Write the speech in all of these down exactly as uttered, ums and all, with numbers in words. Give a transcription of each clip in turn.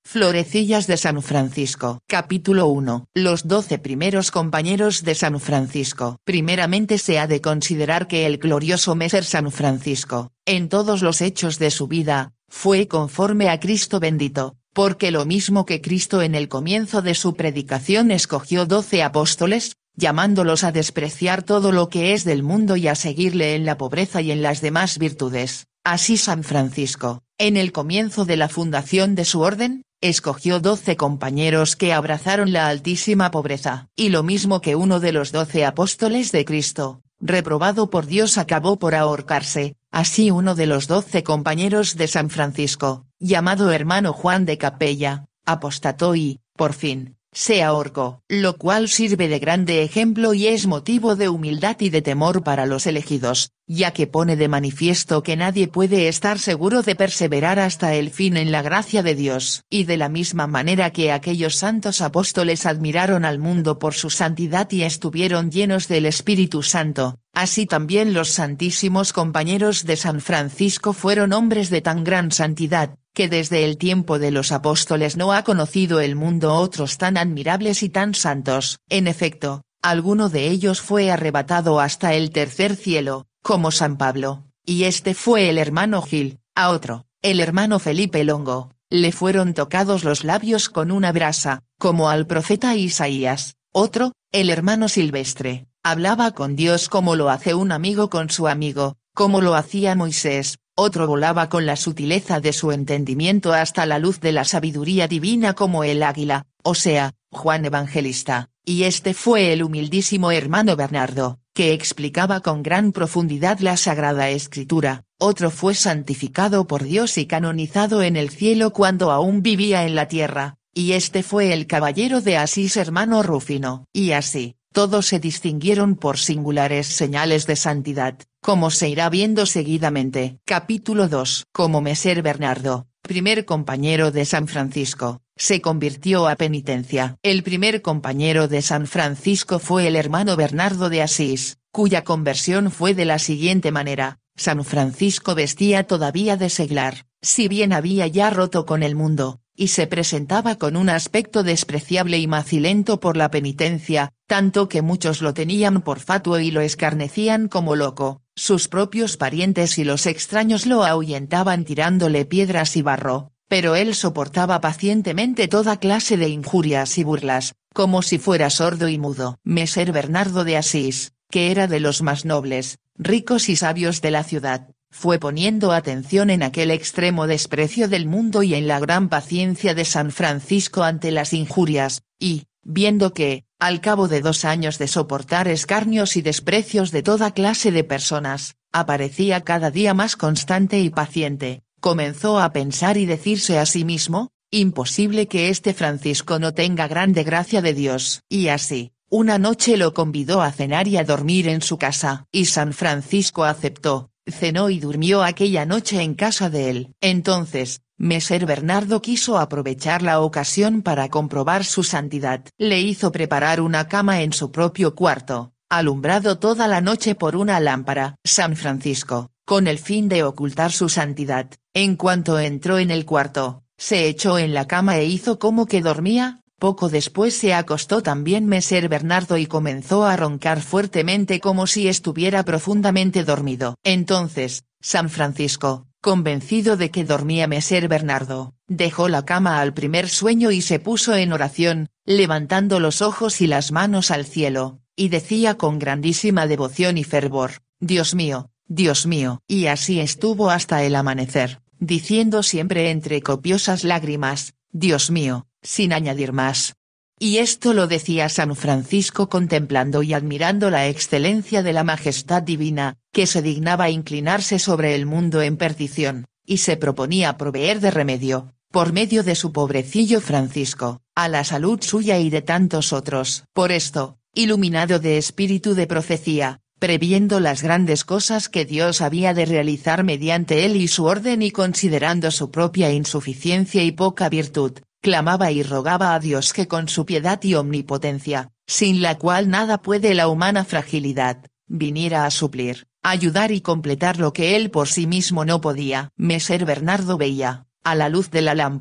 Florecillas de San Francisco. Capítulo uno. Los doce primeros compañeros de San Francisco. Primeramente se ha de considerar que el glorioso Messer San Francisco, en todos los hechos de su vida, fue conforme a Cristo bendito, porque lo mismo que Cristo en el comienzo de su predicación escogió doce apóstoles, llamándolos a despreciar todo lo que es del mundo y a seguirle en la pobreza y en las demás virtudes, así San Francisco, en el comienzo de la fundación de su orden, escogió doce compañeros que abrazaron la altísima pobreza. Y lo mismo que uno de los doce apóstoles de Cristo, reprobado por Dios, acabó por ahorcarse, así uno de los doce compañeros de San Francisco, llamado hermano Juan de Capella, apostató y, por fin, se ahorcó, lo cual sirve de grande ejemplo y es motivo de humildad y de temor para los elegidos, ya que pone de manifiesto que nadie puede estar seguro de perseverar hasta el fin en la gracia de Dios. Y de la misma manera que aquellos santos apóstoles admiraron al mundo por su santidad y estuvieron llenos del Espíritu Santo, así también los santísimos compañeros de San Francisco fueron hombres de tan gran santidad, que desde el tiempo de los apóstoles no ha conocido el mundo otros tan admirables y tan santos. En efecto, alguno de ellos fue arrebatado hasta el tercer cielo, como San Pablo, y este fue el hermano Gil. A otro, el hermano Felipe Longo, le fueron tocados los labios con una brasa, como al profeta Isaías. Otro, el hermano Silvestre, hablaba con Dios como lo hace un amigo con su amigo, como lo hacía Moisés. Otro volaba con la sutileza de su entendimiento hasta la luz de la sabiduría divina como el águila, o sea, Juan Evangelista, y este fue el humildísimo hermano Bernardo, que explicaba con gran profundidad la Sagrada Escritura. Otro fue santificado por Dios y canonizado en el cielo cuando aún vivía en la tierra, y este fue el caballero de Asís hermano Rufino. Y así, todos se distinguieron por singulares señales de santidad, como se irá viendo seguidamente. Capítulo dos. Como Messer Bernardo, primer compañero de San Francisco, se convirtió a penitencia. El primer compañero de San Francisco fue el hermano Bernardo de Asís, cuya conversión fue de la siguiente manera. San Francisco vestía todavía de seglar, si bien había ya roto con el mundo, y se presentaba con un aspecto despreciable y macilento por la penitencia, tanto que muchos lo tenían por fatuo y lo escarnecían como loco. Sus propios parientes y los extraños lo ahuyentaban tirándole piedras y barro, pero él soportaba pacientemente toda clase de injurias y burlas, como si fuera sordo y mudo. Messer Bernardo de Asís, que era de los más nobles, ricos y sabios de la ciudad, fue poniendo atención en aquel extremo desprecio del mundo y en la gran paciencia de San Francisco ante las injurias, y, viendo que, al cabo de dos años de soportar escarnios y desprecios de toda clase de personas, aparecía cada día más constante y paciente, comenzó a pensar y decirse a sí mismo, imposible que este Francisco no tenga grande gracia de Dios. Y así, una noche lo convidó a cenar y a dormir en su casa. Y San Francisco aceptó, cenó y durmió aquella noche en casa de él. Entonces, Messer Bernardo quiso aprovechar la ocasión para comprobar su santidad. Le hizo preparar una cama en su propio cuarto, alumbrado toda la noche por una lámpara. San Francisco, con el fin de ocultar su santidad, en cuanto entró en el cuarto, se echó en la cama e hizo como que dormía. Poco después se acostó también Messer Bernardo y comenzó a roncar fuertemente como si estuviera profundamente dormido. Entonces, San Francisco, convencido de que dormía Messer Bernardo, dejó la cama al primer sueño y se puso en oración, levantando los ojos y las manos al cielo, y decía con grandísima devoción y fervor, Dios mío, Dios mío. Y así estuvo hasta el amanecer, diciendo siempre entre copiosas lágrimas, Dios mío, sin añadir más. Y esto lo decía San Francisco contemplando y admirando la excelencia de la majestad divina, que se dignaba inclinarse sobre el mundo en perdición, y se proponía proveer de remedio, por medio de su pobrecillo Francisco, a la salud suya y de tantos otros. Por esto, iluminado de espíritu de profecía, previendo las grandes cosas que Dios había de realizar mediante él y su orden y considerando su propia insuficiencia y poca virtud, clamaba y rogaba a Dios que con su piedad y omnipotencia, sin la cual nada puede la humana fragilidad, viniera a suplir, ayudar y completar lo que él por sí mismo no podía. Messer Bernardo veía, a la luz de la lámpara,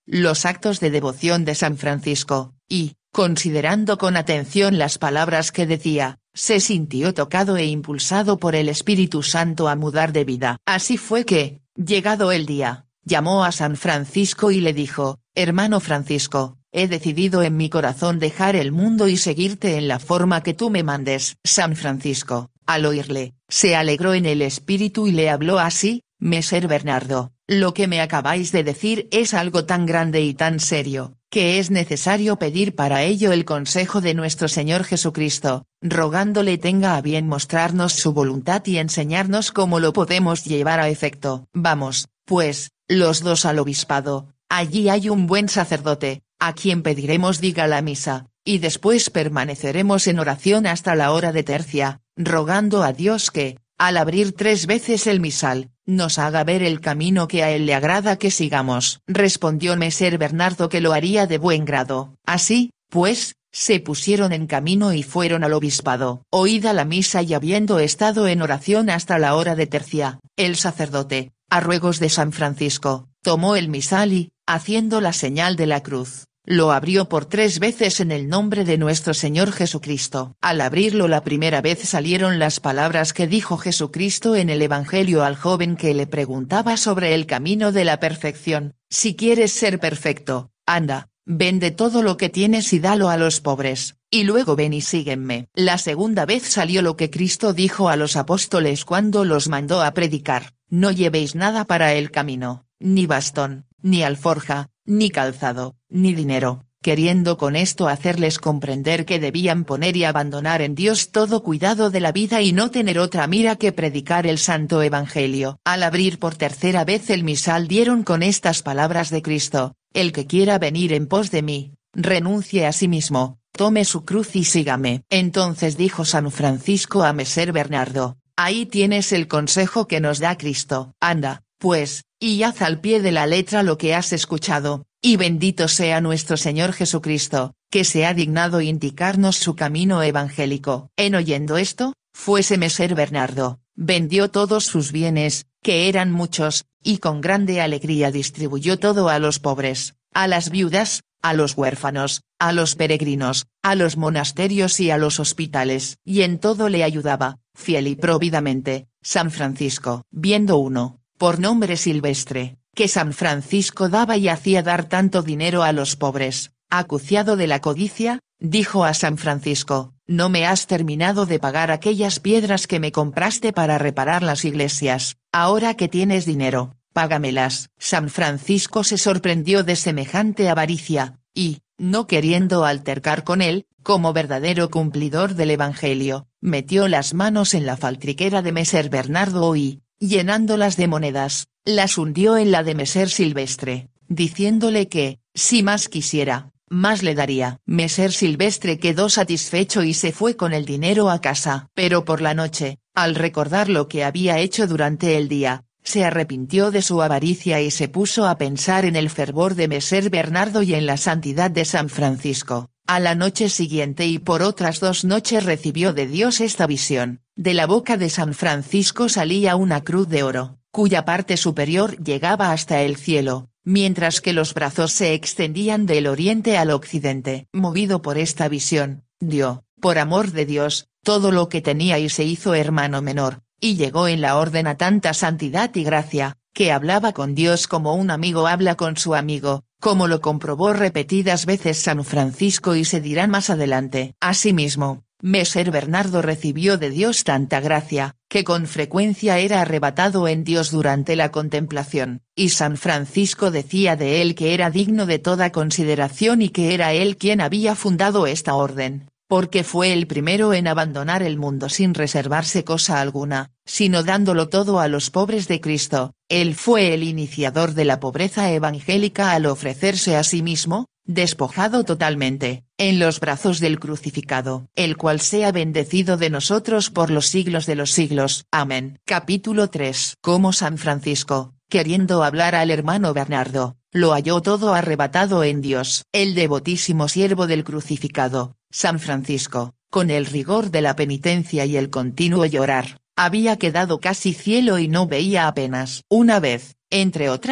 los actos de devoción de San Francisco, y, considerando con atención las palabras que decía, se sintió tocado e impulsado por el Espíritu Santo a mudar de vida. Así fue que, llegado el día, llamó a San Francisco y le dijo: «Hermano Francisco, he decidido en mi corazón dejar el mundo y seguirte en la forma que tú me mandes». San Francisco, al oírle, se alegró en el espíritu y le habló así: «Meser Bernardo, lo que me acabáis de decir es algo tan grande y tan serio, que es necesario pedir para ello el consejo de nuestro Señor Jesucristo, rogándole tenga a bien mostrarnos su voluntad y enseñarnos cómo lo podemos llevar a efecto. Vamos, pues, los dos al obispado, allí hay un buen sacerdote, a quien pediremos diga la misa, y después permaneceremos en oración hasta la hora de tercia, rogando a Dios que, al abrir tres veces el misal, nos haga ver el camino que a él le agrada que sigamos». Respondió Meser Bernardo que lo haría de buen grado. Así, pues, se pusieron en camino y fueron al obispado. Oída la misa y habiendo estado en oración hasta la hora de tercia, el sacerdote, a ruegos de San Francisco, tomó el misal y, haciendo la señal de la cruz, lo abrió por tres veces en el nombre de nuestro Señor Jesucristo. Al abrirlo la primera vez salieron las palabras que dijo Jesucristo en el Evangelio al joven que le preguntaba sobre el camino de la perfección: «Si quieres ser perfecto, anda, vende todo lo que tienes y dalo a los pobres, y luego ven y sígueme». La segunda vez salió lo que Cristo dijo a los apóstoles cuando los mandó a predicar: «No llevéis nada para el camino, ni bastón, ni alforja, ni calzado, ni dinero», queriendo con esto hacerles comprender que debían poner y abandonar en Dios todo cuidado de la vida y no tener otra mira que predicar el santo evangelio. Al abrir por tercera vez el misal dieron con estas palabras de Cristo: «El que quiera venir en pos de mí, renuncie a sí mismo, tome su cruz y sígame». Entonces dijo San Francisco a Meser Bernardo: «Ahí tienes el consejo que nos da Cristo. Anda, pues, y haz al pie de la letra lo que has escuchado, y bendito sea nuestro Señor Jesucristo, que se ha dignado indicarnos su camino evangélico». En oyendo esto, fuese Meser Bernardo, vendió todos sus bienes, que eran muchos, y con grande alegría distribuyó todo a los pobres, a las viudas, a los huérfanos, a los peregrinos, a los monasterios y a los hospitales. Y en todo le ayudaba, fiel y próvidamente, San Francisco. Viendo uno, por nombre Silvestre, que San Francisco daba y hacía dar tanto dinero a los pobres, acuciado de la codicia, dijo a San Francisco: «No me has terminado de pagar aquellas piedras que me compraste para reparar las iglesias, ahora que tienes dinero, págamelas». San Francisco se sorprendió de semejante avaricia, y, no queriendo altercar con él, como verdadero cumplidor del Evangelio, metió las manos en la faltriquera de Meser Bernardo y, llenándolas de monedas, las hundió en la de Meser Silvestre, diciéndole que, si más quisiera, más le daría. Meser Silvestre quedó satisfecho y se fue con el dinero a casa. Pero por la noche, al recordar lo que había hecho durante el día, se arrepintió de su avaricia y se puso a pensar en el fervor de Meser Bernardo y en la santidad de San Francisco. A la noche siguiente y por otras dos noches recibió de Dios esta visión: de la boca de San Francisco salía una cruz de oro, cuya parte superior llegaba hasta el cielo, mientras que los brazos se extendían del oriente al occidente. Movido por esta visión, dio, por amor de Dios, todo lo que tenía y se hizo hermano menor, y llegó en la orden a tanta santidad y gracia, que hablaba con Dios como un amigo habla con su amigo, como lo comprobó repetidas veces San Francisco y se dirá más adelante. Asimismo, Meser Bernardo recibió de Dios tanta gracia, que con frecuencia era arrebatado en Dios durante la contemplación, y San Francisco decía de él que era digno de toda consideración y que era él quien había fundado esta orden, porque fue el primero en abandonar el mundo sin reservarse cosa alguna, sino dándolo todo a los pobres de Cristo. Él fue el iniciador de la pobreza evangélica al ofrecerse a sí mismo, despojado totalmente, en los brazos del crucificado, el cual sea bendecido de nosotros por los siglos de los siglos. Amén. Capítulo tres. Cómo San Francisco, queriendo hablar al hermano Bernardo, lo halló todo arrebatado en Dios. El devotísimo siervo del crucificado, San Francisco, con el rigor de la penitencia y el continuo llorar, había quedado casi cielo y no veía apenas. Una vez, entre otras,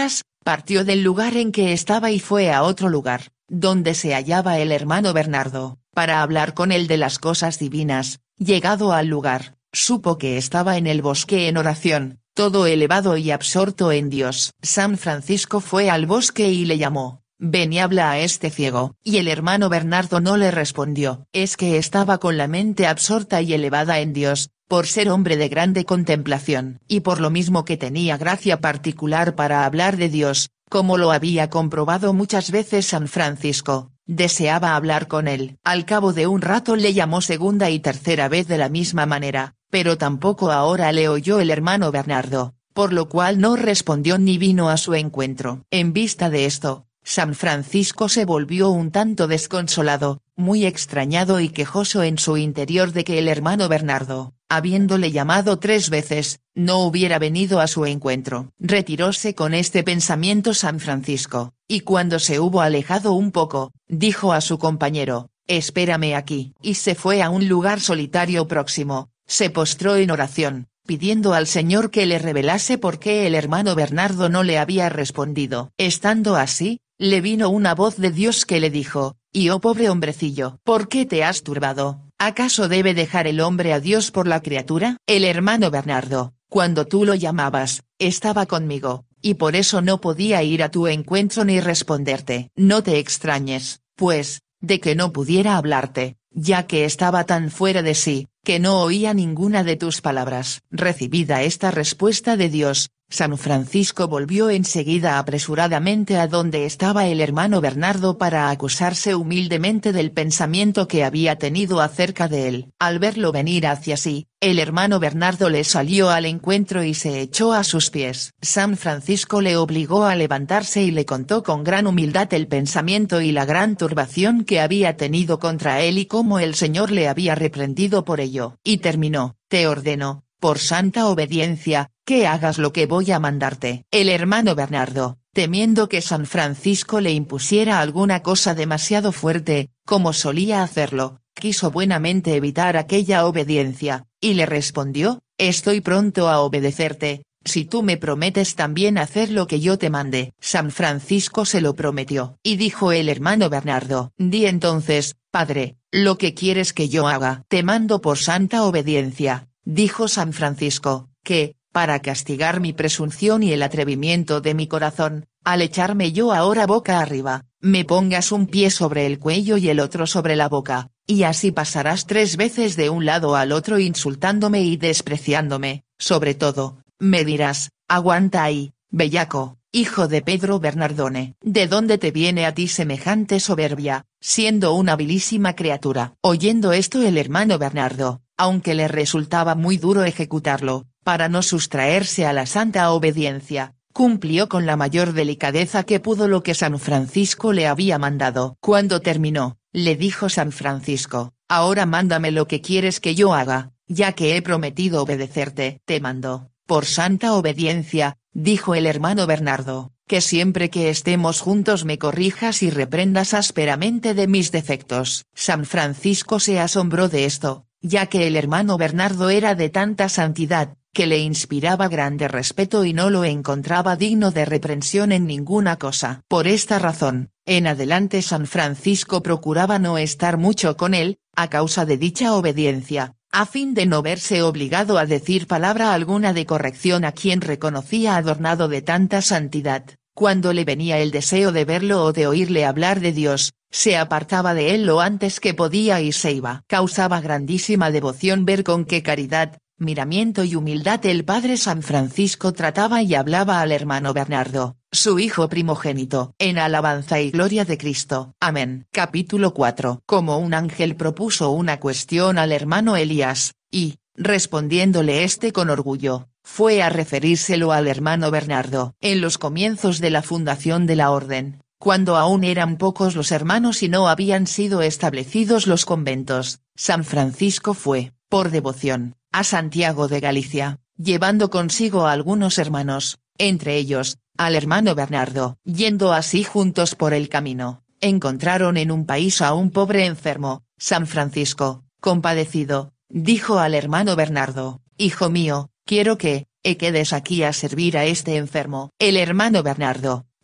partió del lugar en que estaba y fue a otro lugar, donde se hallaba el hermano Bernardo, para hablar con él de las cosas divinas. Llegado al lugar, supo que estaba en el bosque en oración, todo elevado y absorto en Dios. San Francisco fue al bosque y le llamó: ven y habla a este ciego. Y el hermano Bernardo no le respondió. Es que estaba con la mente absorta y elevada en Dios, por ser hombre de grande contemplación, y por lo mismo que tenía gracia particular para hablar de Dios, como lo había comprobado muchas veces San Francisco, deseaba hablar con él. Al cabo de un rato le llamó segunda y tercera vez de la misma manera, pero tampoco ahora le oyó el hermano Bernardo, por lo cual no respondió ni vino a su encuentro. En vista de esto, San Francisco se volvió un tanto desconsolado, muy extrañado y quejoso en su interior de que el hermano Bernardo, habiéndole llamado tres veces, no hubiera venido a su encuentro. Retiróse con este pensamiento San Francisco, y cuando se hubo alejado un poco, dijo a su compañero: espérame aquí. Y se fue a un lugar solitario próximo, se postró en oración, pidiendo al Señor que le revelase por qué el hermano Bernardo no le había respondido. Estando así, le vino una voz de Dios que le dijo: y oh pobre hombrecillo, ¿por qué te has turbado? ¿Acaso debe dejar el hombre a Dios por la criatura? El hermano Bernardo, cuando tú lo llamabas, estaba conmigo, y por eso no podía ir a tu encuentro ni responderte. No te extrañes, pues, de que no pudiera hablarte, ya que estaba tan fuera de sí, que no oía ninguna de tus palabras. Recibida esta respuesta de Dios, San Francisco volvió enseguida apresuradamente a donde estaba el hermano Bernardo para acusarse humildemente del pensamiento que había tenido acerca de él. Al verlo venir hacia sí, el hermano Bernardo le salió al encuentro y se echó a sus pies. San Francisco le obligó a levantarse y le contó con gran humildad el pensamiento y la gran turbación que había tenido contra él y cómo el Señor le había reprendido por ello. Y terminó: te ordeno, por santa obediencia, que hagas lo que voy a mandarte. El hermano Bernardo, temiendo que San Francisco le impusiera alguna cosa demasiado fuerte, como solía hacerlo, quiso buenamente evitar aquella obediencia, y le respondió: estoy pronto a obedecerte, si tú me prometes también hacer lo que yo te mande. San Francisco se lo prometió. Y dijo el hermano Bernardo: di entonces, padre, lo que quieres que yo haga. Te mando por santa obediencia, dijo San Francisco, que, para castigar mi presunción y el atrevimiento de mi corazón, al echarme yo ahora boca arriba, me pongas un pie sobre el cuello y el otro sobre la boca, y así pasarás tres veces de un lado al otro insultándome y despreciándome. Sobre todo, me dirás: aguanta ahí, bellaco, hijo de Pedro Bernardone. ¿De dónde te viene a ti semejante soberbia, siendo una vilísima criatura? Oyendo esto el hermano Bernardo, aunque le resultaba muy duro ejecutarlo, para no sustraerse a la santa obediencia, cumplió con la mayor delicadeza que pudo lo que San Francisco le había mandado. Cuando terminó, le dijo San Francisco: ahora mándame lo que quieres que yo haga, ya que he prometido obedecerte. Te mando, por santa obediencia, dijo el hermano Bernardo, que siempre que estemos juntos me corrijas y reprendas ásperamente de mis defectos. San Francisco se asombró de esto, ya que el hermano Bernardo era de tanta santidad, que le inspiraba grande respeto y no lo encontraba digno de reprensión en ninguna cosa. Por esta razón, en adelante San Francisco procuraba no estar mucho con él, a causa de dicha obediencia, a fin de no verse obligado a decir palabra alguna de corrección a quien reconocía adornado de tanta santidad. Cuando le venía el deseo de verlo o de oírle hablar de Dios, se apartaba de él lo antes que podía y se iba. Causaba grandísima devoción ver con qué caridad, miramiento y humildad el padre San Francisco trataba y hablaba al hermano Bernardo, su hijo primogénito. En alabanza y gloria de Cristo. Amén. Capítulo cuatro. Como un ángel propuso una cuestión al hermano Elías, y, respondiéndole éste con orgullo, fue a referírselo al hermano Bernardo. En los comienzos de la fundación de la orden, cuando aún eran pocos los hermanos y no habían sido establecidos los conventos, San Francisco fue, por devoción, a Santiago de Galicia, llevando consigo a algunos hermanos, entre ellos, al hermano Bernardo. Yendo así juntos por el camino, encontraron en un país a un pobre enfermo. San Francisco, compadecido, dijo al hermano Bernardo: hijo mío, quiero que, e quedes aquí a servir a este enfermo. El hermano Bernardo,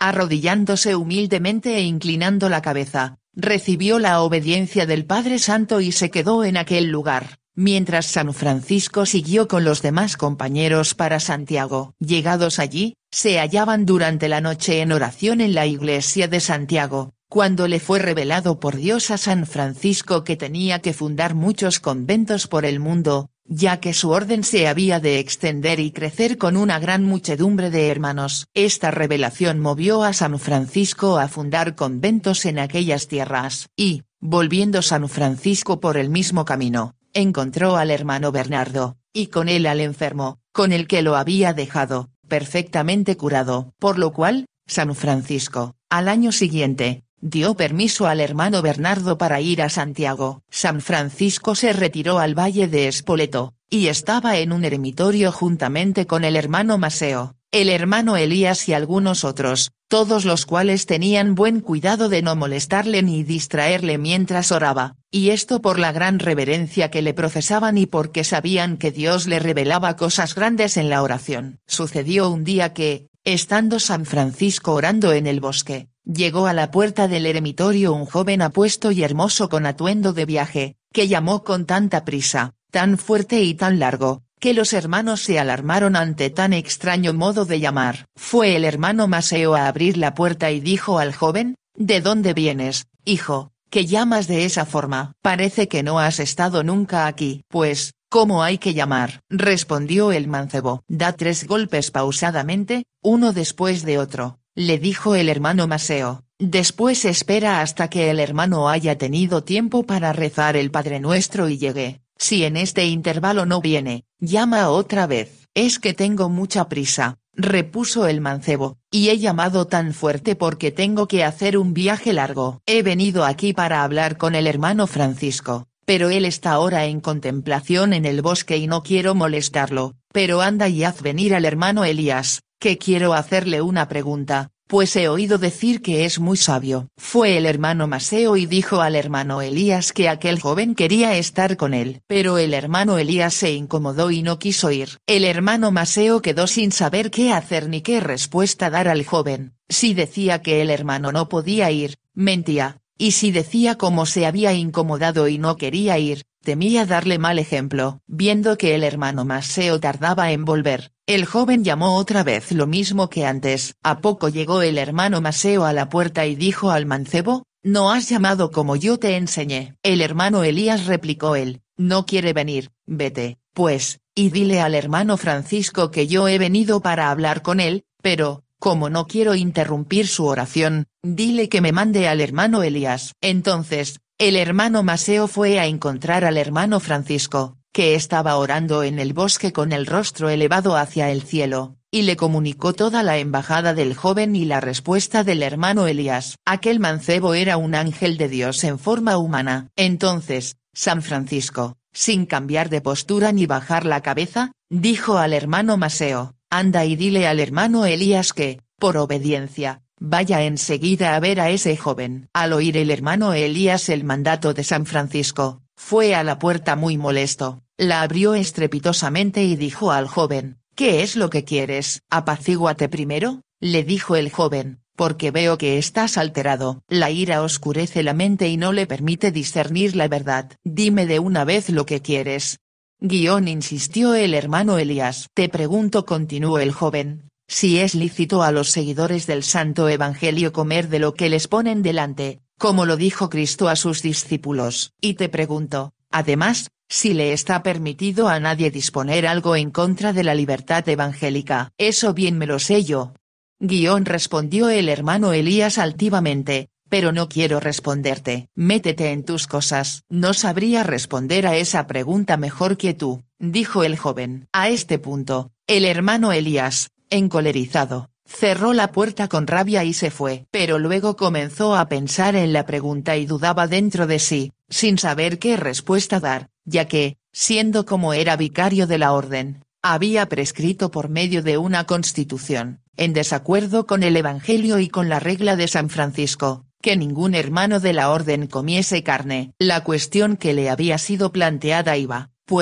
arrodillándose humildemente e inclinando la cabeza, recibió la obediencia del Padre Santo y se quedó en aquel lugar, mientras San Francisco siguió con los demás compañeros para Santiago. Llegados allí, se hallaban durante la noche en oración en la iglesia de Santiago, cuando le fue revelado por Dios a San Francisco que tenía que fundar muchos conventos por el mundo, ya que su orden se había de extender y crecer con una gran muchedumbre de hermanos. Esta revelación movió a San Francisco a fundar conventos en aquellas tierras, y, volviendo San Francisco por el mismo camino, encontró al hermano Bernardo, y con él al enfermo, con el que lo había dejado, perfectamente curado. Por lo cual, San Francisco, al año siguiente, dio permiso al hermano Bernardo para ir a Santiago. San Francisco se retiró al valle de Spoleto, y estaba en un eremitorio juntamente con el hermano Maseo, el hermano Elías y algunos otros, todos los cuales tenían buen cuidado de no molestarle ni distraerle mientras oraba, y esto por la gran reverencia que le profesaban y porque sabían que Dios le revelaba cosas grandes en la oración. Sucedió un día que, estando San Francisco orando en el bosque, llegó a la puerta del eremitorio un joven apuesto y hermoso con atuendo de viaje, que llamó con tanta prisa, tan fuerte y tan largo, que los hermanos se alarmaron ante tan extraño modo de llamar. Fue el hermano Maseo a abrir la puerta y dijo al joven: «¿De dónde vienes, hijo, que llamas de esa forma? Parece que no has estado nunca aquí». «Pues, ¿cómo hay que llamar?», respondió el mancebo. «Da tres golpes pausadamente, uno después de otro», le dijo el hermano Maseo. «Después espera hasta que el hermano haya tenido tiempo para rezar el Padre Nuestro y llegue. Si en este intervalo no viene, llama otra vez». «Es que tengo mucha prisa», repuso el mancebo, «y he llamado tan fuerte porque tengo que hacer un viaje largo. He venido aquí para hablar con el hermano Francisco, pero él está ahora en contemplación en el bosque y no quiero molestarlo. Pero anda y haz venir al hermano Elías, que quiero hacerle una pregunta, pues he oído decir que es muy sabio». Fue el hermano Maseo y dijo al hermano Elías que aquel joven quería estar con él. Pero el hermano Elías se incomodó y no quiso ir. El hermano Maseo quedó sin saber qué hacer ni qué respuesta dar al joven. Si decía que el hermano no podía ir, mentía, y si decía cómo se había incomodado y no quería ir, temía darle mal ejemplo. Viendo que el hermano Maseo tardaba en volver, el joven llamó otra vez lo mismo que antes. A poco llegó el hermano Maseo a la puerta y dijo al mancebo: «¿No has llamado como yo te enseñé?». «El hermano Elías», replicó él, «no quiere venir». «Vete, pues, y dile al hermano Francisco que yo he venido para hablar con él, pero, como no quiero interrumpir su oración, dile que me mande al hermano Elías». Entonces, el hermano Maseo fue a encontrar al hermano Francisco, que estaba orando en el bosque con el rostro elevado hacia el cielo, y le comunicó toda la embajada del joven y la respuesta del hermano Elías. Aquel mancebo era un ángel de Dios en forma humana. Entonces, San Francisco, sin cambiar de postura ni bajar la cabeza, dijo al hermano Maseo: «Anda y dile al hermano Elías que, por obediencia, vaya enseguida a ver a ese joven». Al oír el hermano Elías el mandato de San Francisco, fue a la puerta muy molesto, la abrió estrepitosamente y dijo al joven: «¿Qué es lo que quieres?». «Apacíguate primero», le dijo el joven, «porque veo que estás alterado». La ira oscurece la mente y no le permite discernir la verdad. «Dime de una vez lo que quieres». Guión insistió el hermano Elías. «Te pregunto», continuó el joven, «si es lícito a los seguidores del Santo Evangelio comer de lo que les ponen delante, como lo dijo Cristo a sus discípulos. Y te pregunto, además, si le está permitido a nadie disponer algo en contra de la libertad evangélica». «Eso bien me lo sé yo». Guión respondió el hermano Elías altivamente, «pero no quiero responderte». «Métete en tus cosas». «No sabría responder a esa pregunta mejor que tú», dijo el joven. A este punto, el hermano Elías, encolerizado, cerró la puerta con rabia y se fue. Pero luego comenzó a pensar en la pregunta y dudaba dentro de sí, sin saber qué respuesta dar, ya que, siendo como era vicario de la orden, había prescrito por medio de una constitución, en desacuerdo con el Evangelio y con la regla de San Francisco, que ningún hermano de la orden comiese carne. La cuestión que le había sido planteada iba, pues,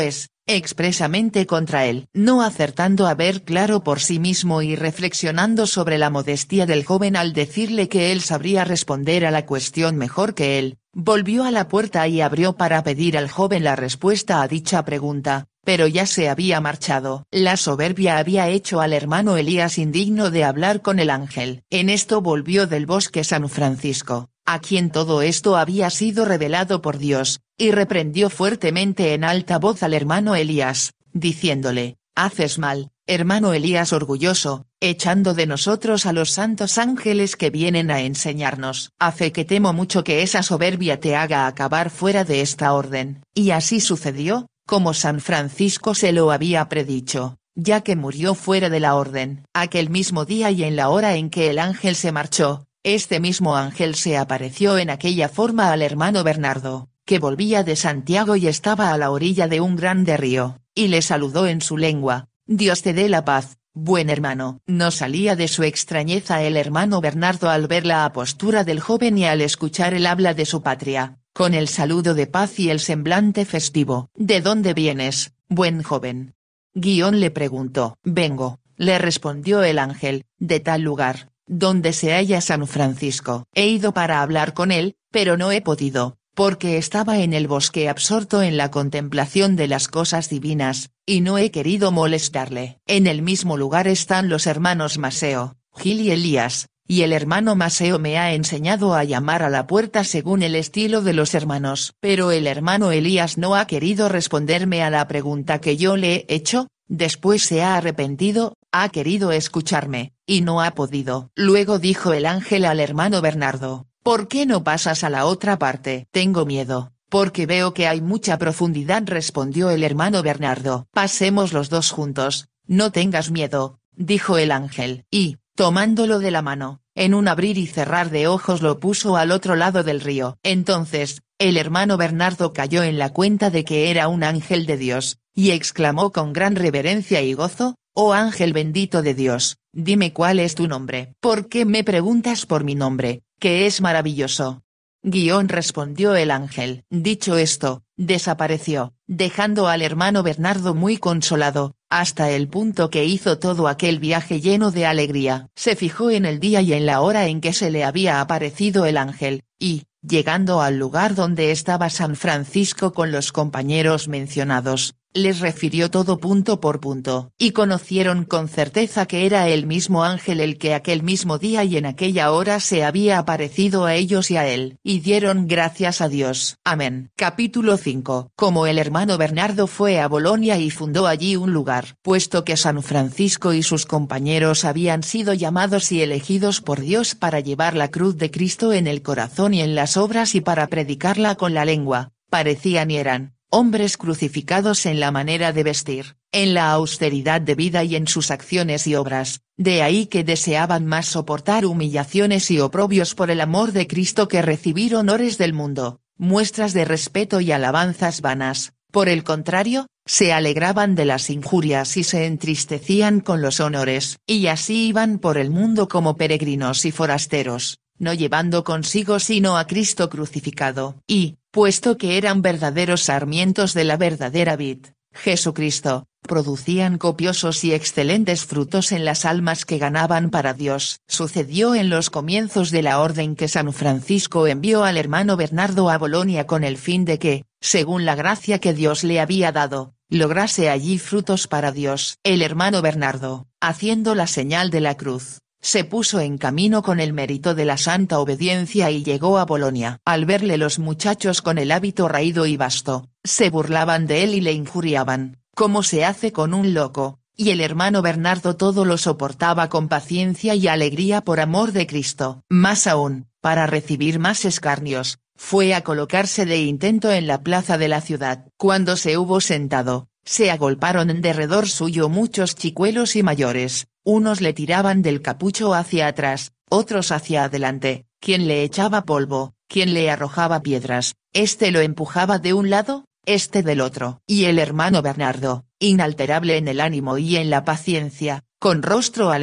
expresamente contra él. No acertando a ver claro por sí mismo y reflexionando sobre la modestia del joven al decirle que él sabría responder a la cuestión mejor que él, volvió a la puerta y abrió para pedir al joven la respuesta a dicha pregunta, pero ya se había marchado. La soberbia había hecho al hermano Elías indigno de hablar con el ángel. En esto volvió del bosque San Francisco, a quien todo esto había sido revelado por Dios, y reprendió fuertemente en alta voz al hermano Elías, diciéndole: «Haces mal, hermano Elías orgulloso, echando de nosotros a los santos ángeles que vienen a enseñarnos. A fe que temo mucho que esa soberbia te haga acabar fuera de esta orden». Y así sucedió, como San Francisco se lo había predicho, ya que murió fuera de la orden. Aquel mismo día y en la hora en que el ángel se marchó, este mismo ángel se apareció en aquella forma al hermano Bernardo, que volvía de Santiago y estaba a la orilla de un grande río, y le saludó en su lengua: «Dios te dé la paz, buen hermano». No salía de su extrañeza el hermano Bernardo al ver la apostura del joven y al escuchar el habla de su patria, con el saludo de paz y el semblante festivo. «¿De dónde vienes, buen joven?». Guión le preguntó. «Vengo», le respondió el ángel, «de tal lugar, donde se halla San Francisco. He ido para hablar con él, pero no he podido, porque estaba en el bosque absorto en la contemplación de las cosas divinas, y no he querido molestarle». En el mismo lugar están los hermanos Maseo, Gil y Elías, y el hermano Maseo me ha enseñado a llamar a la puerta según el estilo de los hermanos. Pero el hermano Elías no ha querido responderme a la pregunta que yo le he hecho, después se ha arrepentido, ha querido escucharme, y no ha podido. Luego dijo el ángel al hermano Bernardo: «¿Por qué no pasas a la otra parte?». «Tengo miedo, porque veo que hay mucha profundidad», respondió el hermano Bernardo. «Pasemos los dos juntos, no tengas miedo», dijo el ángel, y, tomándolo de la mano, en un abrir y cerrar de ojos lo puso al otro lado del río. Entonces, el hermano Bernardo cayó en la cuenta de que era un ángel de Dios, y exclamó con gran reverencia y gozo: «Oh ángel bendito de Dios, dime cuál es tu nombre». «¿Por qué me preguntas por mi nombre, que es maravilloso?». Guión respondió el ángel. Dicho esto, desapareció, dejando al hermano Bernardo muy consolado, hasta el punto que hizo todo aquel viaje lleno de alegría. Se fijó en el día y en la hora en que se le había aparecido el ángel, y, llegando al lugar donde estaba San Francisco con los compañeros mencionados, les refirió todo punto por punto. Y conocieron con certeza que era el mismo ángel el que aquel mismo día y en aquella hora se había aparecido a ellos y a él. Y dieron gracias a Dios. Amén. Capítulo cinco. Como el hermano Bernardo fue a Bolonia y fundó allí un lugar. Puesto que San Francisco y sus compañeros habían sido llamados y elegidos por Dios para llevar la cruz de Cristo en el corazón y en las obras y para predicarla con la lengua, parecían y eran hombres crucificados en la manera de vestir, en la austeridad de vida y en sus acciones y obras, de ahí que deseaban más soportar humillaciones y oprobios por el amor de Cristo que recibir honores del mundo, muestras de respeto y alabanzas vanas. Por el contrario, se alegraban de las injurias y se entristecían con los honores, y así iban por el mundo como peregrinos y forasteros, no llevando consigo sino a Cristo crucificado. Y, puesto que eran verdaderos sarmientos de la verdadera vid, Jesucristo, producían copiosos y excelentes frutos en las almas que ganaban para Dios. Sucedió en los comienzos de la orden que San Francisco envió al hermano Bernardo a Bolonia con el fin de que, según la gracia que Dios le había dado, lograse allí frutos para Dios. El hermano Bernardo, haciendo la señal de la cruz, se puso en camino con el mérito de la santa obediencia y llegó a Bolonia. Al verle los muchachos con el hábito raído y vasto, se burlaban de él y le injuriaban, como se hace con un loco, y el hermano Bernardo todo lo soportaba con paciencia y alegría por amor de Cristo. Más aún, para recibir más escarnios, fue a colocarse de intento en la plaza de la ciudad. Cuando se hubo sentado, se agolparon en derredor suyo muchos chicuelos y mayores, unos le tiraban del capucho hacia atrás, otros hacia adelante, quien le echaba polvo, quien le arrojaba piedras, este lo empujaba de un lado, este del otro. Y el hermano Bernardo, inalterable en el ánimo y en la paciencia, con rostro alegre,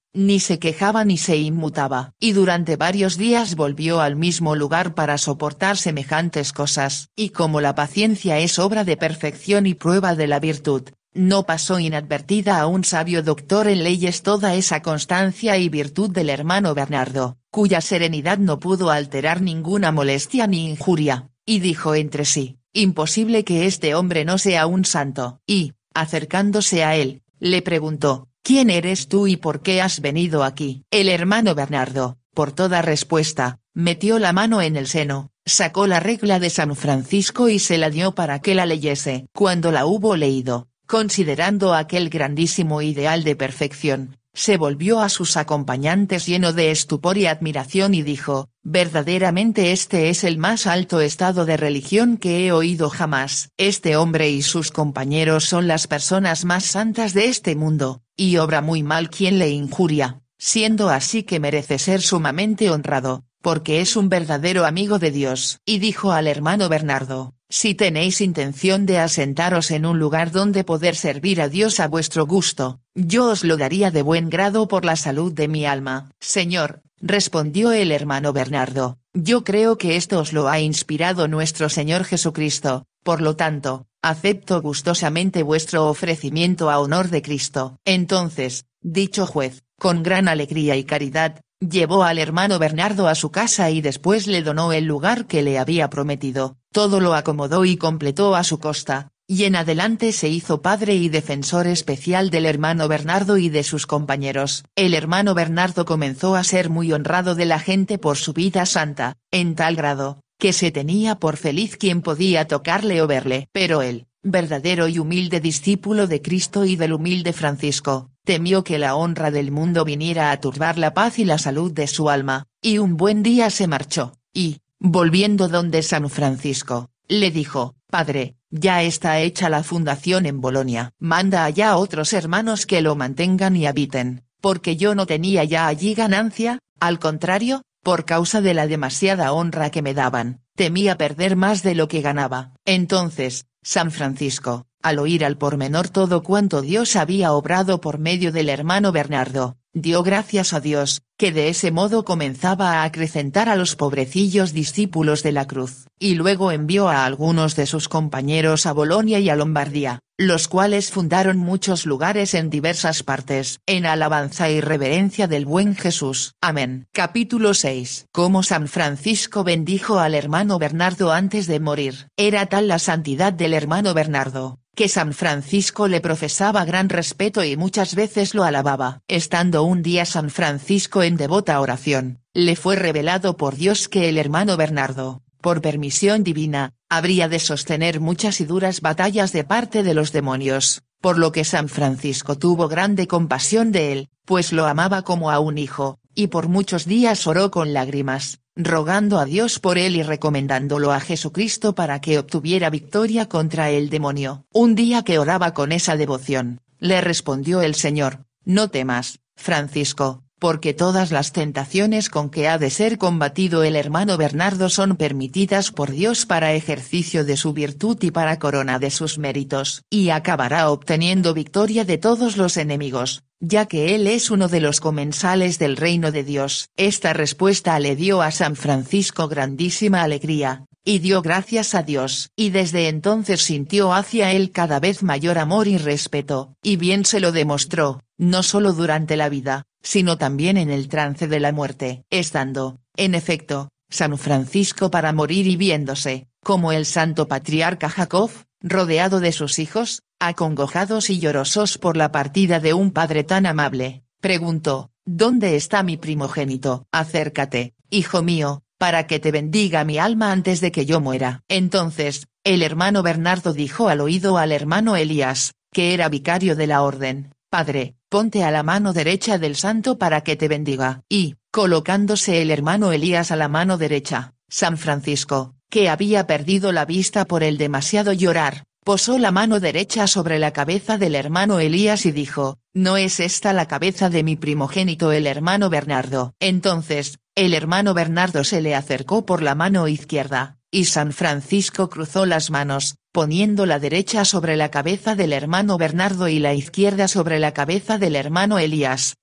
ni se quejaba ni se inmutaba. Y durante varios días volvió al mismo lugar para soportar semejantes cosas. Y como la paciencia es obra de perfección y prueba de la virtud, no pasó inadvertida a un sabio doctor en leyes toda esa constancia y virtud del hermano Bernardo, cuya serenidad no pudo alterar ninguna molestia ni injuria, y dijo entre sí: imposible que este hombre no sea un santo. Y, acercándose a él, le preguntó: ¿quién eres tú y por qué has venido aquí? El hermano Bernardo, por toda respuesta, metió la mano en el seno, sacó la regla de San Francisco y se la dio para que la leyese. Cuando la hubo leído, considerando aquel grandísimo ideal de perfección, se volvió a sus acompañantes lleno de estupor y admiración y dijo: verdaderamente este es el más alto estado de religión que he oído jamás. Este hombre y sus compañeros son las personas más santas de este mundo, y obra muy mal quien le injuria, siendo así que merece ser sumamente honrado, porque es un verdadero amigo de Dios. Y dijo al hermano Bernardo: si tenéis intención de asentaros en un lugar donde poder servir a Dios a vuestro gusto, yo os lo daría de buen grado por la salud de mi alma. Señor, respondió el hermano Bernardo, yo creo que esto os lo ha inspirado nuestro Señor Jesucristo, por lo tanto, acepto gustosamente vuestro ofrecimiento a honor de Cristo. Entonces, dicho juez, con gran alegría y caridad, llevó al hermano Bernardo a su casa y después le donó el lugar que le había prometido, todo lo acomodó y completó a su costa, y en adelante se hizo padre y defensor especial del hermano Bernardo y de sus compañeros. El hermano Bernardo comenzó a ser muy honrado de la gente por su vida santa, en tal grado, que se tenía por feliz quien podía tocarle o verle. Pero él, verdadero y humilde discípulo de Cristo y del humilde Francisco, temió que la honra del mundo viniera a turbar la paz y la salud de su alma, y un buen día se marchó, y, volviendo donde San Francisco, le dijo: Padre, ya está hecha la fundación en Bolonia. Manda allá a otros hermanos que lo mantengan y habiten, porque yo no tenía ya allí ganancia, al contrario, por causa de la demasiada honra que me daban, temía perder más de lo que ganaba. Entonces, San Francisco, al oír al pormenor todo cuanto Dios había obrado por medio del hermano Bernardo, dio gracias a Dios, que de ese modo comenzaba a acrecentar a los pobrecillos discípulos de la cruz, y luego envió a algunos de sus compañeros a Bolonia y a Lombardía, los cuales fundaron muchos lugares en diversas partes, en alabanza y reverencia del buen Jesús. Amén. Capítulo seis. Cómo San Francisco bendijo al hermano Bernardo antes de morir. Era tal la santidad del hermano Bernardo, que San Francisco le profesaba gran respeto y muchas veces lo alababa. Estando un día San Francisco en devota oración, le fue revelado por Dios que el hermano Bernardo, por permisión divina, habría de sostener muchas y duras batallas de parte de los demonios, por lo que San Francisco tuvo grande compasión de él, pues lo amaba como a un hijo, y por muchos días oró con lágrimas, rogando a Dios por él y recomendándolo a Jesucristo para que obtuviera victoria contra el demonio. Un día que oraba con esa devoción, le respondió el Señor: no temas, Francisco, porque todas las tentaciones con que ha de ser combatido el hermano Bernardo son permitidas por Dios para ejercicio de su virtud y para corona de sus méritos, y acabará obteniendo victoria de todos los enemigos, ya que él es uno de los comensales del reino de Dios. Esta respuesta le dio a San Francisco grandísima alegría, y dio gracias a Dios, y desde entonces sintió hacia él cada vez mayor amor y respeto, y bien se lo demostró, no solo durante la vida, sino también en el trance de la muerte, estando, en efecto, San Francisco para morir y viéndose, como el santo patriarca Jacob, rodeado de sus hijos, acongojados y llorosos por la partida de un padre tan amable, preguntó: ¿dónde está mi primogénito? Acércate, hijo mío, para que te bendiga mi alma antes de que yo muera. Entonces, el hermano Bernardo dijo al oído al hermano Elías, que era vicario de la orden: Padre, ponte a la mano derecha del santo para que te bendiga. Y, colocándose el hermano Elías a la mano derecha, San Francisco, que había perdido la vista por el demasiado llorar, posó la mano derecha sobre la cabeza del hermano Elías y dijo: ¿no es esta la cabeza de mi primogénito el hermano Bernardo? Entonces, el hermano Bernardo se le acercó por la mano izquierda, y San Francisco cruzó las manos, poniendo la derecha sobre la cabeza del hermano Bernardo y la izquierda sobre la cabeza del hermano Elías,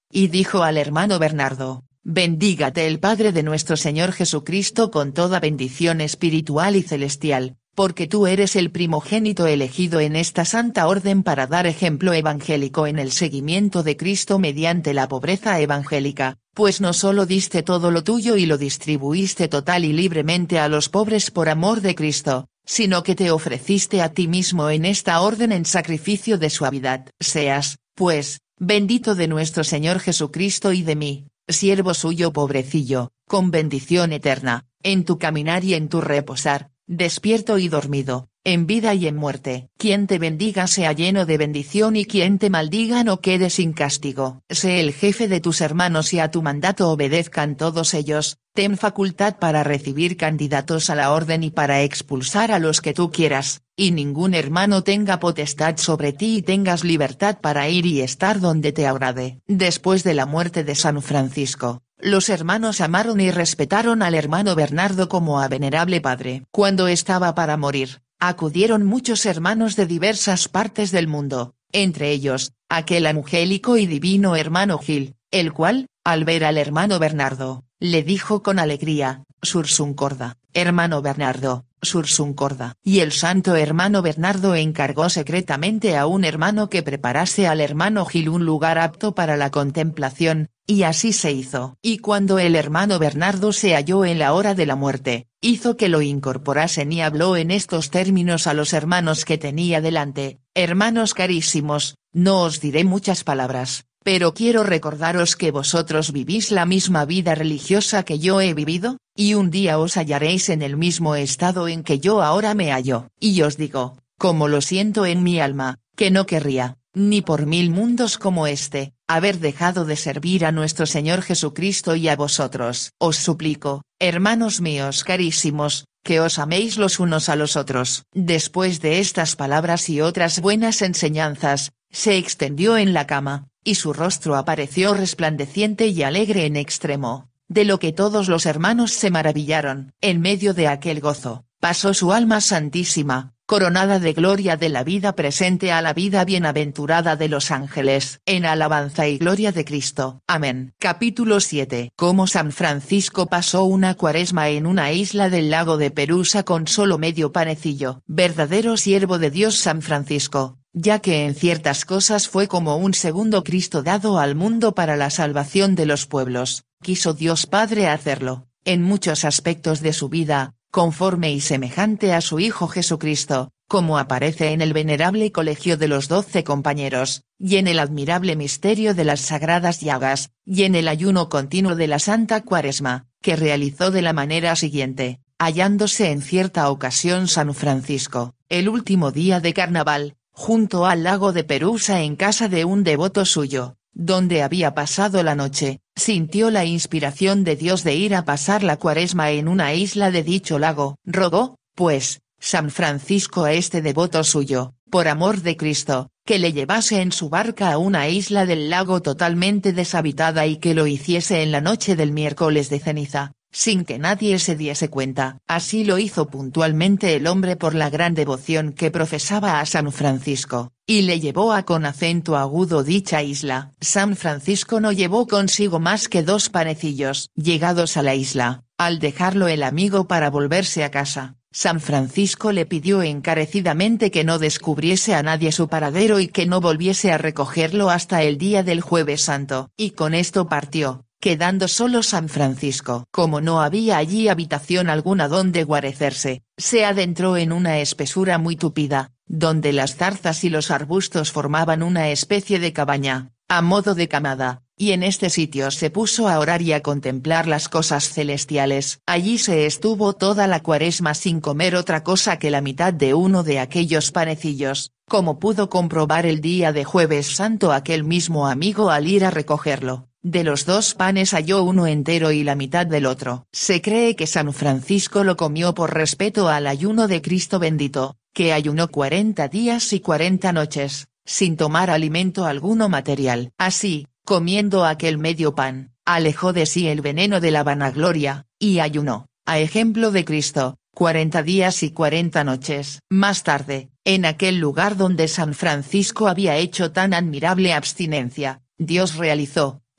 y dijo al hermano Bernardo: «Bendígate el Padre de nuestro Señor Jesucristo con toda bendición espiritual y celestial, porque tú eres el primogénito elegido en esta santa orden para dar ejemplo evangélico en el seguimiento de Cristo mediante la pobreza evangélica, pues no solo diste todo lo tuyo y lo distribuiste total y libremente a los pobres por amor de Cristo, sino que te ofreciste a ti mismo en esta orden en sacrificio de suavidad. Seas, pues, bendito de nuestro Señor Jesucristo y de mí, siervo suyo pobrecillo, con bendición eterna, en tu caminar y en tu reposar, despierto y dormido, en vida y en muerte. Quien te bendiga sea lleno de bendición y quien te maldiga no quede sin castigo. Sé el jefe de tus hermanos y a tu mandato obedezcan todos ellos, ten facultad para recibir candidatos a la orden y para expulsar a los que tú quieras, y ningún hermano tenga potestad sobre ti y tengas libertad para ir y estar donde te agrade». Después de la muerte de San Francisco, los hermanos amaron y respetaron al hermano Bernardo como a venerable padre. Cuando estaba para morir, acudieron muchos hermanos de diversas partes del mundo, entre ellos, aquel angélico y divino hermano Gil, el cual, al ver al hermano Bernardo, le dijo con alegría: «Sursum corda, hermano Bernardo, sursum corda». Y el santo hermano Bernardo encargó secretamente a un hermano que preparase al hermano Gil un lugar apto para la contemplación, y así se hizo. Y cuando el hermano Bernardo se halló en la hora de la muerte, hizo que lo incorporasen y habló en estos términos a los hermanos que tenía delante: «Hermanos carísimos, no os diré muchas palabras, pero quiero recordaros que vosotros vivís la misma vida religiosa que yo he vivido, y un día os hallaréis en el mismo estado en que yo ahora me hallo. Y os digo, como lo siento en mi alma, que no querría, ni por mil mundos como este, haber dejado de servir a nuestro Señor Jesucristo y a vosotros. Os suplico, hermanos míos carísimos, que os améis los unos a los otros». Después de estas palabras y otras buenas enseñanzas, se extendió en la cama, y su rostro apareció resplandeciente y alegre en extremo, de lo que todos los hermanos se maravillaron. En medio de aquel gozo, pasó su alma santísima, coronada de gloria de la vida presente a la vida bienaventurada de los ángeles, en alabanza y gloria de Cristo. Amén. Capítulo siete. Cómo San Francisco pasó una cuaresma en una isla del lago de Perusa con solo medio panecillo. Verdadero siervo de Dios San Francisco, ya que en ciertas cosas fue como un segundo Cristo dado al mundo para la salvación de los pueblos, quiso Dios Padre hacerlo, en muchos aspectos de su vida, conforme y semejante a su Hijo Jesucristo, como aparece en el venerable colegio de los doce compañeros, y en el admirable misterio de las sagradas llagas, y en el ayuno continuo de la Santa Cuaresma, que realizó de la manera siguiente: hallándose en cierta ocasión San Francisco, el último día de carnaval, junto al lago de Perusa en casa de un devoto suyo, donde había pasado la noche, sintió la inspiración de Dios de ir a pasar la cuaresma en una isla de dicho lago. Rogó, pues, San Francisco a este devoto suyo, por amor de Cristo, que le llevase en su barca a una isla del lago totalmente deshabitada y que lo hiciese en la noche del miércoles de ceniza, sin que nadie se diese cuenta. Así lo hizo puntualmente el hombre por la gran devoción que profesaba a San Francisco, y le llevó a con acento agudo dicha isla. San Francisco no llevó consigo más que dos panecillos. Llegados a la isla, al dejarlo el amigo para volverse a casa, San Francisco le pidió encarecidamente que no descubriese a nadie su paradero y que no volviese a recogerlo hasta el día del Jueves Santo. Y con esto partió, quedando solo San Francisco. Como no había allí habitación alguna donde guarecerse, se adentró en una espesura muy tupida, donde las zarzas y los arbustos formaban una especie de cabaña, a modo de camada, y en este sitio se puso a orar y a contemplar las cosas celestiales. Allí se estuvo toda la cuaresma sin comer otra cosa que la mitad de uno de aquellos panecillos, como pudo comprobar el día de Jueves Santo aquel mismo amigo al ir a recogerlo. De los dos panes halló uno entero y la mitad del otro. Se cree que San Francisco lo comió por respeto al ayuno de Cristo bendito, que ayunó cuarenta días y cuarenta noches, sin tomar alimento alguno material. Así, comiendo aquel medio pan, alejó de sí el veneno de la vanagloria, y ayunó, a ejemplo de Cristo, cuarenta días y cuarenta noches. Más tarde, en aquel lugar donde San Francisco había hecho tan admirable abstinencia, Dios realizó,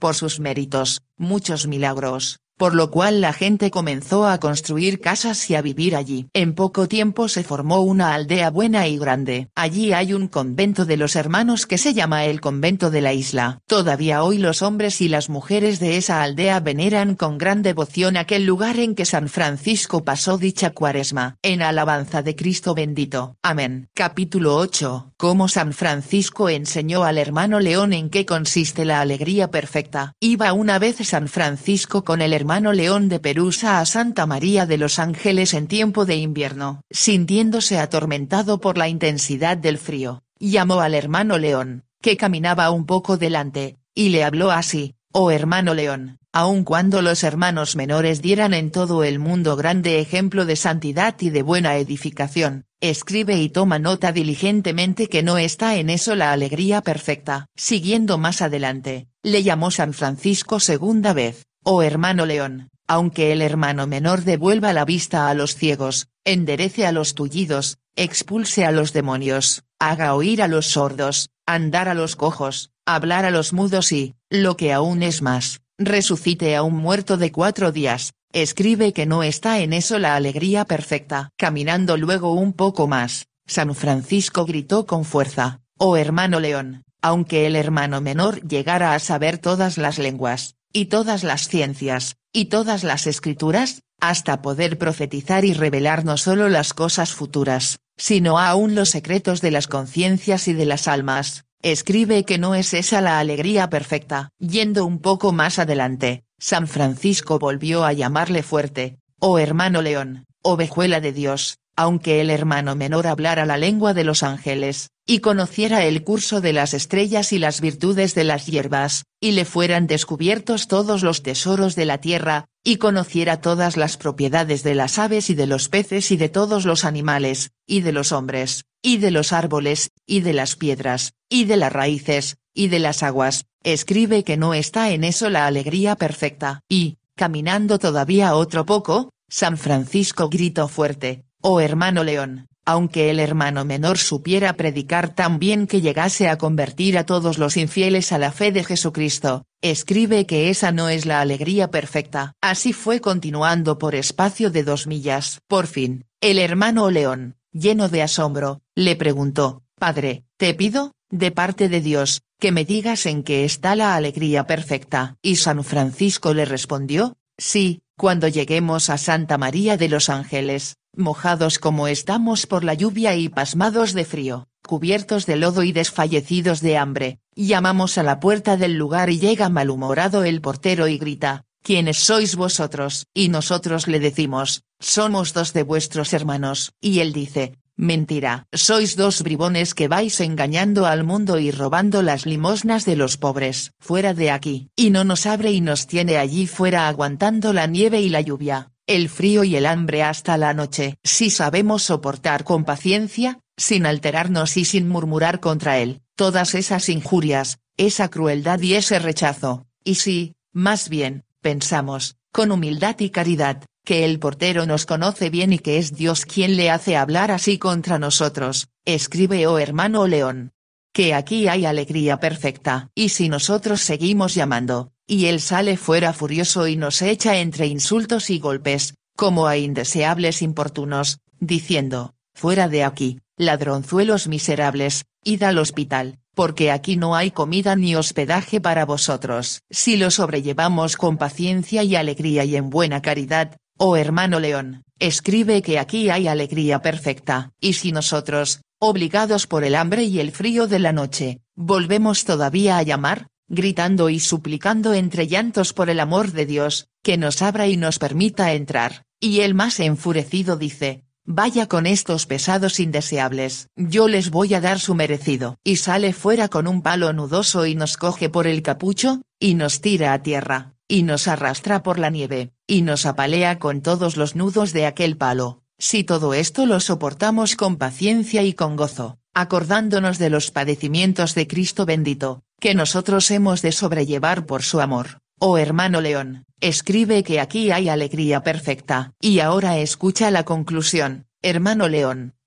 por sus méritos, muchos milagros, por lo cual la gente comenzó a construir casas y a vivir allí. En poco tiempo se formó una aldea buena y grande. Allí hay un convento de los hermanos que se llama el convento de la isla. Todavía hoy los hombres y las mujeres de esa aldea veneran con gran devoción aquel lugar en que San Francisco pasó dicha cuaresma. En alabanza de Cristo bendito. Amén. Capítulo ocho. Cómo San Francisco enseñó al hermano León en qué consiste la alegría perfecta. Iba una vez San Francisco con el hermano hermano León de Perusa a Santa María de los Ángeles en tiempo de invierno. Sintiéndose atormentado por la intensidad del frío, llamó al hermano León, que caminaba un poco delante, y le habló así: «Oh hermano León, aun cuando los hermanos menores dieran en todo el mundo grande ejemplo de santidad y de buena edificación, escribe y toma nota diligentemente que no está en eso la alegría perfecta». Siguiendo más adelante, le llamó San Francisco segunda vez: «Oh hermano León, aunque el hermano menor devuelva la vista a los ciegos, enderece a los tullidos, expulse a los demonios, haga oír a los sordos, andar a los cojos, hablar a los mudos y, lo que aún es más, resucite a un muerto de cuatro días, escribe que no está en eso la alegría perfecta». Caminando luego un poco más, San Francisco gritó con fuerza: «Oh hermano León, aunque el hermano menor llegara a saber todas las lenguas, y todas las ciencias, y todas las escrituras, hasta poder profetizar y revelar no solo las cosas futuras, sino aún los secretos de las conciencias y de las almas, escribe que no es esa la alegría perfecta». Yendo un poco más adelante, San Francisco volvió a llamarle fuerte: «Oh hermano León, ovejuela de Dios, aunque el hermano menor hablara la lengua de los ángeles, y conociera el curso de las estrellas y las virtudes de las hierbas, y le fueran descubiertos todos los tesoros de la tierra, y conociera todas las propiedades de las aves y de los peces y de todos los animales, y de los hombres, y de los árboles, y de las piedras, y de las raíces, y de las aguas, escribe que no está en eso la alegría perfecta». Y, caminando todavía otro poco, San Francisco gritó fuerte: «Oh hermano León, aunque el hermano menor supiera predicar tan bien que llegase a convertir a todos los infieles a la fe de Jesucristo, escribe que esa no es la alegría perfecta». Así fue continuando por espacio de dos millas. Por fin, el hermano León, lleno de asombro, le preguntó: «Padre, te pido, de parte de Dios, que me digas en qué está la alegría perfecta». Y San Francisco le respondió: «Sí, cuando lleguemos a Santa María de los Ángeles, mojados como estamos por la lluvia y pasmados de frío, cubiertos de lodo y desfallecidos de hambre, llamamos a la puerta del lugar y llega malhumorado el portero y grita: ¿quiénes sois vosotros? Y nosotros le decimos: somos dos de vuestros hermanos. Y él dice: mentira, sois dos bribones que vais engañando al mundo y robando las limosnas de los pobres. Fuera de aquí. Y no nos abre y nos tiene allí fuera aguantando la nieve y la lluvia, el frío y el hambre hasta la noche. Si sabemos soportar con paciencia, sin alterarnos y sin murmurar contra él, todas esas injurias, esa crueldad y ese rechazo, y si, más bien, pensamos, con humildad y caridad, que el portero nos conoce bien y que es Dios quien le hace hablar así contra nosotros, escribe, oh hermano León, que aquí hay alegría perfecta. Y si nosotros seguimos llamando, y él sale fuera furioso y nos echa entre insultos y golpes, como a indeseables importunos, diciendo: fuera de aquí, ladronzuelos miserables, id al hospital, porque aquí no hay comida ni hospedaje para vosotros. Si lo sobrellevamos con paciencia y alegría y en buena caridad, oh hermano León, escribe que aquí hay alegría perfecta. Y si nosotros, obligados por el hambre y el frío de la noche, volvemos todavía a llamar, gritando y suplicando entre llantos por el amor de Dios, que nos abra y nos permita entrar, y él más enfurecido dice: vaya con estos pesados indeseables, yo les voy a dar su merecido. Y sale fuera con un palo nudoso y nos coge por el capucho, y nos tira a tierra, y nos arrastra por la nieve, y nos apalea con todos los nudos de aquel palo. Si todo esto lo soportamos con paciencia y con gozo, acordándonos de los padecimientos de Cristo bendito, que nosotros hemos de sobrellevar por su amor, oh hermano León, escribe que aquí hay alegría perfecta. Y ahora escucha la conclusión, hermano León,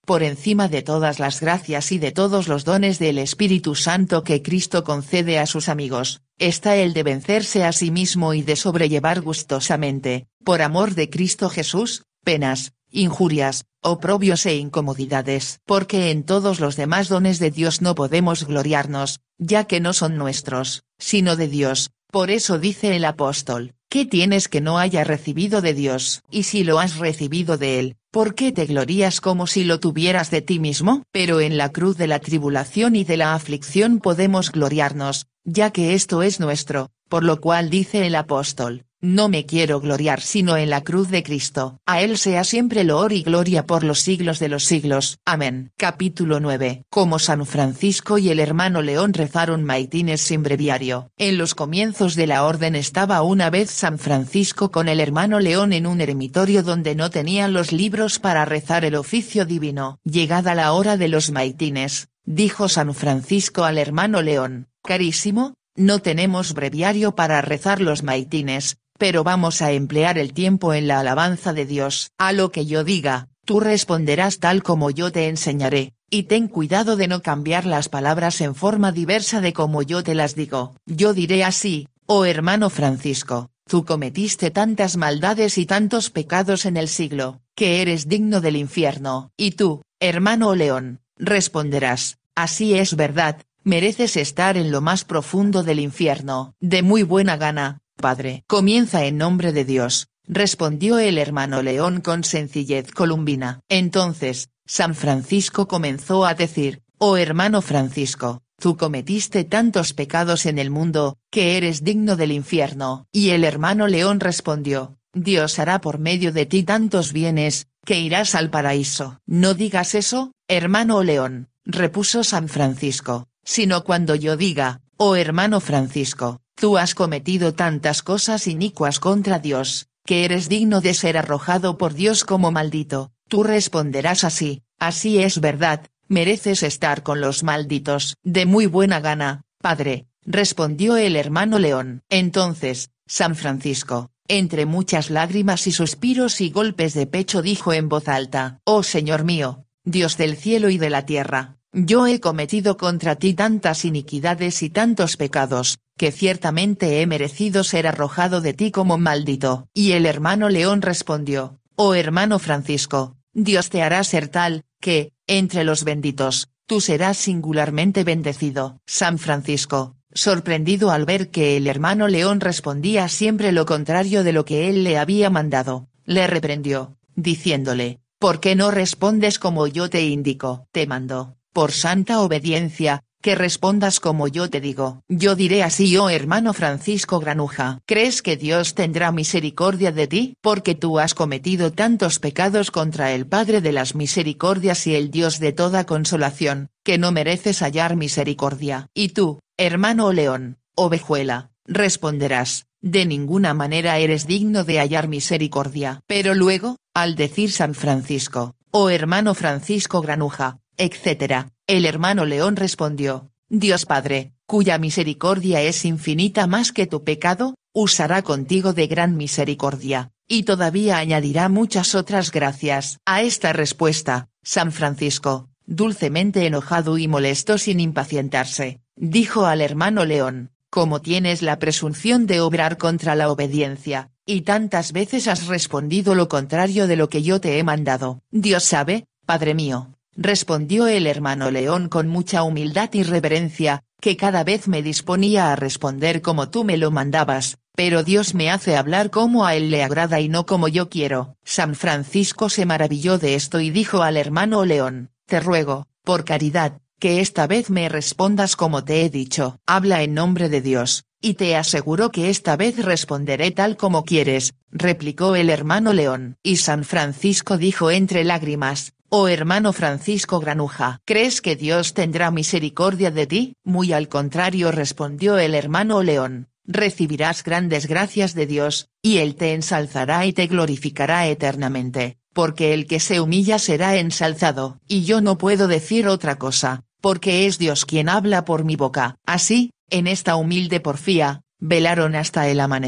por encima de todas las gracias y de todos los dones del Espíritu Santo que Cristo concede a sus amigos, está el de vencerse a sí mismo y de sobrellevar gustosamente, por amor de Cristo Jesús, penas, injurias, oprobios e incomodidades. Porque en todos los demás dones de Dios no podemos gloriarnos, ya que no son nuestros, sino de Dios. Por eso dice el apóstol, ¿qué tienes que no haya recibido de Dios? Y si lo has recibido de Él, ¿por qué te glorías como si lo tuvieras de ti mismo? Pero en la cruz de la tribulación y de la aflicción podemos gloriarnos, ya que esto es nuestro, por lo cual dice el apóstol, no me quiero gloriar sino en la cruz de Cristo. A Él sea siempre loor y gloria por los siglos de los siglos. Amén. Capítulo nueve. Como San Francisco y el hermano León rezaron maitines sin breviario. En los comienzos de la orden estaba una vez San Francisco con el hermano León en un eremitorio donde no tenían los libros para rezar el oficio divino. Llegada la hora de los maitines, dijo San Francisco al hermano León, carísimo, no tenemos breviario para rezar los maitines, pero vamos a emplear el tiempo en la alabanza de Dios. A lo que yo diga, tú responderás tal como yo te enseñaré, y ten cuidado de no cambiar las palabras en forma diversa de como yo te las digo. Yo diré así, oh hermano Francisco, tú cometiste tantas maldades y tantos pecados en el siglo, que eres digno del infierno. Y tú, hermano León, responderás, así es verdad, mereces estar en lo más profundo del infierno. De muy buena gana, Padre. Comienza en nombre de Dios, respondió el hermano León con sencillez columbina. Entonces, San Francisco comenzó a decir, oh hermano Francisco, tú cometiste tantos pecados en el mundo, que eres digno del infierno. Y el hermano León respondió, Dios hará por medio de ti tantos bienes, que irás al paraíso. No digas eso, hermano León, repuso San Francisco, sino cuando yo diga, oh hermano Francisco, tú has cometido tantas cosas inicuas contra Dios, que eres digno de ser arrojado por Dios como maldito, tú responderás así, así es verdad, mereces estar con los malditos. De muy buena gana, Padre, respondió el hermano León. Entonces, San Francisco, entre muchas lágrimas y suspiros y golpes de pecho dijo en voz alta, oh Señor mío, Dios del cielo y de la tierra, yo he cometido contra ti tantas iniquidades y tantos pecados, que ciertamente he merecido ser arrojado de ti como maldito. Y el hermano León respondió, oh hermano Francisco, Dios te hará ser tal, que, entre los benditos, tú serás singularmente bendecido. San Francisco, sorprendido al ver que el hermano León respondía siempre lo contrario de lo que él le había mandado, le reprendió, diciéndole, ¿por qué no respondes como yo te indico? Te mando, por santa obediencia, que respondas como yo te digo. Yo diré así, oh hermano Francisco Granuja. ¿Crees que Dios tendrá misericordia de ti? Porque tú has cometido tantos pecados contra el Padre de las misericordias y el Dios de toda consolación, que no mereces hallar misericordia. Y tú, hermano León, ovejuela, responderás, de ninguna manera eres digno de hallar misericordia. Pero luego, al decir San Francisco, oh hermano Francisco Granuja, etcétera, el hermano León respondió, Dios Padre, cuya misericordia es infinita más que tu pecado, usará contigo de gran misericordia, y todavía añadirá muchas otras gracias. A esta respuesta, San Francisco, dulcemente enojado y molesto sin impacientarse, dijo al hermano León, como tienes la presunción de obrar contra la obediencia, y tantas veces has respondido lo contrario de lo que yo te he mandado. Dios sabe, Padre mío, respondió el hermano León con mucha humildad y reverencia, que cada vez me disponía a responder como tú me lo mandabas, pero Dios me hace hablar como a él le agrada y no como yo quiero. San Francisco se maravilló de esto y dijo al hermano León, te ruego, por caridad, que esta vez me respondas como te he dicho. Habla en nombre de Dios, y te aseguro que esta vez responderé tal como quieres, replicó el hermano León. Y San Francisco dijo entre lágrimas, oh hermano Francisco Granuja, ¿crees que Dios tendrá misericordia de ti? Muy al contrario, respondió el hermano León, recibirás grandes gracias de Dios, y Él te ensalzará y te glorificará eternamente, porque el que se humilla será ensalzado. Y yo no puedo decir otra cosa, porque es Dios quien habla por mi boca. Así, en esta humilde porfía, velaron hasta el amanecer,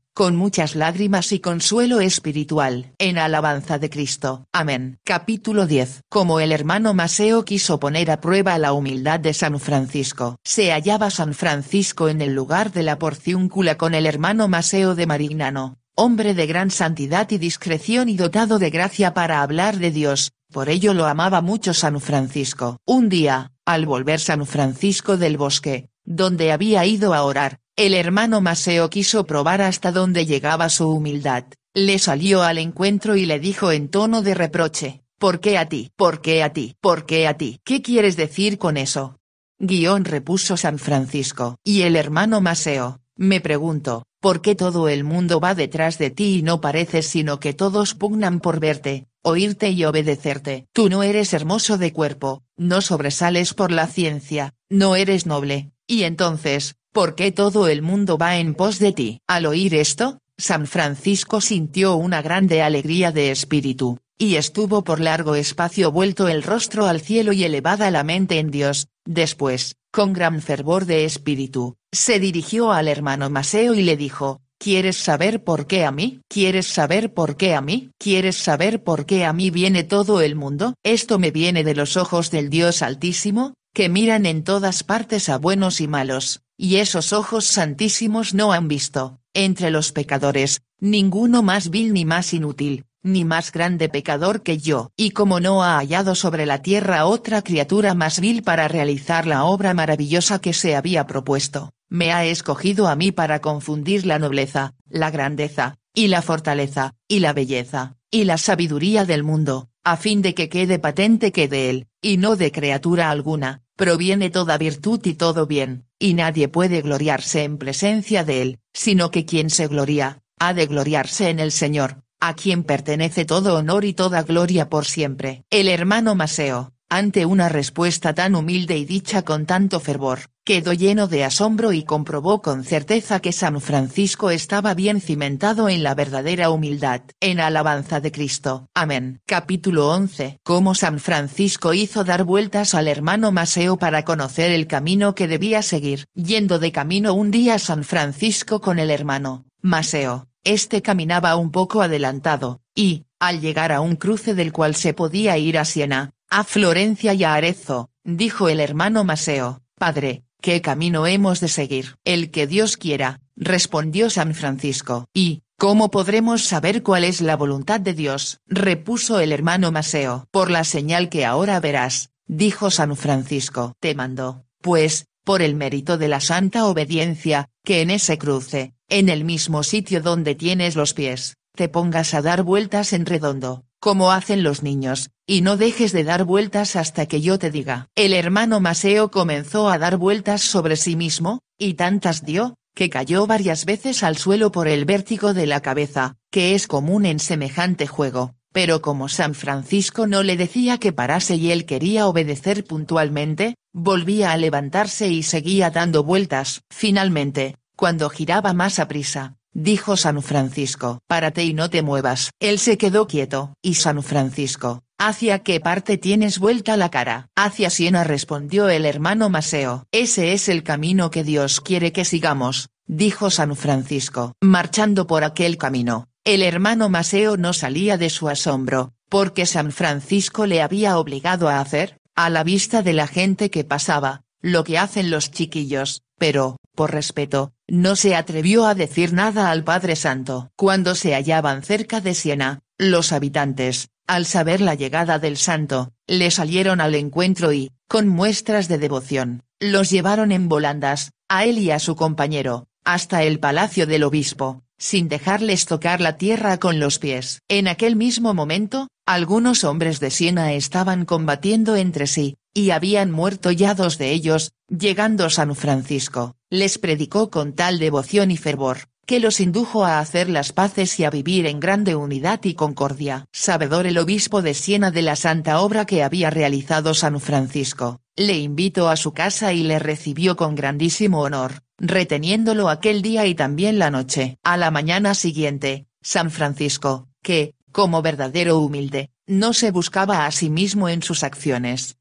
con muchas lágrimas y consuelo espiritual. En alabanza de Cristo. Amén. Capítulo diez. Como el hermano Maseo quiso poner a prueba la humildad de San Francisco. Se hallaba San Francisco en el lugar de la porciúncula con el hermano Maseo de Marignano, hombre de gran santidad y discreción y dotado de gracia para hablar de Dios, por ello lo amaba mucho San Francisco. Un día, al volver San Francisco del bosque, donde había ido a orar, el hermano Maseo quiso probar hasta dónde llegaba su humildad, le salió al encuentro y le dijo en tono de reproche: ¿por qué a ti? ¿Por qué a ti? ¿Por qué a ti? ¿Qué quieres decir con eso? Guión repuso San Francisco. Y el hermano Maseo: me pregunto, ¿por qué todo el mundo va detrás de ti y no pareces sino que todos pugnan por verte, oírte y obedecerte? Tú no eres hermoso de cuerpo, no sobresales por la ciencia, no eres noble, y entonces, ¿por qué todo el mundo va en pos de ti? Al oír esto, San Francisco sintió una grande alegría de espíritu, y estuvo por largo espacio vuelto el rostro al cielo y elevada la mente en Dios. Después, con gran fervor de espíritu, se dirigió al hermano Maseo y le dijo: ¿quieres saber por qué a mí? ¿Quieres saber por qué a mí? ¿Quieres saber por qué a mí viene todo el mundo? Esto me viene de los ojos del Dios Altísimo, que miran en todas partes a buenos y malos, y esos ojos santísimos no han visto, entre los pecadores, ninguno más vil ni más inútil, ni más grande pecador que yo. Y como no ha hallado sobre la tierra otra criatura más vil para realizar la obra maravillosa que se había propuesto, me ha escogido a mí para confundir la nobleza, la grandeza, y la fortaleza, y la belleza, y la sabiduría del mundo, a fin de que quede patente que de él, y no de criatura alguna, proviene toda virtud y todo bien, y nadie puede gloriarse en presencia de él, sino que quien se gloria, ha de gloriarse en el Señor, a quien pertenece todo honor y toda gloria por siempre. El hermano Maseo, ante una respuesta tan humilde y dicha con tanto fervor, quedó lleno de asombro y comprobó con certeza que San Francisco estaba bien cimentado en la verdadera humildad. En alabanza de Cristo. Amén. Capítulo once. Cómo San Francisco hizo dar vueltas al hermano Maseo para conocer el camino que debía seguir. Yendo de camino un día San Francisco con el hermano Maseo, este caminaba un poco adelantado, y, al llegar a un cruce del cual se podía ir a Siena, a Florencia y a Arezzo, dijo el hermano Maseo: Padre, ¿qué camino hemos de seguir? El que Dios quiera, respondió San Francisco. ¿Y cómo podremos saber cuál es la voluntad de Dios? Repuso el hermano Maseo. Por la señal que ahora verás, dijo San Francisco. Te mando, pues, por el mérito de la santa obediencia, que en ese cruce, en el mismo sitio donde tienes los pies, te pongas a dar vueltas en redondo, como hacen los niños, y no dejes de dar vueltas hasta que yo te diga. El hermano Maseo comenzó a dar vueltas sobre sí mismo, y tantas dio, que cayó varias veces al suelo por el vértigo de la cabeza, que es común en semejante juego, pero como San Francisco no le decía que parase y él quería obedecer puntualmente, volvía a levantarse y seguía dando vueltas. Finalmente, cuando giraba más aprisa, dijo San Francisco: párate y no te muevas. Él se quedó quieto. Y San Francisco: ¿hacia qué parte tienes vuelta la cara? Hacia Siena, respondió el hermano Maseo. Ese es el camino que Dios quiere que sigamos, dijo San Francisco. Marchando por aquel camino, el hermano Maseo no salía de su asombro, porque San Francisco le había obligado a hacer, a la vista de la gente que pasaba, lo que hacen los chiquillos, pero, por respeto, no se atrevió a decir nada al Padre Santo. Cuando se hallaban cerca de Siena, los habitantes, al saber la llegada del santo, le salieron al encuentro y, con muestras de devoción, los llevaron en volandas, a él y a su compañero, hasta el palacio del obispo, sin dejarles tocar la tierra con los pies. En aquel mismo momento, algunos hombres de Siena estaban combatiendo entre sí, y habían muerto ya dos de ellos. Llegando San Francisco, les predicó con tal devoción y fervor, que los indujo a hacer las paces y a vivir en grande unidad y concordia. Sabedor el obispo de Siena de la santa obra que había realizado San Francisco, le invitó a su casa y le recibió con grandísimo honor, reteniéndolo aquel día y también la noche. A la mañana siguiente, San Francisco, que, como verdadero humilde, no se buscaba a sí mismo en sus acciones,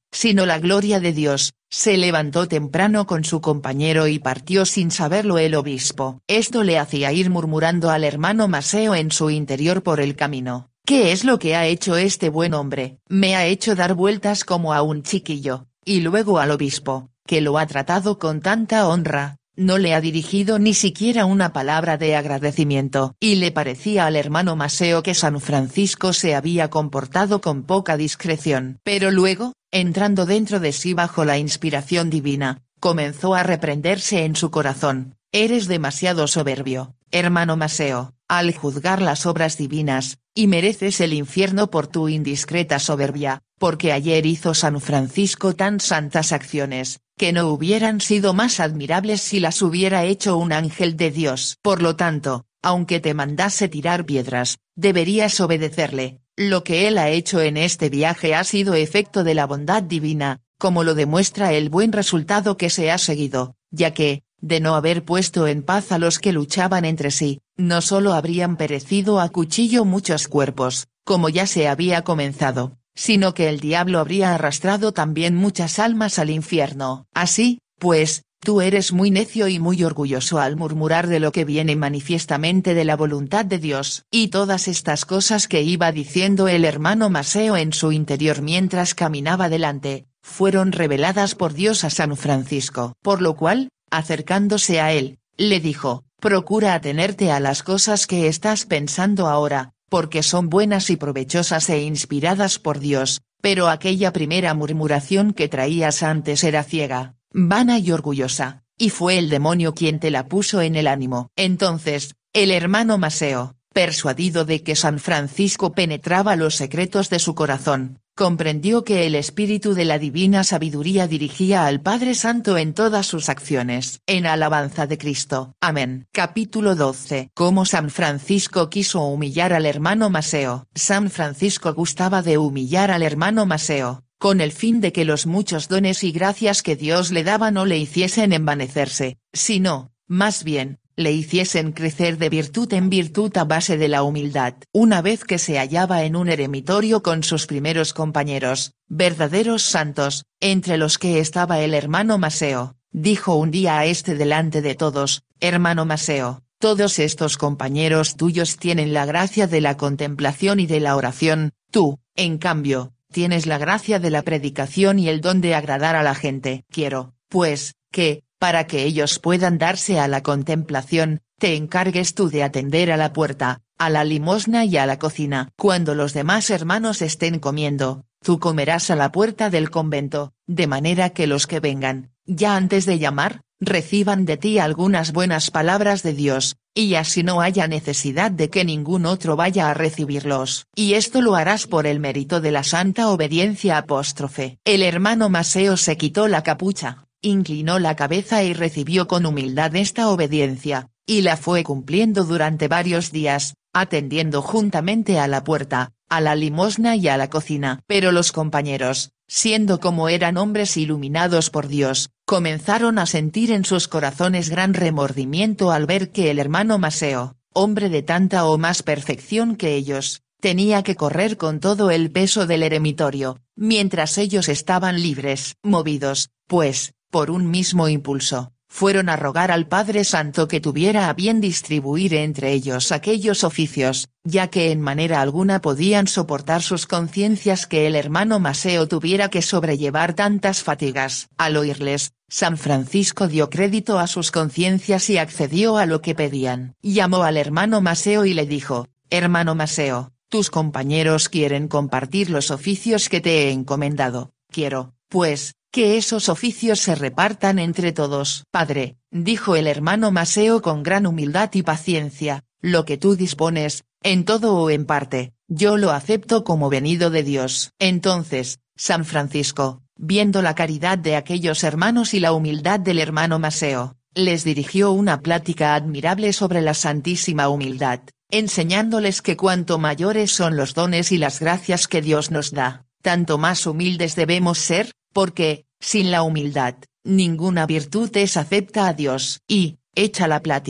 sino la gloria de Dios. Se levantó temprano con su compañero y partió sin saberlo el obispo. Esto le hacía ir murmurando al hermano Maseo en su interior por el camino. ¿Qué es lo que ha hecho este buen hombre? Me ha hecho dar vueltas como a un chiquillo. Y luego al obispo, que lo ha tratado con tanta honra, no le ha dirigido ni siquiera una palabra de agradecimiento. Y le parecía al hermano Maseo que San Francisco se había comportado con poca discreción. Pero luego, entrando dentro de sí bajo la inspiración divina, comenzó a reprenderse en su corazón. Eres demasiado soberbio, hermano Maseo, al juzgar las obras divinas, y mereces el infierno por tu indiscreta soberbia, porque ayer hizo San Francisco tan santas acciones, que no hubieran sido más admirables si las hubiera hecho un ángel de Dios. Por lo tanto, aunque te mandase tirar piedras, deberías obedecerle. Lo que él ha hecho en este viaje ha sido efecto de la bondad divina, como lo demuestra el buen resultado que se ha seguido, ya que, de no haber puesto en paz a los que luchaban entre sí, no solo habrían perecido a cuchillo muchos cuerpos, como ya se había comenzado, sino que el diablo habría arrastrado también muchas almas al infierno. Así, pues, tú eres muy necio y muy orgulloso al murmurar de lo que viene manifiestamente de la voluntad de Dios. Y todas estas cosas que iba diciendo el hermano Maseo en su interior mientras caminaba delante, fueron reveladas por Dios a San Francisco. Por lo cual, acercándose a él, le dijo, procura atenerte a las cosas que estás pensando ahora, porque son buenas y provechosas e inspiradas por Dios, pero aquella primera murmuración que traías antes era ciega, vana y orgullosa, y fue el demonio quien te la puso en el ánimo. Entonces, el hermano Maseo, persuadido de que San Francisco penetraba los secretos de su corazón, comprendió que el espíritu de la divina sabiduría dirigía al Padre Santo en todas sus acciones. En alabanza de Cristo. Amén. Capítulo doce. Cómo San Francisco quiso humillar al hermano Maseo. San Francisco gustaba de humillar al hermano Maseo, con el fin de que los muchos dones y gracias que Dios le daba no le hiciesen envanecerse, sino, más bien, le hiciesen crecer de virtud en virtud a base de la humildad. Una vez que se hallaba en un eremitorio con sus primeros compañeros, verdaderos santos, entre los que estaba el hermano Maseo, dijo un día a este delante de todos, hermano Maseo, todos estos compañeros tuyos tienen la gracia de la contemplación y de la oración, tú, en cambio, tienes la gracia de la predicación y el don de agradar a la gente. Quiero, pues, que, para que ellos puedan darse a la contemplación, te encargues tú de atender a la puerta, a la limosna y a la cocina. Cuando los demás hermanos estén comiendo, tú comerás a la puerta del convento, de manera que los que vengan, ya antes de llamar, reciban de ti algunas buenas palabras de Dios, y así no haya necesidad de que ningún otro vaya a recibirlos. Y esto lo harás por el mérito de la santa obediencia apóstrofe. El hermano Maseo se quitó la capucha, inclinó la cabeza y recibió con humildad esta obediencia, y la fue cumpliendo durante varios días, atendiendo juntamente a la puerta, a la limosna y a la cocina. Pero los compañeros, siendo como eran hombres iluminados por Dios, comenzaron a sentir en sus corazones gran remordimiento al ver que el hermano Maseo, hombre de tanta o más perfección que ellos, tenía que correr con todo el peso del eremitorio, mientras ellos estaban libres. Movidos, pues, por un mismo impulso, fueron a rogar al Padre Santo que tuviera a bien distribuir entre ellos aquellos oficios, ya que en manera alguna podían soportar sus conciencias que el hermano Maseo tuviera que sobrellevar tantas fatigas. Al oírles, San Francisco dio crédito a sus conciencias y accedió a lo que pedían. Llamó al hermano Maseo y le dijo, hermano Maseo, tus compañeros quieren compartir los oficios que te he encomendado, quiero, pues, que esos oficios se repartan entre todos. Padre, dijo el hermano Maseo con gran humildad y paciencia, lo que tú dispones, en todo o en parte, yo lo acepto como venido de Dios. Entonces, San Francisco, viendo la caridad de aquellos hermanos y la humildad del hermano Maseo, les dirigió una plática admirable sobre la santísima humildad, enseñándoles que cuanto mayores son los dones y las gracias que Dios nos da, tanto más humildes debemos ser, porque, sin la humildad, ninguna virtud es acepta a Dios. Y, hecha la plática,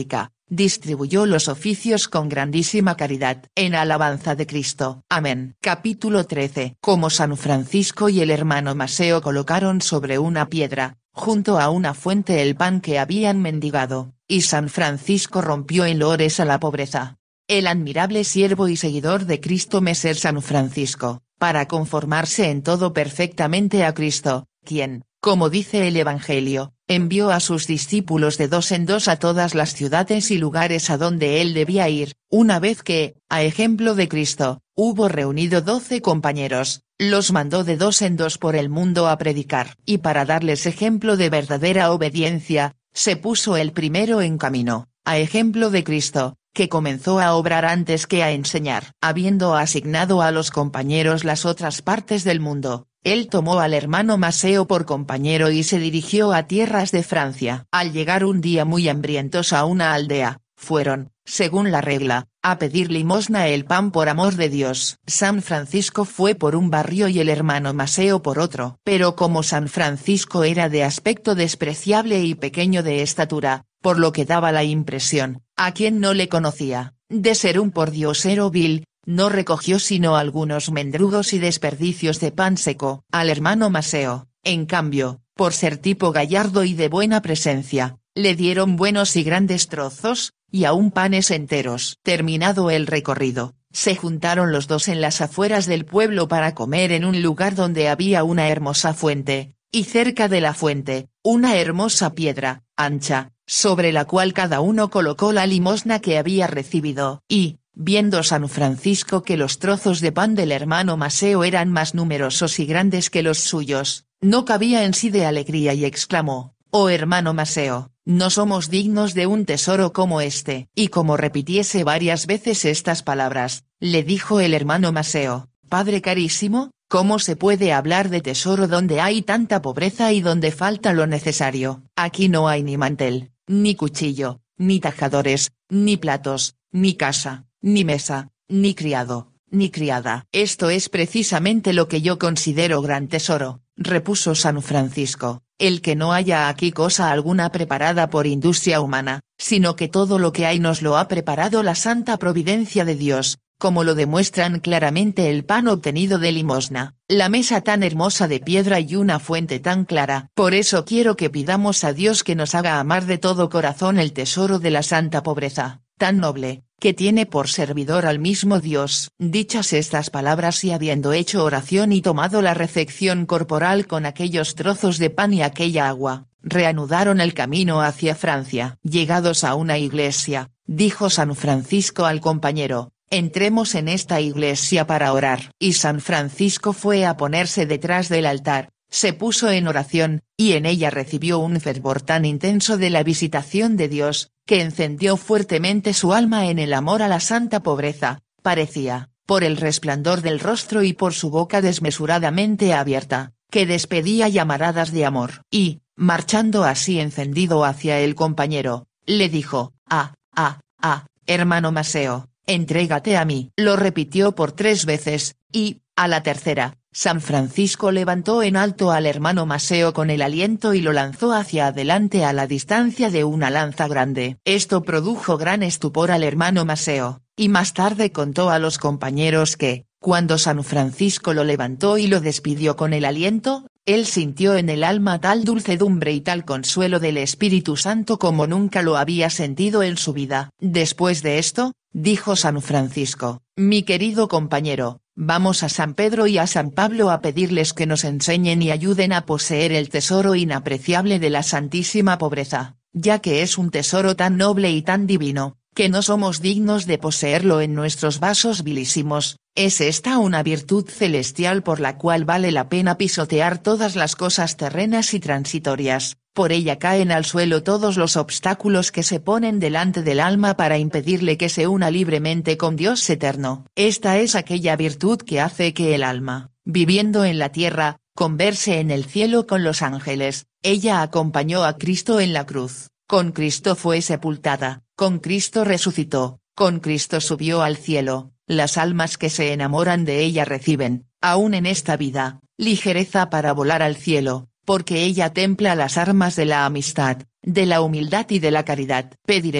distribuyó los oficios con grandísima caridad. En alabanza de Cristo. Amén. Capítulo trece. Como San Francisco y el hermano Maseo colocaron sobre una piedra, junto a una fuente, el pan que habían mendigado, y San Francisco rompió en loores a la pobreza. El admirable siervo y seguidor de Cristo Messer San Francisco, para conformarse en todo perfectamente a Cristo, quien, como dice el Evangelio, envió a sus discípulos de dos en dos a todas las ciudades y lugares a donde él debía ir, una vez que, a ejemplo de Cristo, hubo reunido doce compañeros, los mandó de dos en dos por el mundo a predicar. Y para darles ejemplo de verdadera obediencia, se puso el primero en camino, a ejemplo de Cristo, que comenzó a obrar antes que a enseñar. Habiendo asignado a los compañeros las otras partes del mundo, él tomó al hermano Maseo por compañero y se dirigió a tierras de Francia. Al llegar un día muy hambrientos a una aldea, fueron, según la regla, a pedir limosna el pan por amor de Dios. San Francisco fue por un barrio y el hermano Maseo por otro. Pero como San Francisco era de aspecto despreciable y pequeño de estatura, por lo que daba la impresión, a quien no le conocía, de ser un pordiosero vil, no recogió sino algunos mendrugos y desperdicios de pan seco. Al hermano Maseo, en cambio, por ser tipo gallardo y de buena presencia, le dieron buenos y grandes trozos, y aún panes enteros. Terminado el recorrido, se juntaron los dos en las afueras del pueblo para comer en un lugar donde había una hermosa fuente, y cerca de la fuente, una hermosa piedra, ancha, sobre la cual cada uno colocó la limosna que había recibido. Y, viendo San Francisco que los trozos de pan del hermano Maseo eran más numerosos y grandes que los suyos, no cabía en sí de alegría y exclamó: «Oh hermano Maseo, no somos dignos de un tesoro como este». Y como repitiese varias veces estas palabras, le dijo el hermano Maseo: «Padre carísimo, ¿cómo se puede hablar de tesoro donde hay tanta pobreza y donde falta lo necesario? Aquí no hay ni mantel, ni cuchillo, ni tajadores, ni platos, ni casa, ni mesa, ni criado, ni criada». «Esto es precisamente lo que yo considero gran tesoro», repuso San Francisco, «el que no haya aquí cosa alguna preparada por industria humana, sino que todo lo que hay nos lo ha preparado la santa providencia de Dios, como lo demuestran claramente el pan obtenido de limosna, la mesa tan hermosa de piedra y una fuente tan clara. Por eso quiero que pidamos a Dios que nos haga amar de todo corazón el tesoro de la santa pobreza, tan noble, que tiene por servidor al mismo Dios». Dichas estas palabras y habiendo hecho oración y tomado la refección corporal con aquellos trozos de pan y aquella agua, reanudaron el camino hacia Francia. Llegados a una iglesia, dijo San Francisco al compañero: «Entremos en esta iglesia para orar». Y San Francisco fue a ponerse detrás del altar, se puso en oración, y en ella recibió un fervor tan intenso de la visitación de Dios, que encendió fuertemente su alma en el amor a la santa pobreza. Parecía, por el resplandor del rostro y por su boca desmesuradamente abierta, que despedía llamaradas de amor. Y, marchando así encendido hacia el compañero, le dijo: «Ah, ah, ah, hermano Maseo, entrégate a mí». Lo repitió por tres veces, y, a la tercera, San Francisco levantó en alto al hermano Maseo con el aliento y lo lanzó hacia adelante a la distancia de una lanza grande. Esto produjo gran estupor al hermano Maseo, y más tarde contó a los compañeros que, cuando San Francisco lo levantó y lo despidió con el aliento, él sintió en el alma tal dulcedumbre y tal consuelo del Espíritu Santo como nunca lo había sentido en su vida. Después de esto, dijo San Francisco: «Mi querido compañero, vamos a San Pedro y a San Pablo a pedirles que nos enseñen y ayuden a poseer el tesoro inapreciable de la santísima pobreza, ya que es un tesoro tan noble y tan divino, que no somos dignos de poseerlo en nuestros vasos vilísimos. Es esta una virtud celestial por la cual vale la pena pisotear todas las cosas terrenas y transitorias, por ella caen al suelo todos los obstáculos que se ponen delante del alma para impedirle que se una libremente con Dios eterno. Esta es aquella virtud que hace que el alma, viviendo en la tierra, converse en el cielo con los ángeles. Ella acompañó a Cristo en la cruz, con Cristo fue sepultada, con Cristo resucitó, con Cristo subió al cielo. Las almas que se enamoran de ella reciben, aún en esta vida, ligereza para volar al cielo, porque ella templa las armas de la amistad, de la humildad y de la caridad. Pediremos,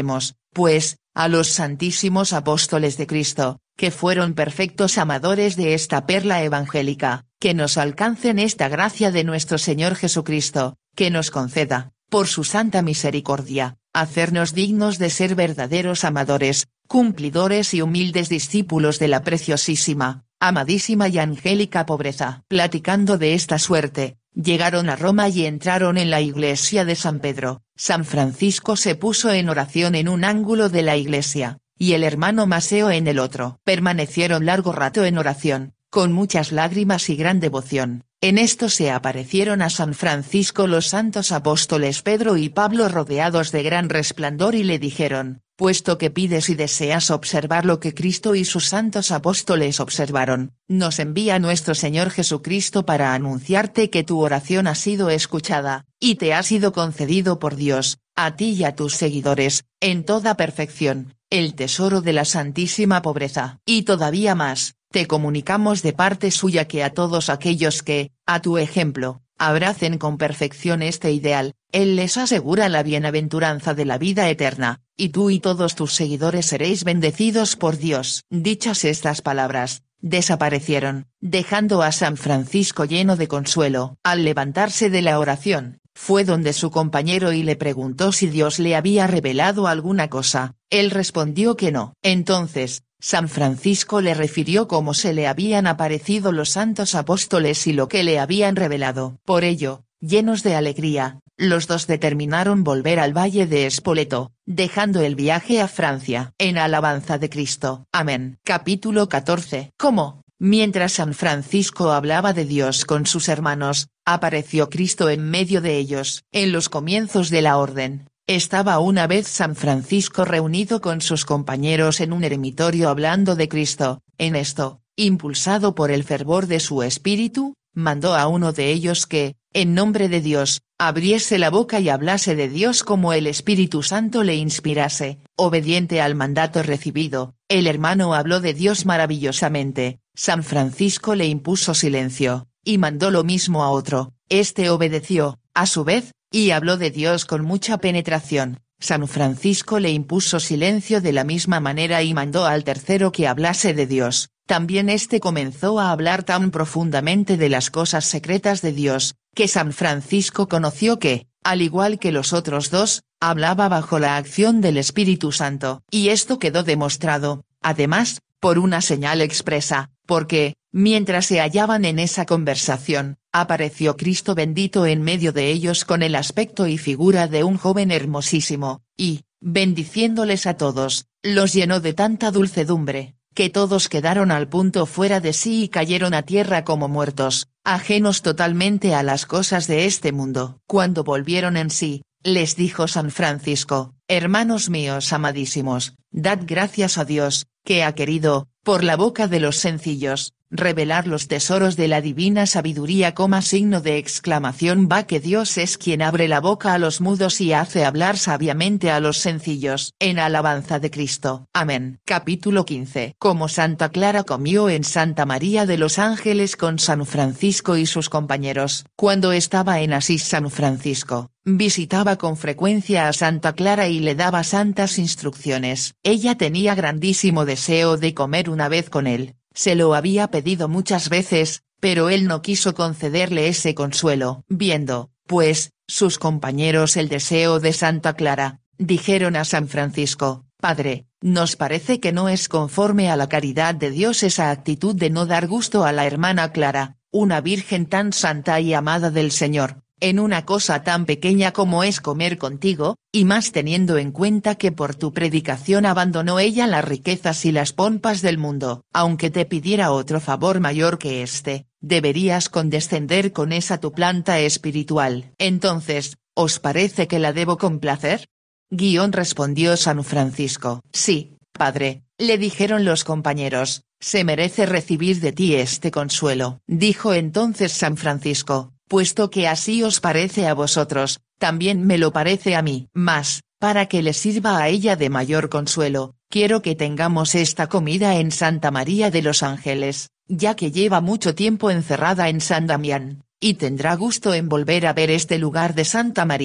pues, a los santísimos apóstoles de Cristo, que fueron perfectos amadores de esta perla evangélica, que nos alcancen esta gracia de nuestro Señor Jesucristo, que nos conceda, por su santa misericordia, hacernos dignos de ser verdaderos amadores, cumplidores y humildes discípulos de la preciosísima, amadísima y angélica pobreza. Platicando de esta suerte, llegaron a Roma y entraron en la iglesia de San Pedro. San Francisco se puso en oración en un ángulo de la iglesia, y el hermano Maseo en el otro. Permanecieron largo rato en oración, con muchas lágrimas y gran devoción. En esto se aparecieron a San Francisco los santos apóstoles Pedro y Pablo rodeados de gran resplandor y le dijeron: puesto que pides y deseas observar lo que Cristo y sus santos apóstoles observaron, nos envía nuestro Señor Jesucristo para anunciarte que tu oración ha sido escuchada, y te ha sido concedido por Dios, a ti y a tus seguidores, en toda perfección, el tesoro de la santísima pobreza. Y todavía más, te comunicamos de parte suya que a todos aquellos que, a tu ejemplo, abracen con perfección este ideal, Él les asegura la bienaventuranza de la vida eterna, y tú y todos tus seguidores seréis bendecidos por Dios. Dichas estas palabras, desaparecieron, dejando a San Francisco lleno de consuelo. Al levantarse de la oración, fue donde su compañero y le preguntó si Dios le había revelado alguna cosa. Él respondió que no. Entonces, San Francisco le refirió cómo se le habían aparecido los santos apóstoles y lo que le habían revelado. Por ello, llenos de alegría, los dos determinaron volver al valle de Spoleto, dejando el viaje a Francia. En alabanza de Cristo. Amén. Capítulo catorce. ¿Cómo? Mientras San Francisco hablaba de Dios con sus hermanos, apareció Cristo en medio de ellos. En los comienzos de la orden, estaba una vez San Francisco reunido con sus compañeros en un eremitorio hablando de Cristo. En esto, impulsado por el fervor de su espíritu, mandó a uno de ellos que, en nombre de Dios, abriese la boca y hablase de Dios como el Espíritu Santo le inspirase. Obediente al mandato recibido, el hermano habló de Dios maravillosamente. San Francisco le impuso silencio, y mandó lo mismo a otro. Este obedeció, a su vez, y habló de Dios con mucha penetración. San Francisco le impuso silencio de la misma manera y mandó al tercero que hablase de Dios. También éste comenzó a hablar tan profundamente de las cosas secretas de Dios, que San Francisco conoció que, al igual que los otros dos, hablaba bajo la acción del Espíritu Santo. Y esto quedó demostrado, además, por una señal expresa, porque, mientras se hallaban en esa conversación, apareció Cristo bendito en medio de ellos con el aspecto y figura de un joven hermosísimo, y, bendiciéndoles a todos, los llenó de tanta dulcedumbre, que todos quedaron al punto fuera de sí y cayeron a tierra como muertos, ajenos totalmente a las cosas de este mundo. Cuando volvieron en sí, les dijo San Francisco: hermanos míos amadísimos, dad gracias a Dios, que ha querido, por la boca de los sencillos, revelar los tesoros de la divina sabiduría. Coma signo de exclamación va que Dios es quien abre la boca a los mudos y hace hablar sabiamente a los sencillos. En alabanza de Cristo. Amén. Capítulo quince. Como Santa Clara comió en Santa María de los Ángeles con San Francisco y sus compañeros. Cuando estaba en Asís San Francisco, visitaba con frecuencia a Santa Clara y le daba santas instrucciones. Ella tenía grandísimo deseo de comer una vez con él. Se lo había pedido muchas veces, pero él no quiso concederle ese consuelo. Viendo, pues, sus compañeros el deseo de Santa Clara, dijeron a San Francisco: Padre, nos parece que no es conforme a la caridad de Dios esa actitud de no dar gusto a la hermana Clara, una virgen tan santa y amada del Señor, en una cosa tan pequeña como es comer contigo, y más teniendo en cuenta que por tu predicación abandonó ella las riquezas y las pompas del mundo. Aunque te pidiera otro favor mayor que este, deberías condescender con esa tu planta espiritual. Entonces, ¿os parece que la debo complacer? Guión respondió San Francisco. Sí, padre, le dijeron los compañeros, se merece recibir de ti este consuelo. Dijo entonces San Francisco: puesto que así os parece a vosotros, también me lo parece a mí. Mas, para que le sirva a ella de mayor consuelo, quiero que tengamos esta comida en Santa María de los Ángeles, ya que lleva mucho tiempo encerrada en San Damián, y tendrá gusto en volver a ver este lugar de Santa María.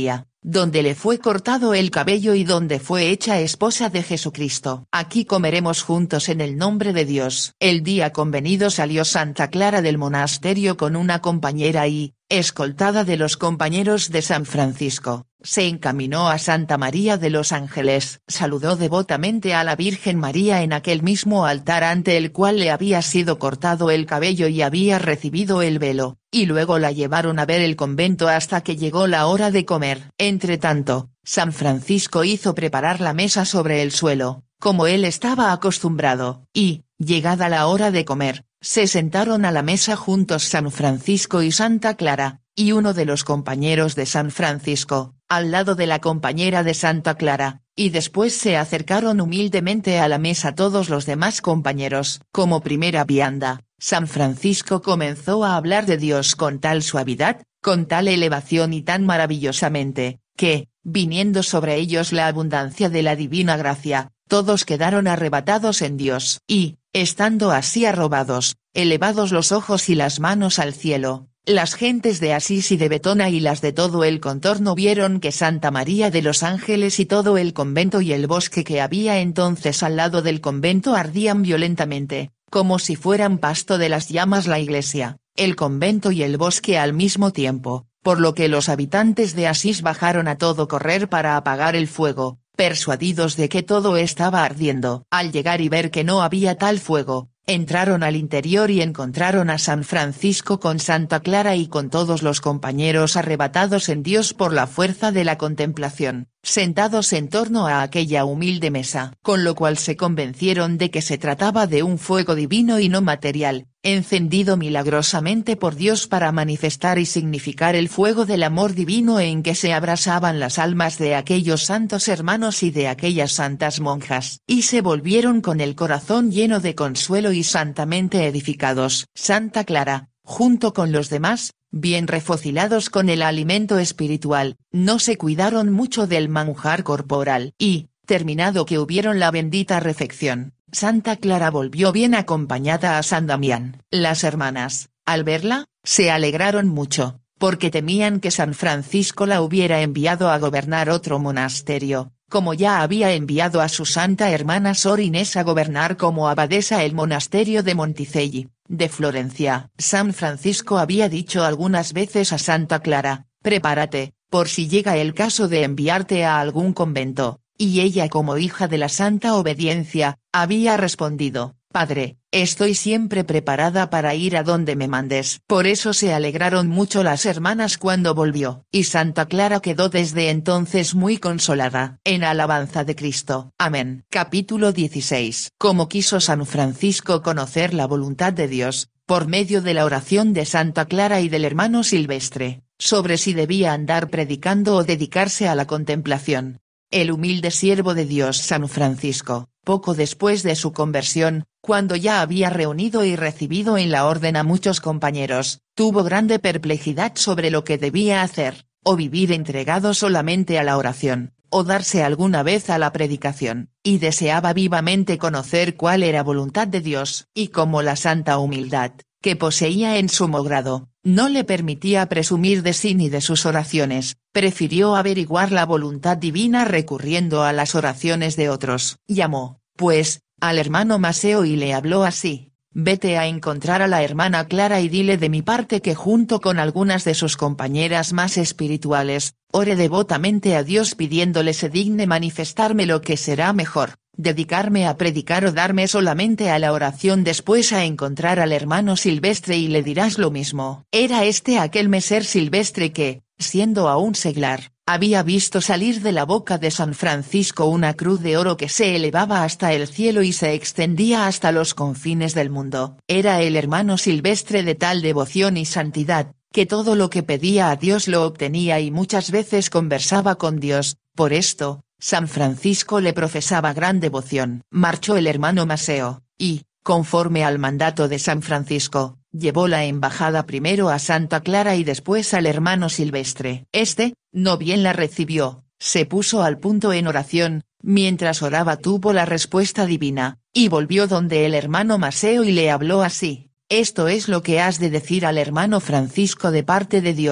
donde le fue cortado el cabello y donde fue hecha esposa de Jesucristo. Aquí comeremos juntos en el nombre de Dios. El día convenido salió Santa Clara del monasterio con una compañera y, escoltada de los compañeros de San Francisco, se encaminó a Santa María de los Ángeles. Saludó devotamente a la Virgen María en aquel mismo altar ante el cual le había sido cortado el cabello y había recibido el velo, y luego la llevaron a ver el convento hasta que llegó la hora de comer. Entretanto, San Francisco hizo preparar la mesa sobre el suelo, como él estaba acostumbrado, y, llegada la hora de comer, se sentaron a la mesa juntos San Francisco y Santa Clara, y uno de los compañeros de San Francisco, al lado de la compañera de Santa Clara, y después se acercaron humildemente a la mesa todos los demás compañeros. Como primera vianda, San Francisco comenzó a hablar de Dios con tal suavidad, con tal elevación y tan maravillosamente, que, viniendo sobre ellos la abundancia de la divina gracia, todos quedaron arrebatados en Dios, y, estando así arrobados, elevados los ojos y las manos al cielo, las gentes de Asís y de Betona y las de todo el contorno vieron que Santa María de los Ángeles y todo el convento y el bosque que había entonces al lado del convento ardían violentamente, como si fueran pasto de las llamas la iglesia, el convento y el bosque al mismo tiempo, por lo que los habitantes de Asís bajaron a todo correr para apagar el fuego, persuadidos de que todo estaba ardiendo. Al llegar y ver que no había tal fuego, entraron al interior y encontraron a San Francisco con Santa Clara y con todos los compañeros arrebatados en Dios por la fuerza de la contemplación, sentados en torno a aquella humilde mesa, con lo cual se convencieron de que se trataba de un fuego divino y no material, encendido milagrosamente por Dios para manifestar y significar el fuego del amor divino en que se abrasaban las almas de aquellos santos hermanos y de aquellas santas monjas, y se volvieron con el corazón lleno de consuelo y santamente edificados. Santa Clara, junto con los demás, bien refocilados con el alimento espiritual, no se cuidaron mucho del manjar corporal, y, terminado que hubieron la bendita refección, Santa Clara volvió bien acompañada a San Damián. Las hermanas, al verla, se alegraron mucho, porque temían que San Francisco la hubiera enviado a gobernar otro monasterio, como ya había enviado a su santa hermana Sor Inés a gobernar como abadesa el monasterio de Monticelli, de Florencia. San Francisco había dicho algunas veces a Santa Clara, prepárate, por si llega el caso de enviarte a algún convento, y ella como hija de la santa obediencia, había respondido, Padre, estoy siempre preparada para ir a donde me mandes. Por eso se alegraron mucho las hermanas cuando volvió, y Santa Clara quedó desde entonces muy consolada. En alabanza de Cristo. Amén. Capítulo dieciséis. Cómo quiso San Francisco conocer la voluntad de Dios, por medio de la oración de Santa Clara y del hermano Silvestre, sobre si debía andar predicando o dedicarse a la contemplación. El humilde siervo de Dios San Francisco, poco después de su conversión, cuando ya había reunido y recibido en la orden a muchos compañeros, tuvo grande perplejidad sobre lo que debía hacer, o vivir entregado solamente a la oración, o darse alguna vez a la predicación, y deseaba vivamente conocer cuál era voluntad de Dios, y como la santa humildad, que poseía en sumo grado, no le permitía presumir de sí ni de sus oraciones, prefirió averiguar la voluntad divina recurriendo a las oraciones de otros. Llamó, pues, al hermano Maseo y le habló así, vete a encontrar a la hermana Clara y dile de mi parte que junto con algunas de sus compañeras más espirituales, ore devotamente a Dios pidiéndole se digne manifestarme lo que será mejor, dedicarme a predicar o darme solamente a la oración, después a encontrar al hermano Silvestre y le dirás lo mismo. Era este aquel meser Silvestre que, siendo aún seglar, había visto salir de la boca de San Francisco una cruz de oro que se elevaba hasta el cielo y se extendía hasta los confines del mundo. Era el hermano Silvestre de tal devoción y santidad, que todo lo que pedía a Dios lo obtenía y muchas veces conversaba con Dios. Por esto, San Francisco le profesaba gran devoción. Marchó el hermano Maseo, y, conforme al mandato de San Francisco, llevó la embajada primero a Santa Clara y después al hermano Silvestre. Este, no bien la recibió, se puso al punto en oración, mientras oraba tuvo la respuesta divina, y volvió donde el hermano Maseo y le habló así, esto es lo que has de decir al hermano Francisco de parte de Dios,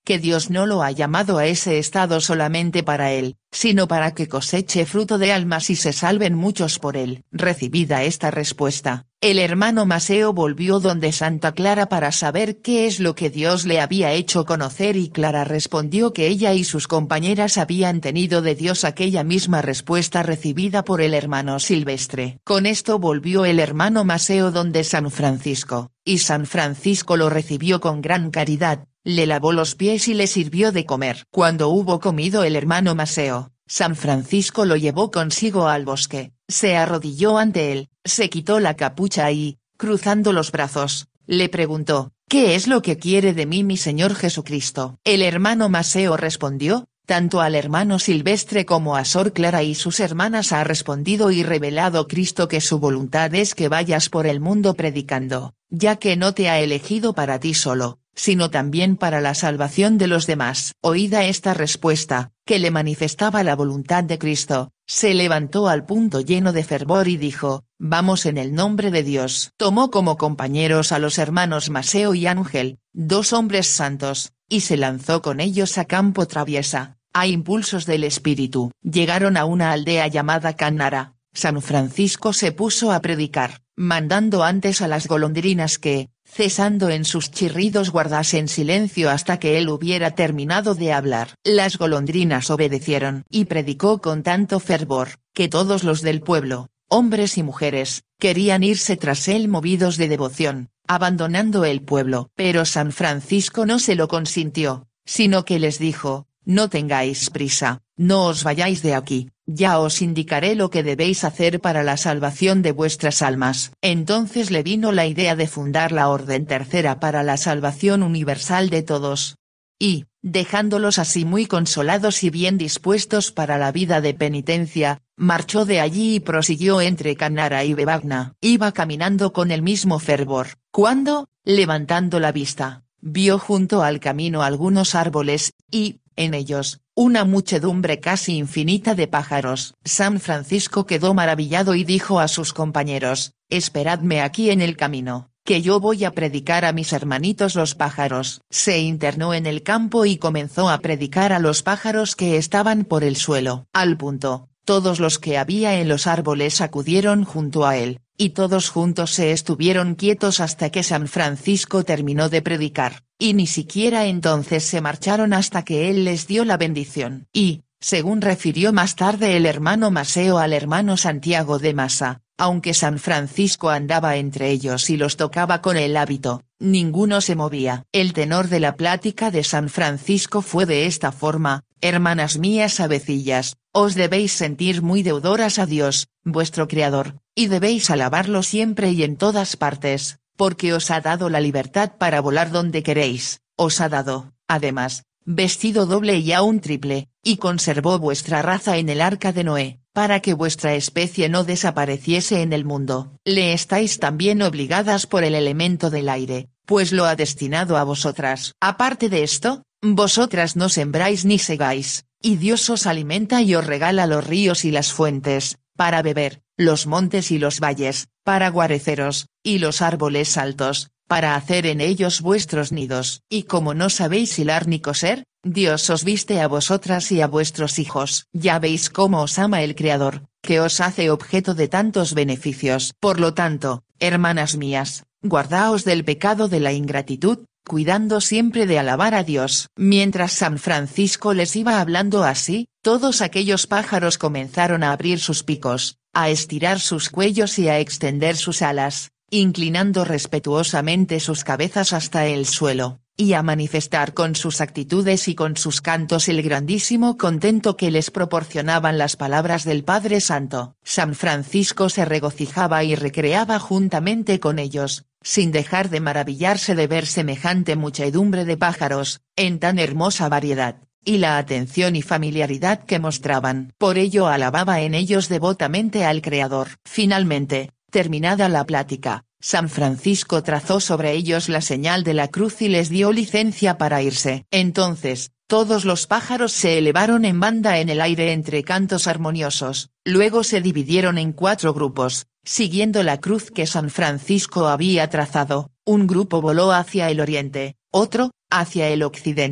que Dios no lo ha llamado a ese estado solamente para él, sino para que coseche fruto de almas y se salven muchos por él. Recibida esta respuesta, el hermano Maseo volvió donde Santa Clara para saber qué es lo que Dios le había hecho conocer, y Clara respondió que ella y sus compañeras habían tenido de Dios aquella misma respuesta recibida por el hermano Silvestre. Con esto volvió el hermano Maseo donde San Francisco, y San Francisco lo recibió con gran caridad, le lavó los pies y le sirvió de comer. Cuando hubo comido el hermano Maseo, San Francisco lo llevó consigo al bosque, se arrodilló ante él, se quitó la capucha y, cruzando los brazos, le preguntó: ¿qué es lo que quiere de mí mi Señor Jesucristo? El hermano Maseo respondió: tanto al hermano Silvestre como a Sor Clara y sus hermanas ha respondido y revelado Cristo que su voluntad es que vayas por el mundo predicando, ya que no te ha elegido para ti solo, sino también para la salvación de los demás. Oída esta respuesta, que le manifestaba la voluntad de Cristo, se levantó al punto lleno de fervor y dijo: vamos en el nombre de Dios. Tomó como compañeros a los hermanos Maseo y Ángel, dos hombres santos, y se lanzó con ellos a campo traviesa, a impulsos del espíritu. Llegaron a una aldea llamada Cannara. San Francisco se puso a predicar, mandando antes a las golondrinas que, cesando en sus chirridos, guardasen silencio hasta que él hubiera terminado de hablar. Las golondrinas obedecieron, y predicó con tanto fervor, que todos los del pueblo, hombres y mujeres, querían irse tras él movidos de devoción, abandonando el pueblo. Pero San Francisco no se lo consintió, sino que les dijo: no tengáis prisa, no os vayáis de aquí, ya os indicaré lo que debéis hacer para la salvación de vuestras almas. Entonces le vino la idea de fundar la Orden Tercera para la salvación universal de todos. Y, dejándolos así muy consolados y bien dispuestos para la vida de penitencia, marchó de allí y prosiguió entre Cannara y Bevagna. Iba caminando con el mismo fervor, cuando, levantando la vista, vio junto al camino algunos árboles, y, en ellos, una muchedumbre casi infinita de pájaros. San Francisco quedó maravillado y dijo a sus compañeros: esperadme aquí en el camino, que yo voy a predicar a mis hermanitos los pájaros. Se internó en el campo y comenzó a predicar a los pájaros que estaban por el suelo. Al punto, todos los que había en los árboles acudieron junto a él, y todos juntos se estuvieron quietos hasta que San Francisco terminó de predicar, y ni siquiera entonces se marcharon hasta que él les dio la bendición. Y, según refirió más tarde el hermano Maseo al hermano Santiago de Masa, aunque San Francisco andaba entre ellos y los tocaba con el hábito, ninguno se movía. El tenor de la plática de San Francisco fue de esta forma: hermanas mías avecillas, os debéis sentir muy deudoras a Dios, vuestro Creador, y debéis alabarlo siempre y en todas partes, porque os ha dado la libertad para volar donde queréis, os ha dado, además, vestido doble y aún triple, y conservó vuestra raza en el arca de Noé, para que vuestra especie no desapareciese en el mundo. Le estáis también obligadas por el elemento del aire, pues lo ha destinado a vosotras. Aparte de esto, vosotras no sembráis ni segáis, y Dios os alimenta y os regala los ríos y las fuentes, para beber, los montes y los valles, para guareceros, y los árboles altos, para hacer en ellos vuestros nidos. Y como no sabéis hilar ni coser, Dios os viste a vosotras y a vuestros hijos. Ya veis cómo os ama el Creador, que os hace objeto de tantos beneficios. Por lo tanto, hermanas mías, guardaos del pecado de la ingratitud, cuidando siempre de alabar a Dios. Mientras San Francisco les iba hablando así, todos aquellos pájaros comenzaron a abrir sus picos, a estirar sus cuellos y a extender sus alas, inclinando respetuosamente sus cabezas hasta el suelo, y a manifestar con sus actitudes y con sus cantos el grandísimo contento que les proporcionaban las palabras del Padre Santo. San Francisco se regocijaba y recreaba juntamente con ellos, sin dejar de maravillarse de ver semejante muchedumbre de pájaros, en tan hermosa variedad, y la atención y familiaridad que mostraban. Por ello alababa en ellos devotamente al Creador. Finalmente, terminada la plática, San Francisco trazó sobre ellos la señal de la cruz y les dio licencia para irse. Entonces, todos los pájaros se elevaron en banda en el aire entre cantos armoniosos, luego se dividieron en cuatro grupos, siguiendo la cruz que San Francisco había trazado. Un grupo voló hacia el oriente, otro, hacia el occidente,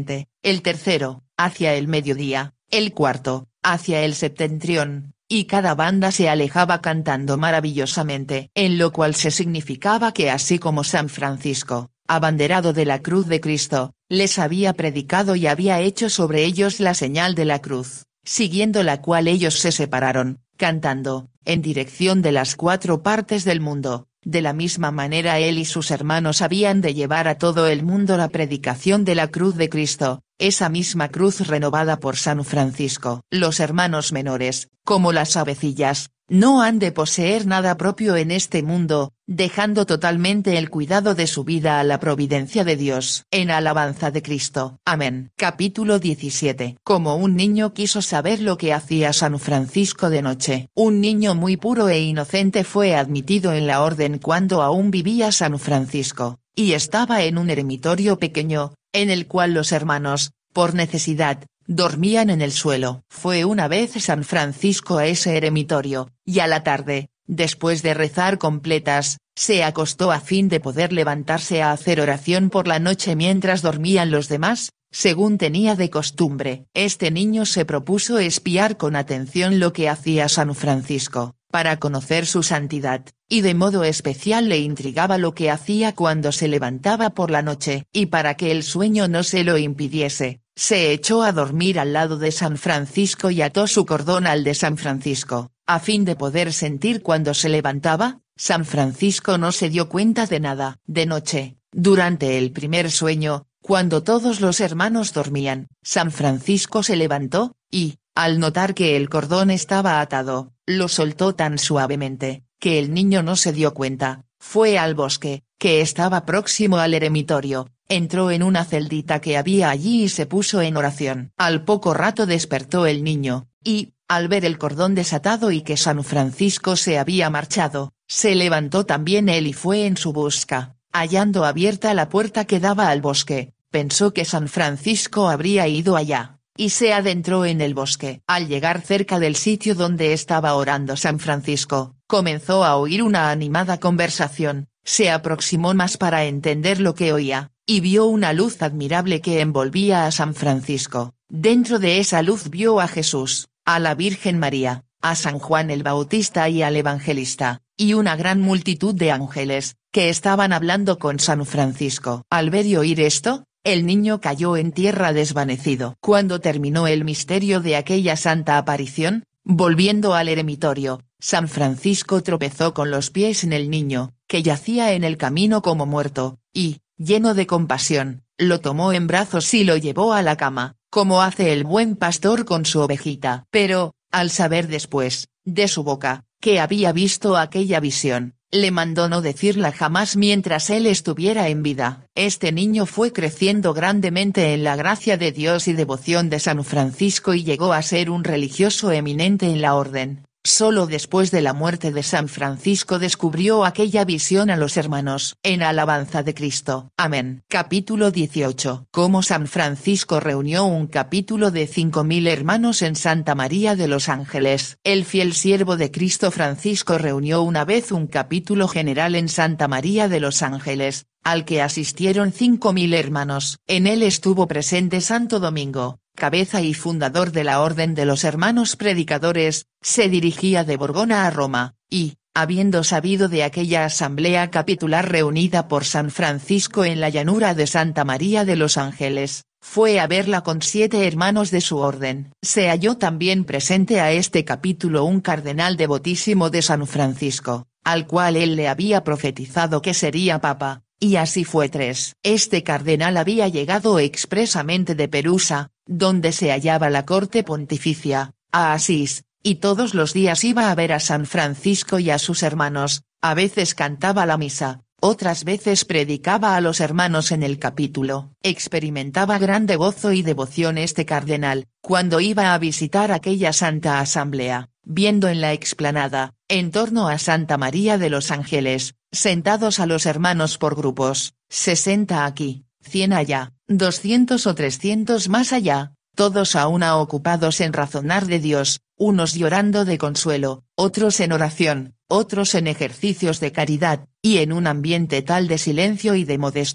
el tercero, hacia el mediodía, el cuarto, hacia el septentrión, y cada banda se alejaba cantando maravillosamente, en lo cual se significaba que así como San Francisco, abanderado de la cruz de Cristo, les había predicado y había hecho sobre ellos la señal de la cruz, siguiendo la cual ellos se separaron, cantando, en dirección de las cuatro partes del mundo. De la misma manera él y sus hermanos habían de llevar a todo el mundo la predicación de la cruz de Cristo, esa misma cruz renovada por San Francisco. Los hermanos menores, como las avecillas, no han de poseer nada propio en este mundo, dejando totalmente el cuidado de su vida a la providencia de Dios. En alabanza de Cristo. Amén. Capítulo diecisiete. Como un niño quiso saber lo que hacía San Francisco de noche. Un niño muy puro e inocente fue admitido en la orden cuando aún vivía San Francisco, y estaba en un eremitorio pequeño, en el cual los hermanos, por necesidad, dormían en el suelo. Fue una vez San Francisco a ese eremitorio, y a la tarde, después de rezar completas, se acostó a fin de poder levantarse a hacer oración por la noche mientras dormían los demás, según tenía de costumbre. Este niño se propuso espiar con atención lo que hacía San Francisco, para conocer su santidad, y de modo especial le intrigaba lo que hacía cuando se levantaba por la noche, y para que el sueño no se lo impidiese, se echó a dormir al lado de San Francisco y ató su cordón al de San Francisco, a fin de poder sentir cuando se levantaba. San Francisco no se dio cuenta de nada. De noche, durante el primer sueño, cuando todos los hermanos dormían, San Francisco se levantó, y, al notar que el cordón estaba atado, lo soltó tan suavemente, que el niño no se dio cuenta. Fue al bosque, que estaba próximo al eremitorio, entró en una celdita que había allí y se puso en oración. Al poco rato despertó el niño, y, al ver el cordón desatado y que San Francisco se había marchado, se levantó también él y fue en su busca. Hallando abierta la puerta que daba al bosque, pensó que San Francisco habría ido allá, y se adentró en el bosque. Al llegar cerca del sitio donde estaba orando San Francisco, comenzó a oír una animada conversación, se aproximó más para entender lo que oía, y vio una luz admirable que envolvía a San Francisco. Dentro de esa luz vio a Jesús, a la Virgen María, a San Juan el Bautista y al Evangelista, y una gran multitud de ángeles, que estaban hablando con San Francisco. Al ver y oír esto, el niño cayó en tierra desvanecido. Cuando terminó el misterio de aquella santa aparición, volviendo al eremitorio, San Francisco tropezó con los pies en el niño, que yacía en el camino como muerto, y, lleno de compasión, lo tomó en brazos y lo llevó a la cama, como hace el buen pastor con su ovejita. Pero, al saber después, de su boca, que había visto aquella visión, le mandó no decirla jamás mientras él estuviera en vida. Este niño fue creciendo grandemente en la gracia de Dios y devoción de San Francisco y llegó a ser un religioso eminente en la orden. Solo después de la muerte de San Francisco descubrió aquella visión a los hermanos. En alabanza de Cristo. Amén. Capítulo dieciocho. Cómo San Francisco reunió un capítulo de cinco mil hermanos en Santa María de los Ángeles. El fiel siervo de Cristo Francisco reunió una vez un capítulo general en Santa María de los Ángeles, al que asistieron cinco mil hermanos. En él estuvo presente Santo Domingo, cabeza y fundador de la Orden de los Hermanos Predicadores. Se dirigía de Borgona a Roma, y, habiendo sabido de aquella asamblea capitular reunida por San Francisco en la llanura de Santa María de los Ángeles, fue a verla con siete hermanos de su orden. Se halló también presente a este capítulo un cardenal devotísimo de San Francisco, al cual él le había profetizado que sería papa, y así fue tres. Este cardenal había llegado expresamente de Perusa, donde se hallaba la corte pontificia, a Asís, y todos los días iba a ver a San Francisco y a sus hermanos, a veces cantaba la misa, otras veces predicaba a los hermanos en el capítulo. Experimentaba grande gozo y devoción este cardenal, cuando iba a visitar aquella santa asamblea, viendo en la explanada, en torno a Santa María de los Ángeles, sentados a los hermanos por grupos, sesenta aquí, cien allá, doscientos o trescientos más allá, todos a una ocupados en razonar de Dios, unos llorando de consuelo, otros en oración, otros en ejercicios de caridad, y en un ambiente tal de silencio y de modestia,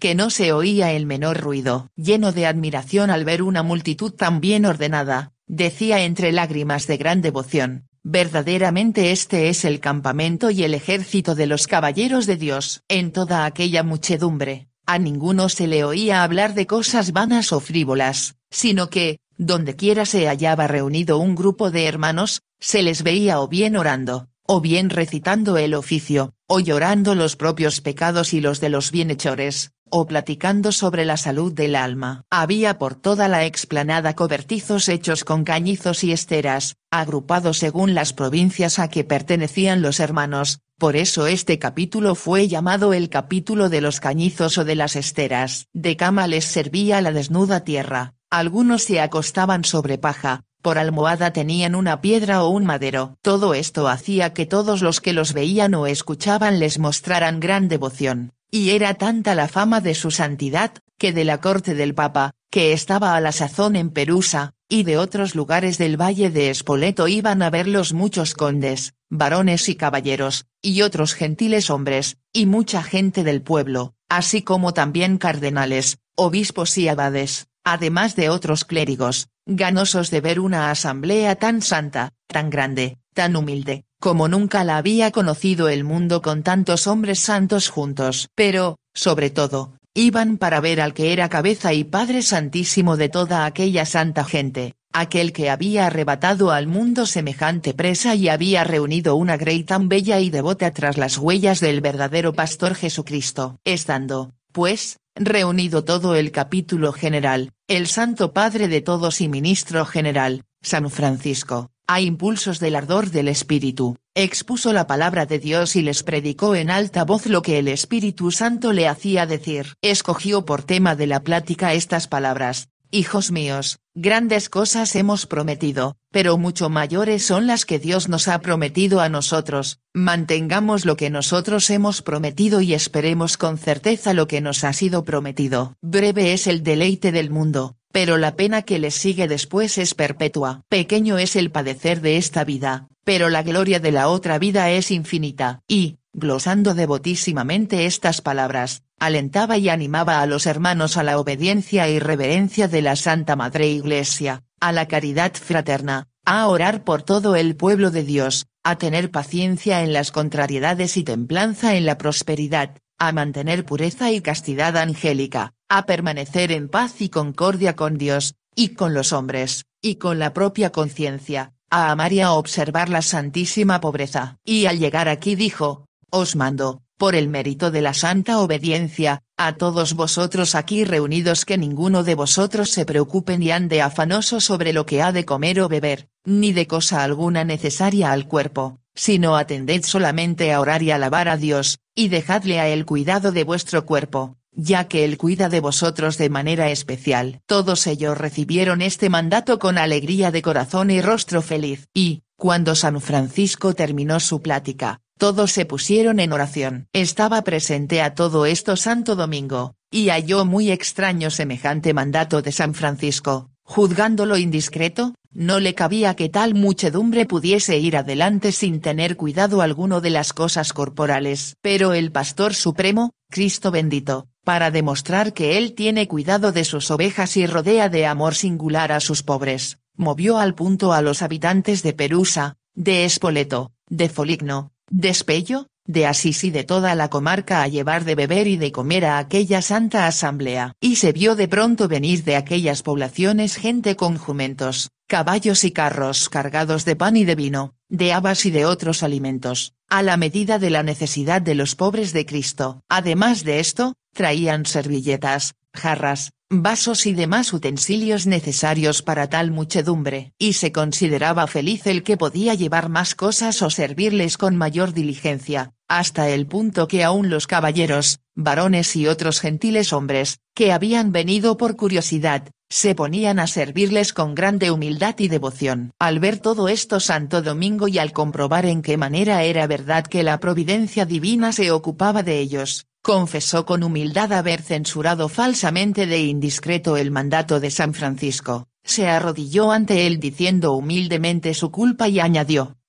que no se oía el menor ruido. Lleno de admiración al ver una multitud tan bien ordenada, decía entre lágrimas de gran devoción: verdaderamente este es el campamento y el ejército de los caballeros de Dios. En toda aquella muchedumbre, a ninguno se le oía hablar de cosas vanas o frívolas, sino que, dondequiera se hallaba reunido un grupo de hermanos, se les veía o bien orando, o bien recitando el oficio, o llorando los propios pecados y los de los bienhechores, o platicando sobre la salud del alma. Había por toda la explanada cobertizos hechos con cañizos y esteras, agrupados según las provincias a que pertenecían los hermanos, por eso este capítulo fue llamado el capítulo de los cañizos o de las esteras. De cama les servía la desnuda tierra, algunos se acostaban sobre paja, por almohada tenían una piedra o un madero. Todo esto hacía que todos los que los veían o escuchaban les mostraran gran devoción, y era tanta la fama de su santidad, que de la corte del Papa, que estaba a la sazón en Perusa, y de otros lugares del valle de Spoleto iban a verlos muchos condes, varones y caballeros, y otros gentiles hombres, y mucha gente del pueblo, así como también cardenales, obispos y abades, además de otros clérigos, ganosos de ver una asamblea tan santa, tan grande, tan humilde, como nunca la había conocido el mundo con tantos hombres santos juntos. Pero, sobre todo, iban para ver al que era cabeza y Padre Santísimo de toda aquella santa gente, aquel que había arrebatado al mundo semejante presa y había reunido una grey tan bella y devota tras las huellas del verdadero Pastor Jesucristo. Estando, pues, reunido todo el capítulo general, el Santo Padre de todos y Ministro General, San Francisco, a impulsos del ardor del Espíritu, expuso la palabra de Dios y les predicó en alta voz lo que el Espíritu Santo le hacía decir. Escogió por tema de la plática estas palabras: hijos míos, grandes cosas hemos prometido, pero mucho mayores son las que Dios nos ha prometido a nosotros. Mantengamos lo que nosotros hemos prometido y esperemos con certeza lo que nos ha sido prometido. Breve es el deleite del mundo, pero la pena que le sigue después es perpetua. Pequeño es el padecer de esta vida, pero la gloria de la otra vida es infinita. Y, glosando devotísimamente estas palabras, alentaba y animaba a los hermanos a la obediencia y reverencia de la Santa Madre Iglesia, a la caridad fraterna, a orar por todo el pueblo de Dios, a tener paciencia en las contrariedades y templanza en la prosperidad, a mantener pureza y castidad angélica, a permanecer en paz y concordia con Dios, y con los hombres, y con la propia conciencia, a amar y a observar la santísima pobreza. Y al llegar aquí dijo: os mando, por el mérito de la santa obediencia, a todos vosotros aquí reunidos, que ninguno de vosotros se preocupe ni ande afanoso sobre lo que ha de comer o beber, ni de cosa alguna necesaria al cuerpo, sino atended solamente a orar y alabar a Dios, y dejadle a él cuidado de vuestro cuerpo, ya que él cuida de vosotros de manera especial. Todos ellos recibieron este mandato con alegría de corazón y rostro feliz. Y, cuando San Francisco terminó su plática, todos se pusieron en oración. Estaba presente a todo esto Santo Domingo, y halló muy extraño semejante mandato de San Francisco, juzgándolo indiscreto. No le cabía que tal muchedumbre pudiese ir adelante sin tener cuidado alguno de las cosas corporales. Pero el Pastor Supremo, Cristo bendito, para demostrar que él tiene cuidado de sus ovejas y rodea de amor singular a sus pobres, movió al punto a los habitantes de Perusa, de Spoleto, de Foligno, de Espello, de Asís y de toda la comarca a llevar de beber y de comer a aquella santa asamblea. Y se vio de pronto venir de aquellas poblaciones gente con jumentos, caballos y carros cargados de pan y de vino, de habas y de otros alimentos, a la medida de la necesidad de los pobres de Cristo. Además de esto, traían servilletas, jarras, vasos y demás utensilios necesarios para tal muchedumbre. Y se consideraba feliz el que podía llevar más cosas o servirles con mayor diligencia, hasta el punto que aun los caballeros, varones y otros gentiles hombres, que habían venido por curiosidad, se ponían a servirles con grande humildad y devoción. Al ver todo esto Santo Domingo y al comprobar en qué manera era verdad que la providencia divina se ocupaba de ellos, confesó con humildad haber censurado falsamente de indiscreto el mandato de San Francisco, se arrodilló ante él diciendo humildemente su culpa y añadió: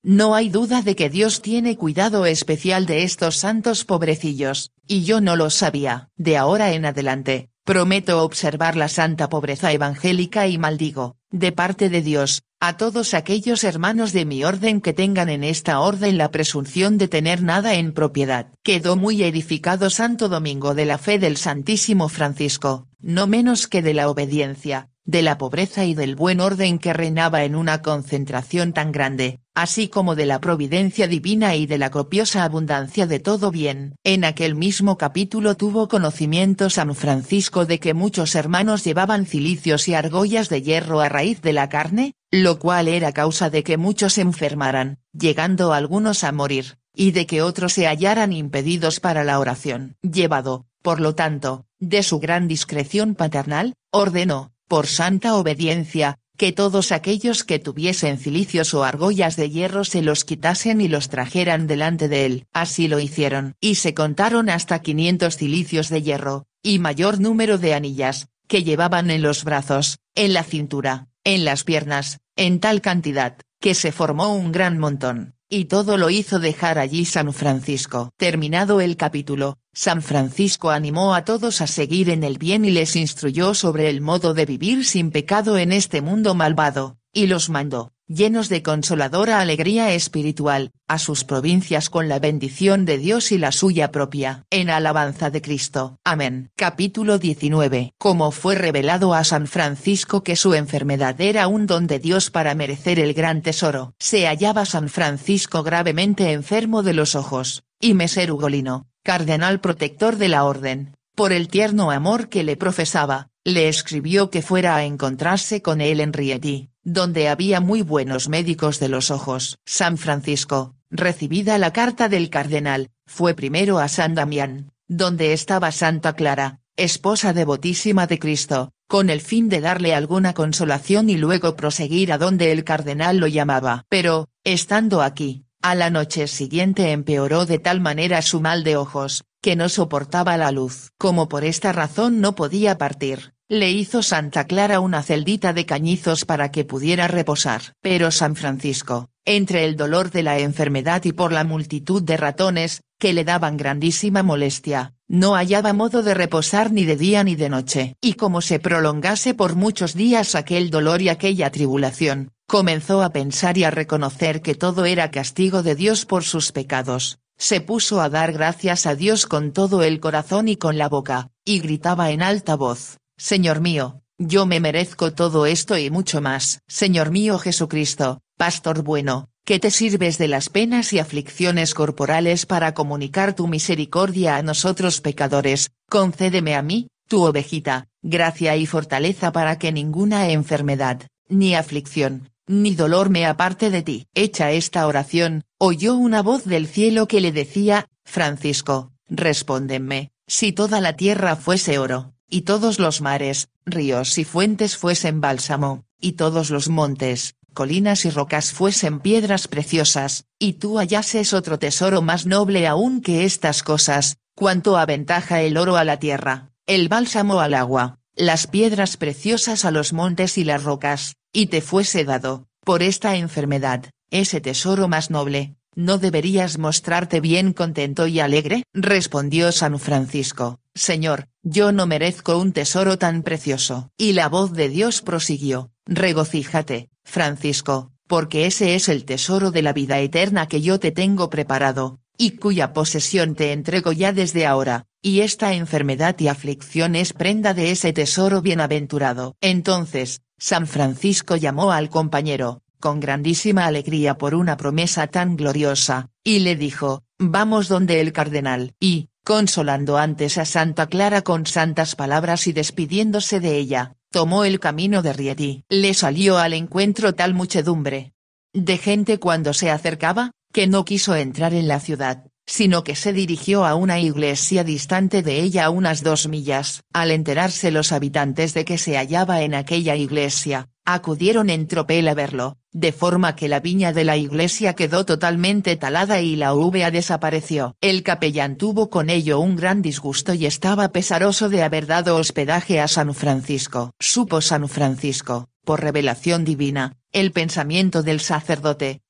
No hay duda de que Dios tiene cuidado especial de estos santos pobrecillos, y yo no lo sabía. De ahora en adelante, prometo observar la santa pobreza evangélica y maldigo, de parte de Dios, a todos aquellos hermanos de mi orden que tengan en esta orden la presunción de tener nada en propiedad. Quedó muy edificado Santo Domingo de la fe del Santísimo Francisco, no menos que de la obediencia, de la pobreza y del buen orden que reinaba en una concentración tan grande, así como de la providencia divina y de la copiosa abundancia de todo bien. En aquel mismo capítulo tuvo conocimiento San Francisco de que muchos hermanos llevaban cilicios y argollas de hierro a raíz de la carne, lo cual era causa de que muchos se enfermaran, llegando algunos a morir, y de que otros se hallaran impedidos para la oración. Llevado, por lo tanto, de su gran discreción paternal, ordenó, por santa obediencia, que todos aquellos que tuviesen cilicios o argollas de hierro se los quitasen y los trajeran delante de él. Así lo hicieron. Y se contaron hasta quinientos cilicios de hierro, y mayor número de anillas, que llevaban en los brazos, en la cintura, en las piernas, en tal cantidad, que se formó un gran montón, y todo lo hizo dejar allí San Francisco. Terminado el capítulo, San Francisco animó a todos a seguir en el bien y les instruyó sobre el modo de vivir sin pecado en este mundo malvado, y los mandó, llenos de consoladora alegría espiritual, a sus provincias con la bendición de Dios y la suya propia. En alabanza de Cristo. Amén. Capítulo diecinueve. Como fue revelado a San Francisco que su enfermedad era un don de Dios para merecer el gran tesoro. Se hallaba San Francisco gravemente enfermo de los ojos, y Messer Ugolino, cardenal protector de la orden, por el tierno amor que le profesaba, le escribió que fuera a encontrarse con él en Rieti, donde había muy buenos médicos de los ojos. San Francisco, recibida la carta del cardenal, fue primero a San Damián, donde estaba Santa Clara, esposa devotísima de Cristo, con el fin de darle alguna consolación y luego proseguir a donde el cardenal lo llamaba. Pero, estando aquí, a la noche siguiente empeoró de tal manera su mal de ojos, que no soportaba la luz. Como por esta razón no podía partir, le hizo Santa Clara una celdita de cañizos para que pudiera reposar. Pero San Francisco, entre el dolor de la enfermedad y por la multitud de ratones, que le daban grandísima molestia, no hallaba modo de reposar ni de día ni de noche. Y como se prolongase por muchos días aquel dolor y aquella tribulación, comenzó a pensar y a reconocer que todo era castigo de Dios por sus pecados. Se puso a dar gracias a Dios con todo el corazón y con la boca, y gritaba en alta voz: Señor mío, yo me merezco todo esto y mucho más. Señor mío Jesucristo, Pastor bueno, que te sirves de las penas y aflicciones corporales para comunicar tu misericordia a nosotros pecadores, concédeme a mí, tu ovejita, gracia y fortaleza para que ninguna enfermedad, ni aflicción, ni dolor me aparte de ti. Hecha esta oración, oyó una voz del cielo que le decía: Francisco, respóndeme, si toda la tierra fuese oro, y todos los mares, ríos y fuentes fuesen bálsamo, y todos los montes, colinas y rocas fuesen piedras preciosas, y tú hallases otro tesoro más noble aún que estas cosas, cuanto aventaja el oro a la tierra, el bálsamo al agua, las piedras preciosas a los montes y las rocas, y te fuese dado, por esta enfermedad, ese tesoro más noble, ¿no deberías mostrarte bien contento y alegre? Respondió San Francisco: Señor, yo no merezco un tesoro tan precioso. Y la voz de Dios prosiguió: Regocíjate, Francisco, porque ese es el tesoro de la vida eterna que yo te tengo preparado, y cuya posesión te entrego ya desde ahora, y esta enfermedad y aflicción es prenda de ese tesoro bienaventurado. Entonces, San Francisco llamó al compañero, con grandísima alegría por una promesa tan gloriosa, y le dijo: Vamos donde el cardenal. Y, consolando antes a Santa Clara con santas palabras y despidiéndose de ella, tomó el camino de Rieti. Le salió al encuentro tal muchedumbre de gente cuando se acercaba, que no quiso entrar en la ciudad, sino que se dirigió a una iglesia distante de ella a unas dos millas. Al enterarse los habitantes de que se hallaba en aquella iglesia, acudieron en tropel a verlo, de forma que la viña de la iglesia quedó totalmente talada y la uvea desapareció. El capellán tuvo con ello un gran disgusto y estaba pesaroso de haber dado hospedaje a San Francisco. Supo San Francisco, por revelación divina, el pensamiento del sacerdote,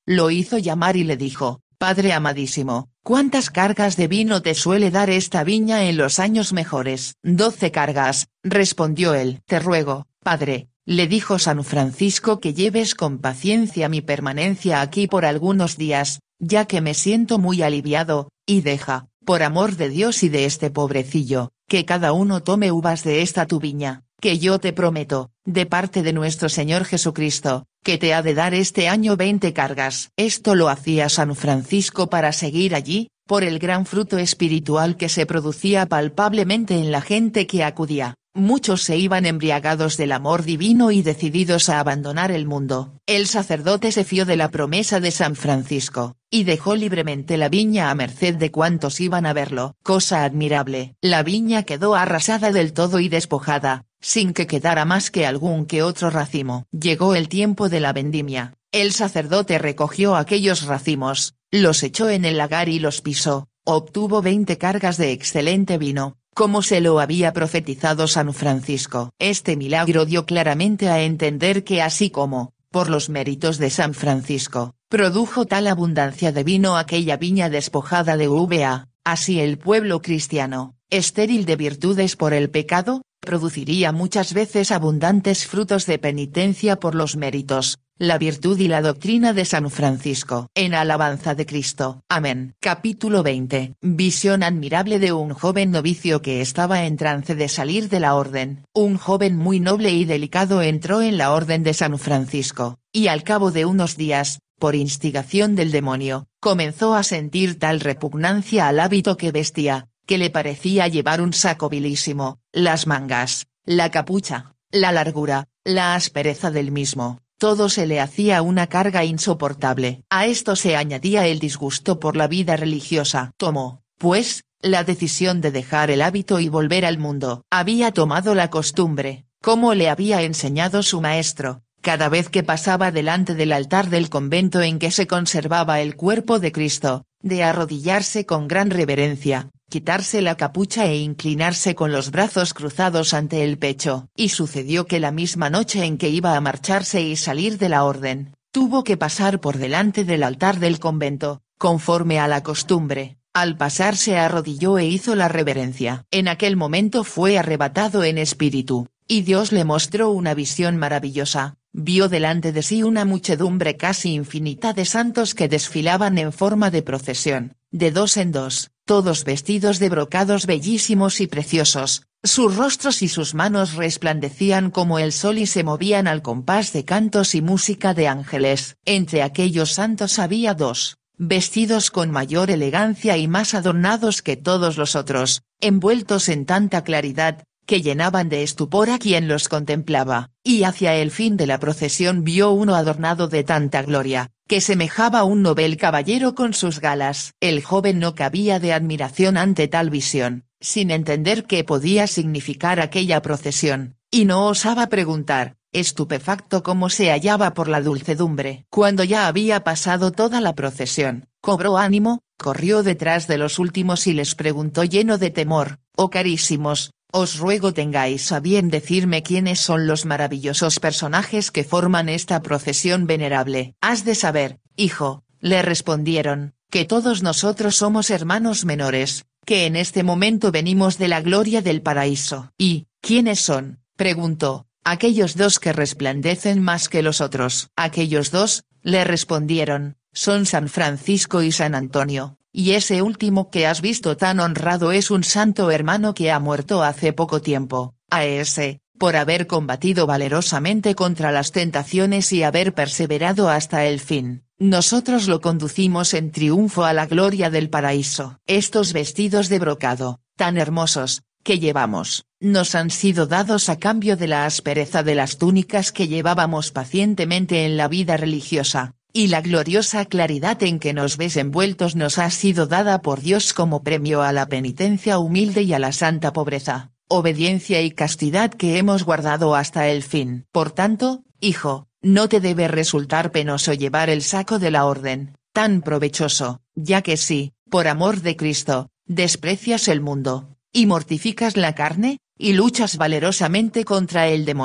lo hizo llamar y le dijo: «Padre amadísimo, ¿cuántas cargas de vino te suele dar esta viña en los años mejores?» «Doce cargas», respondió él. «Te ruego, padre», le dijo San Francisco, «que lleves con paciencia mi permanencia aquí por algunos días, ya que me siento muy aliviado, y deja, por amor de Dios y de este pobrecillo, que cada uno tome uvas de esta tu viña, que yo te prometo, de parte de nuestro Señor Jesucristo, que te ha de dar este año veinte cargas». Esto lo hacía San Francisco para seguir allí, por el gran fruto espiritual que se producía palpablemente en la gente que acudía. Muchos se iban embriagados del amor divino y decididos a abandonar el mundo. El sacerdote se fió de la promesa de San Francisco, y dejó libremente la viña a merced de cuantos iban a verlo. Cosa admirable. La viña quedó arrasada del todo y despojada, sin que quedara más que algún que otro racimo. Llegó el tiempo de la vendimia. El sacerdote recogió aquellos racimos, los echó en el lagar y los pisó. Obtuvo veinte cargas de excelente vino, como se lo había profetizado San Francisco. Este milagro dio claramente a entender que así como, por los méritos de San Francisco, produjo tal abundancia de vino aquella viña despojada de uva, así el pueblo cristiano, estéril de virtudes por el pecado, produciría muchas veces abundantes frutos de penitencia por los méritos, la virtud y la doctrina de San Francisco. En alabanza de Cristo. Amén. Capítulo veinte. Visión admirable de un joven novicio que estaba en trance de salir de la orden. Un joven muy noble y delicado entró en la orden de San Francisco, y al cabo de unos días, por instigación del demonio, comenzó a sentir tal repugnancia al hábito que vestía, que le parecía llevar un saco vilísimo, las mangas, la capucha, la largura, la aspereza del mismo. Todo se le hacía una carga insoportable. A esto se añadía el disgusto por la vida religiosa. Tomó, pues, la decisión de dejar el hábito y volver al mundo. Había tomado la costumbre, como le había enseñado su maestro, cada vez que pasaba delante del altar del convento en que se conservaba el cuerpo de Cristo, de arrodillarse con gran reverencia, quitarse la capucha e inclinarse con los brazos cruzados ante el pecho. Y sucedió que la misma noche en que iba a marcharse y salir de la orden, tuvo que pasar por delante del altar del convento, conforme a la costumbre. Al pasar se arrodilló e hizo la reverencia. En aquel momento fue arrebatado en espíritu, y Dios le mostró una visión maravillosa. Vio delante de sí una muchedumbre casi infinita de santos que desfilaban en forma de procesión, de dos en dos, todos vestidos de brocados bellísimos y preciosos. Sus rostros y sus manos resplandecían como el sol y se movían al compás de cantos y música de ángeles. Entre aquellos santos había dos, vestidos con mayor elegancia y más adornados que todos los otros, envueltos en tanta claridad, que llenaban de estupor a quien los contemplaba, y hacia el fin de la procesión vio uno adornado de tanta gloria, que semejaba un novel caballero con sus galas. El joven no cabía de admiración ante tal visión, sin entender qué podía significar aquella procesión, y no osaba preguntar, estupefacto como se hallaba por la dulcedumbre. Cuando ya había pasado toda la procesión, cobró ánimo, corrió detrás de los últimos y les preguntó lleno de temor: «Oh carísimos, os ruego tengáis a bien decirme quiénes son los maravillosos personajes que forman esta procesión venerable». «Has de saber, hijo», le respondieron, «que todos nosotros somos hermanos menores, que en este momento venimos de la gloria del paraíso». «¿Y quiénes son?», preguntó. «Aquellos dos que resplandecen más que los otros». «Aquellos dos», le respondieron, «son San Francisco y San Antonio. Y ese último que has visto tan honrado es un santo hermano que ha muerto hace poco tiempo. A ese, por haber combatido valerosamente contra las tentaciones y haber perseverado hasta el fin, nosotros lo conducimos en triunfo a la gloria del paraíso». Estos vestidos de brocado, tan hermosos, que llevamos, nos han sido dados a cambio de la aspereza de las túnicas que llevábamos pacientemente en la vida religiosa, y la gloriosa claridad en que nos ves envueltos nos ha sido dada por Dios como premio a la penitencia humilde y a la santa pobreza, obediencia y castidad que hemos guardado hasta el fin. Por tanto, hijo, no te debe resultar penoso llevar el saco de la orden, tan provechoso, ya que si, por amor de Cristo, desprecias el mundo, y mortificas la carne, y luchas valerosamente contra el demonio,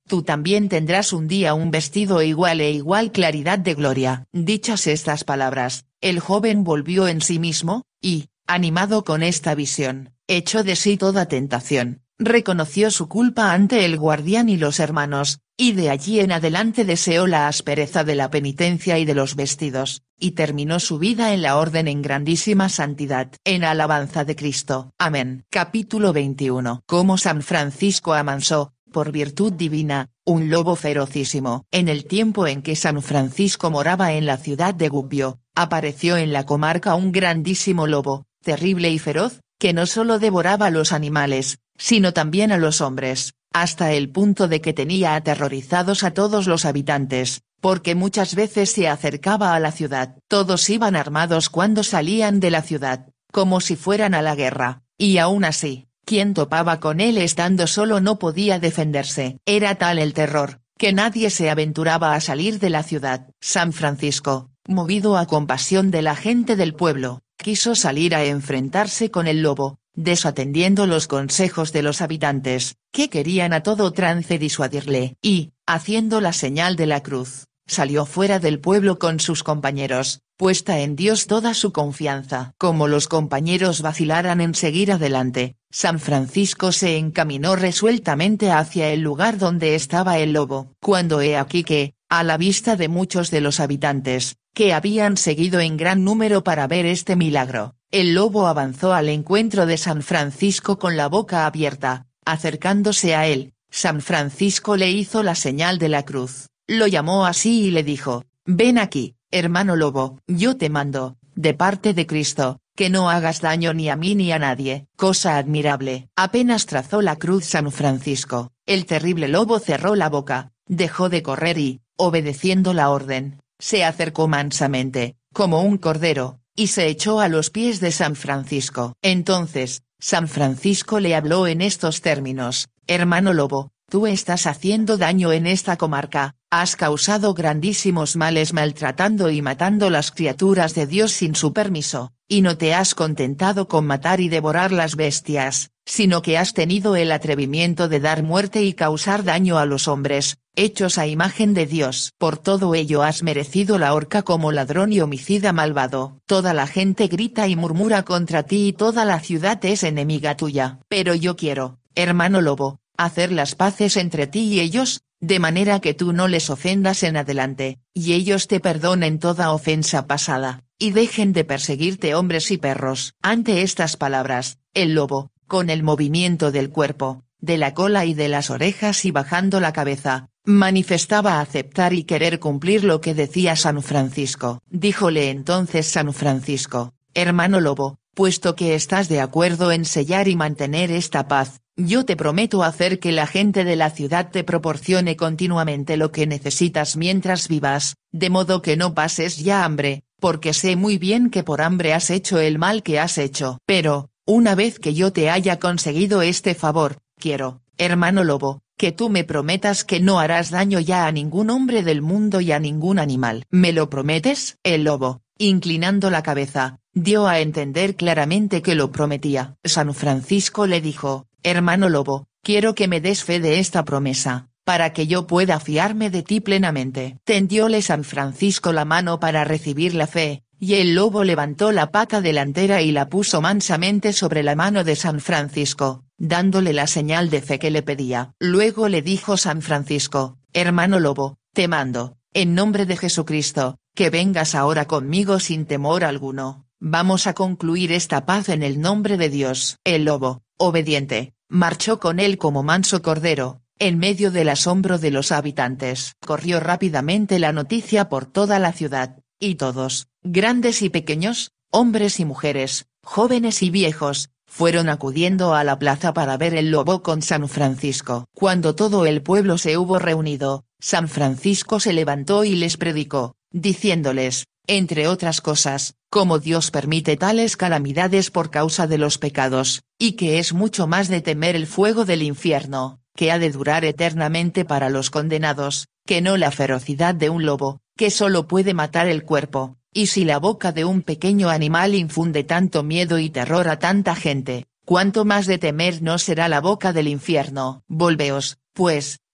tú también tendrás un día un vestido igual e igual claridad de gloria. Dichas estas palabras, el joven volvió en sí mismo, y, animado con esta visión, echó de sí toda tentación, reconoció su culpa ante el guardián y los hermanos, y de allí en adelante deseó la aspereza de la penitencia y de los vestidos, y terminó su vida en la orden en grandísima santidad. En alabanza de Cristo. Amén. Capítulo veintiuno. Cómo San Francisco amansó, por virtud divina, un lobo ferocísimo. En el tiempo en que San Francisco moraba en la ciudad de Gubbio, apareció en la comarca un grandísimo lobo, terrible y feroz, que no solo devoraba a los animales, sino también a los hombres, hasta el punto de que tenía aterrorizados a todos los habitantes, porque muchas veces se acercaba a la ciudad. Todos iban armados cuando salían de la ciudad, como si fueran a la guerra, y aún así, quien topaba con él estando solo no podía defenderse. Era tal el terror, que nadie se aventuraba a salir de la ciudad. San Francisco, movido a compasión de la gente del pueblo, quiso salir a enfrentarse con el lobo, desatendiendo los consejos de los habitantes, que querían a todo trance disuadirle, y, haciendo la señal de la cruz, salió fuera del pueblo con sus compañeros, puesta en Dios toda su confianza. Como los compañeros vacilaran en seguir adelante, San Francisco se encaminó resueltamente hacia el lugar donde estaba el lobo, cuando he aquí que, a la vista de muchos de los habitantes, que habían seguido en gran número para ver este milagro, el lobo avanzó al encuentro de San Francisco con la boca abierta. Acercándose a él, San Francisco le hizo la señal de la cruz, lo llamó así y le dijo: «Ven aquí, hermano lobo, yo te mando, de parte de Cristo, que no hagas daño ni a mí ni a nadie». Cosa admirable. Apenas trazó la cruz San Francisco, el terrible lobo cerró la boca, dejó de correr y, obedeciendo la orden, se acercó mansamente, como un cordero, y se echó a los pies de San Francisco. Entonces, San Francisco le habló en estos términos: «Hermano lobo, tú estás haciendo daño en esta comarca, has causado grandísimos males maltratando y matando las criaturas de Dios sin su permiso, y no te has contentado con matar y devorar las bestias, sino que has tenido el atrevimiento de dar muerte y causar daño a los hombres, hechos a imagen de Dios. Por todo ello has merecido la horca como ladrón y homicida malvado. Toda la gente grita y murmura contra ti y toda la ciudad es enemiga tuya. Pero yo quiero, hermano lobo, hacer las paces entre ti y ellos, de manera que tú no les ofendas en adelante, y ellos te perdonen toda ofensa pasada, y dejen de perseguirte hombres y perros». Ante estas palabras, el lobo, con el movimiento del cuerpo, de la cola y de las orejas y bajando la cabeza, manifestaba aceptar y querer cumplir lo que decía San Francisco. Díjole entonces San Francisco: «Hermano lobo, puesto que estás de acuerdo en sellar y mantener esta paz, yo te prometo hacer que la gente de la ciudad te proporcione continuamente lo que necesitas mientras vivas, de modo que no pases ya hambre, porque sé muy bien que por hambre has hecho el mal que has hecho. Pero, una vez que yo te haya conseguido este favor, quiero, hermano lobo, que tú me prometas que no harás daño ya a ningún hombre del mundo y a ningún animal». «¿Me lo prometes?». El lobo, inclinando la cabeza, dio a entender claramente que lo prometía. San Francisco le dijo: «Hermano lobo, quiero que me des fe de esta promesa, para que yo pueda fiarme de ti plenamente». Tendióle San Francisco la mano para recibir la fe, y el lobo levantó la pata delantera y la puso mansamente sobre la mano de San Francisco, dándole la señal de fe que le pedía. Luego le dijo San Francisco: «Hermano lobo, te mando, en nombre de Jesucristo, que vengas ahora conmigo sin temor alguno. Vamos a concluir esta paz en el nombre de Dios». El lobo, obediente, marchó con él como manso cordero, en medio del asombro de los habitantes. Corrió rápidamente la noticia por toda la ciudad, y todos, grandes y pequeños, hombres y mujeres, jóvenes y viejos, fueron acudiendo a la plaza para ver el lobo con San Francisco. Cuando todo el pueblo se hubo reunido, San Francisco se levantó y les predicó, diciéndoles, entre otras cosas, cómo Dios permite tales calamidades por causa de los pecados, y que es mucho más de temer el fuego del infierno, que ha de durar eternamente para los condenados, que no la ferocidad de un lobo, que solo puede matar el cuerpo. Y si la boca de un pequeño animal infunde tanto miedo y terror a tanta gente, cuánto más de temer no será la boca del infierno. Volveos, pues,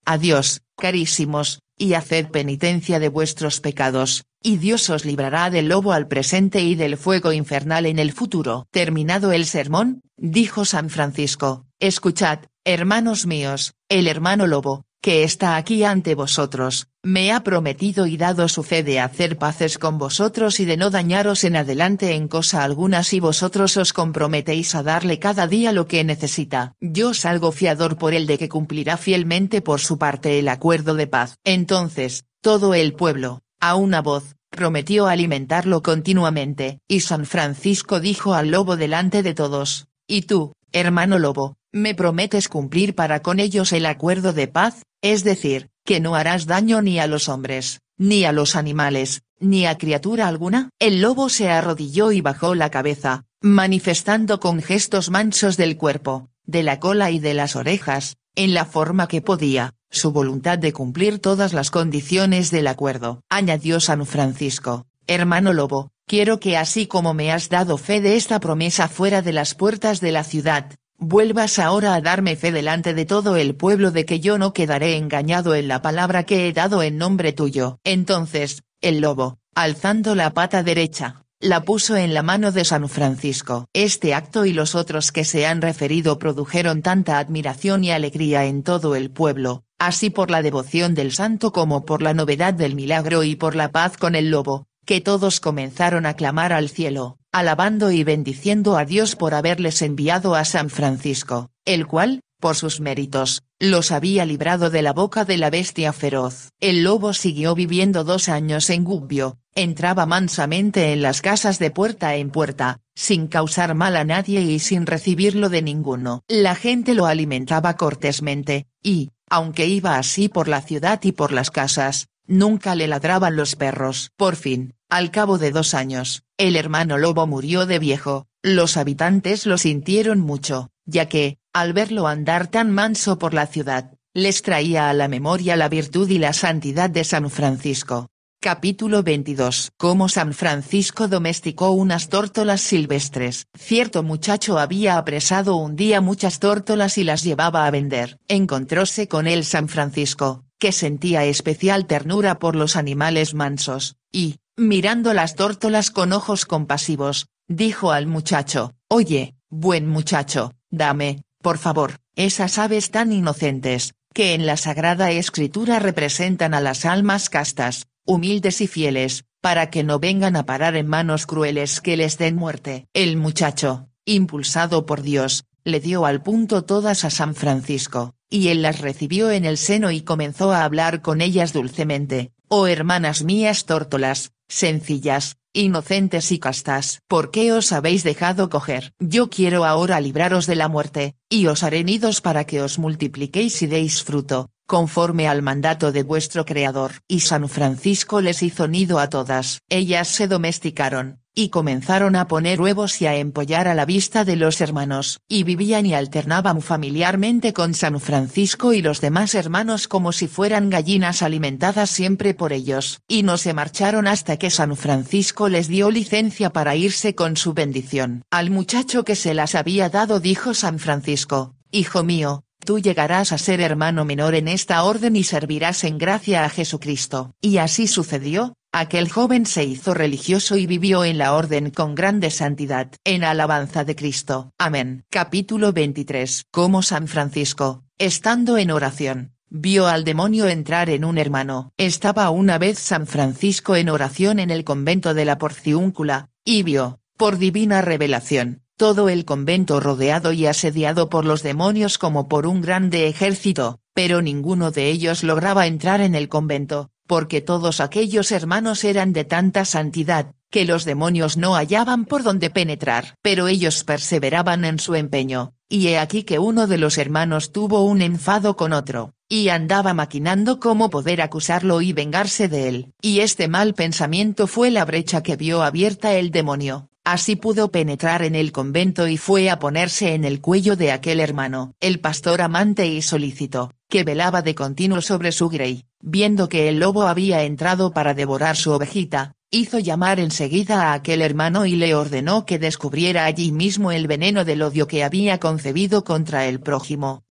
Adiós, carísimos, y haced penitencia de vuestros pecados, y Dios os librará del lobo al presente y del fuego infernal en el futuro. Terminado el sermón, dijo San Francisco: escuchad, hermanos míos, el hermano lobo, que está aquí ante vosotros, me ha prometido y dado su fe de hacer paces con vosotros y de no dañaros en adelante en cosa alguna si vosotros os comprometéis a darle cada día lo que necesita. Yo salgo fiador por él de que cumplirá fielmente por su parte el acuerdo de paz. Entonces, todo el pueblo, a una voz, prometió alimentarlo continuamente, y San Francisco dijo al lobo delante de todos: ¿y tú, hermano lobo, me prometes cumplir para con ellos el acuerdo de paz, es decir, que no harás daño ni a los hombres, ni a los animales, ni a criatura alguna? El lobo se arrodilló y bajó la cabeza, manifestando con gestos mansos del cuerpo, de la cola y de las orejas, en la forma que podía, su voluntad de cumplir todas las condiciones del acuerdo. Añadió San Francisco: hermano lobo, quiero que así como me has dado fe de esta promesa fuera de las puertas de la ciudad, vuelvas ahora a darme fe delante de todo el pueblo de que yo no quedaré engañado en la palabra que he dado en nombre tuyo. Entonces, el lobo, alzando la pata derecha, la puso en la mano de San Francisco. Este acto y los otros que se han referido produjeron tanta admiración y alegría en todo el pueblo, así por la devoción del santo como por la novedad del milagro y por la paz con el lobo, que todos comenzaron a clamar al cielo, alabando y bendiciendo a Dios por haberles enviado a San Francisco, el cual, por sus méritos, los había librado de la boca de la bestia feroz. El lobo siguió viviendo dos años en Gubbio, entraba mansamente en las casas de puerta en puerta, sin causar mal a nadie y sin recibirlo de ninguno. La gente lo alimentaba cortésmente, y, aunque iba así por la ciudad y por las casas, nunca le ladraban los perros. Por fin, al cabo de dos años, el hermano lobo murió de viejo. Los habitantes lo sintieron mucho, ya que, al verlo andar tan manso por la ciudad, les traía a la memoria la virtud y la santidad de San Francisco. Capítulo veintidós. Cómo San Francisco domesticó unas tórtolas silvestres. Cierto muchacho había apresado un día muchas tórtolas y las llevaba a vender. Encontróse con él San Francisco, que sentía especial ternura por los animales mansos, y, mirando las tórtolas con ojos compasivos, dijo al muchacho: oye, buen muchacho, dame, por favor, esas aves tan inocentes, que en la Sagrada Escritura representan a las almas castas, humildes y fieles, para que no vengan a parar en manos crueles que les den muerte. El muchacho, impulsado por Dios, le dio al punto todas a San Francisco, y él las recibió en el seno y comenzó a hablar con ellas dulcemente: oh hermanas mías tórtolas, sencillas, inocentes y castas, ¿por qué os habéis dejado coger? Yo quiero ahora libraros de la muerte, y os haré nidos para que os multipliquéis y deis fruto, conforme al mandato de vuestro Creador. Y San Francisco les hizo nido a todas. Ellas se domesticaron, y comenzaron a poner huevos y a empollar a la vista de los hermanos. Y vivían y alternaban familiarmente con San Francisco y los demás hermanos como si fueran gallinas alimentadas siempre por ellos. Y no se marcharon hasta que San Francisco les dio licencia para irse con su bendición. Al muchacho que se las había dado dijo San Francisco: hijo mío, tú llegarás a ser hermano menor en esta orden y servirás en gracia a Jesucristo. Y así sucedió. Aquel joven se hizo religioso y vivió en la orden con grande santidad. En alabanza de Cristo. Amén. Capítulo veintitrés. Cómo San Francisco, estando en oración, vio al demonio entrar en un hermano. Estaba una vez San Francisco en oración en el convento de la Porciúncula, y vio, por divina revelación, todo el convento rodeado y asediado por los demonios como por un grande ejército, pero ninguno de ellos lograba entrar en el convento, porque todos aquellos hermanos eran de tanta santidad, que los demonios no hallaban por dónde penetrar. Pero ellos perseveraban en su empeño, y he aquí que uno de los hermanos tuvo un enfado con otro, y andaba maquinando cómo poder acusarlo y vengarse de él. Y este mal pensamiento fue la brecha que vio abierta el demonio. Así pudo penetrar en el convento y fue a ponerse en el cuello de aquel hermano. El pastor amante y solícito, que velaba de continuo sobre su grey, viendo que el lobo había entrado para devorar su ovejita, hizo llamar enseguida a aquel hermano y le ordenó que descubriera allí mismo el veneno del odio que había concebido contra el prójimo,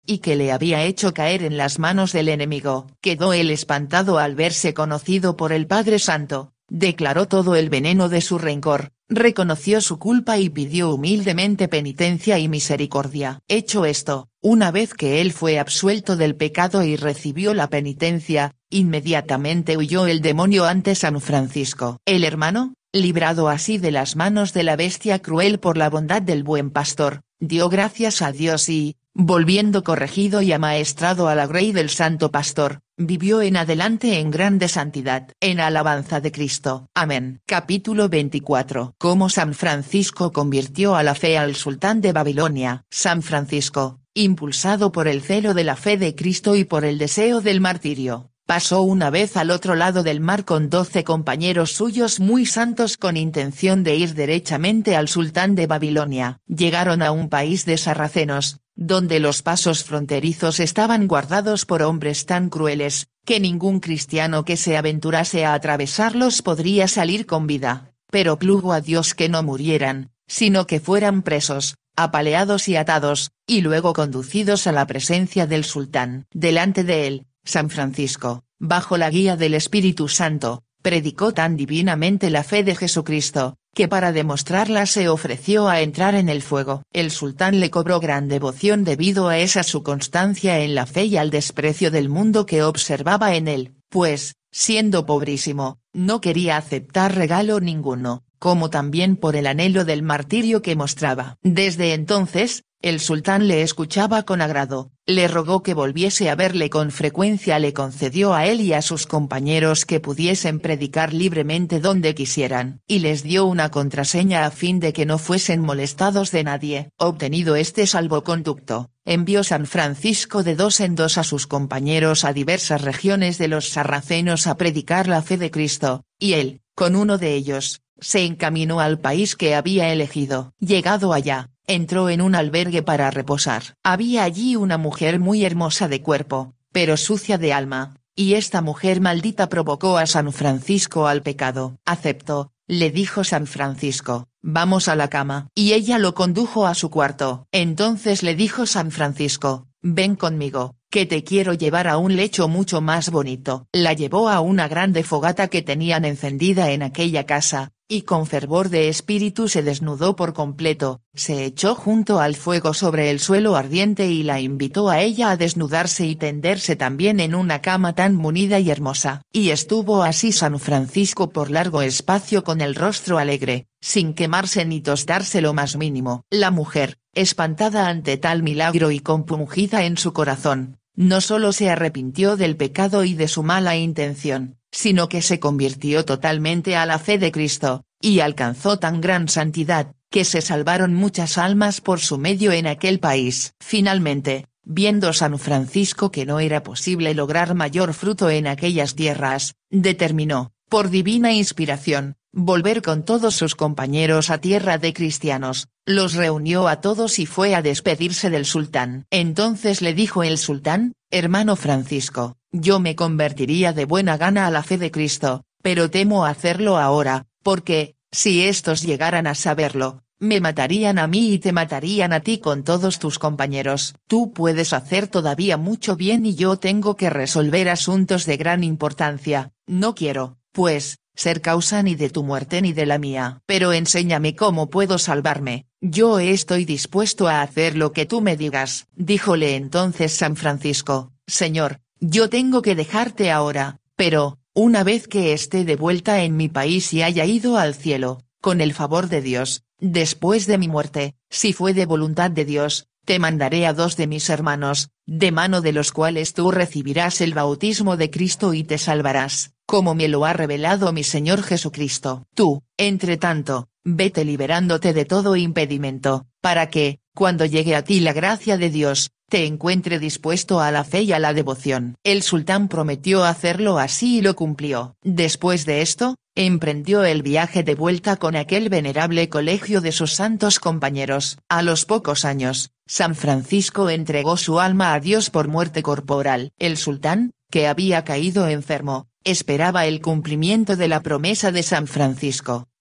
y que le había hecho caer en las manos del enemigo. Quedó él espantado al verse conocido por el Padre Santo, declaró todo el veneno de su rencor, reconoció su culpa y pidió humildemente penitencia y misericordia. Hecho esto, una vez que él fue absuelto del pecado y recibió la penitencia, inmediatamente huyó el demonio ante San Francisco. El hermano, librado así de las manos de la bestia cruel por la bondad del buen pastor, dio gracias a Dios y, volviendo corregido y amaestrado a la grey del santo pastor, vivió en adelante en grande santidad. En alabanza de Cristo. Amén. Capítulo veinticuatro. Cómo San Francisco convirtió a la fe al sultán de Babilonia. San Francisco, impulsado por el celo de la fe de Cristo y por el deseo del martirio, pasó una vez al otro lado del mar con doce compañeros suyos muy santos con intención de ir derechamente al sultán de Babilonia. Llegaron a un país de sarracenos, donde los pasos fronterizos estaban guardados por hombres tan crueles, que ningún cristiano que se aventurase a atravesarlos podría salir con vida, pero plugo a Dios que no murieran, sino que fueran presos, apaleados y atados, y luego conducidos a la presencia del sultán. Delante de él, San Francisco, bajo la guía del Espíritu Santo, predicó tan divinamente la fe de Jesucristo, que para demostrarla se ofreció a entrar en el fuego. El sultán le cobró gran devoción debido a esa su constancia en la fe y al desprecio del mundo que observaba en él, pues, siendo pobrísimo, no quería aceptar regalo ninguno, como también por el anhelo del martirio que mostraba. Desde entonces, el sultán le escuchaba con agrado, le rogó que volviese a verle con frecuencia, le concedió a él y a sus compañeros que pudiesen predicar libremente donde quisieran, y les dio una contraseña a fin de que no fuesen molestados de nadie. Obtenido este salvoconducto, envió San Francisco de dos en dos a sus compañeros a diversas regiones de los sarracenos a predicar la fe de Cristo, y él, con uno de ellos, se encaminó al país que había elegido. Llegado allá, entró en un albergue para reposar. Había allí una mujer muy hermosa de cuerpo, pero sucia de alma, y esta mujer maldita provocó a San Francisco al pecado. Aceptó, le dijo San Francisco, vamos a la cama. Y ella lo condujo a su cuarto. Entonces le dijo San Francisco, ven conmigo, que te quiero llevar a un lecho mucho más bonito. La llevó a una grande fogata que tenían encendida en aquella casa, y con fervor de espíritu se desnudó por completo, se echó junto al fuego sobre el suelo ardiente y la invitó a ella a desnudarse y tenderse también en una cama tan munida y hermosa. Y estuvo así San Francisco por largo espacio con el rostro alegre, sin quemarse ni tostarse lo más mínimo. La mujer, espantada ante tal milagro y compungida en su corazón, no solo se arrepintió del pecado y de su mala intención, sino que se convirtió totalmente a la fe de Cristo, y alcanzó tan gran santidad, que se salvaron muchas almas por su medio en aquel país. Finalmente, viendo San Francisco que no era posible lograr mayor fruto en aquellas tierras, determinó, por divina inspiración, volver con todos sus compañeros a tierra de cristianos, los reunió a todos y fue a despedirse del sultán. Entonces le dijo el sultán, hermano Francisco, yo me convertiría de buena gana a la fe de Cristo, pero temo hacerlo ahora, porque, si estos llegaran a saberlo, me matarían a mí y te matarían a ti con todos tus compañeros. Tú puedes hacer todavía mucho bien y yo tengo que resolver asuntos de gran importancia, no quiero, pues, ser causa ni de tu muerte ni de la mía. Pero enséñame cómo puedo salvarme, yo estoy dispuesto a hacer lo que tú me digas. Díjole entonces San Francisco, Señor, yo tengo que dejarte ahora, pero, una vez que esté de vuelta en mi país y haya ido al cielo, con el favor de Dios, después de mi muerte, si fue de voluntad de Dios, te mandaré a dos de mis hermanos, de mano de los cuales tú recibirás el bautismo de Cristo y te salvarás, como me lo ha revelado mi Señor Jesucristo. Tú, entre tanto, vete liberándote de todo impedimento, para que, cuando llegue a ti la gracia de Dios, te encuentre dispuesto a la fe y a la devoción. El sultán prometió hacerlo así y lo cumplió. Después de esto, emprendió el viaje de vuelta con aquel venerable colegio de sus santos compañeros. A los pocos años, San Francisco entregó su alma a Dios por muerte corporal. El sultán, que había caído enfermo, esperaba el cumplimiento de la promesa de San Francisco,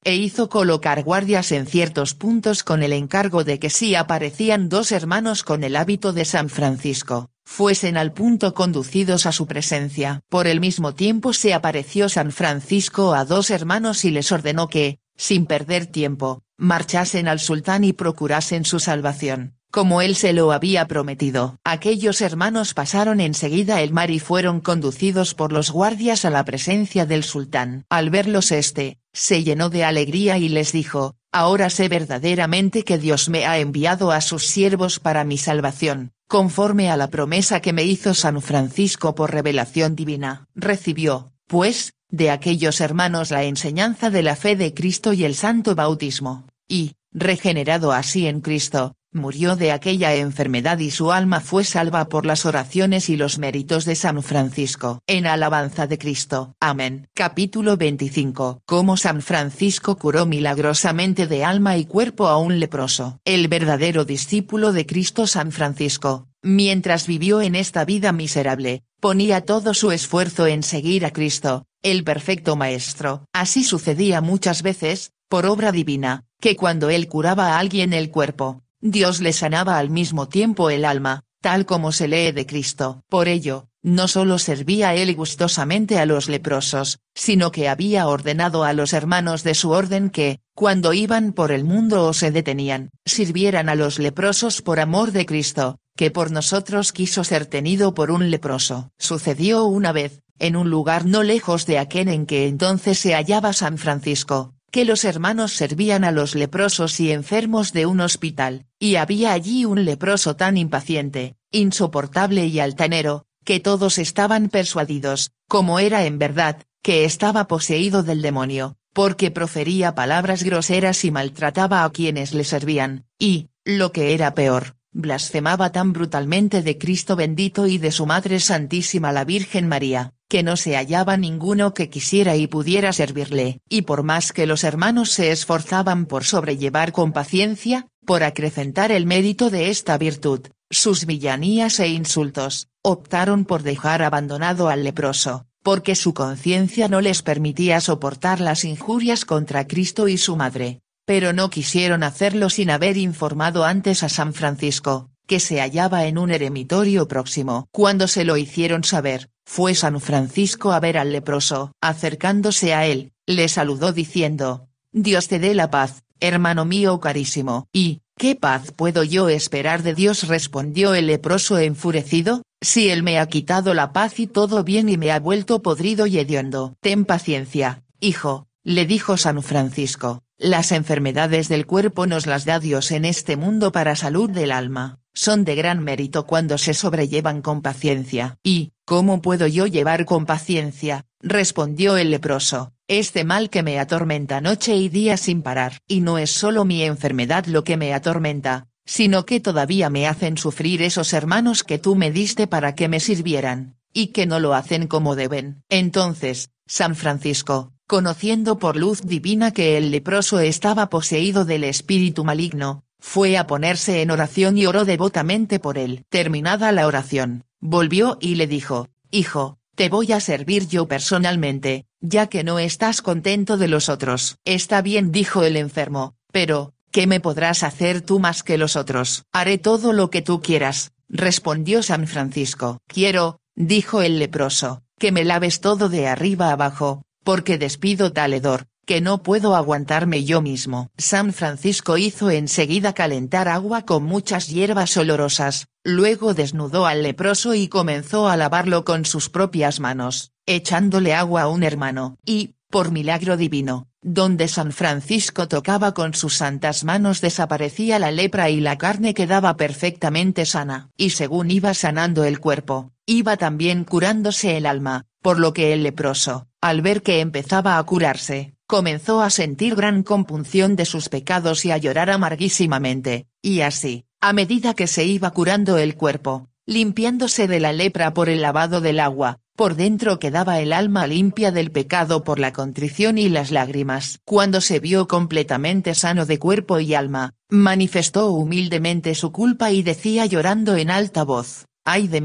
e hizo colocar guardias en ciertos puntos con el encargo de que si aparecían dos hermanos con el hábito de San Francisco, fuesen al punto conducidos a su presencia. Por el mismo tiempo se apareció San Francisco a dos hermanos y les ordenó que, sin perder tiempo, marchasen al sultán y procurasen su salvación, como él se lo había prometido. Aquellos hermanos pasaron enseguida el mar y fueron conducidos por los guardias a la presencia del sultán. Al verlos éste, se llenó de alegría y les dijo: ahora sé verdaderamente que Dios me ha enviado a sus siervos para mi salvación, conforme a la promesa que me hizo San Francisco por revelación divina. Recibió, pues, de aquellos hermanos la enseñanza de la fe de Cristo y el santo bautismo, y, regenerado así en Cristo, murió de aquella enfermedad y su alma fue salva por las oraciones y los méritos de San Francisco. En alabanza de Cristo. Amén. Capítulo veinticinco. Cómo San Francisco curó milagrosamente de alma y cuerpo a un leproso. El verdadero discípulo de Cristo San Francisco, mientras vivió en esta vida miserable, ponía todo su esfuerzo en seguir a Cristo, el perfecto Maestro. Así sucedía muchas veces, por obra divina, que cuando él curaba a alguien el cuerpo, Dios le sanaba al mismo tiempo el alma, tal como se lee de Cristo. Por ello, no solo servía él gustosamente a los leprosos, sino que había ordenado a los hermanos de su orden que, cuando iban por el mundo o se detenían, sirvieran a los leprosos por amor de Cristo, que por nosotros quiso ser tenido por un leproso. Sucedió una vez, en un lugar no lejos de aquel en que entonces se hallaba San Francisco, que los hermanos servían a los leprosos y enfermos de un hospital, y había allí un leproso tan impaciente, insoportable y altanero, que todos estaban persuadidos, como era en verdad, que estaba poseído del demonio, porque profería palabras groseras y maltrataba a quienes le servían, y, lo que era peor, blasfemaba tan brutalmente de Cristo bendito y de su Madre Santísima la Virgen María, que no se hallaba ninguno que quisiera y pudiera servirle. Y por más que los hermanos se esforzaban por sobrellevar con paciencia, por acrecentar el mérito de esta virtud, sus villanías e insultos, optaron por dejar abandonado al leproso, porque su conciencia no les permitía soportar las injurias contra Cristo y su Madre. Pero no quisieron hacerlo sin haber informado antes a San Francisco, que se hallaba en un eremitorio próximo. Cuando se lo hicieron saber, fue San Francisco a ver al leproso. Acercándose a él, le saludó diciendo: Dios te dé la paz, hermano mío carísimo. ¿Y qué paz puedo yo esperar de Dios?, respondió el leproso enfurecido, si él me ha quitado la paz y todo bien y me ha vuelto podrido y hediondo. Ten paciencia, hijo, le dijo San Francisco. Las enfermedades del cuerpo nos las da Dios en este mundo para salud del alma, son de gran mérito cuando se sobrellevan con paciencia. ¿Y cómo puedo yo llevar con paciencia?, respondió el leproso, este mal que me atormenta noche y día sin parar. Y no es solo mi enfermedad lo que me atormenta, sino que todavía me hacen sufrir esos hermanos que tú me diste para que me sirvieran, y que no lo hacen como deben. Entonces, San Francisco, conociendo por luz divina que el leproso estaba poseído del espíritu maligno, fue a ponerse en oración y oró devotamente por él. Terminada la oración, volvió y le dijo: Hijo, te voy a servir yo personalmente, ya que no estás contento de los otros. Está bien, dijo el enfermo, pero, ¿qué me podrás hacer tú más que los otros? Haré todo lo que tú quieras, respondió San Francisco. Quiero, dijo el leproso, que me laves todo de arriba abajo, porque despido tal hedor, que no puedo aguantarme yo mismo. San Francisco hizo enseguida calentar agua con muchas hierbas olorosas, luego desnudó al leproso y comenzó a lavarlo con sus propias manos, echándole agua a un hermano, y, por milagro divino, donde San Francisco tocaba con sus santas manos desaparecía la lepra y la carne quedaba perfectamente sana. Y según iba sanando el cuerpo, iba también curándose el alma, por lo que el leproso, al ver que empezaba a curarse, comenzó a sentir gran compunción de sus pecados y a llorar amarguísimamente, y así, a medida que se iba curando el cuerpo, limpiándose de la lepra por el lavado del agua, por dentro quedaba el alma limpia del pecado por la contrición y las lágrimas. Cuando se vio completamente sano de cuerpo y alma, manifestó humildemente su culpa y decía llorando en alta voz: «¡Ay de mí,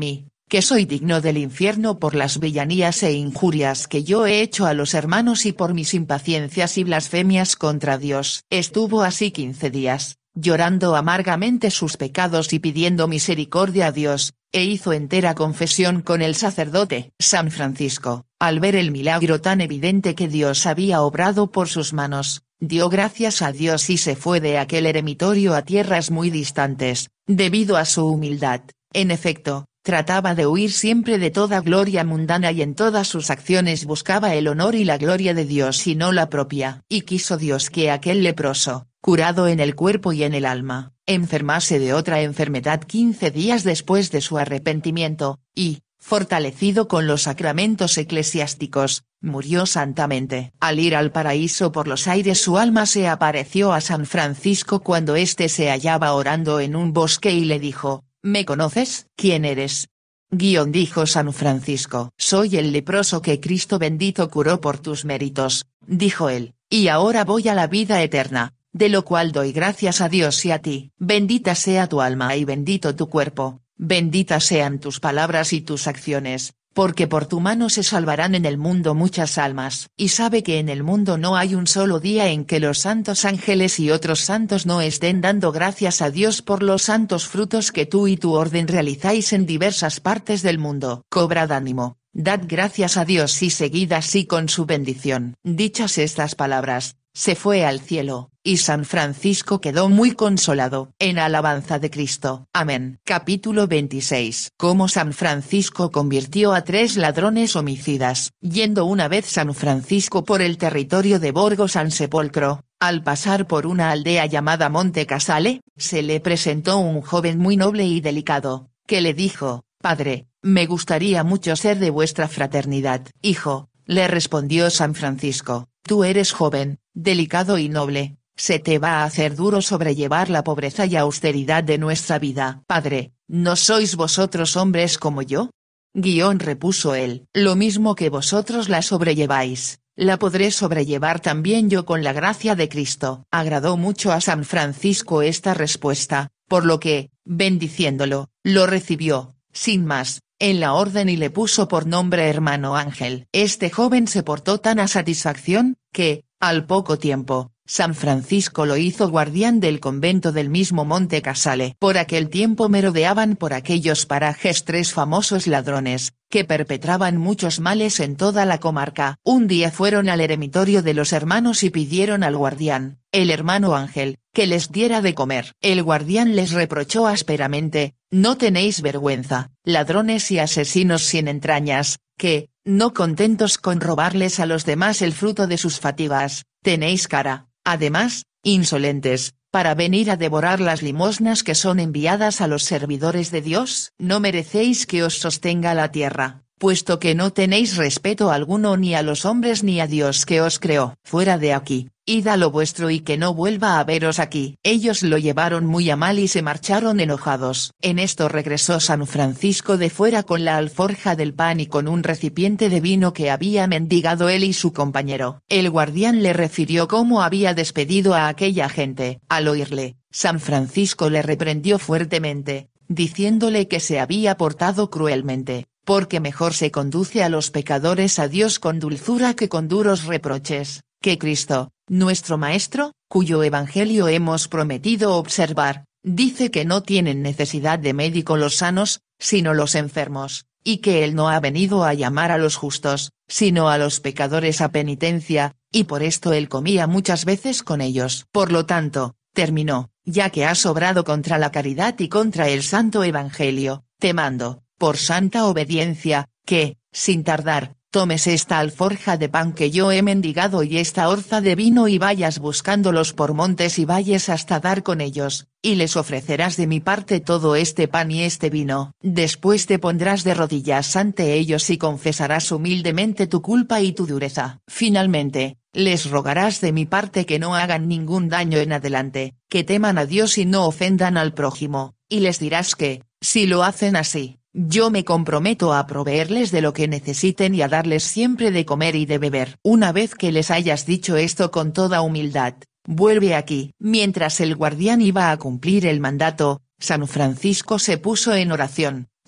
que soy digno del infierno por las villanías e injurias que yo he hecho a los hermanos y por mis impaciencias y blasfemias contra Dios. Estuvo así quince días, llorando amargamente sus pecados y pidiendo misericordia a Dios, e hizo entera confesión con el sacerdote. San Francisco, al ver el milagro tan evidente que Dios había obrado por sus manos, dio gracias a Dios y se fue de aquel eremitorio a tierras muy distantes, debido a su humildad. En efecto, trataba de huir siempre de toda gloria mundana y en todas sus acciones buscaba el honor y la gloria de Dios y no la propia. Y quiso Dios que aquel leproso, curado en el cuerpo y en el alma, enfermase de otra enfermedad quince días después de su arrepentimiento, y, fortalecido con los sacramentos eclesiásticos, murió santamente. Al ir al paraíso por los aires su alma se apareció a San Francisco cuando éste se hallaba orando en un bosque y le dijo: ¿Me conoces? ¿Quién eres? Guión dijo San Francisco: soy el leproso que Cristo bendito curó por tus méritos, dijo él, y ahora voy a la vida eterna, de lo cual doy gracias a Dios y a ti. Bendita sea tu alma y bendito tu cuerpo, benditas sean tus palabras y tus acciones, porque por tu mano se salvarán en el mundo muchas almas. Y sabe que en el mundo no hay un solo día en que los santos ángeles y otros santos no estén dando gracias a Dios por los santos frutos que tú y tu orden realizáis en diversas partes del mundo. Cobrad ánimo, dad gracias a Dios y seguid así con su bendición. Dichas estas palabras, se fue al cielo, y San Francisco quedó muy consolado. En alabanza de Cristo. Amén. Capítulo veintiséis. Cómo San Francisco convirtió a tres ladrones homicidas. Yendo una vez San Francisco por el territorio de Borgo San Sepolcro, al pasar por una aldea llamada Monte Casale, se le presentó un joven muy noble y delicado, que le dijo: Padre, me gustaría mucho ser de vuestra fraternidad. Hijo, le respondió San Francisco, tú eres joven, delicado y noble, se te va a hacer duro sobrellevar la pobreza y austeridad de nuestra vida. Padre, ¿no sois vosotros hombres como yo? Guión repuso él, lo mismo que vosotros la sobrelleváis, la podré sobrellevar también yo con la gracia de Cristo. Agradó mucho a San Francisco esta respuesta, por lo que, bendiciéndolo, lo recibió, sin más, en la orden y le puso por nombre hermano Ángel. Este joven se portó tan a satisfacción, que, al poco tiempo, San Francisco lo hizo guardián del convento del mismo Monte Casale. Por aquel tiempo merodeaban por aquellos parajes tres famosos ladrones, que perpetraban muchos males en toda la comarca. Un día fueron al eremitorio de los hermanos y pidieron al guardián, el hermano Ángel, que les diera de comer. El guardián les reprochó ásperamente: no tenéis vergüenza, ladrones y asesinos sin entrañas, que, no contentos con robarles a los demás el fruto de sus fatigas, tenéis cara, además, insolentes, para venir a devorar las limosnas que son enviadas a los servidores de Dios. No merecéis que os sostenga la tierra, puesto que no tenéis respeto alguno ni a los hombres ni a Dios que os creó. Fuera de aquí, id a lo vuestro y que no vuelva a veros aquí. Ellos lo llevaron muy a mal y se marcharon enojados. En esto regresó San Francisco de fuera con la alforja del pan y con un recipiente de vino que había mendigado él y su compañero. El guardián le refirió cómo había despedido a aquella gente. Al oírle, San Francisco le reprendió fuertemente, diciéndole que se había portado cruelmente, porque mejor se conduce a los pecadores a Dios con dulzura que con duros reproches, que Cristo, nuestro Maestro, cuyo Evangelio hemos prometido observar, dice que no tienen necesidad de médico los sanos, sino los enfermos, y que Él no ha venido a llamar a los justos, sino a los pecadores a penitencia, y por esto Él comía muchas veces con ellos. Por lo tanto, terminó, ya que has obrado contra la caridad y contra el santo Evangelio, te mando, por santa obediencia, que, sin tardar, tomes esta alforja de pan que yo he mendigado y esta orza de vino y vayas buscándolos por montes y valles hasta dar con ellos, y les ofrecerás de mi parte todo este pan y este vino. Después te pondrás de rodillas ante ellos y confesarás humildemente tu culpa y tu dureza. Finalmente, les rogarás de mi parte que no hagan ningún daño en adelante, que teman a Dios y no ofendan al prójimo, y les dirás que, si lo hacen así, yo me comprometo a proveerles de lo que necesiten y a darles siempre de comer y de beber. Una vez que les hayas dicho esto con toda humildad, vuelve aquí. Mientras el guardián iba a cumplir el mandato, San Francisco se puso en oración,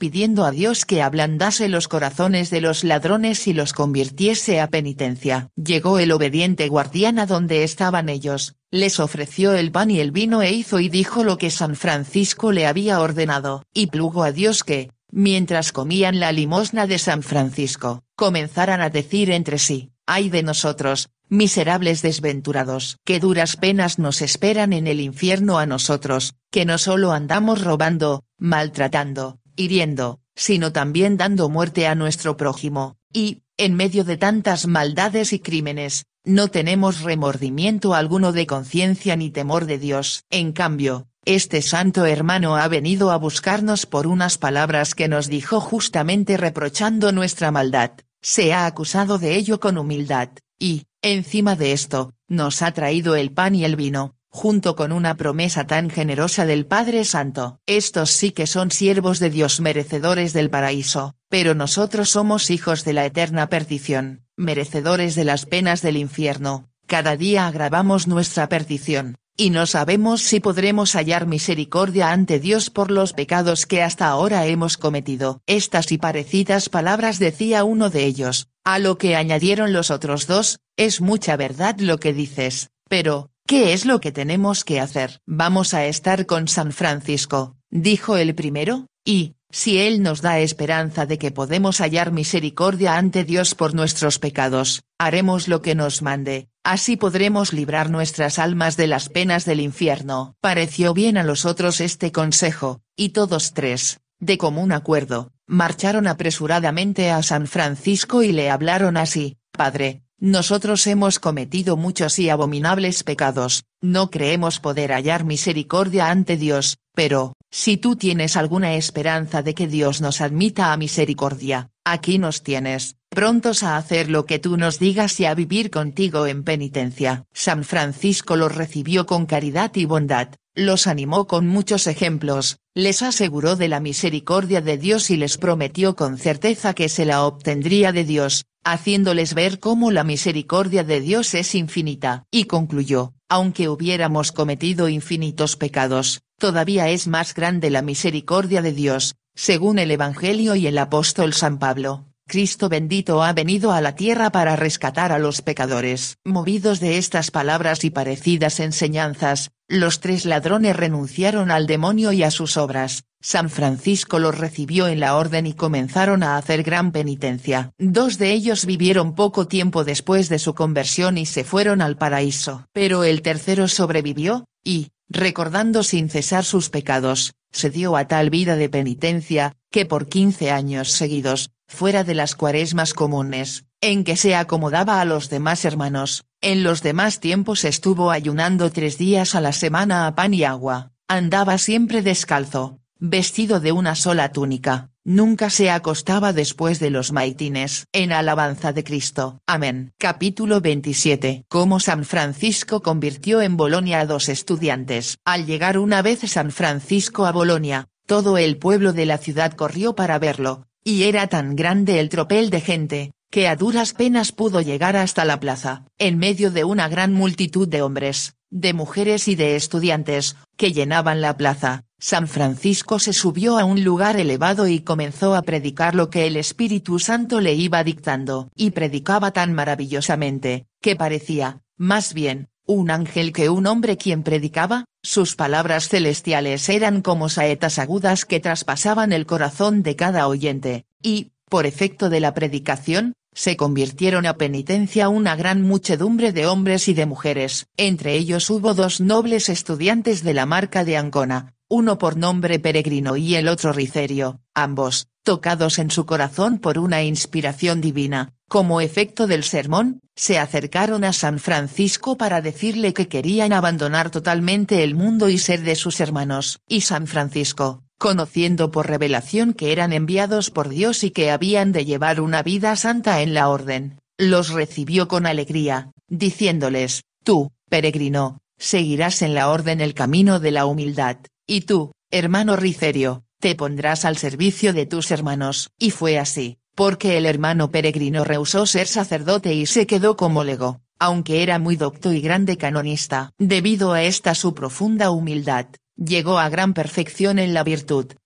pidiendo a Dios que ablandase los corazones de los ladrones y los convirtiese a penitencia. Llegó el obediente guardián a donde estaban ellos, les ofreció el pan y el vino e hizo y dijo lo que San Francisco le había ordenado, y plugo a Dios que, mientras comían la limosna de San Francisco, comenzaran a decir entre sí: «Ay de nosotros, miserables desventurados, qué duras penas nos esperan en el infierno a nosotros, que no solo andamos robando, maltratando, hiriendo, sino también dando muerte a nuestro prójimo, y, en medio de tantas maldades y crímenes, no tenemos remordimiento alguno de conciencia ni temor de Dios». En cambio, este santo hermano ha venido a buscarnos por unas palabras que nos dijo justamente reprochando nuestra maldad, se ha acusado de ello con humildad, y, encima de esto, nos ha traído el pan y el vino, junto con una promesa tan generosa del Padre Santo. Estos sí que son siervos de Dios merecedores del paraíso, pero nosotros somos hijos de la eterna perdición, merecedores de las penas del infierno. Cada día agravamos nuestra perdición, y no sabemos si podremos hallar misericordia ante Dios por los pecados que hasta ahora hemos cometido. Estas y parecidas palabras decía uno de ellos, a lo que añadieron los otros dos: «Es mucha verdad lo que dices, pero, ¿qué es lo que tenemos que hacer?» «Vamos a estar con San Francisco», dijo el primero, «y, si él nos da esperanza de que podemos hallar misericordia ante Dios por nuestros pecados, haremos lo que nos mande, así podremos librar nuestras almas de las penas del infierno». Pareció bien a los otros este consejo, y todos tres, de común acuerdo, marcharon apresuradamente a San Francisco y le hablaron así: «Padre, nosotros hemos cometido muchos y abominables pecados, no creemos poder hallar misericordia ante Dios, pero, si tú tienes alguna esperanza de que Dios nos admita a misericordia, aquí nos tienes, prontos a hacer lo que tú nos digas y a vivir contigo en penitencia». San Francisco los recibió con caridad y bondad, los animó con muchos ejemplos, les aseguró de la misericordia de Dios y les prometió con certeza que se la obtendría de Dios, haciéndoles ver cómo la misericordia de Dios es infinita, y concluyó: «Aunque hubiéramos cometido infinitos pecados, todavía es más grande la misericordia de Dios, según el Evangelio y el apóstol San Pablo. Cristo bendito ha venido a la tierra para rescatar a los pecadores». Movidos de estas palabras y parecidas enseñanzas, los tres ladrones renunciaron al demonio y a sus obras. San Francisco los recibió en la orden y comenzaron a hacer gran penitencia. Dos de ellos vivieron poco tiempo después de su conversión y se fueron al paraíso. Pero el tercero sobrevivió, y, recordando sin cesar sus pecados, se dio a tal vida de penitencia, que por quince años seguidos, fuera de las cuaresmas comunes, en que se acomodaba a los demás hermanos, en los demás tiempos estuvo ayunando tres días a la semana a pan y agua, andaba siempre descalzo, vestido de una sola túnica, nunca se acostaba después de los maitines. En alabanza de Cristo. Amén. Capítulo veintisiete. Cómo San Francisco convirtió en Bolonia a dos estudiantes. Al llegar una vez San Francisco a Bolonia, todo el pueblo de la ciudad corrió para verlo, y era tan grande el tropel de gente, que a duras penas pudo llegar hasta la plaza. En medio de una gran multitud de hombres, de mujeres y de estudiantes, que llenaban la plaza, San Francisco se subió a un lugar elevado y comenzó a predicar lo que el Espíritu Santo le iba dictando. Y predicaba tan maravillosamente, que parecía, más bien, un ángel que un hombre quien predicaba. Sus palabras celestiales eran como saetas agudas que traspasaban el corazón de cada oyente, y, por efecto de la predicación, se convirtieron a penitencia una gran muchedumbre de hombres y de mujeres. Entre ellos hubo dos nobles estudiantes de la marca de Ancona, uno por nombre Peregrino y el otro Ricerio, ambos, tocados en su corazón por una inspiración divina, como efecto del sermón, se acercaron a San Francisco para decirle que querían abandonar totalmente el mundo y ser de sus hermanos. Y San Francisco, conociendo por revelación que eran enviados por Dios y que habían de llevar una vida santa en la orden, los recibió con alegría, diciéndoles: «Tú, Peregrino, seguirás en la orden el camino de la humildad, y tú, hermano Ricerio, te pondrás al servicio de tus hermanos». Y fue así, porque el hermano Peregrino rehusó ser sacerdote y se quedó como lego, aunque era muy docto y grande canonista. Debido a esta su profunda humildad, llegó a gran perfección en la virtud,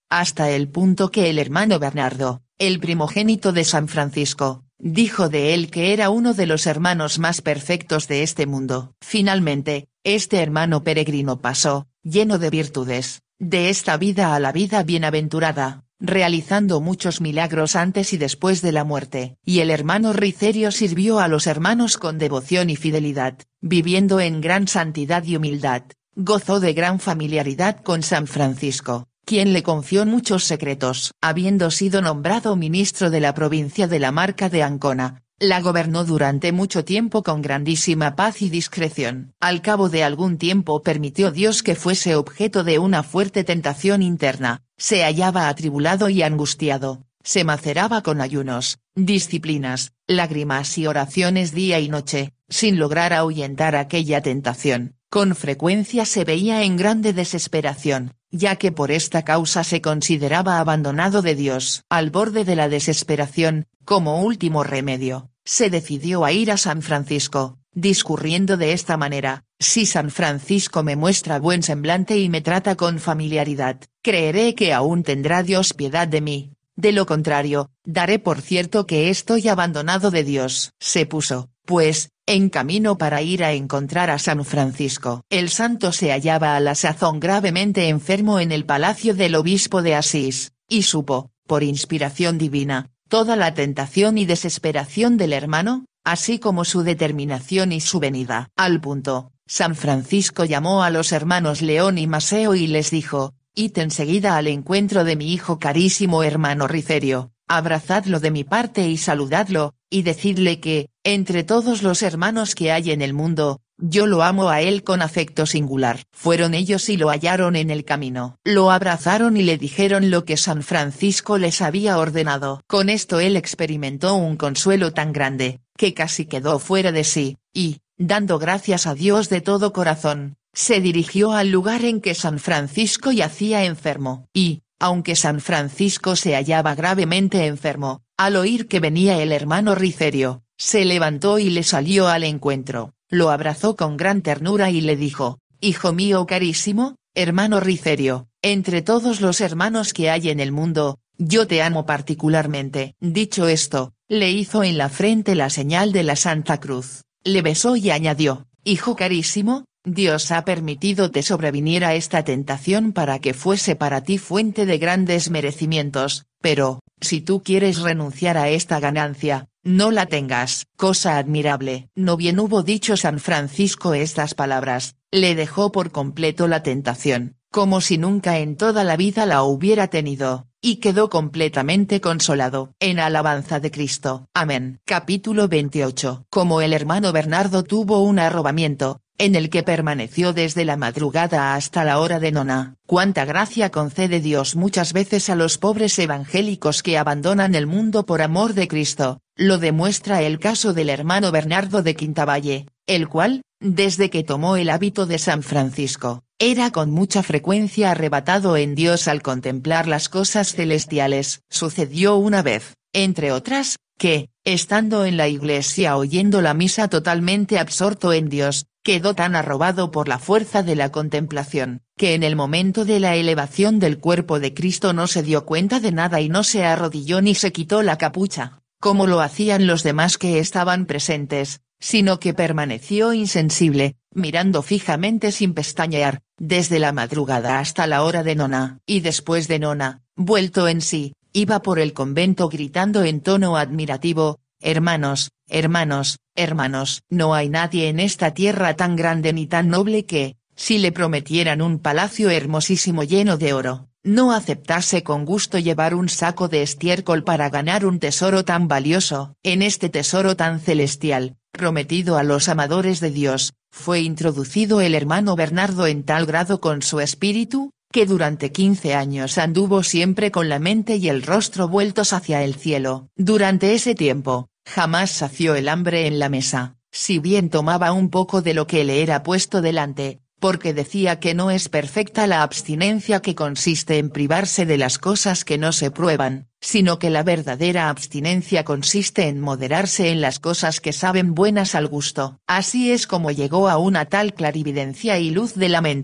hasta el punto que el hermano Bernardo, el primogénito de San Francisco, dijo de él que era uno de los hermanos más perfectos de este mundo. Finalmente, este hermano peregrino pasó, lleno de virtudes, de esta vida a la vida bienaventurada, realizando muchos milagros antes y después de la muerte. Y el hermano Ricerio sirvió a los hermanos con devoción y fidelidad, viviendo en gran santidad y humildad, gozó de gran familiaridad con San Francisco, quien le confió muchos secretos. Habiendo sido nombrado ministro de la provincia de la Marca de Ancona, la gobernó durante mucho tiempo con grandísima paz y discreción. Al cabo de algún tiempo permitió Dios que fuese objeto de una fuerte tentación interna, se hallaba atribulado y angustiado, se maceraba con ayunos, disciplinas, lágrimas y oraciones día y noche, sin lograr ahuyentar aquella tentación. Con frecuencia se veía en grande desesperación, ya que por esta causa se consideraba abandonado de Dios. Al borde de la desesperación, como último remedio, se decidió a ir a San Francisco, discurriendo de esta manera: si San Francisco me muestra buen semblante y me trata con familiaridad, creeré que aún tendrá Dios piedad de mí; de lo contrario, daré por cierto que estoy abandonado de Dios. Se puso, pues, en camino para ir a encontrar a San Francisco. El santo se hallaba a la sazón gravemente enfermo en el palacio del obispo de Asís, y supo, por inspiración divina, toda la tentación y desesperación del hermano, así como su determinación y su venida. Al punto, San Francisco llamó a los hermanos León y Maseo y les dijo: id enseguida al encuentro de mi hijo carísimo hermano Ricerio, abrazadlo de mi parte y saludadlo, y decidle que, entre todos los hermanos que hay en el mundo, yo lo amo a él con afecto singular. Fueron ellos y lo hallaron en el camino. Lo abrazaron y le dijeron lo que San Francisco les había ordenado. Con esto él experimentó un consuelo tan grande, que casi quedó fuera de sí, y, dando gracias a Dios de todo corazón, se dirigió al lugar en que San Francisco yacía enfermo. Y, aunque San Francisco se hallaba gravemente enfermo, al oír que venía el hermano Ricerio, se levantó y le salió al encuentro, lo abrazó con gran ternura y le dijo: hijo mío carísimo, hermano Ricerio, entre todos los hermanos que hay en el mundo, yo te amo particularmente. Dicho esto, le hizo en la frente la señal de la Santa Cruz, le besó y añadió: hijo carísimo, Dios ha permitido te sobreviniera esta tentación para que fuese para ti fuente de grandes merecimientos, pero, si tú quieres renunciar a esta ganancia, no la tengas. Cosa admirable. No bien hubo dicho San Francisco estas palabras, le dejó por completo la tentación, como si nunca en toda la vida la hubiera tenido, y quedó completamente consolado. En alabanza de Cristo. Amén. Capítulo veintiocho. Como el hermano Bernardo tuvo un arrobamiento, en el que permaneció desde la madrugada hasta la hora de nona. Cuánta gracia concede Dios muchas veces a los pobres evangélicos que abandonan el mundo por amor de Cristo, lo demuestra el caso del hermano Bernardo de Quintavalle, el cual, desde que tomó el hábito de San Francisco, era con mucha frecuencia arrebatado en Dios al contemplar las cosas celestiales. Sucedió una vez, entre otras, que, estando en la iglesia oyendo la misa totalmente absorto en Dios, quedó tan arrobado por la fuerza de la contemplación, que en el momento de la elevación del cuerpo de Cristo no se dio cuenta de nada y no se arrodilló ni se quitó la capucha, como lo hacían los demás que estaban presentes, sino que permaneció insensible, mirando fijamente sin pestañear, desde la madrugada hasta la hora de nona. Y después de nona, vuelto en sí, iba por el convento gritando en tono admirativo: hermanos, hermanos, hermanos, no hay nadie en esta tierra tan grande ni tan noble que, si le prometieran un palacio hermosísimo lleno de oro, no aceptase con gusto llevar un saco de estiércol para ganar un tesoro tan valioso. En este tesoro tan celestial, prometido a los amadores de Dios, fue introducido el hermano Bernardo en tal grado con su espíritu, que durante quince años anduvo siempre con la mente y el rostro vueltos hacia el cielo. Durante ese tiempo, jamás sació el hambre en la mesa, si bien tomaba un poco de lo que le era puesto delante, porque decía que no es perfecta la abstinencia que consiste en privarse de las cosas que no se prueban, sino que la verdadera abstinencia consiste en moderarse en las cosas que saben buenas al gusto. Así es como llegó a una tal clarividencia y luz de la mente,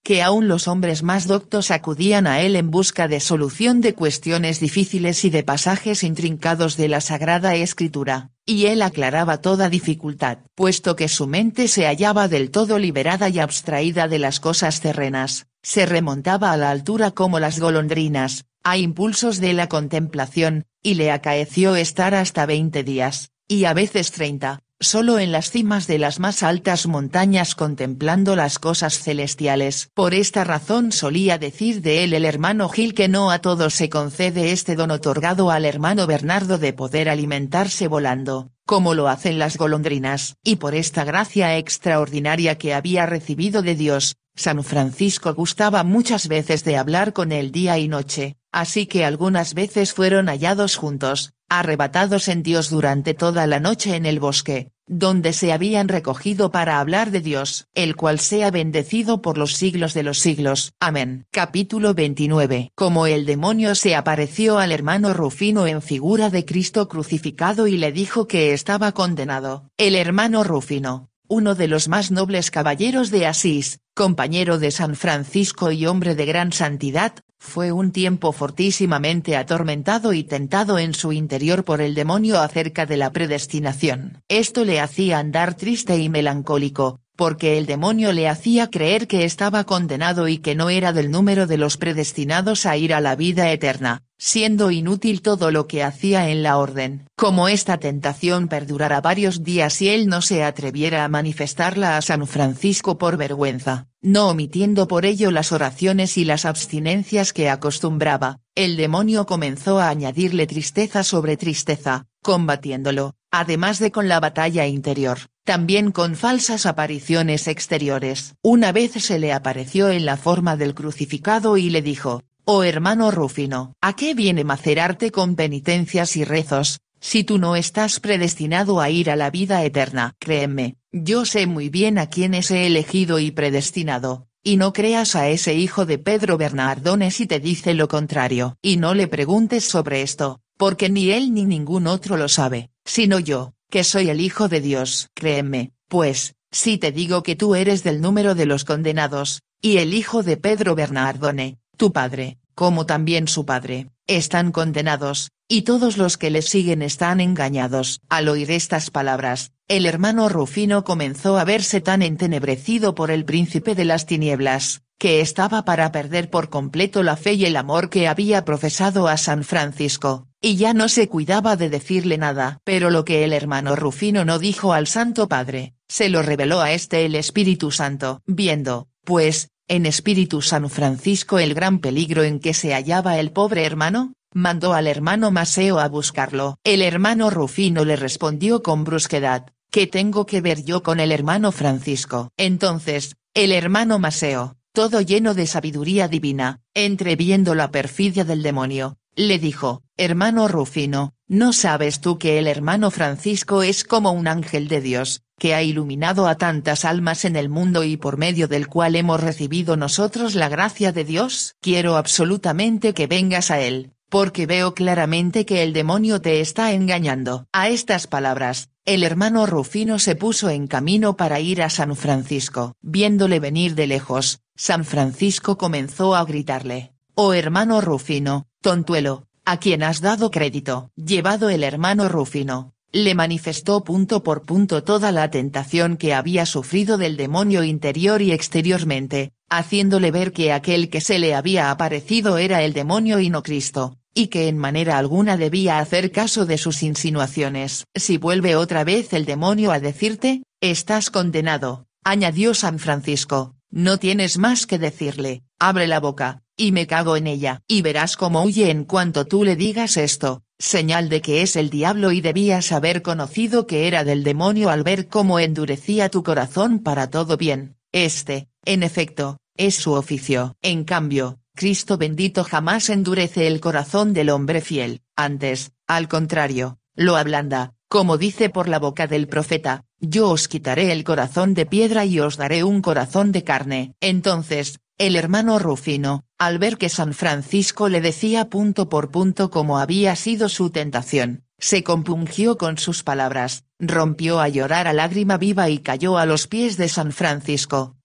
que aún los hombres más doctos acudían a él en busca de solución de cuestiones difíciles y de pasajes intrincados de la Sagrada Escritura, y él aclaraba toda dificultad, puesto que su mente se hallaba del todo liberada y abstraída de las cosas terrenas, se remontaba a la altura como las golondrinas, a impulsos de la contemplación, y le acaeció estar hasta veinte días, y a veces treinta, solo en las cimas de las más altas montañas contemplando las cosas celestiales. Por esta razón solía decir de él el hermano Gil que no a todos se concede este don otorgado al hermano Bernardo de poder alimentarse volando, como lo hacen las golondrinas. Y por esta gracia extraordinaria que había recibido de Dios, San Francisco gustaba muchas veces de hablar con él día y noche, así que algunas veces fueron hallados juntos, arrebatados en Dios durante toda la noche en el bosque, donde se habían recogido para hablar de Dios, el cual sea bendecido por los siglos de los siglos. Amén. Capítulo veintinueve. Como el demonio se apareció al hermano Rufino en figura de Cristo crucificado y le dijo que estaba condenado. El hermano Rufino, uno de los más nobles caballeros de Asís, compañero de San Francisco y hombre de gran santidad, fue un tiempo fortísimamente atormentado y tentado en su interior por el demonio acerca de la predestinación. Esto le hacía andar triste y melancólico, porque el demonio le hacía creer que estaba condenado y que no era del número de los predestinados a ir a la vida eterna, siendo inútil todo lo que hacía en la orden. Como esta tentación perdurara varios días y él no se atreviera a manifestarla a San Francisco por vergüenza, no omitiendo por ello las oraciones y las abstinencias que acostumbraba, el demonio comenzó a añadirle tristeza sobre tristeza, combatiéndolo, además de con la batalla interior, también con falsas apariciones exteriores. Una vez se le apareció en la forma del crucificado y le dijo: «Oh hermano Rufino, ¿a qué viene macerarte con penitencias y rezos, si tú no estás predestinado a ir a la vida eterna?» Créeme, yo sé muy bien a quiénes he elegido y predestinado, y no creas a ese hijo de Pedro Bernardone si te dice lo contrario. Y no le preguntes sobre esto, porque ni él ni ningún otro lo sabe, sino yo, que soy el Hijo de Dios. Créeme, pues, si te digo que tú eres del número de los condenados, y el hijo de Pedro Bernardone, tu padre, como también su padre, están condenados, y todos los que le siguen están engañados. Al oír estas palabras, el hermano Rufino comenzó a verse tan entenebrecido por el príncipe de las tinieblas, que estaba para perder por completo la fe y el amor que había profesado a San Francisco, y ya no se cuidaba de decirle nada. Pero lo que el hermano Rufino no dijo al Santo Padre, se lo reveló a este el Espíritu Santo. Viendo, pues, en espíritu San Francisco el gran peligro en que se hallaba el pobre hermano, mandó al hermano Maseo a buscarlo. El hermano Rufino le respondió con brusquedad: «¿Qué tengo que ver yo con el hermano Francisco?». Entonces, el hermano Maseo, todo lleno de sabiduría divina, entreviendo la perfidia del demonio, le dijo: «Hermano Rufino, ¿no sabes tú que el hermano Francisco es como un ángel de Dios, que ha iluminado a tantas almas en el mundo y por medio del cual hemos recibido nosotros la gracia de Dios? Quiero absolutamente que vengas a él, porque veo claramente que el demonio te está engañando». A estas palabras, el hermano Rufino se puso en camino para ir a San Francisco. Viéndole venir de lejos, San Francisco comenzó a gritarle: «Oh hermano Rufino, tontuelo, ¿a quién has dado crédito?». Llevado el hermano Rufino, le manifestó punto por punto toda la tentación que había sufrido del demonio interior y exteriormente, haciéndole ver que aquel que se le había aparecido era el demonio y no Cristo, y que en manera alguna debía hacer caso de sus insinuaciones. «Si vuelve otra vez el demonio a decirte, estás condenado», añadió San Francisco, «no tienes más que decirle, abre la boca, y me cago en ella, y verás cómo huye en cuanto tú le digas esto», señal de que es el diablo, y debías haber conocido que era del demonio al ver cómo endurecía tu corazón para todo bien. Este, en efecto, es su oficio. En cambio, Cristo bendito jamás endurece el corazón del hombre fiel, antes, al contrario, lo ablanda, como dice por la boca del profeta: «Yo os quitaré el corazón de piedra y os daré un corazón de carne». Entonces, el hermano Rufino, al ver que San Francisco le decía punto por punto cómo había sido su tentación, se compungió con sus palabras, rompió a llorar a lágrima viva y cayó a los pies de San Francisco,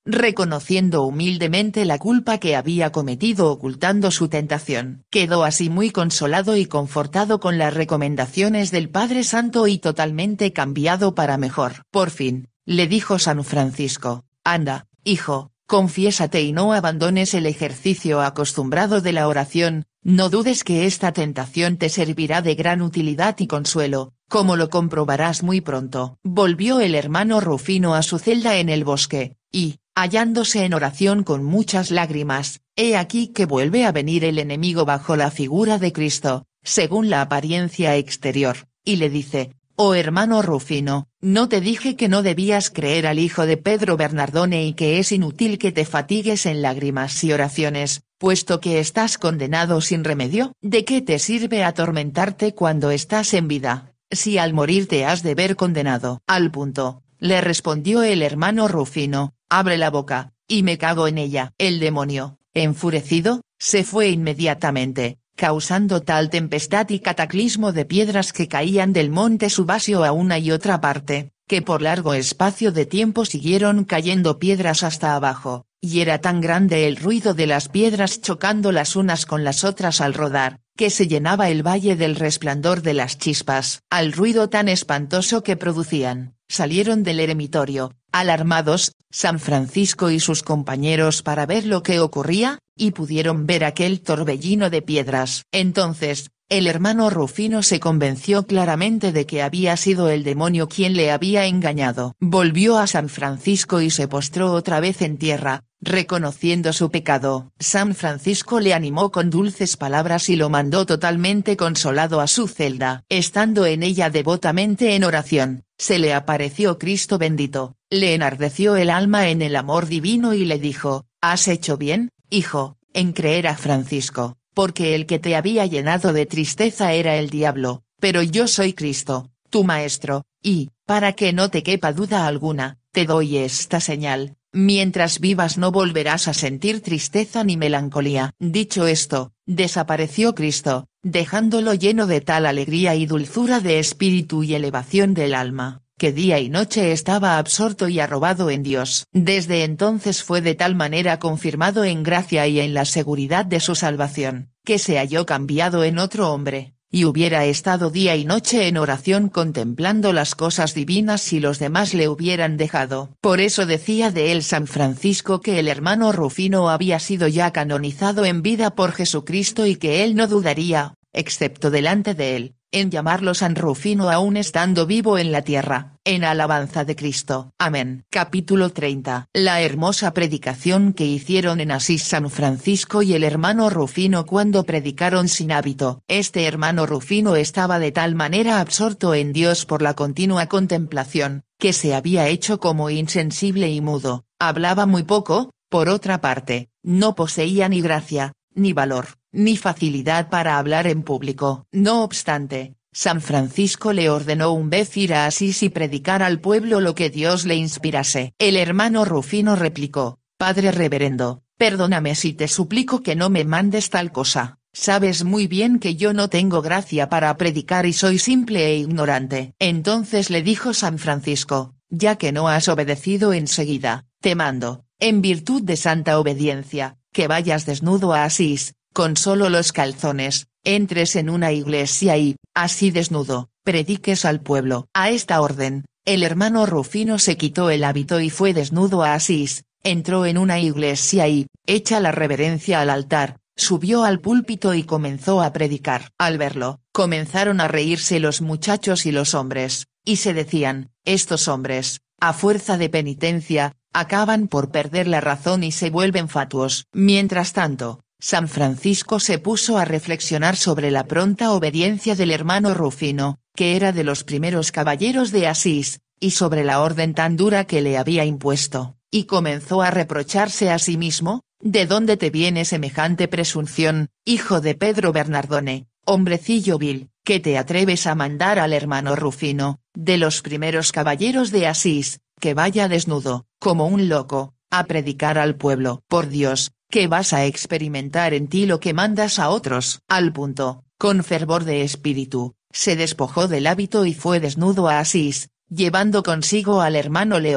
reconociendo humildemente la culpa que había cometido ocultando su tentación. Quedó así muy consolado y confortado con las recomendaciones del Padre Santo y totalmente cambiado para mejor. Por fin, le dijo San Francisco: anda, hijo, confiésate y no abandones el ejercicio acostumbrado de la oración, no dudes que esta tentación te servirá de gran utilidad y consuelo, como lo comprobarás muy pronto. Volvió el hermano Rufino a su celda en el bosque, y, hallándose en oración con muchas lágrimas, he aquí que vuelve a venir el enemigo bajo la figura de Cristo, según la apariencia exterior, y le dice: oh hermano Rufino, ¿no te dije que no debías creer al hijo de Pedro Bernardone y que es inútil que te fatigues en lágrimas y oraciones, puesto que estás condenado sin remedio? ¿De qué te sirve atormentarte cuando estás en vida, si al morir te has de ver condenado? Al punto, le respondió el hermano Rufino: abre la boca, y me cago en ella. El demonio, enfurecido, se fue inmediatamente, causando tal tempestad y cataclismo de piedras que caían del monte Subasio a una y otra parte, que por largo espacio de tiempo siguieron cayendo piedras hasta abajo, y era tan grande el ruido de las piedras chocando las unas con las otras al rodar, que se llenaba el valle del resplandor de las chispas. Al ruido tan espantoso que producían, salieron del eremitorio, alarmados, San Francisco y sus compañeros para ver lo que ocurría, y pudieron ver aquel torbellino de piedras. Entonces, el hermano Rufino se convenció claramente de que había sido el demonio quien le había engañado. Volvió a San Francisco y se postró otra vez en tierra, reconociendo su pecado. San Francisco le animó con dulces palabras y lo mandó totalmente consolado a su celda. Estando en ella devotamente en oración, se le apareció Cristo bendito, le enardeció el alma en el amor divino y le dijo: has hecho bien, hijo, en creer a Francisco, porque el que te había llenado de tristeza era el diablo, pero yo soy Cristo, tu maestro, y, para que no te quepa duda alguna, te doy esta señal: mientras vivas no volverás a sentir tristeza ni melancolía. Dicho esto, desapareció Cristo, dejándolo lleno de tal alegría y dulzura de espíritu y elevación del alma, que día y noche estaba absorto y arrobado en Dios. Desde entonces fue de tal manera confirmado en gracia y en la seguridad de su salvación, que se halló cambiado en otro hombre, y hubiera estado día y noche en oración contemplando las cosas divinas si los demás le hubieran dejado. Por eso decía de él San Francisco que el hermano Rufino había sido ya canonizado en vida por Jesucristo y que él no dudaría, excepto delante de él, en llamarlo San Rufino aún estando vivo en la tierra, en alabanza de Cristo. Amén. Capítulo treinta. La hermosa predicación que hicieron en Asís San Francisco y el hermano Rufino cuando predicaron sin hábito. Este hermano Rufino estaba de tal manera absorto en Dios por la continua contemplación, que se había hecho como insensible y mudo, hablaba muy poco, por otra parte, no poseía ni gracia, ni valor, ni facilidad para hablar en público. No obstante, San Francisco le ordenó un vez ir a Asís y predicar al pueblo lo que Dios le inspirase. El hermano Rufino replicó: Padre reverendo, perdóname si te suplico que no me mandes tal cosa, sabes muy bien que yo no tengo gracia para predicar y soy simple e ignorante. Entonces le dijo San Francisco: ya que no has obedecido enseguida, te mando, en virtud de santa obediencia, que vayas desnudo a Asís, con solo los calzones, entres en una iglesia y, así desnudo, prediques al pueblo. A esta orden, el hermano Rufino se quitó el hábito y fue desnudo a Asís, entró en una iglesia y, hecha la reverencia al altar, subió al púlpito y comenzó a predicar. Al verlo, comenzaron a reírse los muchachos y los hombres, y se decían: estos hombres, a fuerza de penitencia, acaban por perder la razón y se vuelven fatuos. Mientras tanto, San Francisco se puso a reflexionar sobre la pronta obediencia del hermano Rufino, que era de los primeros caballeros de Asís, y sobre la orden tan dura que le había impuesto, y comenzó a reprocharse a sí mismo: ¿de dónde te viene semejante presunción, hijo de Pedro Bernardone, hombrecillo vil, que te atreves a mandar al hermano Rufino, de los primeros caballeros de Asís, que vaya desnudo, como un loco, a predicar al pueblo? Por Dios, que vas a experimentar en ti lo que mandas a otros. Al punto, con fervor de espíritu, se despojó del hábito y fue desnudo a Asís, llevando consigo al hermano León,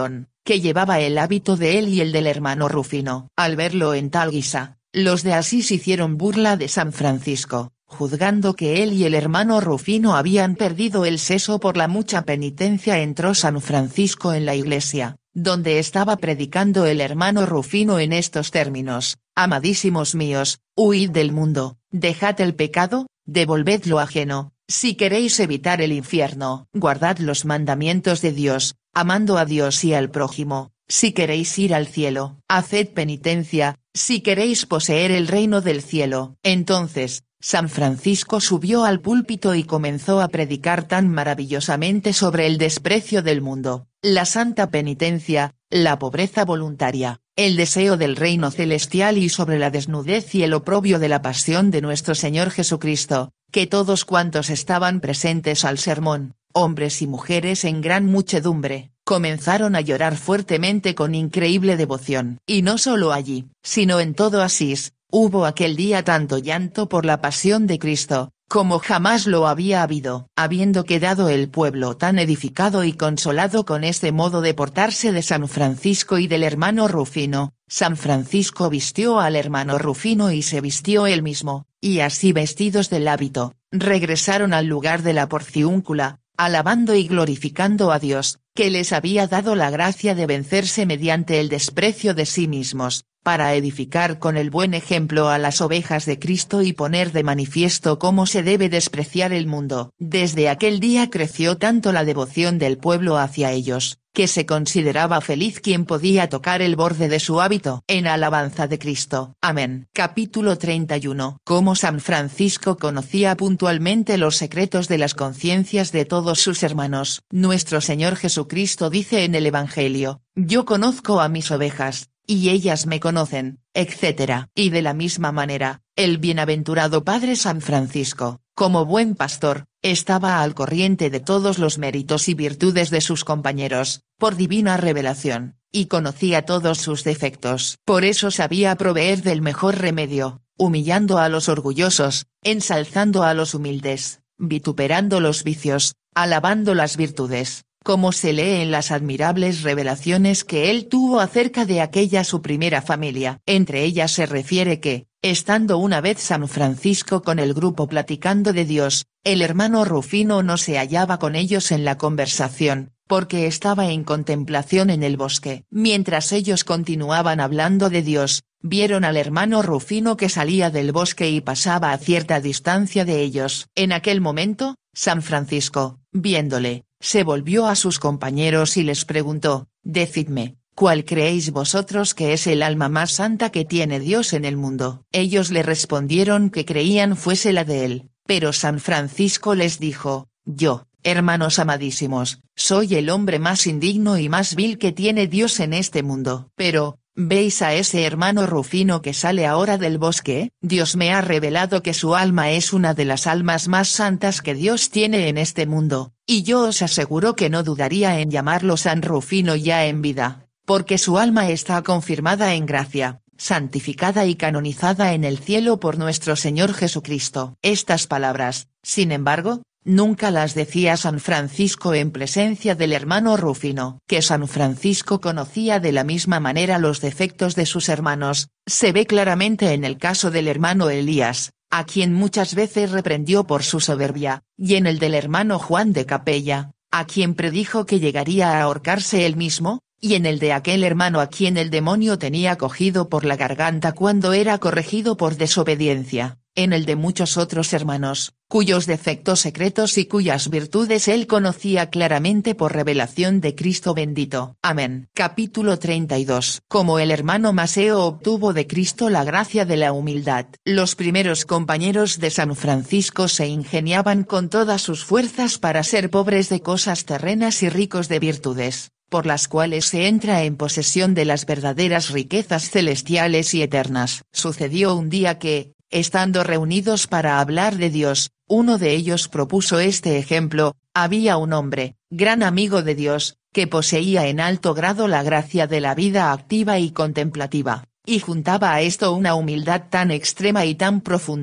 que llevaba el hábito de él y el del hermano Rufino. Al verlo en tal guisa, los de Asís hicieron burla de San Francisco, juzgando que él y el hermano Rufino habían perdido el seso por la mucha penitencia. Entró San Francisco en la iglesia, donde estaba predicando el hermano Rufino en estos términos: amadísimos míos, huid del mundo, dejad el pecado, devolved lo ajeno, si queréis evitar el infierno, guardad los mandamientos de Dios, amando a Dios y al prójimo, si queréis ir al cielo, haced penitencia, si queréis poseer el reino del cielo. Entonces, San Francisco subió al púlpito y comenzó a predicar tan maravillosamente sobre el desprecio del mundo, la santa penitencia, la pobreza voluntaria, el deseo del reino celestial y sobre la desnudez y el oprobio de la pasión de nuestro Señor Jesucristo, que todos cuantos estaban presentes al sermón, hombres y mujeres en gran muchedumbre, comenzaron a llorar fuertemente con increíble devoción. Y no solo allí, sino en todo Asís, hubo aquel día tanto llanto por la pasión de Cristo, como jamás lo había habido. Habiendo quedado el pueblo tan edificado y consolado con este modo de portarse de San Francisco y del hermano Rufino, San Francisco vistió al hermano Rufino y se vistió él mismo, y así vestidos del hábito, regresaron al lugar de la porciúncula, alabando y glorificando a Dios, que les había dado la gracia de vencerse mediante el desprecio de sí mismos, para edificar con el buen ejemplo a las ovejas de Cristo y poner de manifiesto cómo se debe despreciar el mundo. Desde aquel día creció tanto la devoción del pueblo hacia ellos, que se consideraba feliz quien podía tocar el borde de su hábito. En alabanza de Cristo. Amén. Capítulo treinta y uno. Cómo San Francisco conocía puntualmente los secretos de las conciencias de todos sus hermanos. Nuestro Señor Jesucristo dice en el Evangelio: yo conozco a mis ovejas, y ellas me conocen, etcétera. Y de la misma manera, el bienaventurado Padre San Francisco, como buen pastor, estaba al corriente de todos los méritos y virtudes de sus compañeros, por divina revelación, y conocía todos sus defectos. Por eso sabía proveer del mejor remedio, humillando a los orgullosos, ensalzando a los humildes, vituperando los vicios, alabando las virtudes, como se lee en las admirables revelaciones que él tuvo acerca de aquella su primera familia. Entre ellas se refiere que, estando una vez San Francisco con el grupo platicando de Dios, el hermano Rufino no se hallaba con ellos en la conversación, porque estaba en contemplación en el bosque. Mientras ellos continuaban hablando de Dios, vieron al hermano Rufino que salía del bosque y pasaba a cierta distancia de ellos. En aquel momento, San Francisco, viéndole, se volvió a sus compañeros y les preguntó: decidme, ¿cuál creéis vosotros que es el alma más santa que tiene Dios en el mundo? Ellos le respondieron que creían fuese la de él, pero San Francisco les dijo: yo, hermanos amadísimos, soy el hombre más indigno y más vil que tiene Dios en este mundo. Pero, ¿veis a ese hermano Rufino que sale ahora del bosque? Dios me ha revelado que su alma es una de las almas más santas que Dios tiene en este mundo, y yo os aseguro que no dudaría en llamarlo San Rufino ya en vida, porque su alma está confirmada en gracia, santificada y canonizada en el cielo por nuestro Señor Jesucristo. Estas palabras, sin embargo, nunca las decía San Francisco en presencia del hermano Rufino. Que San Francisco conocía de la misma manera los defectos de sus hermanos, se ve claramente en el caso del hermano Elías, a quien muchas veces reprendió por su soberbia, y en el del hermano Juan de Capella, a quien predijo que llegaría a ahorcarse él mismo, y en el de aquel hermano a quien el demonio tenía cogido por la garganta cuando era corregido por desobediencia, en el de muchos otros hermanos, cuyos defectos secretos y cuyas virtudes él conocía claramente por revelación de Cristo bendito. Amén. Capítulo treinta y dos. Como el hermano Maseo obtuvo de Cristo la gracia de la humildad. Los primeros compañeros de San Francisco se ingeniaban con todas sus fuerzas para ser pobres de cosas terrenas y ricos de virtudes, por las cuales se entra en posesión de las verdaderas riquezas celestiales y eternas. Sucedió un día que, estando reunidos para hablar de Dios, uno de ellos propuso este ejemplo: había un hombre, gran amigo de Dios, que poseía en alto grado la gracia de la vida activa y contemplativa, y juntaba a esto una humildad tan extrema y tan profunda,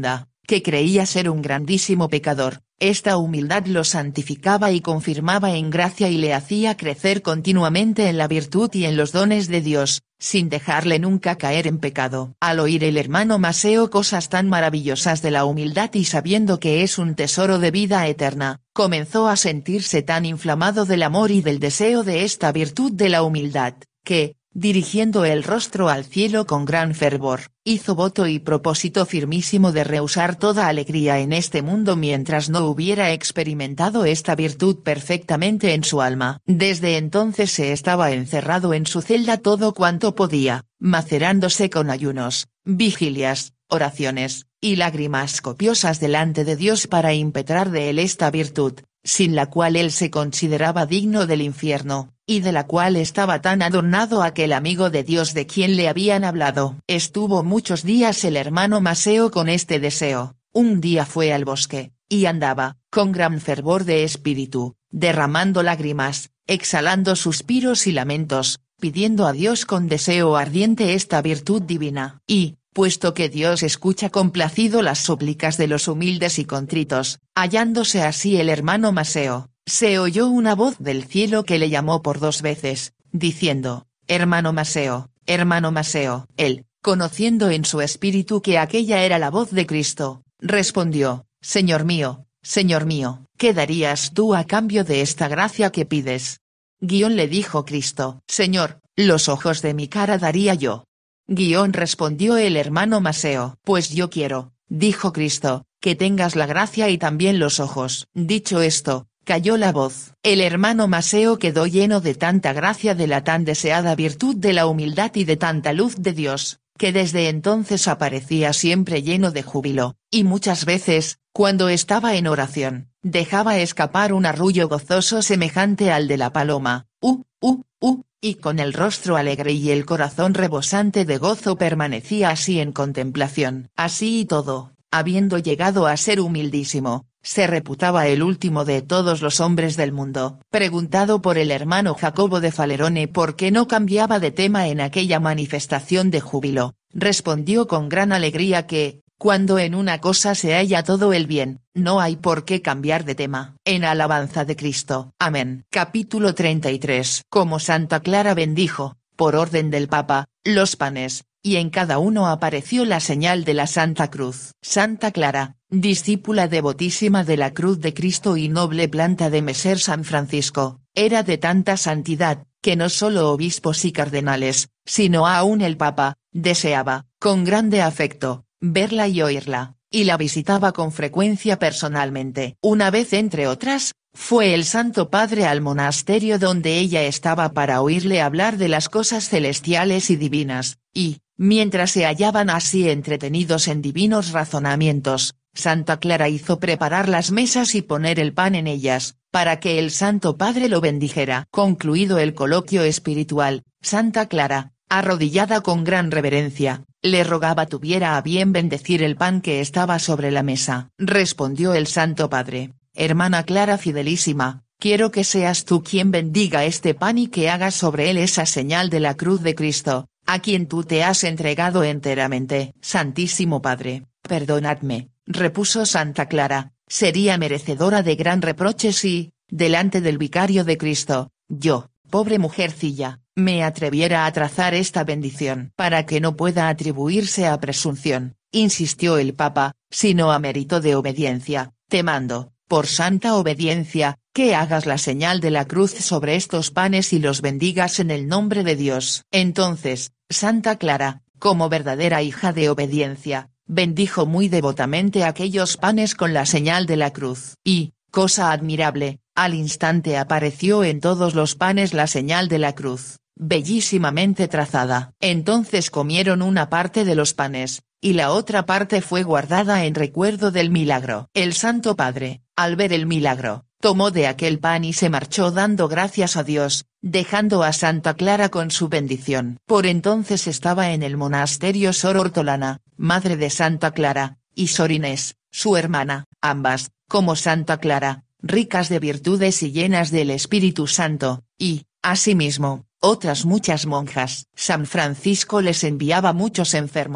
que creía ser un grandísimo pecador. Esta humildad lo santificaba y confirmaba en gracia y le hacía crecer continuamente en la virtud y en los dones de Dios, sin dejarle nunca caer en pecado. Al oír el hermano Maseo cosas tan maravillosas de la humildad y sabiendo que es un tesoro de vida eterna, comenzó a sentirse tan inflamado del amor y del deseo de esta virtud de la humildad, que, dirigiendo el rostro al cielo con gran fervor, hizo voto y propósito firmísimo de rehusar toda alegría en este mundo mientras no hubiera experimentado esta virtud perfectamente en su alma. Desde entonces se estaba encerrado en su celda todo cuanto podía, macerándose con ayunos, vigilias, oraciones, y lágrimas copiosas delante de Dios para impetrar de él esta virtud, sin la cual él se consideraba digno del infierno, y de la cual estaba tan adornado aquel amigo de Dios de quien le habían hablado. Estuvo muchos días el hermano Maseo con este deseo. Un día fue al bosque, y andaba, con gran fervor de espíritu, derramando lágrimas, exhalando suspiros y lamentos, pidiendo a Dios con deseo ardiente esta virtud divina. Y, puesto que Dios escucha complacido las súplicas de los humildes y contritos, hallándose así el hermano Maseo, se oyó una voz del cielo que le llamó por dos veces, diciendo: «Hermano Maseo, hermano Maseo». Él, conociendo en su espíritu que aquella era la voz de Cristo, respondió: «Señor mío, Señor mío, ¿qué darías tú a cambio de esta gracia que pides?». Guión le dijo Cristo: «Señor, los ojos de mi cara daría yo». Guión respondió el hermano Maseo: «Pues yo quiero», dijo Cristo, «que tengas la gracia y también los ojos». Dicho esto, cayó la voz. El hermano Maseo quedó lleno de tanta gracia de la tan deseada virtud de la humildad y de tanta luz de Dios, que desde entonces aparecía siempre lleno de júbilo, y muchas veces, cuando estaba en oración, dejaba escapar un arrullo gozoso semejante al de la paloma, uh, uh, uh, y con el rostro alegre y el corazón rebosante de gozo permanecía así en contemplación. Así y todo, habiendo llegado a ser humildísimo, se reputaba el último de todos los hombres del mundo. Preguntado por el hermano Jacobo de Falerone por qué no cambiaba de tema en aquella manifestación de júbilo, respondió con gran alegría que, cuando en una cosa se halla todo el bien, no hay por qué cambiar de tema. En alabanza de Cristo. Amén. Capítulo treinta y tres. Como Santa Clara bendijo, por orden del Papa, los panes, y en cada uno apareció la señal de la Santa Cruz. Santa Clara, discípula devotísima de la Cruz de Cristo y noble planta de Messer San Francisco, era de tanta santidad, que no solo obispos y cardenales, sino aún el Papa, deseaba, con grande afecto, verla y oírla, y la visitaba con frecuencia personalmente. Una vez entre otras, fue el Santo Padre al monasterio donde ella estaba para oírle hablar de las cosas celestiales y divinas, y, mientras se hallaban así entretenidos en divinos razonamientos, Santa Clara hizo preparar las mesas y poner el pan en ellas, para que el Santo Padre lo bendijera. Concluido el coloquio espiritual, Santa Clara, arrodillada con gran reverencia, le rogaba tuviera a bien bendecir el pan que estaba sobre la mesa. Respondió el Santo Padre: «Hermana Clara fidelísima, quiero que seas tú quien bendiga este pan y que hagas sobre él esa señal de la cruz de Cristo, a quien tú te has entregado enteramente». «Santísimo Padre, perdonadme», repuso Santa Clara, «sería merecedora de gran reproche si, delante del vicario de Cristo, yo, pobre mujercilla, me atreviera a trazar esta bendición. Para que no pueda atribuirse a presunción», insistió el Papa, «sino a mérito de obediencia, te mando, por santa obediencia, que hagas la señal de la cruz sobre estos panes y los bendigas en el nombre de Dios». Entonces, Santa Clara, como verdadera hija de obediencia, bendijo muy devotamente aquellos panes con la señal de la cruz. Y, cosa admirable, al instante apareció en todos los panes la señal de la cruz, bellísimamente trazada. Entonces comieron una parte de los panes, y la otra parte fue guardada en recuerdo del milagro. El Santo Padre, al ver el milagro, tomó de aquel pan y se marchó dando gracias a Dios, dejando a Santa Clara con su bendición. Por entonces estaba en el monasterio Sor Hortolana, madre de Santa Clara, y Sor Inés, su hermana, ambas, como Santa Clara, ricas de virtudes y llenas del Espíritu Santo, y, asimismo, otras muchas monjas. San Francisco les enviaba muchos enfermos,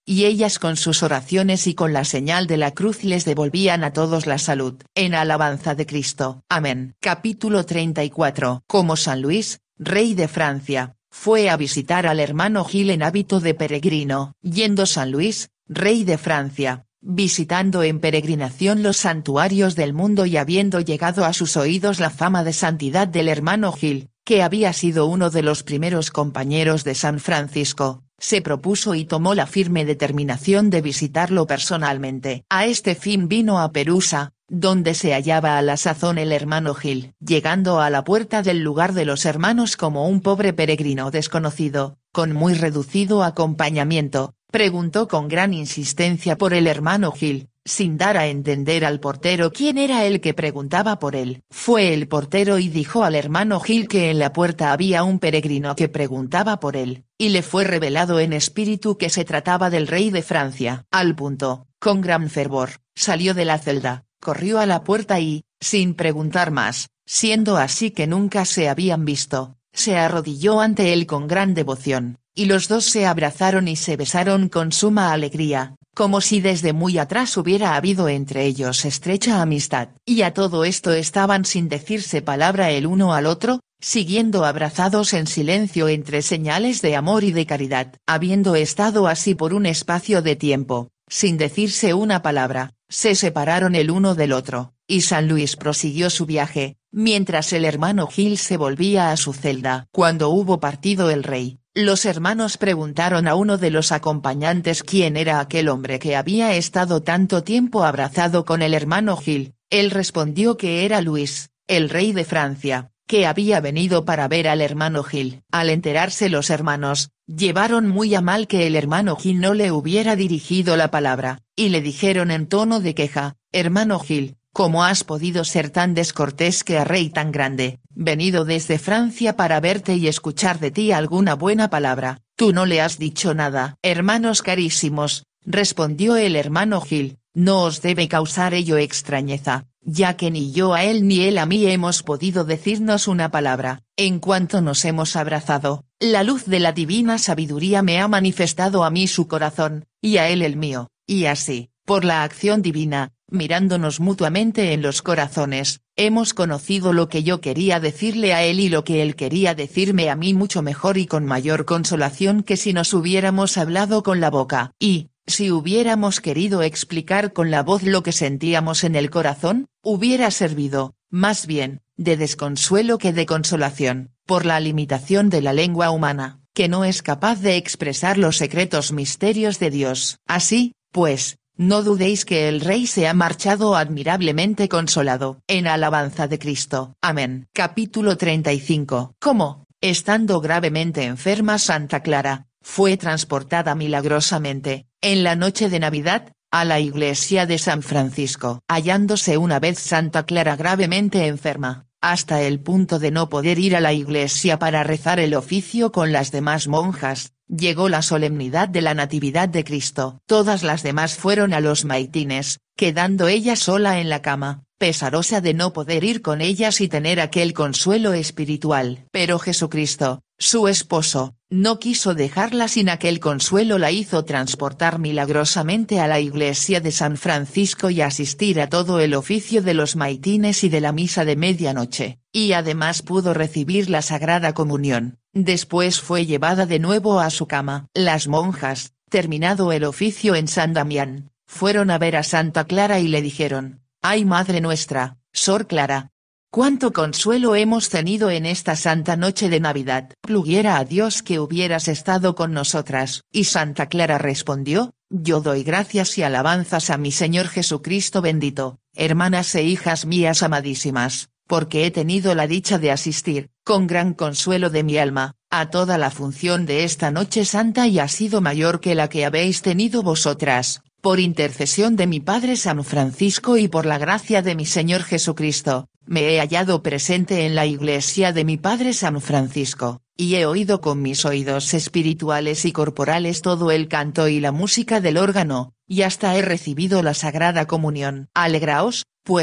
y ellas con sus oraciones y con la señal de la cruz les devolvían a todos la salud. En alabanza de Cristo. Amén. Capítulo treinta y cuatro. Como San Luis, rey de Francia, fue a visitar al hermano Gil en hábito de peregrino. Yendo San Luis, rey de Francia, visitando en peregrinación los santuarios del mundo y habiendo llegado a sus oídos la fama de santidad del hermano Gil, que había sido uno de los primeros compañeros de San Francisco, se propuso y tomó la firme determinación de visitarlo personalmente. A este fin vino a Perusa, donde se hallaba a la sazón el hermano Gil. Llegando a la puerta del lugar de los hermanos como un pobre peregrino desconocido, con muy reducido acompañamiento, preguntó con gran insistencia por el hermano Gil, sin dar a entender al portero quién era el que preguntaba por él. Fue el portero y dijo al hermano Gil que en la puerta había un peregrino que preguntaba por él, y le fue revelado en espíritu que se trataba del rey de Francia. Al punto, con gran fervor, salió de la celda, corrió a la puerta y, sin preguntar más, siendo así que nunca se habían visto, se arrodilló ante él con gran devoción, y los dos se abrazaron y se besaron con suma alegría, como si desde muy atrás hubiera habido entre ellos estrecha amistad. Y a todo esto estaban sin decirse palabra el uno al otro, siguiendo abrazados en silencio entre señales de amor y de caridad. Habiendo estado así por un espacio de tiempo, sin decirse una palabra, se separaron el uno del otro, y San Luis prosiguió su viaje, mientras el hermano Gil se volvía a su celda. Cuando hubo partido el rey, los hermanos preguntaron a uno de los acompañantes quién era aquel hombre que había estado tanto tiempo abrazado con el hermano Gil. Él respondió que era Luis, el rey de Francia, que había venido para ver al hermano Gil. Al enterarse los hermanos, llevaron muy a mal que el hermano Gil no le hubiera dirigido la palabra, y le dijeron en tono de queja: hermano Gil, ¿cómo has podido ser tan descortés que a rey tan grande, venido desde Francia para verte y escuchar de ti alguna buena palabra, tú no le has dicho nada? Hermanos carísimos, respondió el hermano Gil, no os debe causar ello extrañeza, ya que ni yo a él ni él a mí hemos podido decirnos una palabra. En cuanto nos hemos abrazado, la luz de la divina sabiduría me ha manifestado a mí su corazón, y a él el mío, y así, por la acción divina, mirándonos mutuamente en los corazones, hemos conocido lo que yo quería decirle a él y lo que él quería decirme a mí mucho mejor y con mayor consolación que si nos hubiéramos hablado con la boca. Y, si hubiéramos querido explicar con la voz lo que sentíamos en el corazón, hubiera servido, más bien, de desconsuelo que de consolación, por la limitación de la lengua humana, que no es capaz de expresar los secretos misterios de Dios. Así, pues, no dudéis que el rey se ha marchado admirablemente consolado. En alabanza de Cristo. Amén. Capítulo treinta y cinco. Cómo, estando gravemente enferma Santa Clara, fue transportada milagrosamente, en la noche de Navidad, a la iglesia de San Francisco. Hallándose una vez Santa Clara gravemente enferma, hasta el punto de no poder ir a la iglesia para rezar el oficio con las demás monjas, llegó la solemnidad de la Natividad de Cristo. Todas las demás fueron a los maitines, quedando ella sola en la cama, pesarosa de no poder ir con ellas y tener aquel consuelo espiritual. Pero Jesucristo, su esposo, no quiso dejarla sin aquel consuelo, la hizo transportar milagrosamente a la iglesia de San Francisco y asistir a todo el oficio de los maitines y de la misa de medianoche, y además pudo recibir la Sagrada Comunión. Después fue llevada de nuevo a su cama. Las monjas, terminado el oficio en San Damián, fueron a ver a Santa Clara y le dijeron: «Ay, Madre nuestra, Sor Clara, cuánto consuelo hemos tenido en esta santa noche de Navidad. Pluguiera a Dios que hubieras estado con nosotras». Y Santa Clara respondió: «Yo doy gracias y alabanzas a mi Señor Jesucristo bendito, hermanas e hijas mías amadísimas, porque he tenido la dicha de asistir, con gran consuelo de mi alma, a toda la función de esta noche santa y ha sido mayor que la que habéis tenido vosotras, por intercesión de mi Padre San Francisco y por la gracia de mi Señor Jesucristo, me he hallado presente en la iglesia de mi Padre San Francisco, y he oído con mis oídos espirituales y corporales todo el canto y la música del órgano, y hasta he recibido la Sagrada Comunión. Alegraos, pues,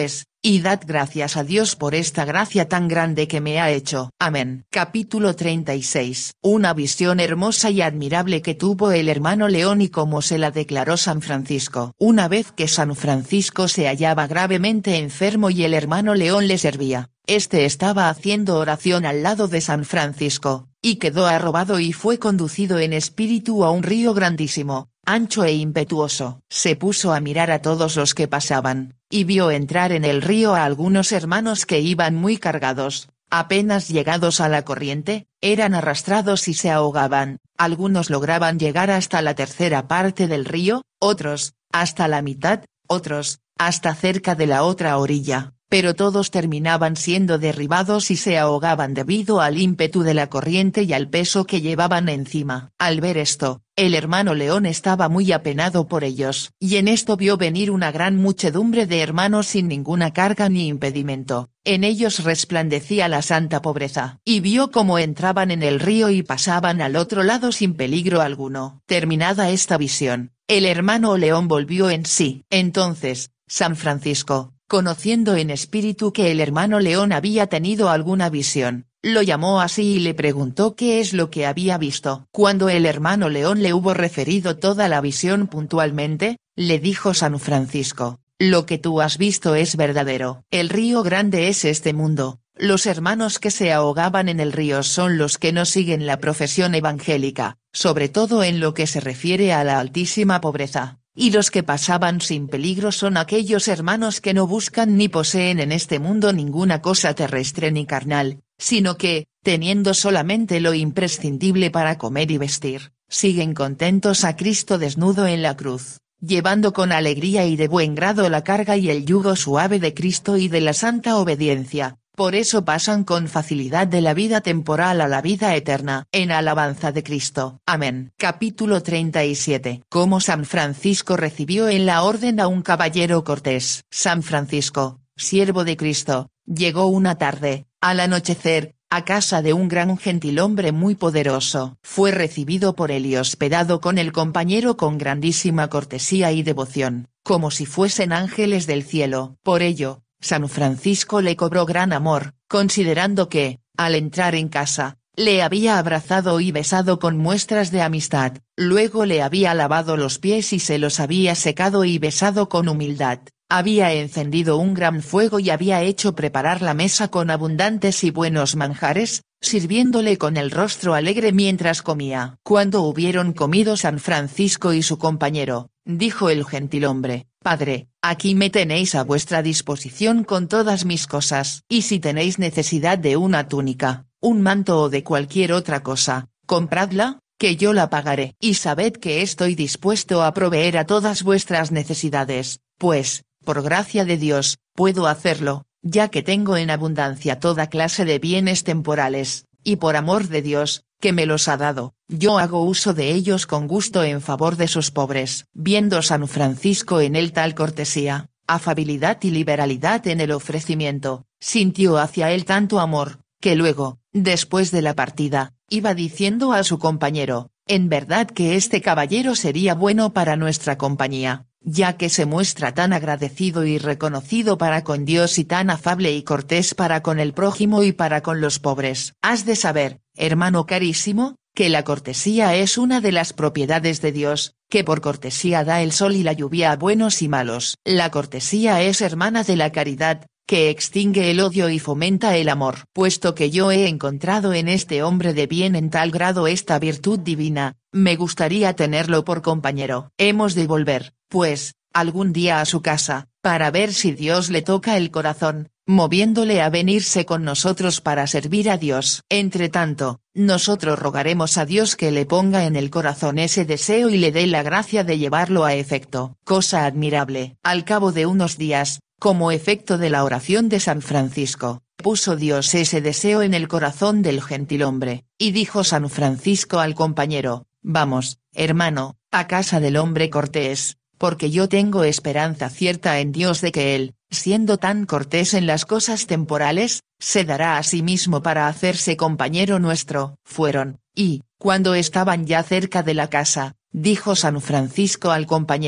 y dad gracias a Dios por esta gracia tan grande que me ha hecho. Amén. Capítulo treinta y seis. Una visión hermosa y admirable que tuvo el hermano León y cómo se la declaró San Francisco. Una vez que San Francisco se hallaba gravemente enfermo y el hermano León le servía, este estaba haciendo oración al lado de San Francisco, y quedó arrobado y fue conducido en espíritu a un río grandísimo, ancho e impetuoso. Se puso a mirar a todos los que pasaban, y vio entrar en el río a algunos hermanos que iban muy cargados. Apenas llegados a la corriente, eran arrastrados y se ahogaban. Algunos lograban llegar hasta la tercera parte del río, otros, hasta la mitad, otros, hasta cerca de la otra orilla, pero todos terminaban siendo derribados y se ahogaban debido al ímpetu de la corriente y al peso que llevaban encima. Al ver esto, el hermano León estaba muy apenado por ellos, y en esto vio venir una gran muchedumbre de hermanos sin ninguna carga ni impedimento. En ellos resplandecía la santa pobreza, y vio cómo entraban en el río y pasaban al otro lado sin peligro alguno. Terminada esta visión, el hermano León volvió en sí. Entonces, San Francisco, conociendo en espíritu que el hermano León había tenido alguna visión, lo llamó así y le preguntó qué es lo que había visto. Cuando el hermano León le hubo referido toda la visión puntualmente, le dijo San Francisco: lo que tú has visto es verdadero. El río grande es este mundo, los hermanos que se ahogaban en el río son los que no siguen la profesión evangélica, sobre todo en lo que se refiere a la altísima pobreza. Y los que pasaban sin peligro son aquellos hermanos que no buscan ni poseen en este mundo ninguna cosa terrestre ni carnal, sino que, teniendo solamente lo imprescindible para comer y vestir, siguen contentos a Cristo desnudo en la cruz, llevando con alegría y de buen grado la carga y el yugo suave de Cristo y de la santa obediencia. Por eso pasan con facilidad de la vida temporal a la vida eterna, en alabanza de Cristo. Amén. Capítulo treinta y siete. Cómo San Francisco recibió en la orden a un caballero cortés. San Francisco, siervo de Cristo, llegó una tarde, al anochecer, a casa de un gran gentilhombre muy poderoso. Fue recibido por él y hospedado con el compañero con grandísima cortesía y devoción, como si fuesen ángeles del cielo. Por ello, San Francisco le cobró gran amor, considerando que, al entrar en casa, le había abrazado y besado con muestras de amistad, luego le había lavado los pies y se los había secado y besado con humildad, había encendido un gran fuego y había hecho preparar la mesa con abundantes y buenos manjares, sirviéndole con el rostro alegre mientras comía. Cuando hubieron comido San Francisco y su compañero, dijo el gentilhombre: Padre, aquí me tenéis a vuestra disposición con todas mis cosas, y si tenéis necesidad de una túnica, un manto o de cualquier otra cosa, compradla, que yo la pagaré. Y sabed que estoy dispuesto a proveer a todas vuestras necesidades, pues, por gracia de Dios, puedo hacerlo, ya que tengo en abundancia toda clase de bienes temporales, y por amor de Dios, que me los ha dado, yo hago uso de ellos con gusto en favor de sus pobres. Viendo San Francisco en él tal cortesía, afabilidad y liberalidad en el ofrecimiento, sintió hacia él tanto amor, que luego, después de la partida, iba diciendo a su compañero: en verdad que este caballero sería bueno para nuestra compañía, ya que se muestra tan agradecido y reconocido para con Dios y tan afable y cortés para con el prójimo y para con los pobres. Has de saber, hermano carísimo, que la cortesía es una de las propiedades de Dios, que por cortesía da el sol y la lluvia a buenos y malos. La cortesía es hermana de la caridad, que extingue el odio y fomenta el amor. Puesto que yo he encontrado en este hombre de bien en tal grado esta virtud divina, me gustaría tenerlo por compañero. Hemos de volver, pues, algún día a su casa, para ver si Dios le toca el corazón, moviéndole a venirse con nosotros para servir a Dios. Entre tanto, nosotros rogaremos a Dios que le ponga en el corazón ese deseo y le dé la gracia de llevarlo a efecto. Cosa admirable. Al cabo de unos días, como efecto de la oración de San Francisco, puso Dios ese deseo en el corazón del gentilhombre, y dijo San Francisco al compañero: vamos, hermano, a casa del hombre cortés, porque yo tengo esperanza cierta en Dios de que él, siendo tan cortés en las cosas temporales, se dará a sí mismo para hacerse compañero nuestro. Fueron, y, cuando estaban ya cerca de la casa, dijo San Francisco al compañero: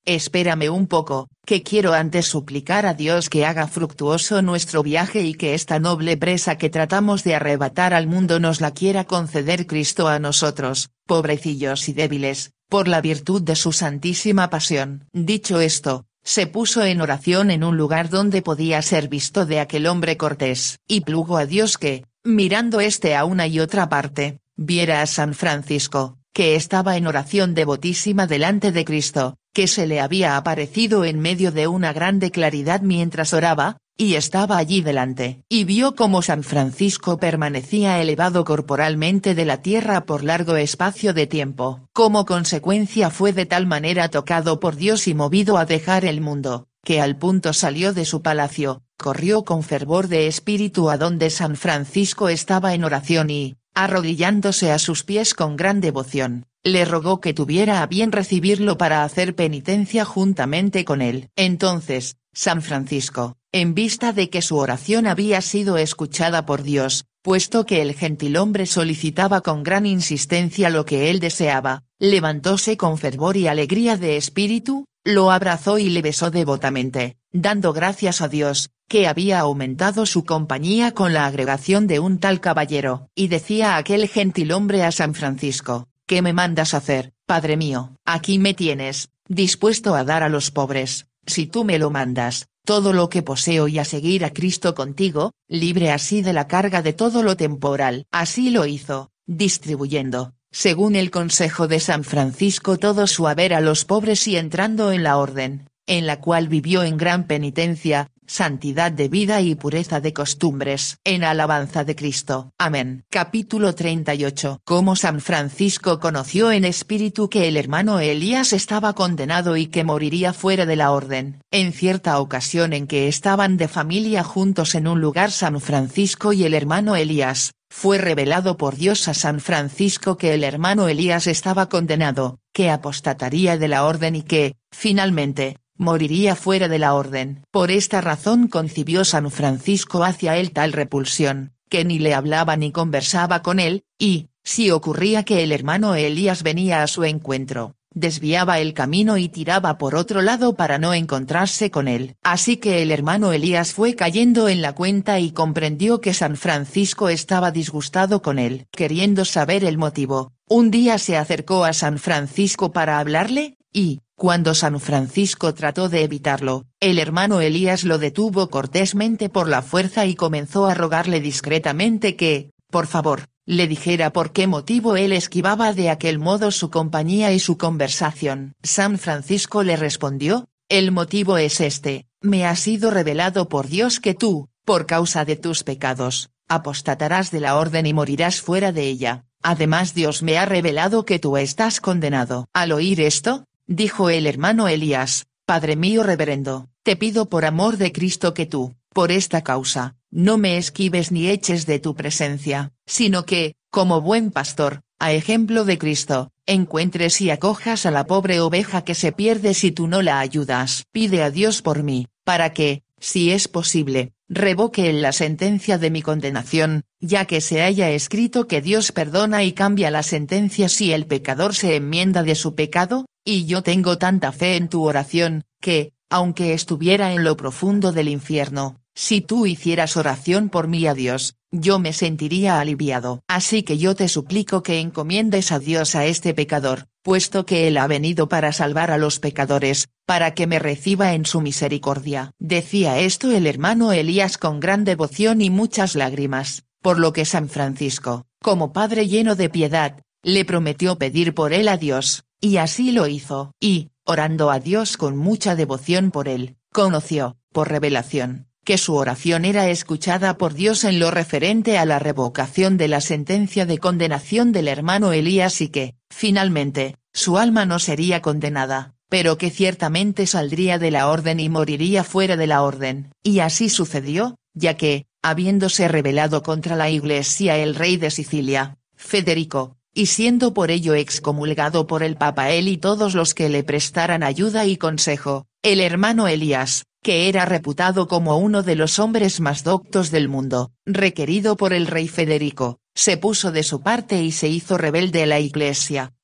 espérame un poco, que quiero antes suplicar a Dios que haga fructuoso nuestro viaje y que esta noble presa que tratamos de arrebatar al mundo nos la quiera conceder Cristo a nosotros, pobrecillos y débiles, por la virtud de su santísima pasión. Dicho esto, se puso en oración en un lugar donde podía ser visto de aquel hombre cortés, y plugo a Dios que, mirando éste a una y otra parte, viera a San Francisco, que estaba en oración devotísima delante de Cristo, que se le había aparecido en medio de una grande claridad mientras oraba, y estaba allí delante. Y vio cómo San Francisco permanecía elevado corporalmente de la tierra por largo espacio de tiempo. Como consecuencia fue de tal manera tocado por Dios y movido a dejar el mundo, que al punto salió de su palacio, corrió con fervor de espíritu a donde San Francisco estaba en oración y, arrodillándose a sus pies con gran devoción, le rogó que tuviera a bien recibirlo para hacer penitencia juntamente con él. Entonces, San Francisco, en vista de que su oración había sido escuchada por Dios, puesto que el gentilhombre solicitaba con gran insistencia lo que él deseaba, levantóse con fervor y alegría de espíritu, lo abrazó y le besó devotamente, dando gracias a Dios, que había aumentado su compañía con la agregación de un tal caballero. Y decía aquel gentilhombre a San Francisco: ¿qué me mandas hacer, padre mío? Aquí me tienes, dispuesto a dar a los pobres, si tú me lo mandas, todo lo que poseo y a seguir a Cristo contigo, libre así de la carga de todo lo temporal. Así lo hizo, distribuyendo, según el consejo de San Francisco, todo su haber a los pobres y entrando en la orden, en la cual vivió en gran penitencia, santidad de vida y pureza de costumbres. En alabanza de Cristo. Amén. Capítulo treinta y ocho. Cómo San Francisco conoció en espíritu que el hermano Elías estaba condenado y que moriría fuera de la orden. En cierta ocasión en que estaban de familia juntos en un lugar San Francisco y el hermano Elías, fue revelado por Dios a San Francisco que el hermano Elías estaba condenado, que apostataría de la orden y que, finalmente, moriría fuera de la orden. Por esta razón concibió San Francisco hacia él tal repulsión, que ni le hablaba ni conversaba con él, y, si ocurría que el hermano Elías venía a su encuentro, desviaba el camino y tiraba por otro lado para no encontrarse con él. Así que el hermano Elías fue cayendo en la cuenta y comprendió que San Francisco estaba disgustado con él. Queriendo saber el motivo, un día se acercó a San Francisco para hablarle, y, cuando San Francisco trató de evitarlo, el hermano Elías lo detuvo cortésmente por la fuerza y comenzó a rogarle discretamente que, por favor, le dijera por qué motivo él esquivaba de aquel modo su compañía y su conversación. San Francisco le respondió: el motivo es este: me ha sido revelado por Dios que tú, por causa de tus pecados, apostatarás de la orden y morirás fuera de ella. Además Dios me ha revelado que tú estás condenado. Al oír esto, dijo el hermano Elías: Padre mío reverendo, te pido por amor de Cristo que tú, por esta causa, no me esquives ni eches de tu presencia, sino que, como buen pastor, a ejemplo de Cristo, encuentres y acojas a la pobre oveja que se pierde si tú no la ayudas. Pide a Dios por mí, para que, si es posible, revoque en la sentencia de mi condenación, ya que se haya escrito que Dios perdona y cambia la sentencia si el pecador se enmienda de su pecado, y yo tengo tanta fe en tu oración, que, aunque estuviera en lo profundo del infierno, si tú hicieras oración por mí a Dios, yo me sentiría aliviado. Así que yo te suplico que encomiendes a Dios a este pecador, puesto que Él ha venido para salvar a los pecadores, para que me reciba en su misericordia. Decía esto el hermano Elías con gran devoción y muchas lágrimas, por lo que San Francisco, como padre lleno de piedad, le prometió pedir por él a Dios, y así lo hizo. Y, orando a Dios con mucha devoción por él, conoció, por revelación, que su oración era escuchada por Dios en lo referente a la revocación de la sentencia de condenación del hermano Elías y que, finalmente, su alma no sería condenada, pero que ciertamente saldría de la orden y moriría fuera de la orden. Y así sucedió, ya que, habiéndose rebelado contra la Iglesia el rey de Sicilia, Federico, y siendo por ello excomulgado por el Papa él y todos los que le prestaran ayuda y consejo, el hermano Elías, que era reputado como uno de los hombres más doctos del mundo, requerido por el rey Federico, se puso de su parte y se hizo rebelde a la Iglesia,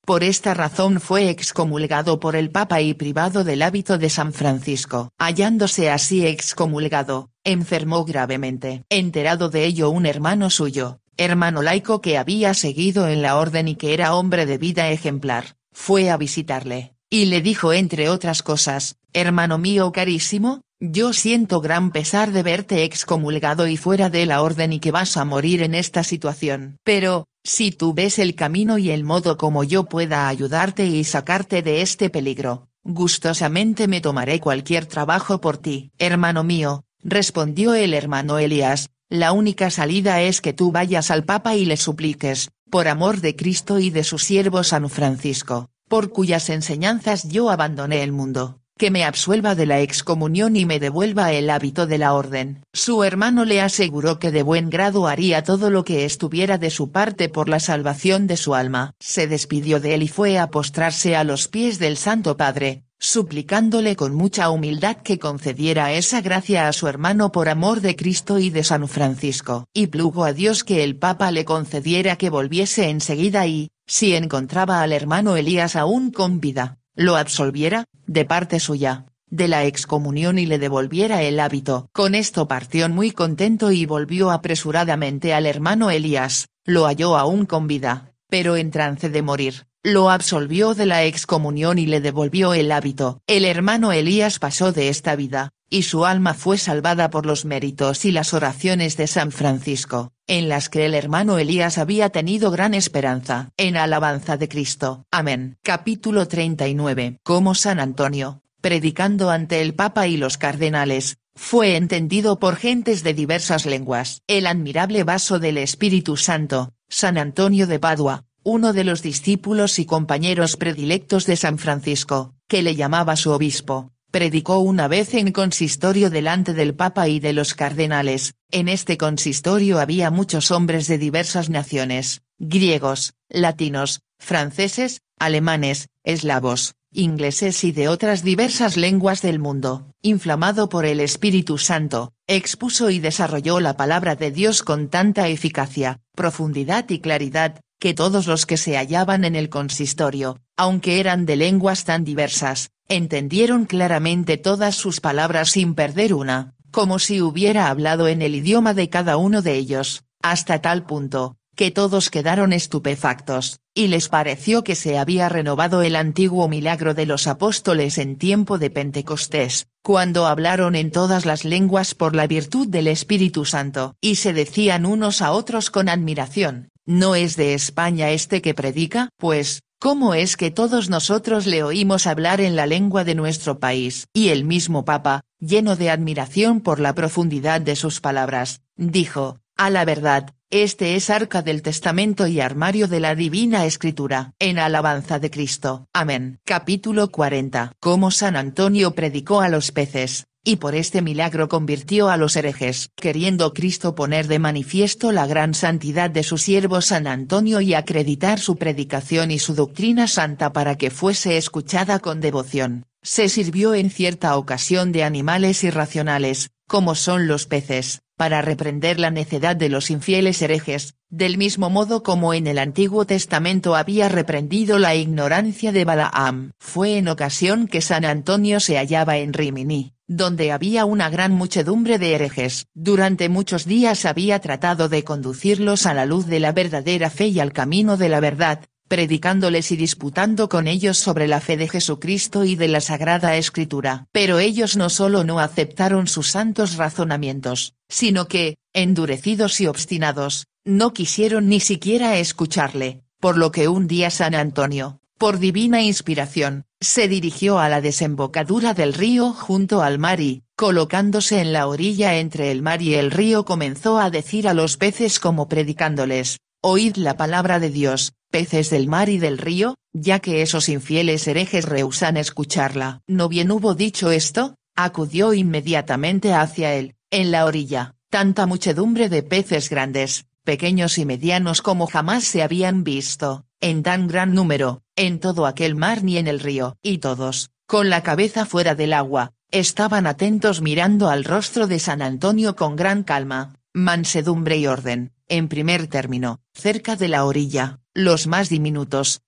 Por esta razón fue excomulgado por el Papa y privado del hábito de San Francisco. Hallándose así excomulgado, enfermó gravemente. Enterado de ello un hermano suyo, hermano laico que había seguido en la orden y que era hombre de vida ejemplar, fue a visitarle, y le dijo entre otras cosas: hermano mío carísimo, yo siento gran pesar de verte excomulgado y fuera de la orden y que vas a morir en esta situación. Pero, si tú ves el camino y el modo como yo pueda ayudarte y sacarte de este peligro, gustosamente me tomaré cualquier trabajo por ti. Hermano mío, respondió el hermano Elías, la única salida es que tú vayas al Papa y le supliques, por amor de Cristo y de su siervo San Francisco, por cuyas enseñanzas yo abandoné el mundo, que me absuelva de la excomunión y me devuelva el hábito de la orden. Su hermano le aseguró que de buen grado haría todo lo que estuviera de su parte por la salvación de su alma. Se despidió de él y fue a postrarse a los pies del Santo Padre, suplicándole con mucha humildad que concediera esa gracia a su hermano por amor de Cristo y de San Francisco. Y plugo a Dios que el Papa le concediera que volviese enseguida y, si encontraba al hermano Elías aún con vida, lo absolviera, de parte suya, de la excomunión y le devolviera el hábito. Con esto partió muy contento y volvió apresuradamente al hermano Elías, lo halló aún con vida, pero en trance de morir, lo absolvió de la excomunión y le devolvió el hábito. El hermano Elías pasó de esta vida, y su alma fue salvada por los méritos y las oraciones de San Francisco, en las que el hermano Elías había tenido gran esperanza. En alabanza de Cristo. Amén. Capítulo treinta y nueve. Cómo San Antonio, predicando ante el Papa y los cardenales, fue entendido por gentes de diversas lenguas. El admirable vaso del Espíritu Santo, San Antonio de Padua, uno de los discípulos y compañeros predilectos de San Francisco, que le llamaba su obispo, predicó una vez en consistorio delante del Papa y de los cardenales. En este consistorio había muchos hombres de diversas naciones, griegos, latinos, franceses, alemanes, eslavos, ingleses y de otras diversas lenguas del mundo. Inflamado por el Espíritu Santo, expuso y desarrolló la palabra de Dios con tanta eficacia, profundidad y claridad, que todos los que se hallaban en el consistorio, aunque eran de lenguas tan diversas, entendieron claramente todas sus palabras sin perder una, como si hubiera hablado en el idioma de cada uno de ellos, hasta tal punto, que todos quedaron estupefactos, y les pareció que se había renovado el antiguo milagro de los apóstoles en tiempo de Pentecostés, cuando hablaron en todas las lenguas por la virtud del Espíritu Santo. Y se decían unos a otros con admiración: ¿no es de España este que predica? Pues, ¿cómo es que todos nosotros le oímos hablar en la lengua de nuestro país? Y el mismo Papa, lleno de admiración por la profundidad de sus palabras, dijo: a la verdad, este es arca del testamento y armario de la divina escritura. En alabanza de Cristo. Amén. Capítulo cuarenta. Cómo San Antonio predicó a los peces, y por este milagro convirtió a los herejes. Queriendo Cristo poner de manifiesto la gran santidad de su siervo San Antonio y acreditar su predicación y su doctrina santa para que fuese escuchada con devoción, se sirvió en cierta ocasión de animales irracionales, como son los peces, para reprender la necedad de los infieles herejes, del mismo modo como en el Antiguo Testamento había reprendido la ignorancia de Balaam. Fue en ocasión que San Antonio se hallaba en Rimini, donde había una gran muchedumbre de herejes. Durante muchos días había tratado de conducirlos a la luz de la verdadera fe y al camino de la verdad, predicándoles y disputando con ellos sobre la fe de Jesucristo y de la Sagrada Escritura. Pero ellos no solo no aceptaron sus santos razonamientos, sino que, endurecidos y obstinados, no quisieron ni siquiera escucharle, por lo que un día San Antonio, por divina inspiración, se dirigió a la desembocadura del río junto al mar y, colocándose en la orilla entre el mar y el río, comenzó a decir a los peces como predicándoles: oíd la palabra de Dios, peces del mar y del río, ya que esos infieles herejes rehúsan escucharla. No bien hubo dicho esto, acudió inmediatamente hacia él, en la orilla, tanta muchedumbre de peces grandes, pequeños y medianos como jamás se habían visto, en tan gran número, en todo aquel mar ni en el río. Y todos, con la cabeza fuera del agua, estaban atentos mirando al rostro de San Antonio con gran calma, mansedumbre y orden. En primer término, cerca de la orilla, los más diminutos,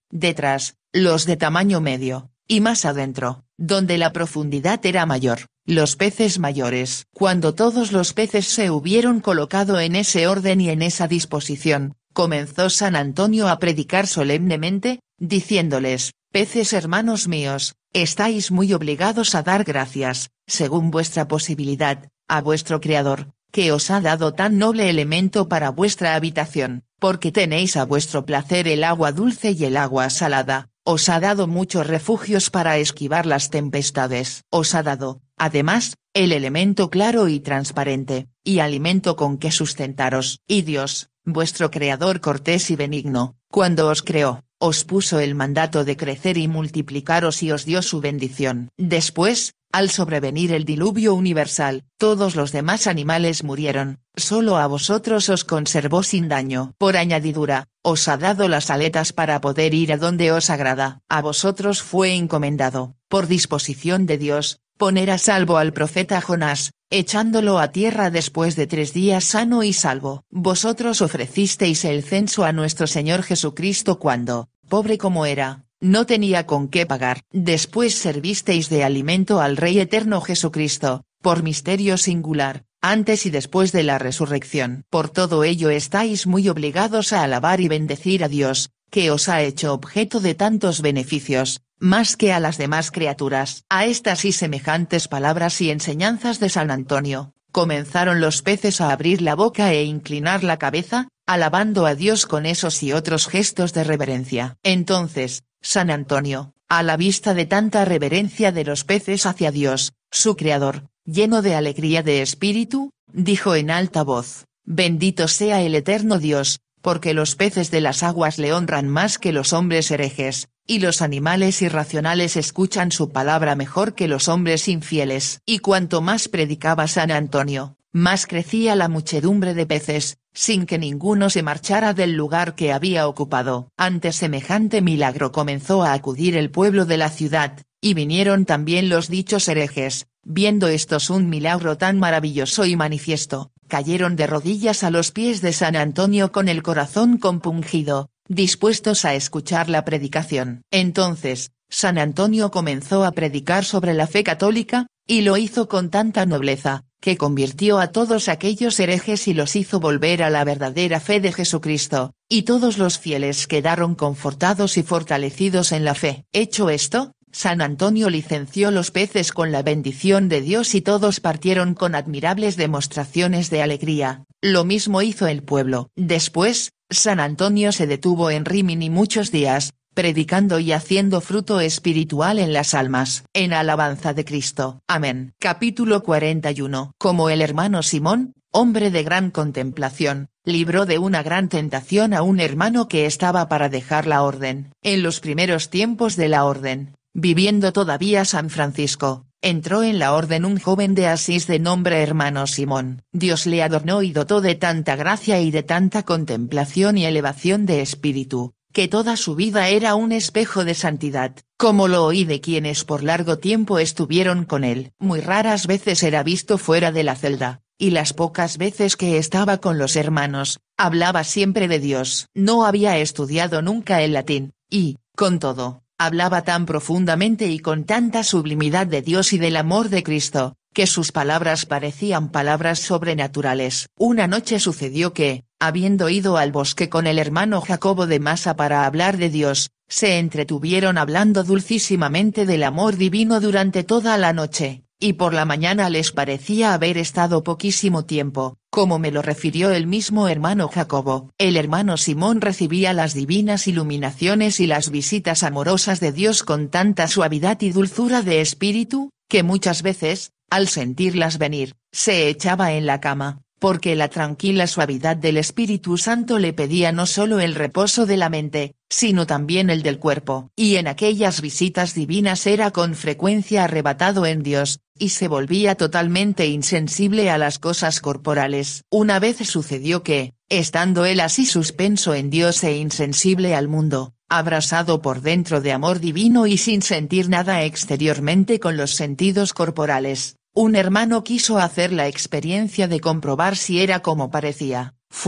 detrás, los de tamaño medio, y más adentro, donde la profundidad era mayor, los peces mayores. Cuando todos los peces se hubieron colocado en ese orden y en esa disposición, comenzó San Antonio a predicar solemnemente, diciéndoles: peces hermanos míos, estáis muy obligados a dar gracias, según vuestra posibilidad, a vuestro Creador, que os ha dado tan noble elemento para vuestra habitación, porque tenéis a vuestro placer el agua dulce y el agua salada, os ha dado muchos refugios para esquivar las tempestades, os ha dado, además, el elemento claro y transparente, y alimento con que sustentaros. Y Dios, vuestro Creador cortés y benigno, cuando os creó, os puso el mandato de crecer y multiplicaros y os dio su bendición. Después, al sobrevenir el diluvio universal, todos los demás animales murieron, solo a vosotros os conservó sin daño. Por añadidura, os ha dado las aletas para poder ir a donde os agrada. A vosotros fue encomendado, por disposición de Dios, poner a salvo al profeta Jonás, echándolo a tierra después de tres días sano y salvo. Vosotros ofrecisteis el censo a nuestro Señor Jesucristo cuando, pobre como era, no tenía con qué pagar. Después servisteis de alimento al Rey eterno Jesucristo, por misterio singular, antes y después de la resurrección. Por todo ello estáis muy obligados a alabar y bendecir a Dios, que os ha hecho objeto de tantos beneficios, más que a las demás criaturas. A estas y semejantes palabras y enseñanzas de San Antonio, comenzaron los peces a abrir la boca e inclinar la cabeza, alabando a Dios con esos y otros gestos de reverencia. Entonces, San Antonio, a la vista de tanta reverencia de los peces hacia Dios, su Creador, lleno de alegría de espíritu, dijo en alta voz: bendito sea el eterno Dios, porque los peces de las aguas le honran más que los hombres herejes, y los animales irracionales escuchan su palabra mejor que los hombres infieles. Y cuanto más predicaba San Antonio, más crecía la muchedumbre de peces, sin que ninguno se marchara del lugar que había ocupado. Ante semejante milagro comenzó a acudir el pueblo de la ciudad, y vinieron también los dichos herejes, viendo estos un milagro tan maravilloso y manifiesto, cayeron de rodillas a los pies de San Antonio con el corazón compungido, dispuestos a escuchar la predicación. Entonces, San Antonio comenzó a predicar sobre la fe católica, y lo hizo con tanta nobleza, que convirtió a todos aquellos herejes y los hizo volver a la verdadera fe de Jesucristo, y todos los fieles quedaron confortados y fortalecidos en la fe. Hecho esto, San Antonio licenció los peces con la bendición de Dios y todos partieron con admirables demostraciones de alegría. Lo mismo hizo el pueblo. Después, San Antonio se detuvo en Rímini muchos días, predicando y haciendo fruto espiritual en las almas. En alabanza de Cristo. Amén. Capítulo cuarenta y uno. Como el hermano Simón, hombre de gran contemplación, libró de una gran tentación a un hermano que estaba para dejar la orden. En los primeros tiempos de la orden, viviendo todavía San Francisco, entró en la orden un joven de Asís de nombre hermano Simón. Dios le adornó y dotó de tanta gracia y de tanta contemplación y elevación de espíritu, que toda su vida era un espejo de santidad, como lo oí de quienes por largo tiempo estuvieron con él. Muy raras veces era visto fuera de la celda, y las pocas veces que estaba con los hermanos, hablaba siempre de Dios. No había estudiado nunca el latín, y, con todo, hablaba tan profundamente y con tanta sublimidad de Dios y del amor de Cristo, que sus palabras parecían palabras sobrenaturales. Una noche sucedió que, habiendo ido al bosque con el hermano Jacobo de Masa para hablar de Dios, se entretuvieron hablando dulcísimamente del amor divino durante toda la noche, y por la mañana les parecía haber estado poquísimo tiempo, como me lo refirió el mismo hermano Jacobo. El hermano Simón recibía las divinas iluminaciones y las visitas amorosas de Dios con tanta suavidad y dulzura de espíritu, que muchas veces, al sentirlas venir, se echaba en la cama, porque la tranquila suavidad del Espíritu Santo le pedía no solo el reposo de la mente, sino también el del cuerpo. Y en aquellas visitas divinas era con frecuencia arrebatado en Dios, y se volvía totalmente insensible a las cosas corporales. Una vez sucedió que, estando él así suspenso en Dios e insensible al mundo, abrasado por dentro de amor divino y sin sentir nada exteriormente con los sentidos corporales, un hermano quiso hacer la experiencia de comprobar si era como parecía. Fue,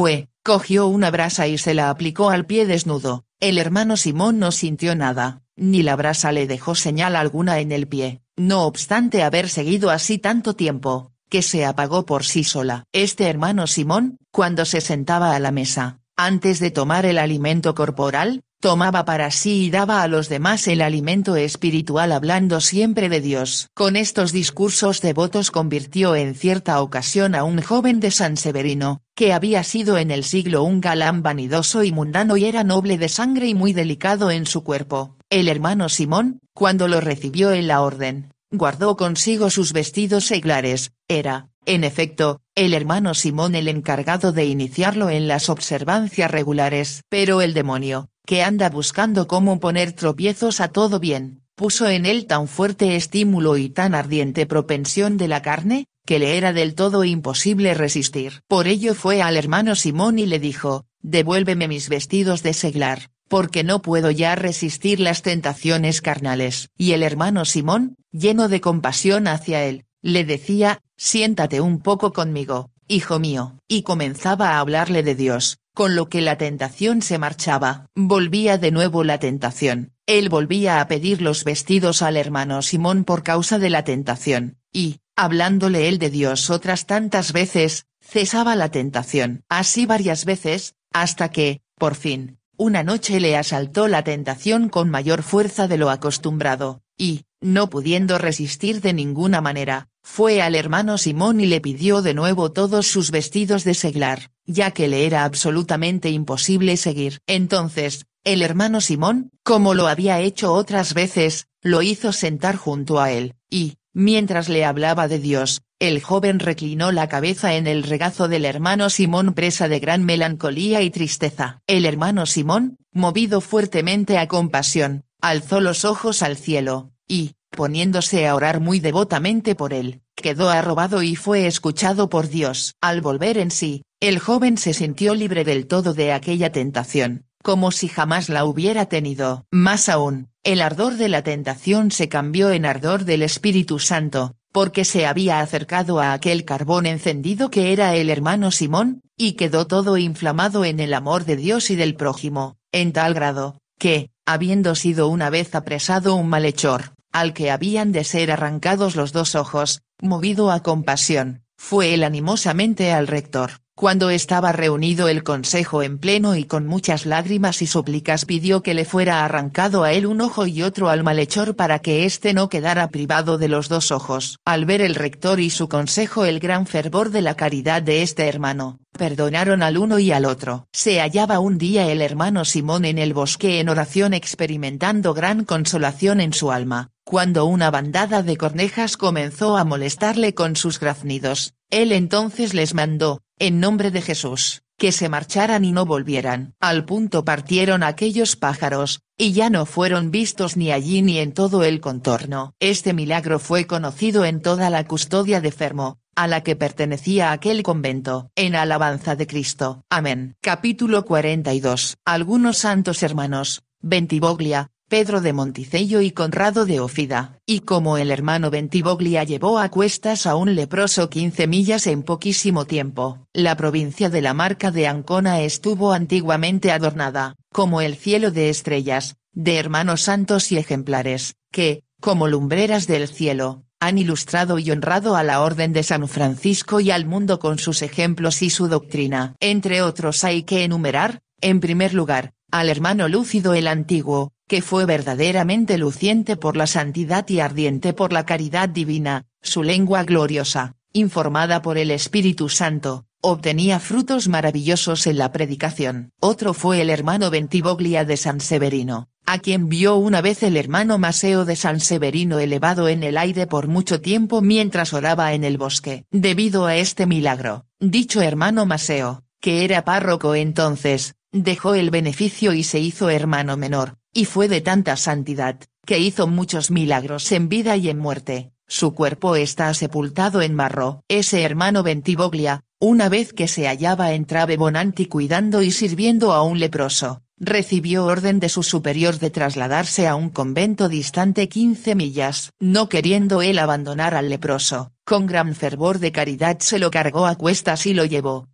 cogió una brasa y se la aplicó al pie desnudo. El hermano Simón no sintió nada, ni la brasa le dejó señal alguna en el pie, no obstante haber seguido así tanto tiempo, que se apagó por sí sola. Este hermano Simón, cuando se sentaba a la mesa, antes de tomar el alimento corporal, tomaba para sí y daba a los demás el alimento espiritual hablando siempre de Dios. Con estos discursos devotos convirtió en cierta ocasión a un joven de San Severino, que había sido en el siglo un galán vanidoso y mundano y era noble de sangre y muy delicado en su cuerpo. El hermano Simón, cuando lo recibió en la orden, guardó consigo sus vestidos seglares, era, en efecto, el hermano Simón el encargado de iniciarlo en las observancias regulares. Pero el demonio, que anda buscando cómo poner tropiezos a todo bien, puso en él tan fuerte estímulo y tan ardiente propensión de la carne, que le era del todo imposible resistir. Por ello fue al hermano Simón y le dijo: «Devuélveme mis vestidos de seglar, porque no puedo ya resistir las tentaciones carnales». Y el hermano Simón, lleno de compasión hacia él, le decía: «Siéntate un poco conmigo, hijo mío». Y comenzaba a hablarle de Dios, con lo que la tentación se marchaba. Volvía de nuevo la tentación, él volvía a pedir los vestidos al hermano Simón por causa de la tentación, y, hablándole él de Dios otras tantas veces, cesaba la tentación. Así varias veces, hasta que, por fin, una noche le asaltó la tentación con mayor fuerza de lo acostumbrado, y, no pudiendo resistir de ninguna manera, fue al hermano Simón y le pidió de nuevo todos sus vestidos de seglar, ya que le era absolutamente imposible seguir. Entonces, el hermano Simón, como lo había hecho otras veces, lo hizo sentar junto a él, y, mientras le hablaba de Dios, el joven reclinó la cabeza en el regazo del hermano Simón presa de gran melancolía y tristeza. El hermano Simón, movido fuertemente a compasión, alzó los ojos al cielo, y, poniéndose a orar muy devotamente por él, quedó arrobado y fue escuchado por Dios. Al volver en sí, el joven se sintió libre del todo de aquella tentación, como si jamás la hubiera tenido. Más aún, el ardor de la tentación se cambió en ardor del Espíritu Santo, porque se había acercado a aquel carbón encendido que era el hermano Simón, y quedó todo inflamado en el amor de Dios y del prójimo, en tal grado, que, habiendo sido una vez apresado un malhechor, al que habían de ser arrancados los dos ojos, movido a compasión, fue él animosamente al rector, cuando estaba reunido el consejo en pleno y con muchas lágrimas y súplicas pidió que le fuera arrancado a él un ojo y otro al malhechor para que éste no quedara privado de los dos ojos. Al ver el rector y su consejo el gran fervor de la caridad de este hermano, perdonaron al uno y al otro. Se hallaba un día el hermano Simón en el bosque en oración experimentando gran consolación en su alma, cuando una bandada de cornejas comenzó a molestarle con sus graznidos. Él entonces les mandó, en nombre de Jesús, que se marcharan y no volvieran. Al punto partieron aquellos pájaros, y ya no fueron vistos ni allí ni en todo el contorno. Este milagro fue conocido en toda la custodia de Fermo, a la que pertenecía aquel convento. En alabanza de Cristo. Amén. Capítulo cuarenta y dos. Algunos santos hermanos, Bentivoglia, Pedro de Monticello y Conrado de Ófida. Y como el hermano Bentivoglia llevó a cuestas a un leproso quince millas en poquísimo tiempo, la provincia de la Marca de Ancona estuvo antiguamente adornada, como el cielo de estrellas, de hermanos santos y ejemplares, que, como lumbreras del cielo, han ilustrado y honrado a la orden de San Francisco y al mundo con sus ejemplos y su doctrina. Entre otros hay que enumerar, en primer lugar, al hermano Lúcido el Antiguo, que fue verdaderamente luciente por la santidad y ardiente por la caridad divina, su lengua gloriosa, informada por el Espíritu Santo, obtenía frutos maravillosos en la predicación. Otro fue el hermano Bentivoglia de San Severino, a quien vio una vez el hermano Maseo de San Severino elevado en el aire por mucho tiempo mientras oraba en el bosque. Debido a este milagro, dicho hermano Maseo, que era párroco entonces, dejó el beneficio y se hizo hermano menor, y fue de tanta santidad, que hizo muchos milagros en vida y en muerte. Su cuerpo está sepultado en Marro. Ese hermano Bentivoglia, una vez que se hallaba en Travebonanti cuidando y sirviendo a un leproso, recibió orden de su superior de trasladarse a un convento distante quince millas. No queriendo él abandonar al leproso, con gran fervor de caridad se lo cargó a cuestas y lo llevó,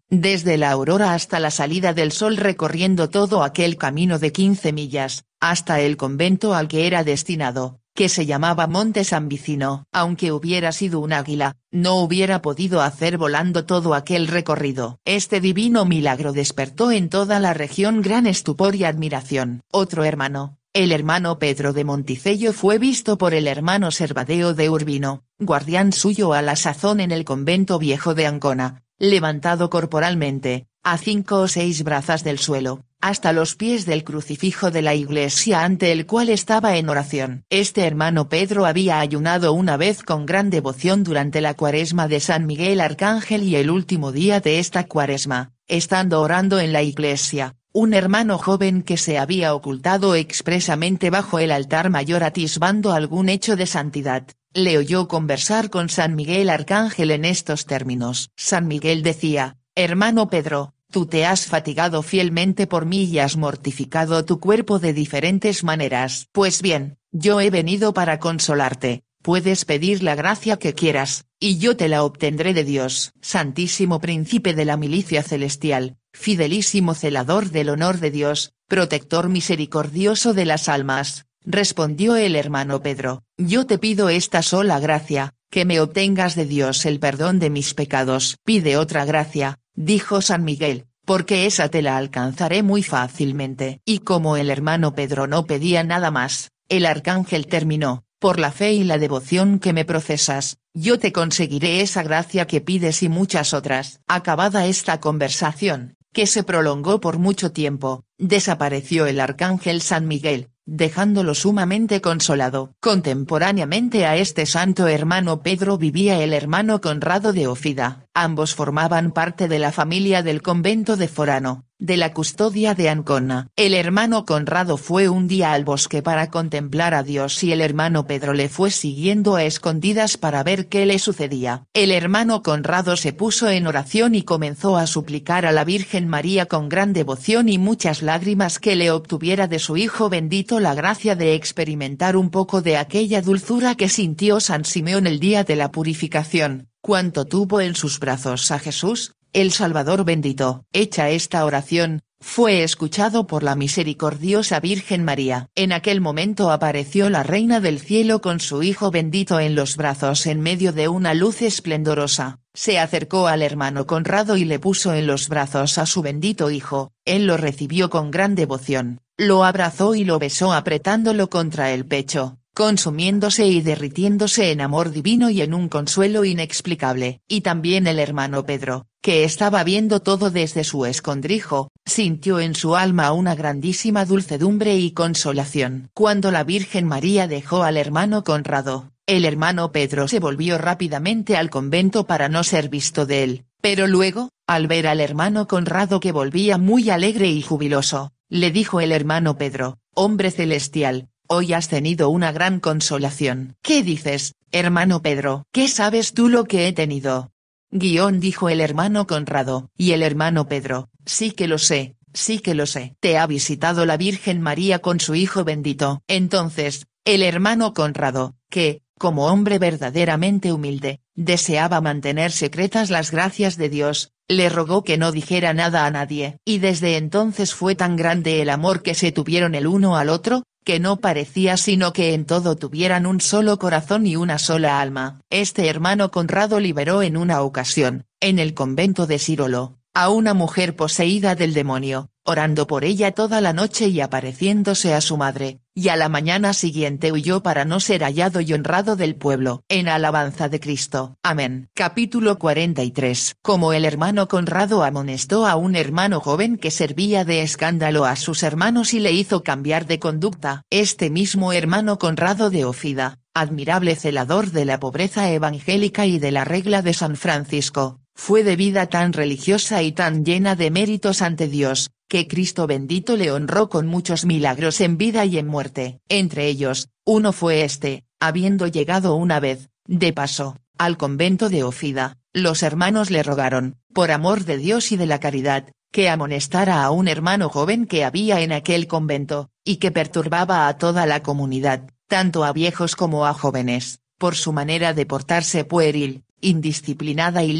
desde la aurora hasta la salida del sol, recorriendo todo aquel camino de quince millas, hasta el convento al que era destinado, que se llamaba Monte San Vicino. Aunque hubiera sido un águila, no hubiera podido hacer volando todo aquel recorrido. Este divino milagro despertó en toda la región gran estupor y admiración. Otro hermano, el hermano Pedro de Monticello, fue visto por el hermano Servadeo de Urbino, guardián suyo a la sazón en el convento viejo de Ancona, levantado corporalmente, a cinco o seis brazas del suelo, hasta los pies del crucifijo de la iglesia ante el cual estaba en oración. Este hermano Pedro había ayunado una vez con gran devoción durante la cuaresma de San Miguel Arcángel, y el último día de esta cuaresma, estando orando en la iglesia, un hermano joven que se había ocultado expresamente bajo el altar mayor atisbando algún hecho de santidad, le oyó conversar con San Miguel Arcángel en estos términos. San Miguel decía: hermano Pedro, tú te has fatigado fielmente por mí y has mortificado tu cuerpo de diferentes maneras. Pues bien, yo he venido para consolarte. Puedes pedir la gracia que quieras, y yo te la obtendré de Dios. Santísimo Príncipe de la milicia celestial, fidelísimo celador del honor de Dios, protector misericordioso de las almas, respondió el hermano Pedro, yo te pido esta sola gracia, que me obtengas de Dios el perdón de mis pecados. Pide otra gracia, dijo San Miguel, porque esa te la alcanzaré muy fácilmente. Y como el hermano Pedro no pedía nada más, el arcángel terminó: por la fe y la devoción que me profesas, yo te conseguiré esa gracia que pides y muchas otras. Acabada esta conversación, que se prolongó por mucho tiempo, desapareció el arcángel San Miguel, dejándolo sumamente consolado. Contemporáneamente a este santo hermano Pedro vivía el hermano Conrado de Ófida. Ambos formaban parte de la familia del convento de Forano, de la custodia de Ancona. El hermano Conrado fue un día al bosque para contemplar a Dios y el hermano Pedro le fue siguiendo a escondidas para ver qué le sucedía. El hermano Conrado se puso en oración y comenzó a suplicar a la Virgen María con gran devoción y muchas lágrimas que le obtuviera de su Hijo bendito la gracia de experimentar un poco de aquella dulzura que sintió San Simeón el día de la purificación, cuanto tuvo en sus brazos a Jesús, el Salvador bendito. Hecha esta oración, fue escuchado por la misericordiosa Virgen María. En aquel momento apareció la Reina del Cielo con su Hijo bendito en los brazos en medio de una luz esplendorosa. Se acercó al hermano Conrado y le puso en los brazos a su bendito Hijo. Él lo recibió con gran devoción, lo abrazó y lo besó apretándolo contra el pecho, consumiéndose y derritiéndose en amor divino y en un consuelo inexplicable. Y también el hermano Pedro, que estaba viendo todo desde su escondrijo, sintió en su alma una grandísima dulcedumbre y consolación. Cuando la Virgen María dejó al hermano Conrado, el hermano Pedro se volvió rápidamente al convento para no ser visto de él, pero luego, al ver al hermano Conrado que volvía muy alegre y jubiloso, le dijo el hermano Pedro: hombre celestial, hoy has tenido una gran consolación. ¿Qué dices, hermano Pedro? ¿Qué sabes tú lo que he tenido? Guión, dijo el hermano Conrado. Y el hermano Pedro: sí que lo sé, sí que lo sé. Te ha visitado la Virgen María con su Hijo bendito. Entonces, el hermano Conrado, que, como hombre verdaderamente humilde, deseaba mantener secretas las gracias de Dios, le rogó que no dijera nada a nadie. Y desde entonces fue tan grande el amor que se tuvieron el uno al otro, que no parecía sino que en todo tuvieran un solo corazón y una sola alma. Este hermano Conrado liberó en una ocasión, en el convento de Sirolo, a una mujer poseída del demonio, orando por ella toda la noche y apareciéndose a su madre, y a la mañana siguiente huyó para no ser hallado y honrado del pueblo. En alabanza de Cristo. Amén. Capítulo cuarenta y tres. Como el hermano Conrado amonestó a un hermano joven que servía de escándalo a sus hermanos y le hizo cambiar de conducta. Este mismo hermano Conrado de Ófida, admirable celador de la pobreza evangélica y de la regla de San Francisco, fue de vida tan religiosa y tan llena de méritos ante Dios, que Cristo bendito le honró con muchos milagros en vida y en muerte. Entre ellos, uno fue este: habiendo llegado una vez, de paso, al convento de Ófida, los hermanos le rogaron, por amor de Dios y de la caridad, que amonestara a un hermano joven que había en aquel convento, y que perturbaba a toda la comunidad, tanto a viejos como a jóvenes, por su manera de portarse pueril, indisciplinada y libre,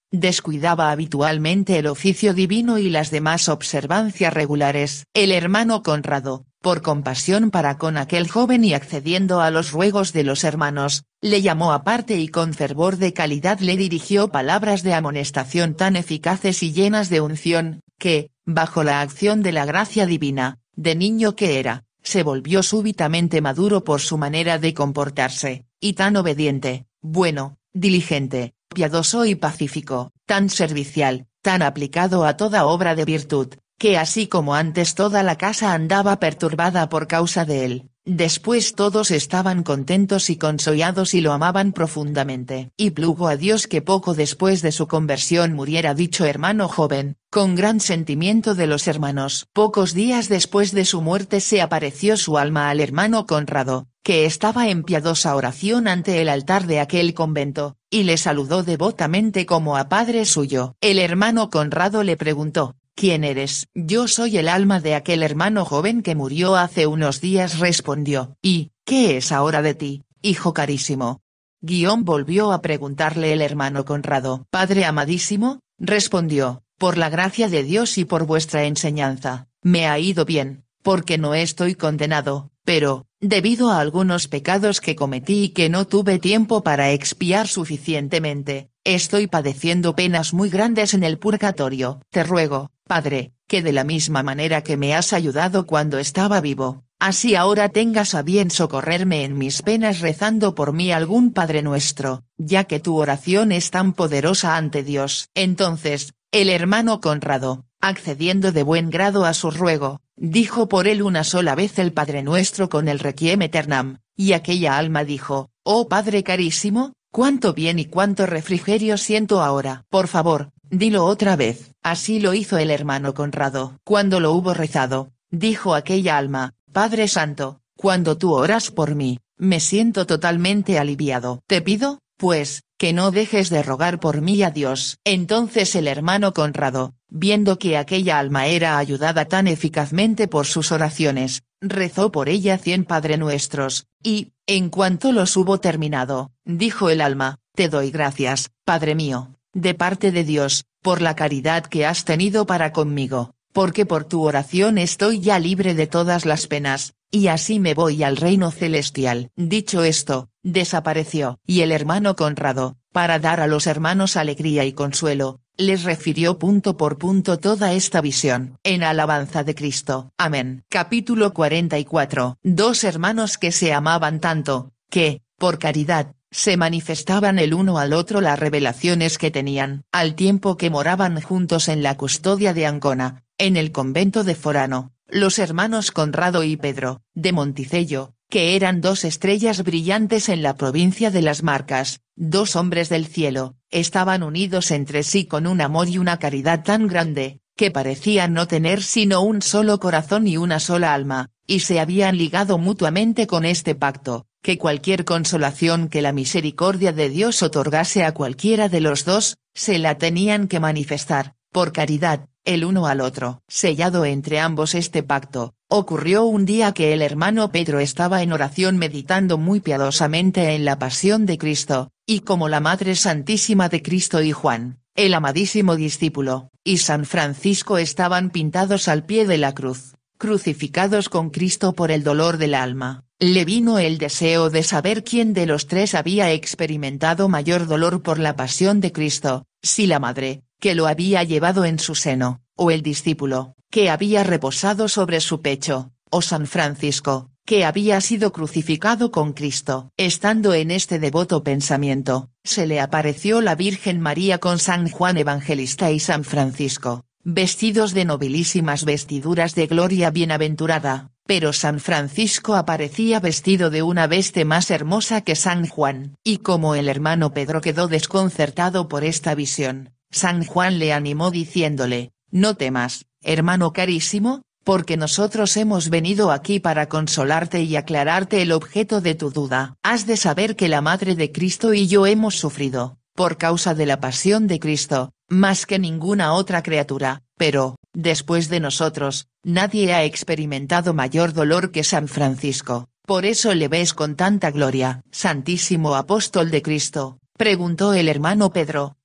descuidaba habitualmente el oficio divino y las demás observancias regulares. El hermano Conrado, por compasión para con aquel joven y accediendo a los ruegos de los hermanos, le llamó aparte y con fervor de calidad le dirigió palabras de amonestación tan eficaces y llenas de unción, que, bajo la acción de la gracia divina, de niño que era, se volvió súbitamente maduro por su manera de comportarse, y tan obediente, bueno, diligente, piadoso y pacífico, tan servicial, tan aplicado a toda obra de virtud, que así como antes toda la casa andaba perturbada por causa de él, después todos estaban contentos y consolados y lo amaban profundamente. Y plugo a Dios que poco después de su conversión muriera dicho hermano joven, con gran sentimiento de los hermanos. Pocos días después de su muerte se apareció su alma al hermano Conrado, que estaba en piadosa oración ante el altar de aquel convento, y le saludó devotamente como a padre suyo. El hermano Conrado le preguntó: ¿Quién eres? Yo soy el alma de aquel hermano joven que murió hace unos días, respondió. ¿Y qué es ahora de ti, hijo carísimo? Guión volvió a preguntarle el hermano Conrado. Padre amadísimo, respondió, por la gracia de Dios y por vuestra enseñanza, me ha ido bien, porque no estoy condenado, pero, debido a algunos pecados que cometí y que no tuve tiempo para expiar suficientemente, estoy padeciendo penas muy grandes en el purgatorio. Te ruego, Padre, que de la misma manera que me has ayudado cuando estaba vivo, así ahora tengas a bien socorrerme en mis penas rezando por mí algún Padre Nuestro, ya que tu oración es tan poderosa ante Dios. Entonces, el hermano Conrado, accediendo de buen grado a su ruego, dijo por él una sola vez el Padre Nuestro con el Requiem Aeternam, y aquella alma dijo: Oh Padre carísimo, cuánto bien y cuánto refrigerio siento ahora. Por favor, dilo otra vez. Así lo hizo el hermano Conrado. Cuando lo hubo rezado, dijo aquella alma: Padre Santo, cuando tú oras por mí, me siento totalmente aliviado. Te pido, pues, que no dejes de rogar por mí a Dios. Entonces el hermano Conrado, viendo que aquella alma era ayudada tan eficazmente por sus oraciones, rezó por ella cien Padre Nuestros, y, en cuanto los hubo terminado, dijo el alma: Te doy gracias, Padre mío, de parte de Dios, por la caridad que has tenido para conmigo, porque por tu oración estoy ya libre de todas las penas, y así me voy al reino celestial. Dicho esto, desapareció. Y el hermano Conrado, para dar a los hermanos alegría y consuelo, les refirió punto por punto toda esta visión. En alabanza de Cristo. Amén. Capítulo cuarenta y cuatro. Dos hermanos que se amaban tanto, que, por caridad, se manifestaban el uno al otro las revelaciones que tenían. Al tiempo que moraban juntos en la custodia de Ancona, en el convento de Forano, los hermanos Conrado y Pedro, de Monticello, que eran dos estrellas brillantes en la provincia de las Marcas, dos hombres del cielo, estaban unidos entre sí con un amor y una caridad tan grande, que parecían no tener sino un solo corazón y una sola alma, y se habían ligado mutuamente con este pacto, que cualquier consolación que la misericordia de Dios otorgase a cualquiera de los dos, se la tenían que manifestar, por caridad, el uno al otro. Sellado entre ambos este pacto, ocurrió un día que el hermano Pedro estaba en oración meditando muy piadosamente en la pasión de Cristo, y como la Madre Santísima de Cristo y Juan, el amadísimo discípulo, y San Francisco estaban pintados al pie de la cruz, crucificados con Cristo por el dolor del alma, le vino el deseo de saber quién de los tres había experimentado mayor dolor por la pasión de Cristo, si la Madre, que lo había llevado en su seno, o el discípulo, que había reposado sobre su pecho, o San Francisco, que había sido crucificado con Cristo. Estando en este devoto pensamiento, se le apareció la Virgen María con San Juan Evangelista y San Francisco, vestidos de nobilísimas vestiduras de gloria bienaventurada, pero San Francisco aparecía vestido de una veste más hermosa que San Juan. Y como el hermano Pedro quedó desconcertado por esta visión, San Juan le animó diciéndole: No temas, hermano carísimo, porque nosotros hemos venido aquí para consolarte y aclararte el objeto de tu duda. Has de saber que la Madre de Cristo y yo hemos sufrido, por causa de la pasión de Cristo, más que ninguna otra criatura, pero, después de nosotros, nadie ha experimentado mayor dolor que San Francisco, por eso le ves con tanta gloria. Santísimo apóstol de Cristo, preguntó el hermano Pedro,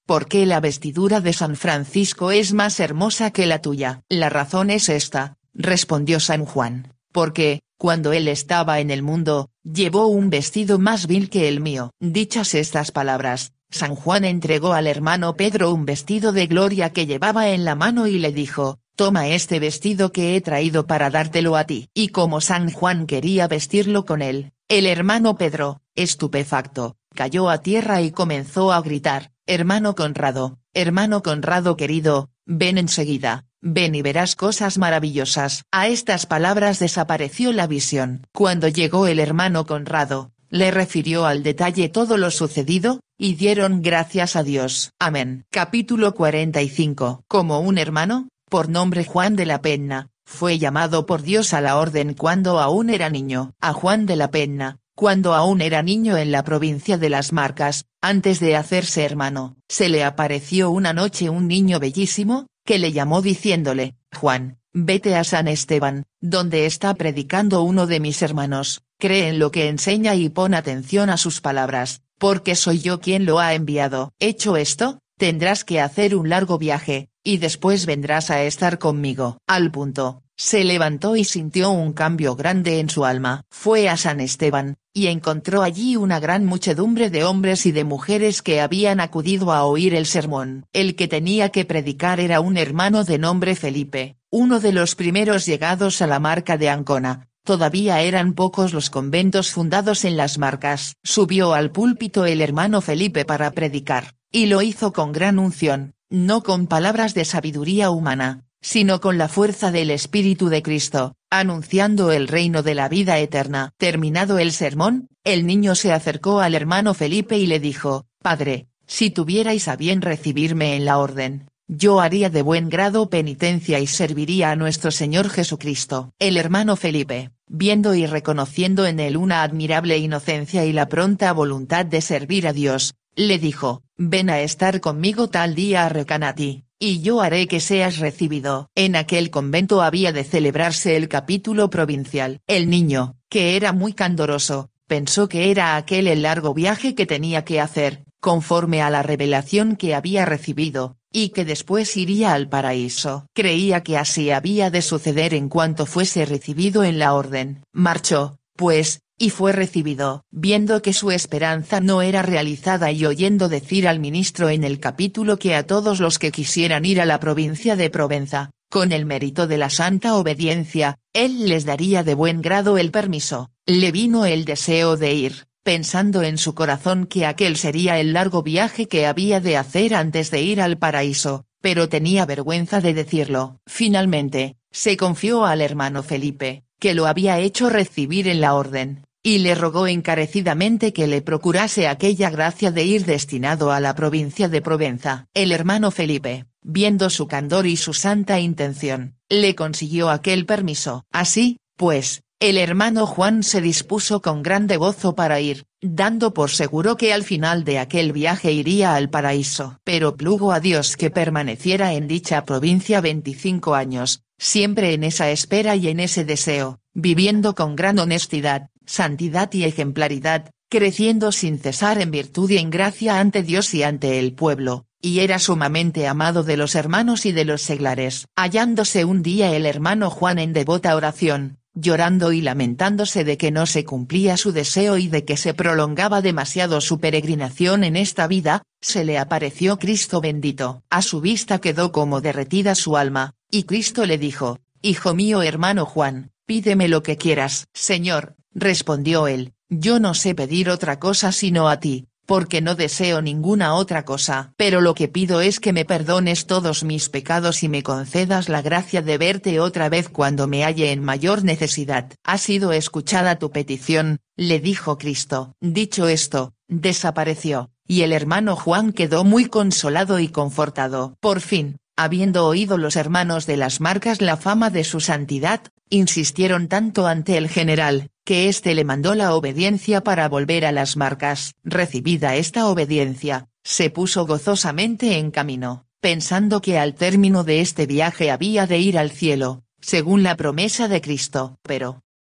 ¿por qué la vestidura de San Francisco es más hermosa que la tuya? La razón es esta, respondió San Juan, porque, cuando él estaba en el mundo, llevó un vestido más vil que el mío. Dichas estas palabras, San Juan entregó al hermano Pedro un vestido de gloria que llevaba en la mano y le dijo, toma este vestido que he traído para dártelo a ti. Y como San Juan quería vestirlo con él, el hermano Pedro, estupefacto, cayó a tierra y comenzó a gritar, hermano Conrado, hermano Conrado querido, ven enseguida, ven y verás cosas maravillosas. A estas palabras desapareció la visión. Cuando llegó el hermano Conrado, le refirió al detalle todo lo sucedido, y dieron gracias a Dios. Amén. Capítulo cuarenta y cinco. Como un hermano, por nombre Juan de la Penna, fue llamado por Dios a la orden cuando aún era niño. A Juan de la Penna, cuando aún era niño en la provincia de Las Marcas, antes de hacerse hermano, se le apareció una noche un niño bellísimo, que le llamó diciéndole, Juan, vete a San Esteban, donde está predicando uno de mis hermanos, cree en lo que enseña y pon atención a sus palabras, porque soy yo quien lo ha enviado. Hecho esto, tendrás que hacer un largo viaje, y después vendrás a estar conmigo. Al punto, se levantó y sintió un cambio grande en su alma. Fue a San Esteban, y encontró allí una gran muchedumbre de hombres y de mujeres que habían acudido a oír el sermón. El que tenía que predicar era un hermano de nombre Felipe, uno de los primeros llegados a la Marca de Ancona. Todavía eran pocos los conventos fundados en Las Marcas. Subió al púlpito el hermano Felipe para predicar, y lo hizo con gran unción, no con palabras de sabiduría humana, sino con la fuerza del Espíritu de Cristo, anunciando el reino de la vida eterna. Terminado el sermón, el niño se acercó al hermano Felipe y le dijo, Padre, si tuvierais a bien recibirme en la orden, yo haría de buen grado penitencia y serviría a nuestro Señor Jesucristo. El hermano Felipe, viendo y reconociendo en él una admirable inocencia y la pronta voluntad de servir a Dios, le dijo, ven a estar conmigo tal día a Recanati, y yo haré que seas recibido. En aquel convento había de celebrarse el capítulo provincial. El niño, que era muy candoroso, pensó que era aquel el largo viaje que tenía que hacer, conforme a la revelación que había recibido, y que después iría al paraíso. Creía que así había de suceder en cuanto fuese recibido en la orden. Marchó, pues, y fue recibido. Viendo que su esperanza no era realizada y oyendo decir al ministro en el capítulo que a todos los que quisieran ir a la provincia de Provenza, con el mérito de la santa obediencia, él les daría de buen grado el permiso, le vino el deseo de ir, pensando en su corazón que aquel sería el largo viaje que había de hacer antes de ir al paraíso, pero tenía vergüenza de decirlo. Finalmente, se confió al hermano Felipe, que lo había hecho recibir en la orden, y le rogó encarecidamente que le procurase aquella gracia de ir destinado a la provincia de Provenza. El hermano Felipe, viendo su candor y su santa intención, le consiguió aquel permiso. Así, pues, el hermano Juan se dispuso con grande gozo para ir, dando por seguro que al final de aquel viaje iría al paraíso. Pero plugo a Dios que permaneciera en dicha provincia veinticinco años, siempre en esa espera y en ese deseo, viviendo con gran honestidad, santidad y ejemplaridad, creciendo sin cesar en virtud y en gracia ante Dios y ante el pueblo, y era sumamente amado de los hermanos y de los seglares. Hallándose un día el hermano Juan en devota oración, llorando y lamentándose de que no se cumplía su deseo y de que se prolongaba demasiado su peregrinación en esta vida, se le apareció Cristo bendito. A su vista quedó como derretida su alma, y Cristo le dijo, Hijo mío hermano Juan, pídeme lo que quieras. Señor, respondió él, yo no sé pedir otra cosa sino a ti, porque no deseo ninguna otra cosa. Pero lo que pido es que me perdones todos mis pecados y me concedas la gracia de verte otra vez cuando me halle en mayor necesidad. Ha sido escuchada tu petición, le dijo Cristo. Dicho esto, desapareció, y el hermano Juan quedó muy consolado y confortado. Por fin, habiendo oído los hermanos de Las Marcas la fama de su santidad, insistieron tanto ante el general, que éste le mandó la obediencia para volver a Las Marcas. Recibida esta obediencia, se puso gozosamente en camino, pensando que al término de este viaje había de ir al cielo, según la promesa de Cristo. Pero,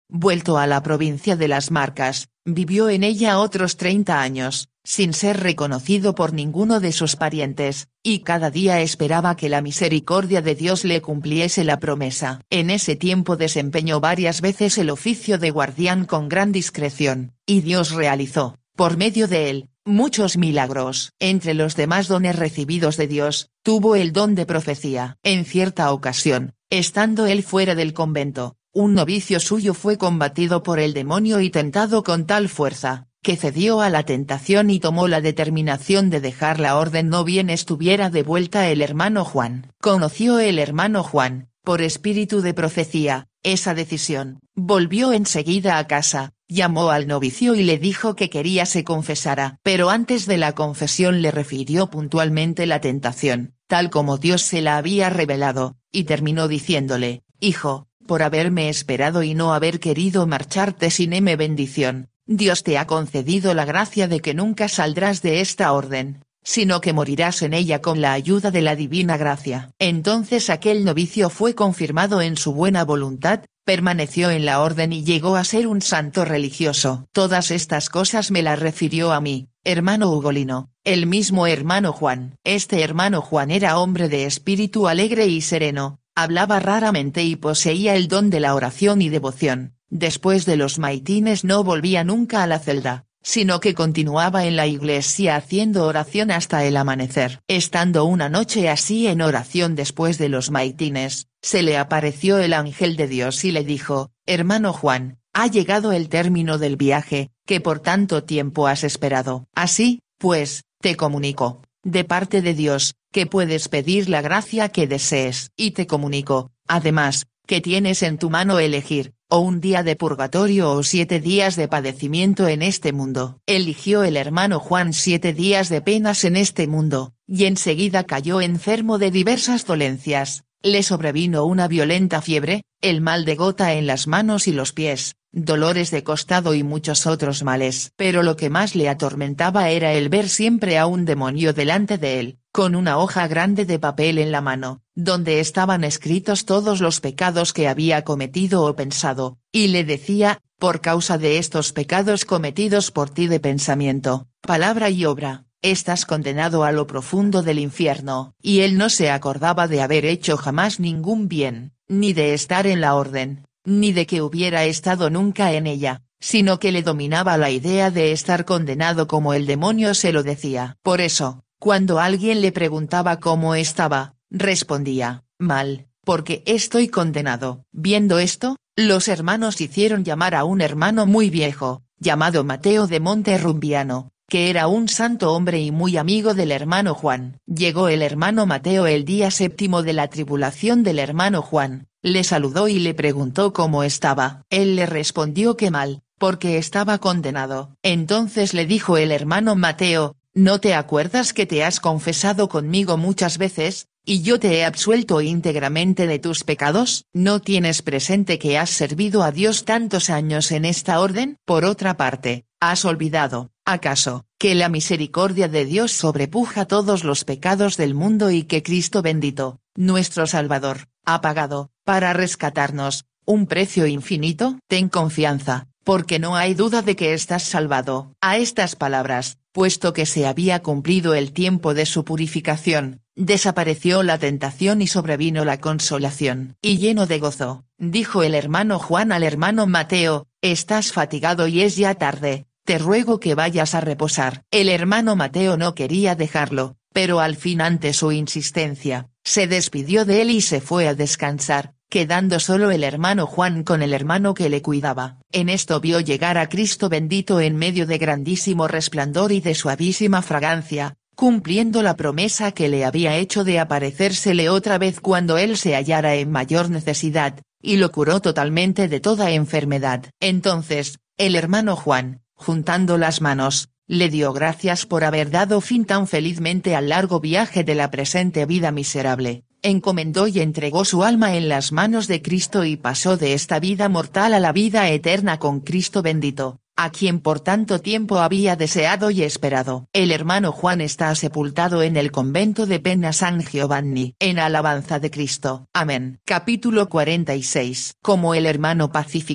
vuelto a la provincia de Las Marcas, vivió en ella otros treinta años, sin ser reconocido por ninguno de sus parientes, y cada día esperaba que la misericordia de Dios le cumpliese la promesa. En ese tiempo desempeñó varias veces el oficio de guardián con gran discreción, y Dios realizó, por medio de él, muchos milagros. Entre los demás dones recibidos de Dios, tuvo el don de profecía. En cierta ocasión, estando él fuera del convento, un novicio suyo fue combatido por el demonio y tentado con tal fuerza, que cedió a la tentación y tomó la determinación de dejar la orden no bien estuviera de vuelta el hermano Juan. Conoció el hermano Juan, por espíritu de profecía, esa decisión, volvió enseguida a casa, llamó al novicio y le dijo que quería se confesara. Pero antes de la confesión le refirió puntualmente la tentación, tal como Dios se la había revelado, y terminó diciéndole: «Hijo, por haberme esperado y no haber querido marcharte sin M bendición, Dios te ha concedido la gracia de que nunca saldrás de esta orden, sino que morirás en ella con la ayuda de la divina gracia». Entonces aquel novicio fue confirmado en su buena voluntad, permaneció en la orden y llegó a ser un santo religioso. Todas estas cosas me las refirió a mí, hermano Ugolino, el mismo hermano Juan. Este hermano Juan era hombre de espíritu alegre y sereno, hablaba raramente y poseía el don de la oración y devoción. Después de los maitines no volvía nunca a la celda, sino que continuaba en la iglesia haciendo oración hasta el amanecer. Estando una noche así en oración después de los maitines, se le apareció el ángel de Dios y le dijo: «Hermano Juan, ha llegado el término del viaje, que por tanto tiempo has esperado. Así, pues, te comunico, de parte de Dios, que puedes pedir la gracia que desees. Y te comunico, además, que tienes en tu mano elegir, o un día de purgatorio o siete días de padecimiento en este mundo». Eligió el hermano Juan siete días de penas en este mundo, y enseguida cayó enfermo de diversas dolencias. Le sobrevino una violenta fiebre, el mal de gota en las manos y los pies, dolores de costado y muchos otros males. Pero lo que más le atormentaba era el ver siempre a un demonio delante de él, con una hoja grande de papel en la mano, donde estaban escritos todos los pecados que había cometido o pensado, y le decía: «Por causa de estos pecados cometidos por ti de pensamiento, palabra y obra, estás condenado a lo profundo del infierno». Y él no se acordaba de haber hecho jamás ningún bien, ni de estar en la orden, ni de que hubiera estado nunca en ella, sino que le dominaba la idea de estar condenado como el demonio se lo decía. Por eso, cuando alguien le preguntaba cómo estaba, respondía: «Mal, porque estoy condenado». Viendo esto, los hermanos hicieron llamar a un hermano muy viejo, llamado Mateo de Monte Rumbiano, que era un santo hombre y muy amigo del hermano Juan. Llegó el hermano Mateo el día séptimo de la tribulación del hermano Juan, le saludó y le preguntó cómo estaba. Él le respondió que mal, porque estaba condenado. Entonces le dijo el hermano Mateo: «¿No te acuerdas que te has confesado conmigo muchas veces, y yo te he absuelto íntegramente de tus pecados? ¿No tienes presente que has servido a Dios tantos años en esta orden? Por otra parte, ¿has olvidado, acaso, que la misericordia de Dios sobrepuja todos los pecados del mundo y que Cristo bendito, nuestro Salvador, ha pagado, para rescatarnos, un precio infinito? Ten confianza, porque no hay duda de que estás salvado». A estas palabras, puesto que se había cumplido el tiempo de su purificación, desapareció la tentación y sobrevino la consolación. Y lleno de gozo, dijo el hermano Juan al hermano Mateo: «Estás fatigado y es ya tarde, te ruego que vayas a reposar». El hermano Mateo no quería dejarlo, pero al fin, ante su insistencia, se despidió de él y se fue a descansar, quedando solo el hermano Juan con el hermano que le cuidaba. En esto vio llegar a Cristo bendito en medio de grandísimo resplandor y de suavísima fragancia, cumpliendo la promesa que le había hecho de aparecérsele otra vez cuando él se hallara en mayor necesidad, y lo curó totalmente de toda enfermedad. Entonces, el hermano Juan, juntando las manos, le dio gracias por haber dado fin tan felizmente al largo viaje de la presente vida miserable, encomendó y entregó su alma en las manos de Cristo y pasó de esta vida mortal a la vida eterna con Cristo bendito, a quien por tanto tiempo había deseado y esperado. El hermano Juan está sepultado en el convento de Penna San Giovanni. En alabanza de Cristo. Amén. Capítulo cuarenta y seis. Como el hermano Pacífico,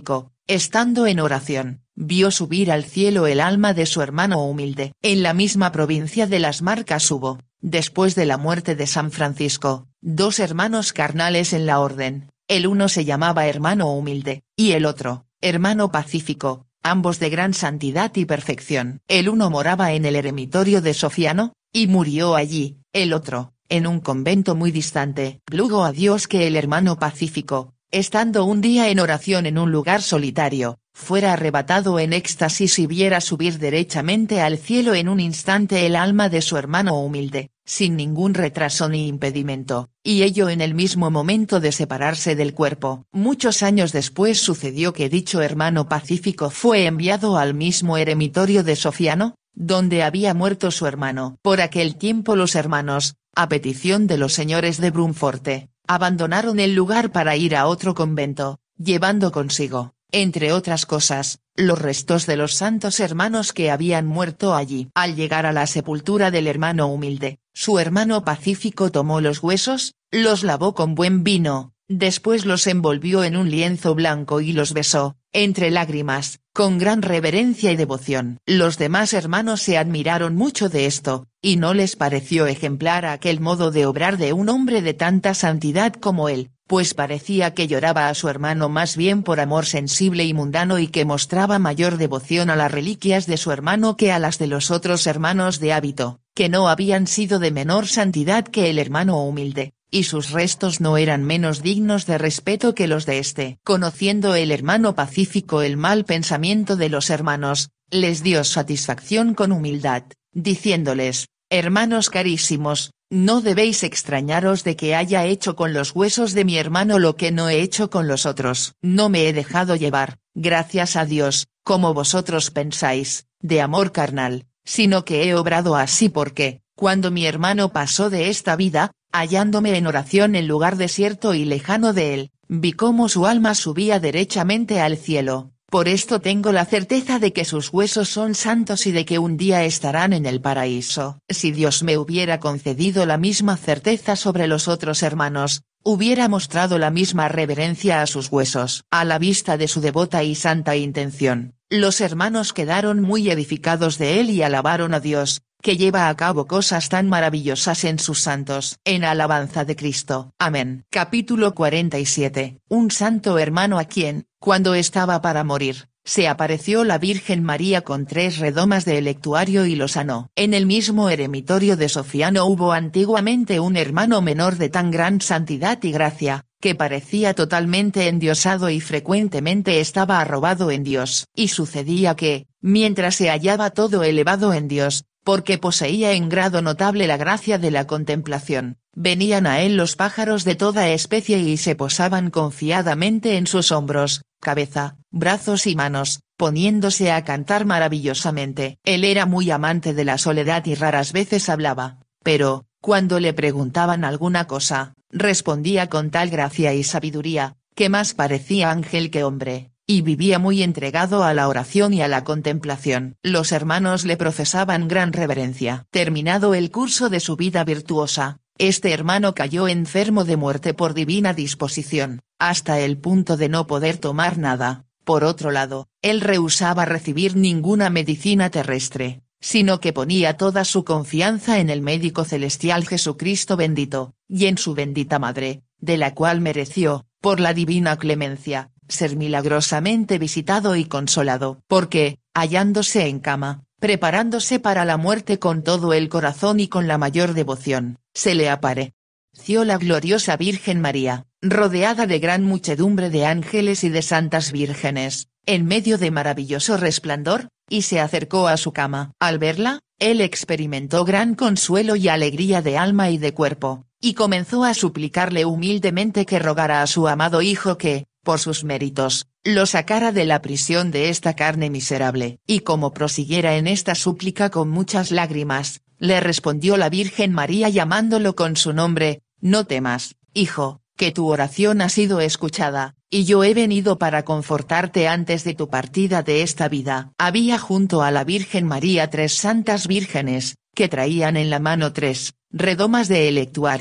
estando en oración, vio subir al cielo el alma de su hermano humilde. En la misma provincia de Las Marcas hubo, después de la muerte de San Francisco, dos hermanos carnales en la orden, el uno se llamaba hermano humilde, y el otro, hermano pacífico, ambos de gran santidad y perfección. El uno moraba en el eremitorio de Sofiano, y murió allí, el otro, en un convento muy distante. Plugo a Dios que el hermano pacífico, estando un día en oración en un lugar solitario, fuera arrebatado en éxtasis y viera subir derechamente al cielo en un instante el alma de su hermano humilde, sin ningún retraso ni impedimento, y ello en el mismo momento de separarse del cuerpo. Muchos años después sucedió que dicho hermano pacífico fue enviado al mismo eremitorio de Sofiano, donde había muerto su hermano. Por aquel tiempo los hermanos, a petición de los señores de Brunforte, abandonaron el lugar para ir a otro convento, llevando consigo, entre otras cosas, los restos de los santos hermanos que habían muerto allí. Al llegar a la sepultura del hermano humilde, su hermano pacífico tomó los huesos, los lavó con buen vino, después los envolvió en un lienzo blanco y los besó, entre lágrimas, con gran reverencia y devoción. Los demás hermanos se admiraron mucho de esto, y no les pareció ejemplar aquel modo de obrar de un hombre de tanta santidad como él, pues parecía que lloraba a su hermano más bien por amor sensible y mundano y que mostraba mayor devoción a las reliquias de su hermano que a las de los otros hermanos de hábito, que no habían sido de menor santidad que el hermano humilde, y sus restos no eran menos dignos de respeto que los de éste. Conociendo el hermano pacífico el mal pensamiento de los hermanos, les dio satisfacción con humildad, diciéndoles: hermanos carísimos, no debéis extrañaros de que haya hecho con los huesos de mi hermano lo que no he hecho con los otros. No me he dejado llevar, gracias a Dios, como vosotros pensáis, de amor carnal, sino que he obrado así porque, cuando mi hermano pasó de esta vida, hallándome en oración en lugar desierto y lejano de él, vi cómo su alma subía derechamente al cielo. Por esto tengo la certeza de que sus huesos son santos y de que un día estarán en el paraíso. Si Dios me hubiera concedido la misma certeza sobre los otros hermanos, hubiera mostrado la misma reverencia a sus huesos. A la vista de su devota y santa intención, los hermanos quedaron muy edificados de él y alabaron a Dios, que lleva a cabo cosas tan maravillosas en sus santos. En alabanza de Cristo. Amén. Capítulo cuarenta y siete. Un santo hermano a quien, cuando estaba para morir, se apareció la Virgen María con tres redomas de electuario y lo sanó. En el mismo eremitorio de Sofiano hubo antiguamente un hermano menor de tan gran santidad y gracia, que parecía totalmente endiosado y frecuentemente estaba arrobado en Dios. Y sucedía que, mientras se hallaba todo elevado en Dios, porque poseía en grado notable la gracia de la contemplación, venían a él los pájaros de toda especie y se posaban confiadamente en sus hombros, cabeza, brazos y manos, poniéndose a cantar maravillosamente. Él era muy amante de la soledad y raras veces hablaba, pero, cuando le preguntaban alguna cosa, respondía con tal gracia y sabiduría, que más parecía ángel que hombre, y vivía muy entregado a la oración y a la contemplación. Los hermanos le profesaban gran reverencia. Terminado el curso de su vida virtuosa, este hermano cayó enfermo de muerte por divina disposición, hasta el punto de no poder tomar nada. Por otro lado, él rehusaba recibir ninguna medicina terrestre, sino que ponía toda su confianza en el médico celestial Jesucristo bendito, y en su bendita Madre, de la cual mereció, por la divina clemencia, ser milagrosamente visitado y consolado. Porque, hallándose en cama, preparándose para la muerte con todo el corazón y con la mayor devoción, se le apareció la gloriosa Virgen María, rodeada de gran muchedumbre de ángeles y de santas vírgenes, en medio de maravilloso resplandor, y se acercó a su cama. Al verla, él experimentó gran consuelo y alegría de alma y de cuerpo, y comenzó a suplicarle humildemente que rogara a su amado Hijo que, por sus méritos, lo sacara de la prisión de esta carne miserable. Y como prosiguiera en esta súplica con muchas lágrimas, le respondió la Virgen María llamándolo con su nombre: no temas, hijo, que tu oración ha sido escuchada, y yo he venido para confortarte antes de tu partida de esta vida. Había junto a la Virgen María tres santas vírgenes, que traían en la mano tres redomas de electuario,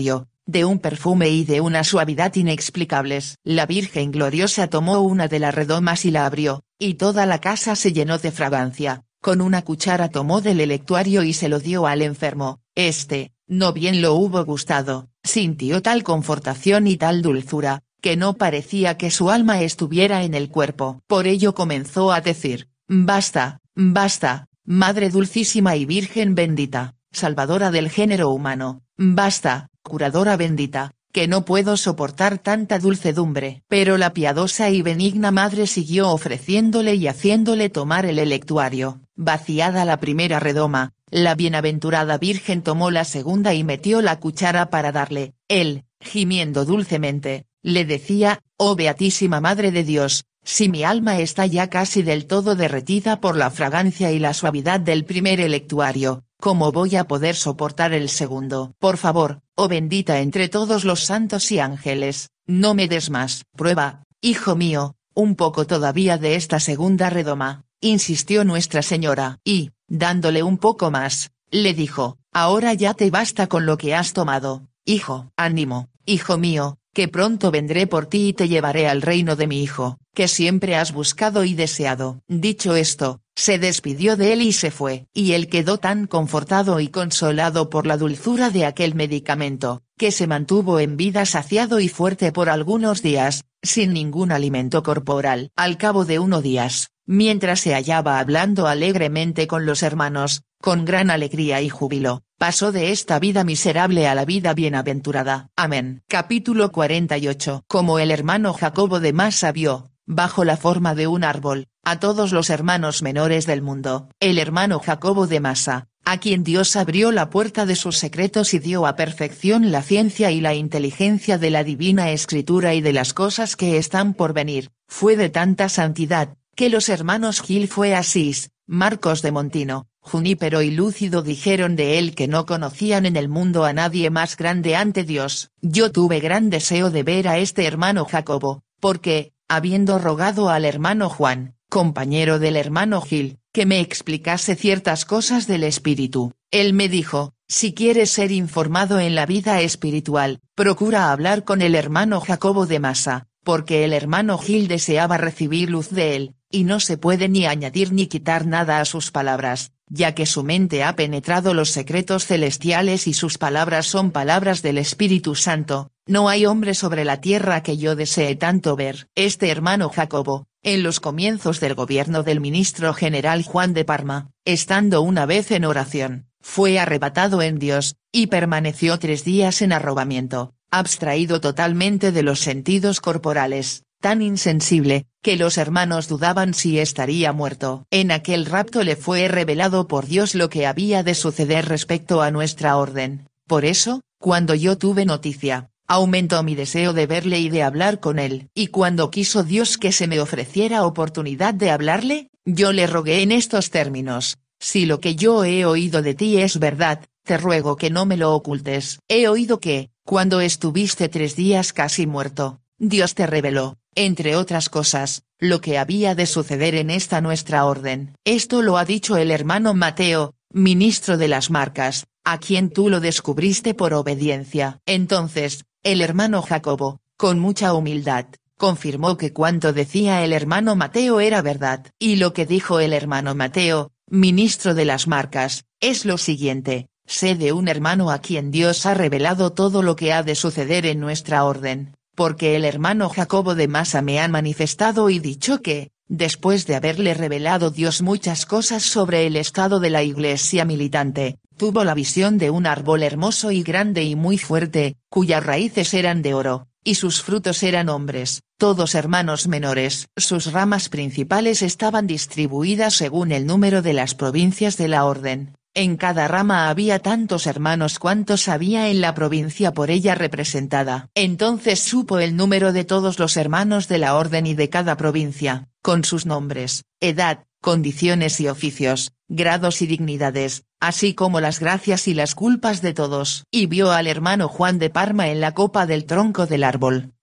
de un perfume y de una suavidad inexplicables. La Virgen Gloriosa tomó una de las redomas y la abrió, y toda la casa se llenó de fragancia. Con una cuchara tomó del electuario y se lo dio al enfermo. Este, no bien lo hubo gustado, sintió tal confortación y tal dulzura, que no parecía que su alma estuviera en el cuerpo. Por ello comenzó a decir: basta, basta, Madre dulcísima y Virgen bendita, salvadora del género humano, basta, curadora bendita, que no puedo soportar tanta dulcedumbre. Pero la piadosa y benigna madre siguió ofreciéndole y haciéndole tomar el electuario. Vaciada la primera redoma, la bienaventurada Virgen tomó la segunda y metió la cuchara para darle. Él, gimiendo dulcemente, le decía: oh Beatísima Madre de Dios, si mi alma está ya casi del todo derretida por la fragancia y la suavidad del primer electuario, ¿cómo voy a poder soportar el segundo? Por favor, oh bendita entre todos los santos y ángeles, no me des más. Prueba, hijo mío, un poco todavía de esta segunda redoma, insistió Nuestra Señora, y, dándole un poco más, le dijo: ahora ya te basta con lo que has tomado, hijo. Ánimo, hijo mío, que pronto vendré por ti y te llevaré al reino de mi Hijo, que siempre has buscado y deseado. Dicho esto, se despidió de él y se fue. Y él quedó tan confortado y consolado por la dulzura de aquel medicamento, que se mantuvo en vida saciado y fuerte por algunos días, sin ningún alimento corporal. Al cabo de unos días, mientras se hallaba hablando alegremente con los hermanos, con gran alegría y júbilo, pasó de esta vida miserable a la vida bienaventurada. Amén. Capítulo cuarenta y ocho. Como el hermano Jacobo de Masa vio, bajo la forma de un árbol, a todos los hermanos menores del mundo, el hermano Jacobo de Masa, a quien Dios abrió la puerta de sus secretos y dio a perfección la ciencia y la inteligencia de la divina escritura y de las cosas que están por venir, fue de tanta santidad, que los hermanos Gil fue Asís, Marcos de Montino, Junípero y Lúcido dijeron de él que no conocían en el mundo a nadie más grande ante Dios. Yo tuve gran deseo de ver a este hermano Jacobo, porque, habiendo rogado al hermano Juan, compañero del hermano Gil, que me explicase ciertas cosas del espíritu, él me dijo: si quieres ser informado en la vida espiritual, procura hablar con el hermano Jacobo de Masa, porque el hermano Gil deseaba recibir luz de él, y no se puede ni añadir ni quitar nada a sus palabras, ya que su mente ha penetrado los secretos celestiales y sus palabras son palabras del Espíritu Santo. No hay hombre sobre la tierra que yo desee tanto ver. Este hermano Jacobo, en los comienzos del gobierno del ministro general Juan de Parma, estando una vez en oración, fue arrebatado en Dios, y permaneció tres días en arrobamiento, abstraído totalmente de los sentidos corporales, tan insensible, que los hermanos dudaban si estaría muerto. En aquel rapto le fue revelado por Dios lo que había de suceder respecto a nuestra orden. Por eso, cuando yo tuve noticia, aumentó mi deseo de verle y de hablar con él. Y cuando quiso Dios que se me ofreciera oportunidad de hablarle, yo le rogué en estos términos: si lo que yo he oído de ti es verdad, te ruego que no me lo ocultes. He oído que, cuando estuviste tres días casi muerto, Dios te reveló, entre otras cosas, lo que había de suceder en esta nuestra orden. Esto lo ha dicho el hermano Mateo, ministro de las Marcas, a quien tú lo descubriste por obediencia. Entonces, el hermano Jacobo, con mucha humildad, confirmó que cuanto decía el hermano Mateo era verdad. Y lo que dijo el hermano Mateo, ministro de las Marcas, es lo siguiente: sé de un hermano a quien Dios ha revelado todo lo que ha de suceder en nuestra orden, porque el hermano Jacobo de Masa me ha manifestado y dicho que, después de haberle revelado Dios muchas cosas sobre el estado de la iglesia militante, tuvo la visión de un árbol hermoso y grande y muy fuerte, cuyas raíces eran de oro, y sus frutos eran hombres, todos hermanos menores. Sus ramas principales estaban distribuidas según el número de las provincias de la orden. En cada rama había tantos hermanos cuantos había en la provincia por ella representada. Entonces supo el número de todos los hermanos de la orden y de cada provincia, con sus nombres, edad, condiciones y oficios, grados y dignidades, así como las gracias y las culpas de todos. Y vio al hermano Juan de Parma en la copa del tronco del árbol,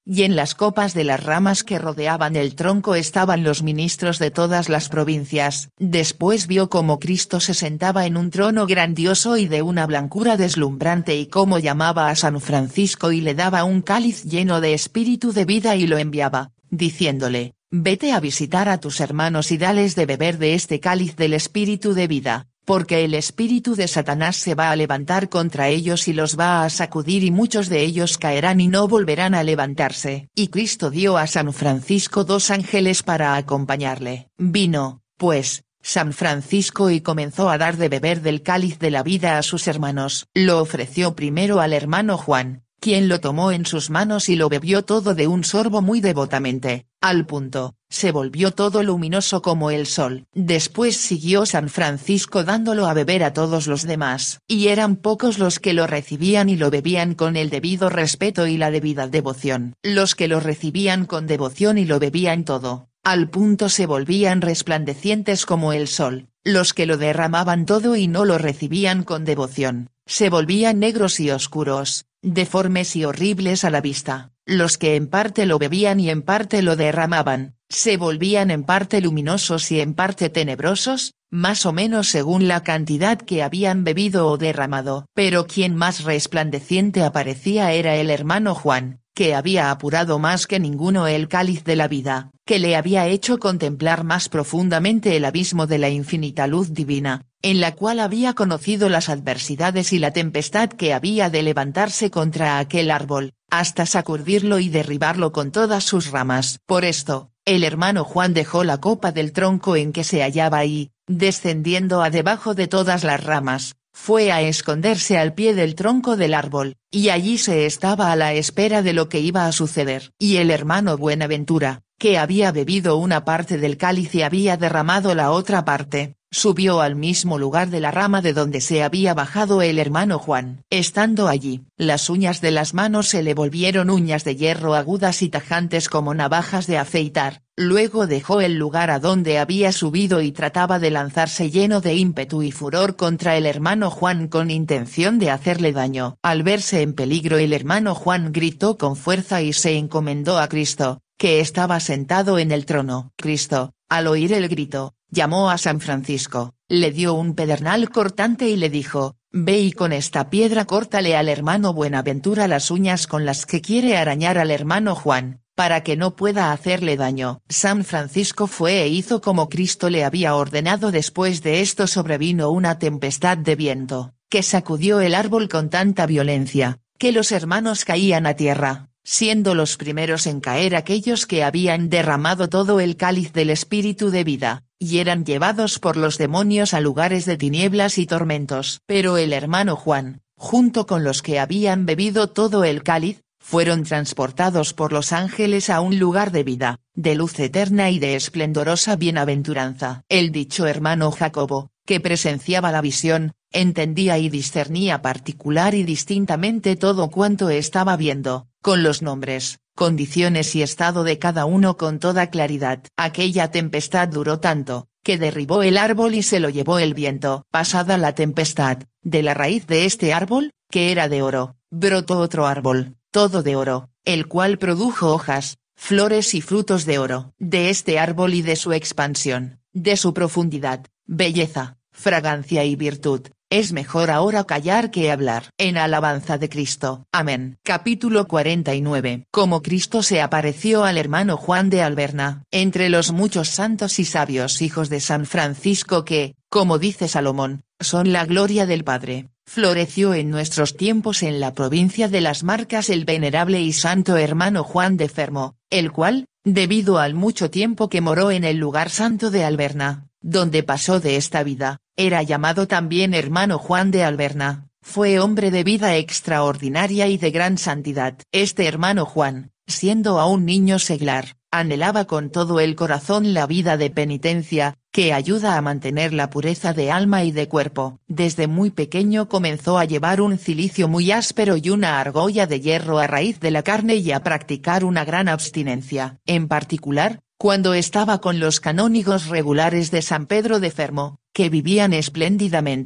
y en las copas de las ramas que rodeaban el tronco estaban los ministros de todas las provincias. Después vio cómo Cristo se sentaba en un trono grandioso y de una blancura deslumbrante y cómo llamaba a San Francisco y le daba un cáliz lleno de espíritu de vida y lo enviaba, diciéndole: «Vete a visitar a tus hermanos y dales de beber de este cáliz del espíritu de vida, porque el espíritu de Satanás se va a levantar contra ellos y los va a sacudir y muchos de ellos caerán y no volverán a levantarse». Y Cristo dio a San Francisco dos ángeles para acompañarle. Vino, pues, San Francisco y comenzó a dar de beber del cáliz de la vida a sus hermanos. Lo ofreció primero al hermano Juan, quien lo tomó en sus manos y lo bebió todo de un sorbo muy devotamente, al punto, se volvió todo luminoso como el sol. Después siguió San Francisco dándolo a beber a todos los demás, y eran pocos los que lo recibían y lo bebían con el debido respeto y la debida devoción. Los que lo recibían con devoción y lo bebían todo, al punto se volvían resplandecientes como el sol. Los que lo derramaban todo y no lo recibían con devoción, se volvían negros y oscuros, deformes y horribles a la vista. Los que en parte lo bebían y en parte lo derramaban, se volvían en parte luminosos y en parte tenebrosos, más o menos según la cantidad que habían bebido o derramado. Pero quien más resplandeciente aparecía era el hermano Juan, que había apurado más que ninguno el cáliz de la vida, que le había hecho contemplar más profundamente el abismo de la infinita luz divina, en la cual había conocido las adversidades y la tempestad que había de levantarse contra aquel árbol, hasta sacudirlo y derribarlo con todas sus ramas. Por esto, el hermano Juan dejó la copa del tronco en que se hallaba y, descendiendo a debajo de todas las ramas, fue a esconderse al pie del tronco del árbol, y allí se estaba a la espera de lo que iba a suceder. Y el hermano Buenaventura, que había bebido una parte del cáliz y había derramado la otra parte, subió al mismo lugar de la rama de donde se había bajado el hermano Juan. Estando allí, las uñas de las manos se le volvieron uñas de hierro agudas y tajantes como navajas de afeitar. Luego dejó el lugar a donde había subido y trataba de lanzarse lleno de ímpetu y furor contra el hermano Juan con intención de hacerle daño. Al verse en peligro el hermano Juan gritó con fuerza y se encomendó a Cristo, que estaba sentado en el trono. Cristo, al oír el grito, llamó a San Francisco, le dio un pedernal cortante y le dijo: «Ve y con esta piedra córtale al hermano Buenaventura las uñas con las que quiere arañar al hermano Juan, para que no pueda hacerle daño». San Francisco fue e hizo como Cristo le había ordenado. Después de esto sobrevino una tempestad de viento, que sacudió el árbol con tanta violencia, que los hermanos caían a tierra, siendo los primeros en caer aquellos que habían derramado todo el cáliz del espíritu de vida, y eran llevados por los demonios a lugares de tinieblas y tormentos. Pero el hermano Juan, junto con los que habían bebido todo el cáliz, fueron transportados por los ángeles a un lugar de vida, de luz eterna y de esplendorosa bienaventuranza. El dicho hermano Jacobo, que presenciaba la visión, entendía y discernía particular y distintamente todo cuanto estaba viendo, con los nombres, condiciones y estado de cada uno con toda claridad. Aquella tempestad duró tanto, que derribó el árbol y se lo llevó el viento. Pasada la tempestad, de la raíz de este árbol, que era de oro, brotó otro árbol, todo de oro, el cual produjo hojas, flores y frutos de oro. De este árbol y de su expansión, de su profundidad, belleza, fragancia y virtud, es mejor ahora callar que hablar. En alabanza de Cristo. Amén. Capítulo cuarenta y nueve. Cómo Cristo se apareció al hermano Juan de Alberna. Entre los muchos santos y sabios hijos de San Francisco que, como dice Salomón, son la gloria del Padre, floreció en nuestros tiempos en la provincia de las Marcas el venerable y santo hermano Juan de Fermo, el cual, debido al mucho tiempo que moró en el lugar santo de Alberna, donde pasó de esta vida, era llamado también hermano Juan de Alberna. Fue hombre de vida extraordinaria y de gran santidad. Este hermano Juan, siendo aún niño seglar, anhelaba con todo el corazón la vida de penitencia, que ayuda a mantener la pureza de alma y de cuerpo. Desde muy pequeño comenzó a llevar un cilicio muy áspero y una argolla de hierro a raíz de la carne y a practicar una gran abstinencia. En particular, cuando estaba con los canónigos regulares de San Pedro de Fermo, que vivían espléndidamente,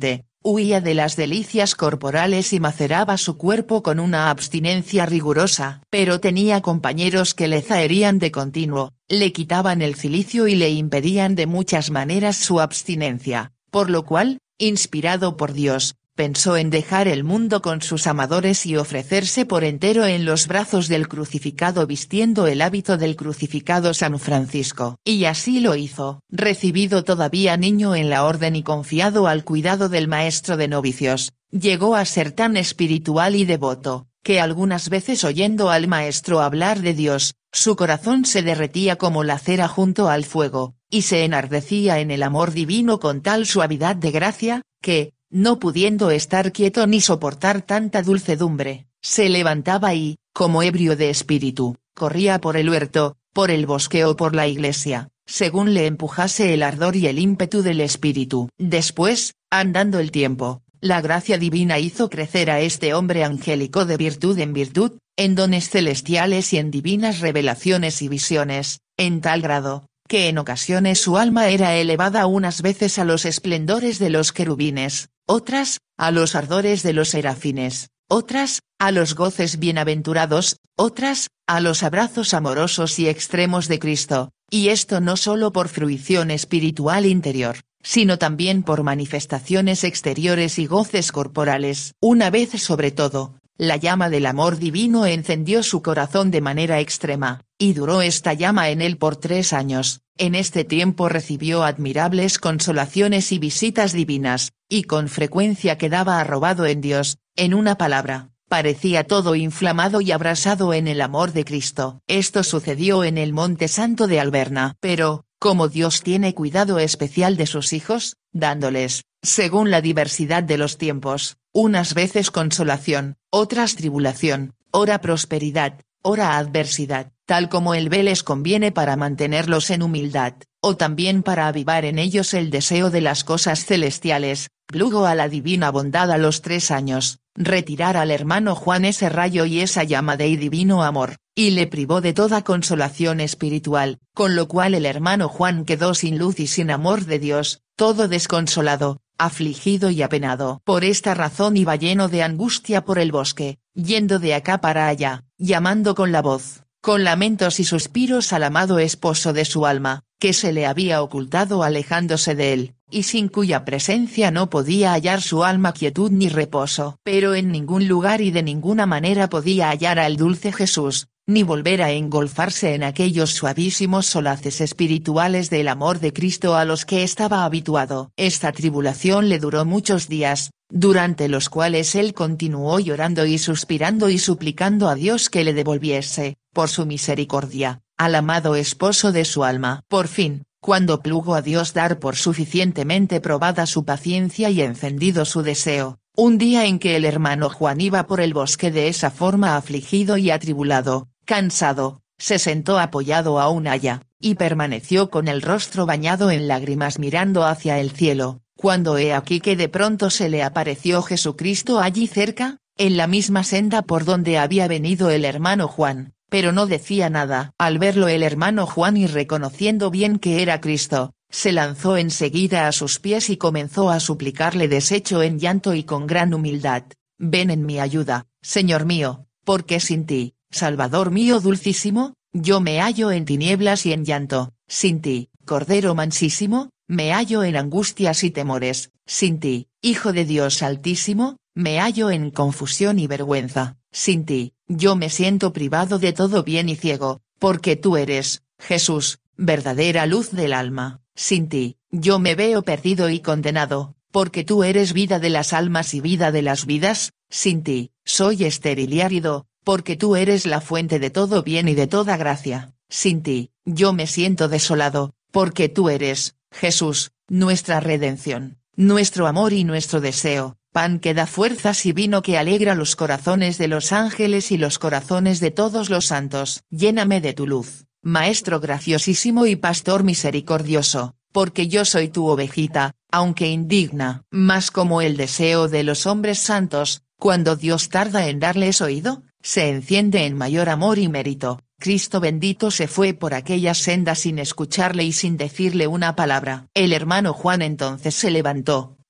huía de las delicias corporales y maceraba su cuerpo con una abstinencia rigurosa. Pero tenía compañeros que le zaherían de continuo, le quitaban el cilicio y le impedían de muchas maneras su abstinencia, por lo cual, inspirado por Dios, pensó en dejar el mundo con sus amadores y ofrecerse por entero en los brazos del crucificado vistiendo el hábito del crucificado San Francisco. Y así lo hizo. Recibido todavía niño en la orden y confiado al cuidado del maestro de novicios, llegó a ser tan espiritual y devoto, que algunas veces oyendo al maestro hablar de Dios, su corazón se derretía como la cera junto al fuego, y se enardecía en el amor divino con tal suavidad de gracia, que, no pudiendo estar quieto ni soportar tanta dulcedumbre, se levantaba y, como ebrio de espíritu, corría por el huerto, por el bosque o por la iglesia, según le empujase el ardor y el ímpetu del espíritu. Después, andando el tiempo, la gracia divina hizo crecer a este hombre angélico de virtud en virtud, en dones celestiales y en divinas revelaciones y visiones, en tal grado, que en ocasiones su alma era elevada unas veces a los esplendores de los querubines, otras, a los ardores de los serafines, otras, a los goces bienaventurados, otras, a los abrazos amorosos y extremos de Cristo, y esto no solo por fruición espiritual interior, sino también por manifestaciones exteriores y goces corporales. Una vez sobre todo, la llama del amor divino encendió su corazón de manera extrema, y duró esta llama en él por tres años. En este tiempo recibió admirables consolaciones y visitas divinas, y con frecuencia quedaba arrobado en Dios, en una palabra, parecía todo inflamado y abrasado en el amor de Cristo. Esto sucedió en el Monte Santo de Alberna. Pero, como Dios tiene cuidado especial de sus hijos, dándoles, según la diversidad de los tiempos, unas veces consolación, otras tribulación, ora prosperidad, ora adversidad, tal como el ve les conviene para mantenerlos en humildad, o también para avivar en ellos el deseo de las cosas celestiales, plugo a la divina bondad a los tres años, retirar al hermano Juan ese rayo y esa llama de divino amor, y le privó de toda consolación espiritual, con lo cual el hermano Juan quedó sin luz y sin amor de Dios, todo desconsolado, afligido y apenado. Por esta razón iba lleno de angustia por el bosque, yendo de acá para allá, llamando con la voz, con lamentos y suspiros al amado esposo de su alma, que se le había ocultado alejándose de él, y sin cuya presencia no podía hallar su alma quietud ni reposo. Pero en ningún lugar y de ninguna manera podía hallar al dulce Jesús, ni volver a engolfarse en aquellos suavísimos solaces espirituales del amor de Cristo a los que estaba habituado. Esta tribulación le duró muchos días, durante los cuales él continuó llorando y suspirando y suplicando a Dios que le devolviese, por su misericordia, al amado esposo de su alma. Por fin, cuando plugo a Dios dar por suficientemente probada su paciencia y encendido su deseo, un día en que el hermano Juan iba por el bosque de esa forma afligido y atribulado, cansado, se sentó apoyado a un haya, y permaneció con el rostro bañado en lágrimas mirando hacia el cielo, cuando he aquí que de pronto se le apareció Jesucristo allí cerca, en la misma senda por donde había venido el hermano Juan, pero no decía nada. Al verlo el hermano Juan y reconociendo bien que era Cristo, se lanzó enseguida a sus pies y comenzó a suplicarle deshecho en llanto y con gran humildad: ven en mi ayuda, Señor mío, porque sin ti, Salvador mío dulcísimo, yo me hallo en tinieblas y en llanto, sin ti, Cordero mansísimo, me hallo en angustias y temores, sin ti, Hijo de Dios altísimo, me hallo en confusión y vergüenza, sin ti, yo me siento privado de todo bien y ciego, porque tú eres, Jesús, verdadera luz del alma, sin ti, yo me veo perdido y condenado, porque tú eres vida de las almas y vida de las vidas, sin ti, soy estéril y árido, porque tú eres la fuente de todo bien y de toda gracia, sin ti, yo me siento desolado, porque tú eres, Jesús, nuestra redención, nuestro amor y nuestro deseo, pan que da fuerzas y vino que alegra los corazones de los ángeles y los corazones de todos los santos. Lléname de tu luz, Maestro graciosísimo y Pastor misericordioso, porque yo soy tu ovejita, aunque indigna. Mas como el deseo de los hombres santos, cuando Dios tarda en darles oído, se enciende en mayor amor y mérito. Cristo bendito se fue por aquella senda sin escucharle y sin decirle una palabra. El hermano Juan entonces se levantó,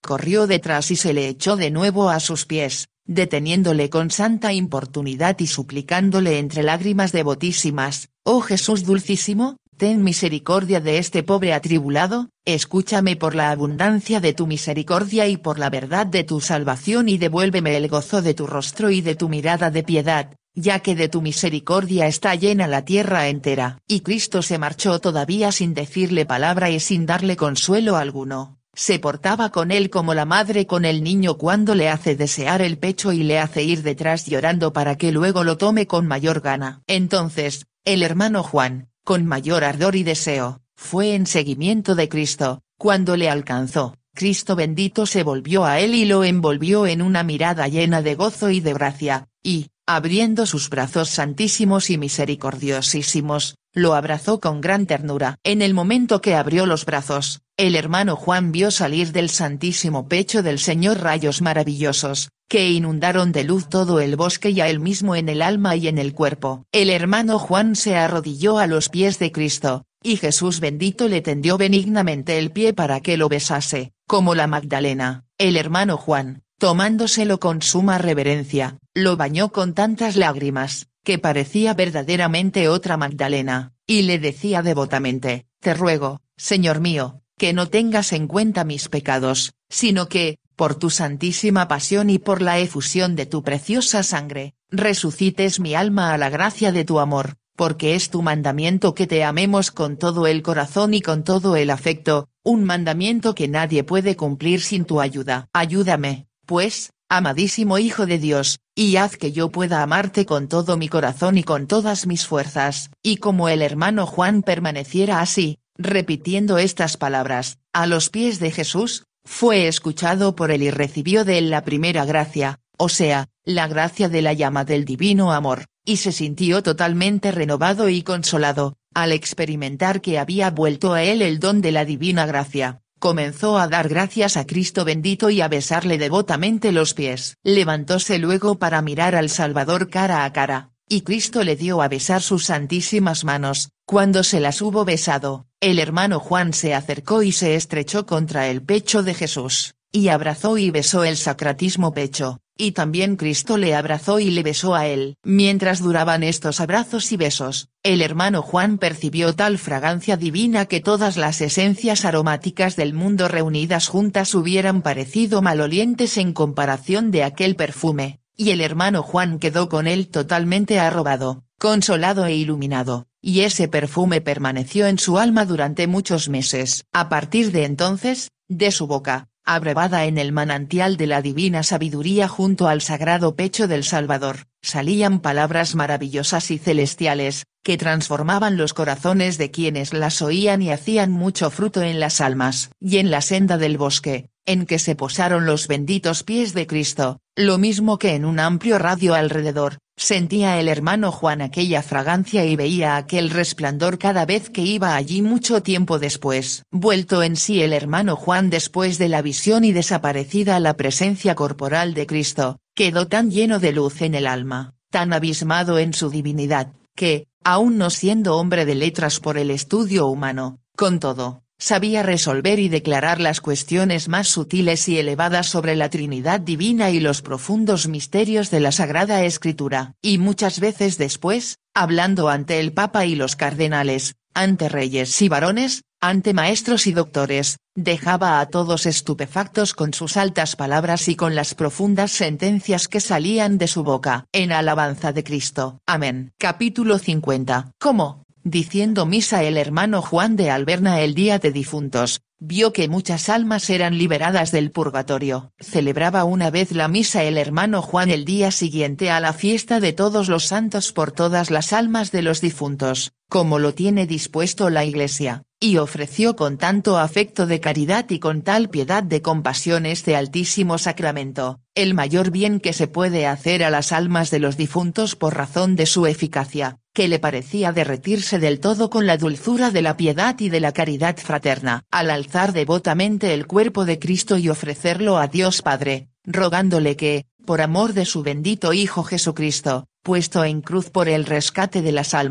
corrió detrás y se le echó de nuevo a sus pies, deteniéndole con santa importunidad y suplicándole entre lágrimas devotísimas: «Oh Jesús dulcísimo, ten misericordia de este pobre atribulado, escúchame por la abundancia de tu misericordia y por la verdad de tu salvación y devuélveme el gozo de tu rostro y de tu mirada de piedad, ya que de tu misericordia está llena la tierra entera». Y Cristo se marchó todavía sin decirle palabra y sin darle consuelo alguno. Se portaba con él como la madre con el niño cuando le hace desear el pecho y le hace ir detrás llorando para que luego lo tome con mayor gana. Entonces, el hermano Juan, con mayor ardor y deseo, fue en seguimiento de Cristo. Cuando le alcanzó, Cristo bendito se volvió a él y lo envolvió en una mirada llena de gozo y de gracia, y, abriendo sus brazos santísimos y misericordiosísimos, lo abrazó con gran ternura. En el momento que abrió los brazos, el hermano Juan vio salir del santísimo pecho del Señor rayos maravillosos, que inundaron de luz todo el bosque y a él mismo en el alma y en el cuerpo. El hermano Juan se arrodilló a los pies de Cristo, y Jesús bendito le tendió benignamente el pie para que lo besase, como la Magdalena. El hermano Juan, tomándoselo con suma reverencia, lo bañó con tantas lágrimas, que parecía verdaderamente otra Magdalena, y le decía devotamente: «Te ruego, Señor mío, que no tengas en cuenta mis pecados, sino que, por tu santísima pasión y por la efusión de tu preciosa sangre, resucites mi alma a la gracia de tu amor, porque es tu mandamiento que te amemos con todo el corazón y con todo el afecto, un mandamiento que nadie puede cumplir sin tu ayuda. Ayúdame, pues, amadísimo Hijo de Dios, y haz que yo pueda amarte con todo mi corazón y con todas mis fuerzas». Y como el hermano Juan permaneciera así, repitiendo estas palabras, a los pies de Jesús, fue escuchado por él y recibió de él la primera gracia, o sea, la gracia de la llama del divino amor, y se sintió totalmente renovado y consolado, al experimentar que había vuelto a él el don de la divina gracia. Comenzó a dar gracias a Cristo bendito y a besarle devotamente los pies. Levantóse luego para mirar al Salvador cara a cara, y Cristo le dio a besar sus santísimas manos. Cuando se las hubo besado, el hermano Juan se acercó y se estrechó contra el pecho de Jesús, y abrazó y besó el sacratismo pecho, y también Cristo le abrazó y le besó a él. Mientras duraban estos abrazos y besos, el hermano Juan percibió tal fragancia divina que todas las esencias aromáticas del mundo reunidas juntas hubieran parecido malolientes en comparación de aquel perfume, y el hermano Juan quedó con él totalmente arrobado, consolado e iluminado, y ese perfume permaneció en su alma durante muchos meses. A partir de entonces, de su boca, abrevada en el manantial de la divina sabiduría junto al sagrado pecho del Salvador, salían palabras maravillosas y celestiales, que transformaban los corazones de quienes las oían y hacían mucho fruto en las almas. Y en la senda del bosque, en que se posaron los benditos pies de Cristo, lo mismo que en un amplio radio alrededor, sentía el hermano Juan aquella fragancia y veía aquel resplandor cada vez que iba allí mucho tiempo después. Vuelto en sí el hermano Juan después de la visión y desaparecida la presencia corporal de Cristo, quedó tan lleno de luz en el alma, tan abismado en su divinidad, que, aun no siendo hombre de letras por el estudio humano, con todo, sabía resolver y declarar las cuestiones más sutiles y elevadas sobre la Trinidad divina y los profundos misterios de la Sagrada Escritura. Y muchas veces después, hablando ante el Papa y los cardenales, ante reyes y varones, ante maestros y doctores, dejaba a todos estupefactos con sus altas palabras y con las profundas sentencias que salían de su boca. En alabanza de Cristo. Amén. Capítulo cincuenta. ¿Cómo? Diciendo misa el hermano Juan de Alberna el día de difuntos, vio que muchas almas eran liberadas del purgatorio. Celebraba una vez la misa el hermano Juan el día siguiente a la fiesta de todos los santos por todas las almas de los difuntos, como lo tiene dispuesto la Iglesia, y ofreció con tanto afecto de caridad y con tal piedad de compasión este altísimo sacramento, el mayor bien que se puede hacer a las almas de los difuntos por razón de su eficacia, que le parecía derretirse del todo con la dulzura de la piedad y de la caridad fraterna. Al alzar devotamente el cuerpo de Cristo y ofrecerlo a Dios Padre, rogándole que, por amor de su bendito Hijo Jesucristo, puesto en cruz por el rescate de las almas,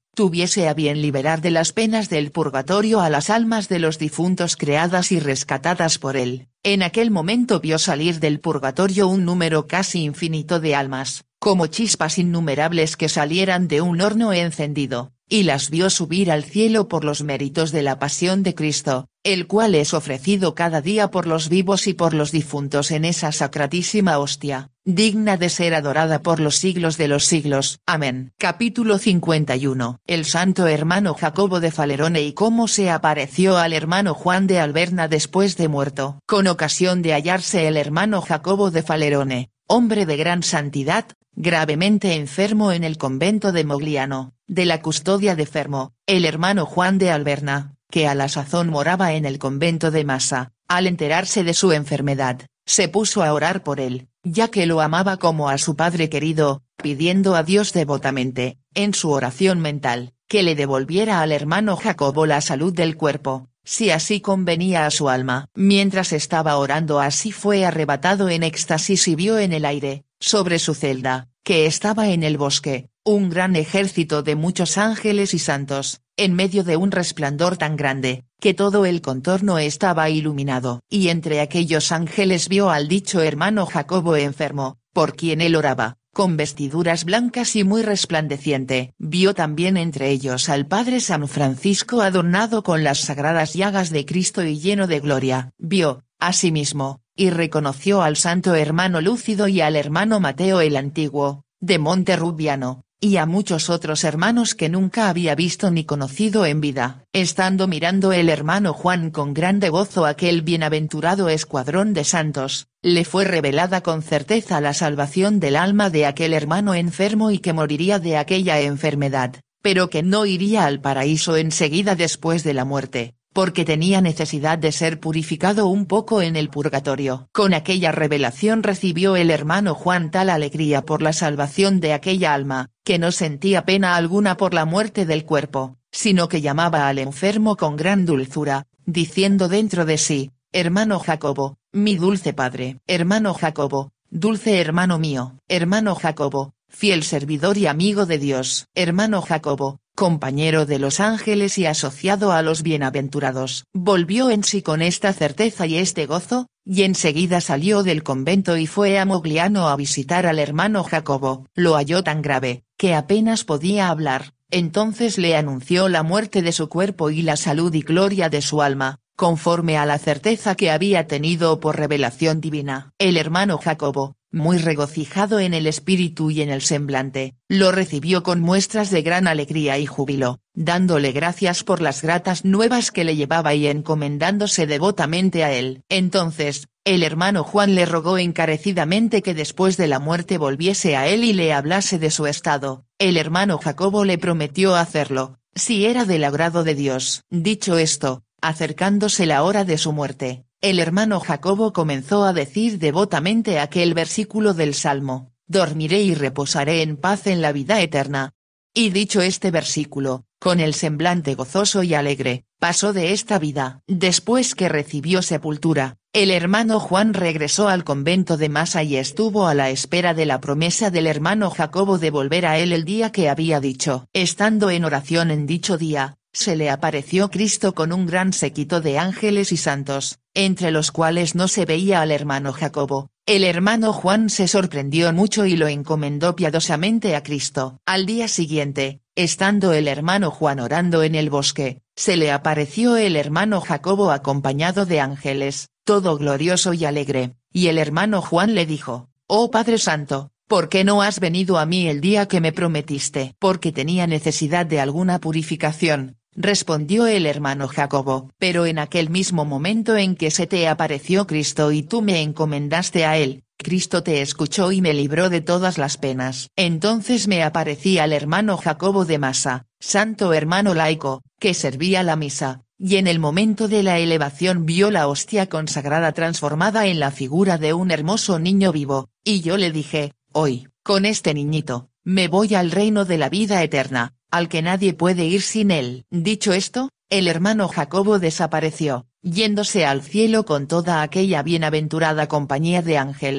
tuviese a bien liberar de las penas del purgatorio a las almas de los difuntos creadas y rescatadas por él. En aquel momento vio salir del purgatorio un número casi infinito de almas, como chispas innumerables que salieran de un horno encendido, y las vio subir al cielo por los méritos de la pasión de Cristo, el cual es ofrecido cada día por los vivos y por los difuntos en esa sacratísima hostia, digna de ser adorada por los siglos de los siglos. Amén. Capítulo cincuenta y uno. El santo hermano Jacobo de Falerone y cómo se apareció al hermano Juan de Alberna después de muerto. Con ocasión de hallarse el hermano Jacobo de Falerone, hombre de gran santidad, gravemente enfermo en el convento de Mogliano, de la custodia de Fermo, el hermano Juan de Alberna, que a la sazón moraba en el convento de Massa, al enterarse de su enfermedad, se puso a orar por él, ya que lo amaba como a su padre querido, pidiendo a Dios devotamente, en su oración mental, que le devolviera al hermano Jacobo la salud del cuerpo, si así convenía a su alma. Mientras estaba orando así fue arrebatado en éxtasis y vio en el aire, sobre su celda, que estaba en el bosque, un gran ejército de muchos ángeles y santos, en medio de un resplandor tan grande, que todo el contorno estaba iluminado. Y entre aquellos ángeles vio al dicho hermano Jacobo enfermo, por quien él oraba, con vestiduras blancas y muy resplandeciente. Vio también entre ellos al Padre San Francisco adornado con las sagradas llagas de Cristo y lleno de gloria. Vio, asimismo, y reconoció al santo hermano Lúcido y al hermano Mateo el Antiguo, de Monte Rubiano, y a muchos otros hermanos que nunca había visto ni conocido en vida. Estando mirando el hermano Juan con grande gozo aquel bienaventurado escuadrón de santos, le fue revelada con certeza la salvación del alma de aquel hermano enfermo y que moriría de aquella enfermedad, pero que no iría al paraíso enseguida después de la muerte, porque tenía necesidad de ser purificado un poco en el purgatorio. Con aquella revelación recibió el hermano Juan tal alegría por la salvación de aquella alma, que no sentía pena alguna por la muerte del cuerpo, sino que llamaba al enfermo con gran dulzura, diciendo dentro de sí: hermano Jacobo, mi dulce padre. Hermano Jacobo, dulce hermano mío. Hermano Jacobo, fiel servidor y amigo de Dios. Hermano Jacobo, compañero de los ángeles y asociado a los bienaventurados. Volvió en sí con esta certeza y este gozo, y enseguida salió del convento y fue a Mogliano a visitar al hermano Jacobo. Lo halló tan grave, que apenas podía hablar, entonces le anunció la muerte de su cuerpo y la salud y gloria de su alma, conforme a la certeza que había tenido por revelación divina. El hermano Jacobo, muy regocijado en el espíritu y en el semblante, lo recibió con muestras de gran alegría y júbilo, dándole gracias por las gratas nuevas que le llevaba y encomendándose devotamente a él. Entonces, el hermano Juan le rogó encarecidamente que después de la muerte volviese a él y le hablase de su estado. El hermano Jacobo le prometió hacerlo, si era del agrado de Dios. Dicho esto, acercándose la hora de su muerte, el hermano Jacobo comenzó a decir devotamente aquel versículo del Salmo: dormiré y reposaré en paz en la vida eterna. Y dicho este versículo, con el semblante gozoso y alegre, pasó de esta vida. Después que recibió sepultura, el hermano Juan regresó al convento de Massa y estuvo a la espera de la promesa del hermano Jacobo de volver a él el día que había dicho. Estando en oración en dicho día, se le apareció Cristo con un gran séquito de ángeles y santos, entre los cuales no se veía al hermano Jacobo. El hermano Juan se sorprendió mucho y lo encomendó piadosamente a Cristo. Al día siguiente, estando el hermano Juan orando en el bosque, se le apareció el hermano Jacobo acompañado de ángeles, todo glorioso y alegre, y el hermano Juan le dijo: oh Padre Santo, ¿por qué no has venido a mí el día que me prometiste? Porque tenía necesidad de alguna purificación, respondió el hermano Jacobo. Pero en aquel mismo momento en que se te apareció Cristo y tú me encomendaste a él, Cristo te escuchó y me libró de todas las penas. Entonces me aparecí al hermano Jacobo de Massa, santo hermano laico, que servía la misa, y en el momento de la elevación vio la hostia consagrada transformada en la figura de un hermoso niño vivo, y yo le dije: hoy, con este niñito, me voy al reino de la vida eterna, al que nadie puede ir sin él. Dicho esto, el hermano Jacobo desapareció, yéndose al cielo con toda aquella bienaventurada compañía de ángeles,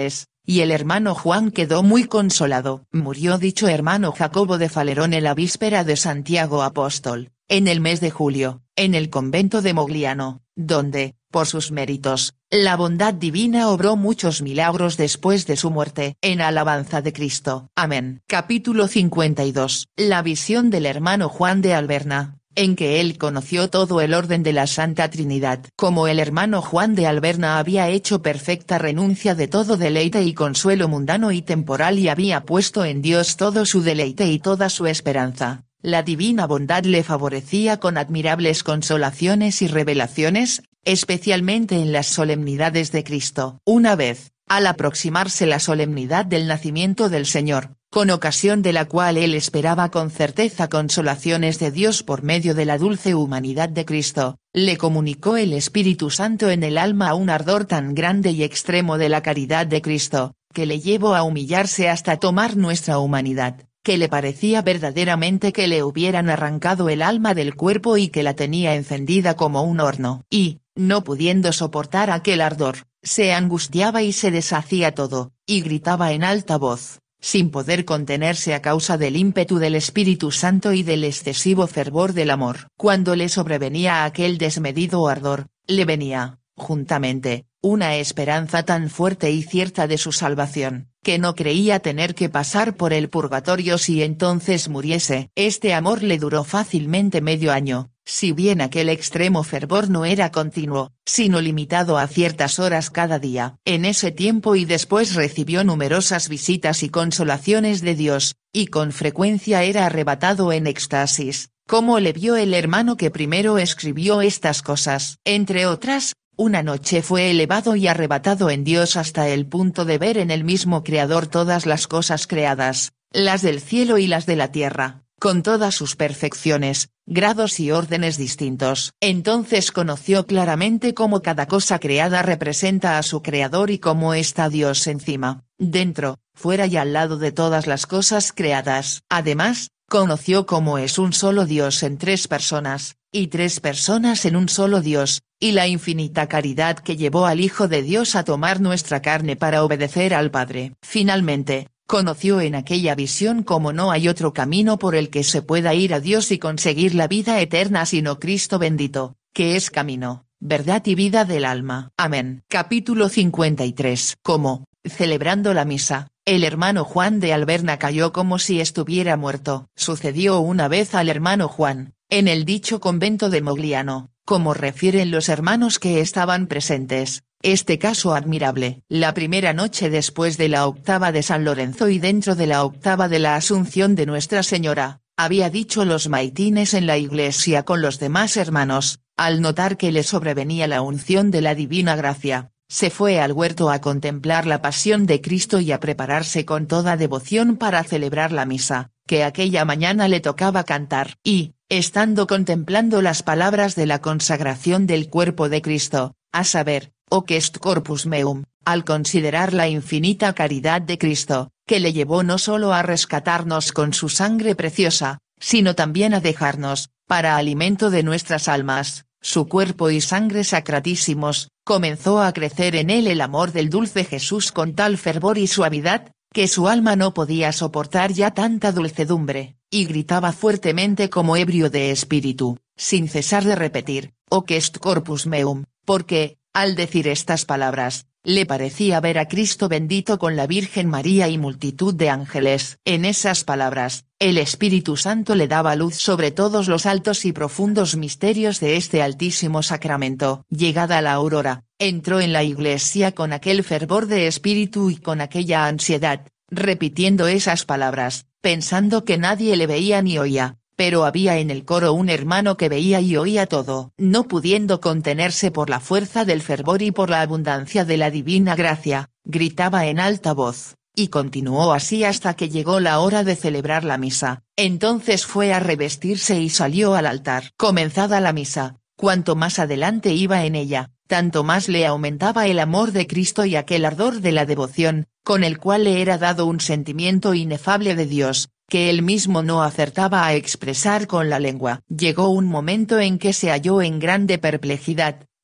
y el hermano Juan quedó muy consolado. Murió dicho hermano Jacobo de Falerone la víspera de Santiago Apóstol, en el mes de julio, en el convento de Mogliano, donde, por sus méritos, la bondad divina obró muchos milagros después de su muerte. En alabanza de Cristo. Amén. Capítulo cincuenta y dos. La visión del hermano Juan de Alberna, en que él conoció todo el orden de la Santa Trinidad. Como el hermano Juan de Alberna había hecho perfecta renuncia de todo deleite y consuelo mundano y temporal y había puesto en Dios todo su deleite y toda su esperanza, la divina bondad le favorecía con admirables consolaciones y revelaciones, especialmente en las solemnidades de Cristo. Una vez, al aproximarse la solemnidad del nacimiento del Señor, con ocasión de la cual él esperaba con certeza consolaciones de Dios por medio de la dulce humanidad de Cristo, le comunicó el Espíritu Santo en el alma un ardor tan grande y extremo de la caridad de Cristo, que le llevó a humillarse hasta tomar nuestra humanidad, que le parecía verdaderamente que le hubieran arrancado el alma del cuerpo y que la tenía encendida como un horno. Y, no pudiendo soportar aquel ardor, se angustiaba y se deshacía todo, y gritaba en alta voz, sin poder contenerse a causa del ímpetu del Espíritu Santo y del excesivo fervor del amor. Cuando le sobrevenía aquel desmedido ardor, le venía, juntamente, una esperanza tan fuerte y cierta de su salvación, que no creía tener que pasar por el purgatorio si entonces muriese. Este amor le duró fácilmente medio año, si bien aquel extremo fervor no era continuo, sino limitado a ciertas horas cada día. En ese tiempo y después recibió numerosas visitas y consolaciones de Dios, y con frecuencia era arrebatado en éxtasis, como le vio el hermano que primero escribió estas cosas. Entre otras, una noche fue elevado y arrebatado en Dios hasta el punto de ver en el mismo Creador todas las cosas creadas, las del cielo y las de la tierra, con todas sus perfecciones, grados y órdenes distintos. Entonces conoció claramente cómo cada cosa creada representa a su Creador y cómo está Dios encima, dentro, fuera y al lado de todas las cosas creadas. Además, conoció cómo es un solo Dios en tres personas, y tres personas en un solo Dios, y la infinita caridad que llevó al Hijo de Dios a tomar nuestra carne para obedecer al Padre. Finalmente, conoció en aquella visión cómo no hay otro camino por el que se pueda ir a Dios y conseguir la vida eterna sino Cristo bendito, que es camino, verdad y vida del alma. Amén. Capítulo cincuenta y tres. Como, celebrando la misa, el hermano Juan de Alberna cayó como si estuviera muerto. Sucedió una vez al hermano Juan, en el dicho convento de Mogliano, como refieren los hermanos que estaban presentes, este caso admirable. La primera noche después de la octava de San Lorenzo y dentro de la octava de la Asunción de Nuestra Señora, había dicho los maitines en la iglesia con los demás hermanos, al notar que le sobrevenía la unción de la divina gracia, se fue al huerto a contemplar la pasión de Cristo y a prepararse con toda devoción para celebrar la misa, que aquella mañana le tocaba cantar. Y, estando contemplando las palabras de la consagración del cuerpo de Cristo, a saber, hoc est corpus meum, al considerar la infinita caridad de Cristo, que le llevó no solo a rescatarnos con su sangre preciosa, sino también a dejarnos, para alimento de nuestras almas, su cuerpo y sangre sacratísimos, comenzó a crecer en él el amor del dulce Jesús con tal fervor y suavidad, que su alma no podía soportar ya tanta dulcedumbre, y gritaba fuertemente como ebrio de espíritu, sin cesar de repetir, hoc est corpus meum, porque, al decir estas palabras, le parecía ver a Cristo bendito con la Virgen María y multitud de ángeles. En esas palabras, el Espíritu Santo le daba luz sobre todos los altos y profundos misterios de este altísimo sacramento. Llegada la aurora, entró en la iglesia con aquel fervor de espíritu y con aquella ansiedad, repitiendo esas palabras, pensando que nadie le veía ni oía. Pero había en el coro un hermano que veía y oía todo. No pudiendo contenerse por la fuerza del fervor y por la abundancia de la divina gracia, gritaba en alta voz, y continuó así hasta que llegó la hora de celebrar la misa. Entonces fue a revestirse y salió al altar. Comenzada la misa, cuanto más adelante iba en ella, tanto más le aumentaba el amor de Cristo y aquel ardor de la devoción, con el cual le era dado un sentimiento inefable de Dios, que él mismo no acertaba a expresar con la lengua. Llegó un momento en que se halló en grande perplejidad,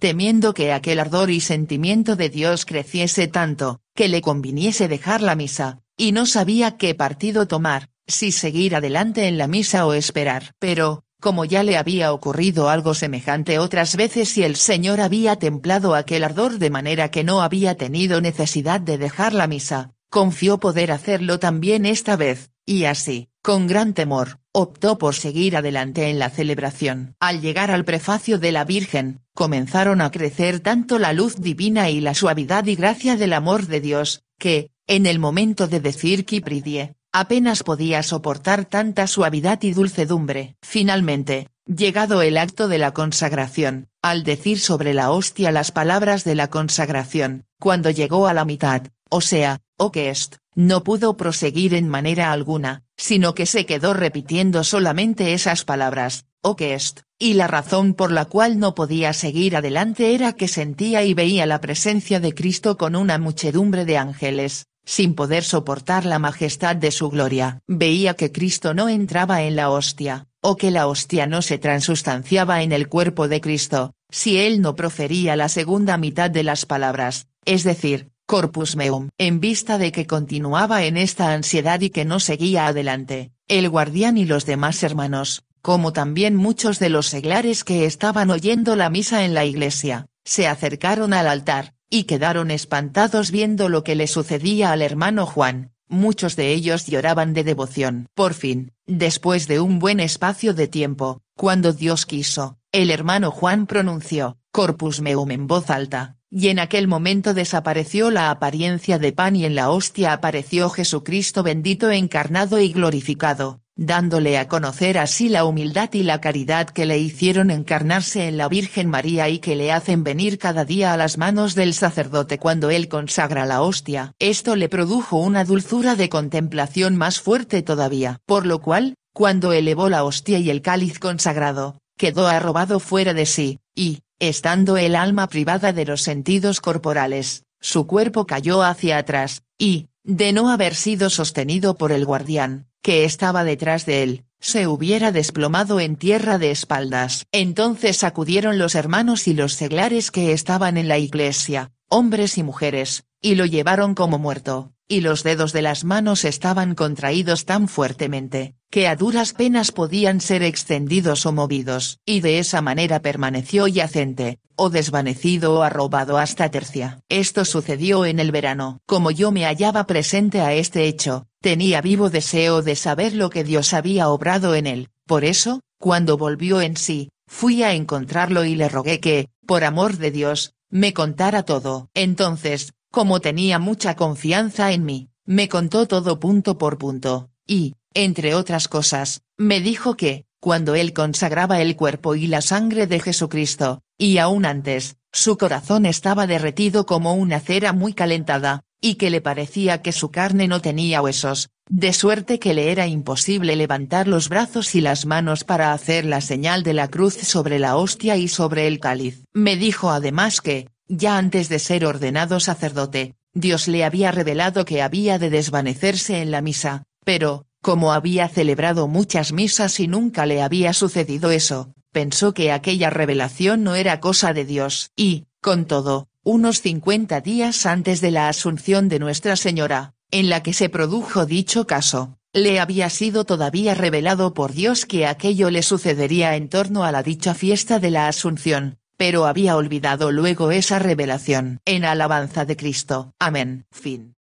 temiendo que aquel ardor y sentimiento de Dios creciese tanto, que le conviniese dejar la misa, y no sabía qué partido tomar, si seguir adelante en la misa o esperar. Pero, como ya le había ocurrido algo semejante otras veces y el Señor había templado aquel ardor de manera que no había tenido necesidad de dejar la misa, confió poder hacerlo también esta vez, y así, con gran temor, optó por seguir adelante en la celebración. Al llegar al prefacio de la Virgen, comenzaron a crecer tanto la luz divina y la suavidad y gracia del amor de Dios, que, en el momento de decir Kypridie, apenas podía soportar tanta suavidad y dulcedumbre. Finalmente, llegado el acto de la consagración, al decir sobre la hostia las palabras de la consagración, cuando llegó a la mitad, o sea, hoc est, no pudo proseguir en manera alguna, sino que se quedó repitiendo solamente esas palabras, hoc est, y la razón por la cual no podía seguir adelante era que sentía y veía la presencia de Cristo con una muchedumbre de ángeles, sin poder soportar la majestad de su gloria. Veía que Cristo no entraba en la hostia, o que la hostia no se transustanciaba en el cuerpo de Cristo, si él no profería la segunda mitad de las palabras, es decir, corpus meum. En vista de que continuaba en esta ansiedad y que no seguía adelante, el guardián y los demás hermanos, como también muchos de los seglares que estaban oyendo la misa en la iglesia, se acercaron al altar, y quedaron espantados viendo lo que le sucedía al hermano Juan. Muchos de ellos lloraban de devoción. Por fin, después de un buen espacio de tiempo, cuando Dios quiso, el hermano Juan pronunció, corpus meum en voz alta, y en aquel momento desapareció la apariencia de pan y en la hostia apareció Jesucristo bendito encarnado y glorificado, dándole a conocer así la humildad y la caridad que le hicieron encarnarse en la Virgen María y que le hacen venir cada día a las manos del sacerdote cuando él consagra la hostia. Esto le produjo una dulzura de contemplación más fuerte todavía, por lo cual, cuando elevó la hostia y el cáliz consagrado, quedó arrobado fuera de sí, y, estando el alma privada de los sentidos corporales, su cuerpo cayó hacia atrás, y, de no haber sido sostenido por el guardián, que estaba detrás de él, se hubiera desplomado en tierra de espaldas. Entonces acudieron los hermanos y los seglares que estaban en la iglesia, hombres y mujeres, y lo llevaron como muerto, y los dedos de las manos estaban contraídos tan fuertemente, que a duras penas podían ser extendidos o movidos, y de esa manera permaneció yacente, o desvanecido o arrobado hasta tercia. Esto sucedió en el verano. Como yo me hallaba presente a este hecho, tenía vivo deseo de saber lo que Dios había obrado en él, por eso, cuando volvió en sí, fui a encontrarlo y le rogué que, por amor de Dios, me contara todo. Entonces, como tenía mucha confianza en mí, me contó todo punto por punto, y, entre otras cosas, me dijo que, cuando él consagraba el cuerpo y la sangre de Jesucristo, y aún antes, su corazón estaba derretido como una cera muy calentada, y que le parecía que su carne no tenía huesos, de suerte que le era imposible levantar los brazos y las manos para hacer la señal de la cruz sobre la hostia y sobre el cáliz. Me dijo además que, ya antes de ser ordenado sacerdote, Dios le había revelado que había de desvanecerse en la misa, pero, como había celebrado muchas misas y nunca le había sucedido eso, pensó que aquella revelación no era cosa de Dios. Y, con todo, unos cincuenta días antes de la Asunción de Nuestra Señora, en la que se produjo dicho caso, le había sido todavía revelado por Dios que aquello le sucedería en torno a la dicha fiesta de la Asunción, pero había olvidado luego esa revelación. En alabanza de Cristo. Amén. Fin.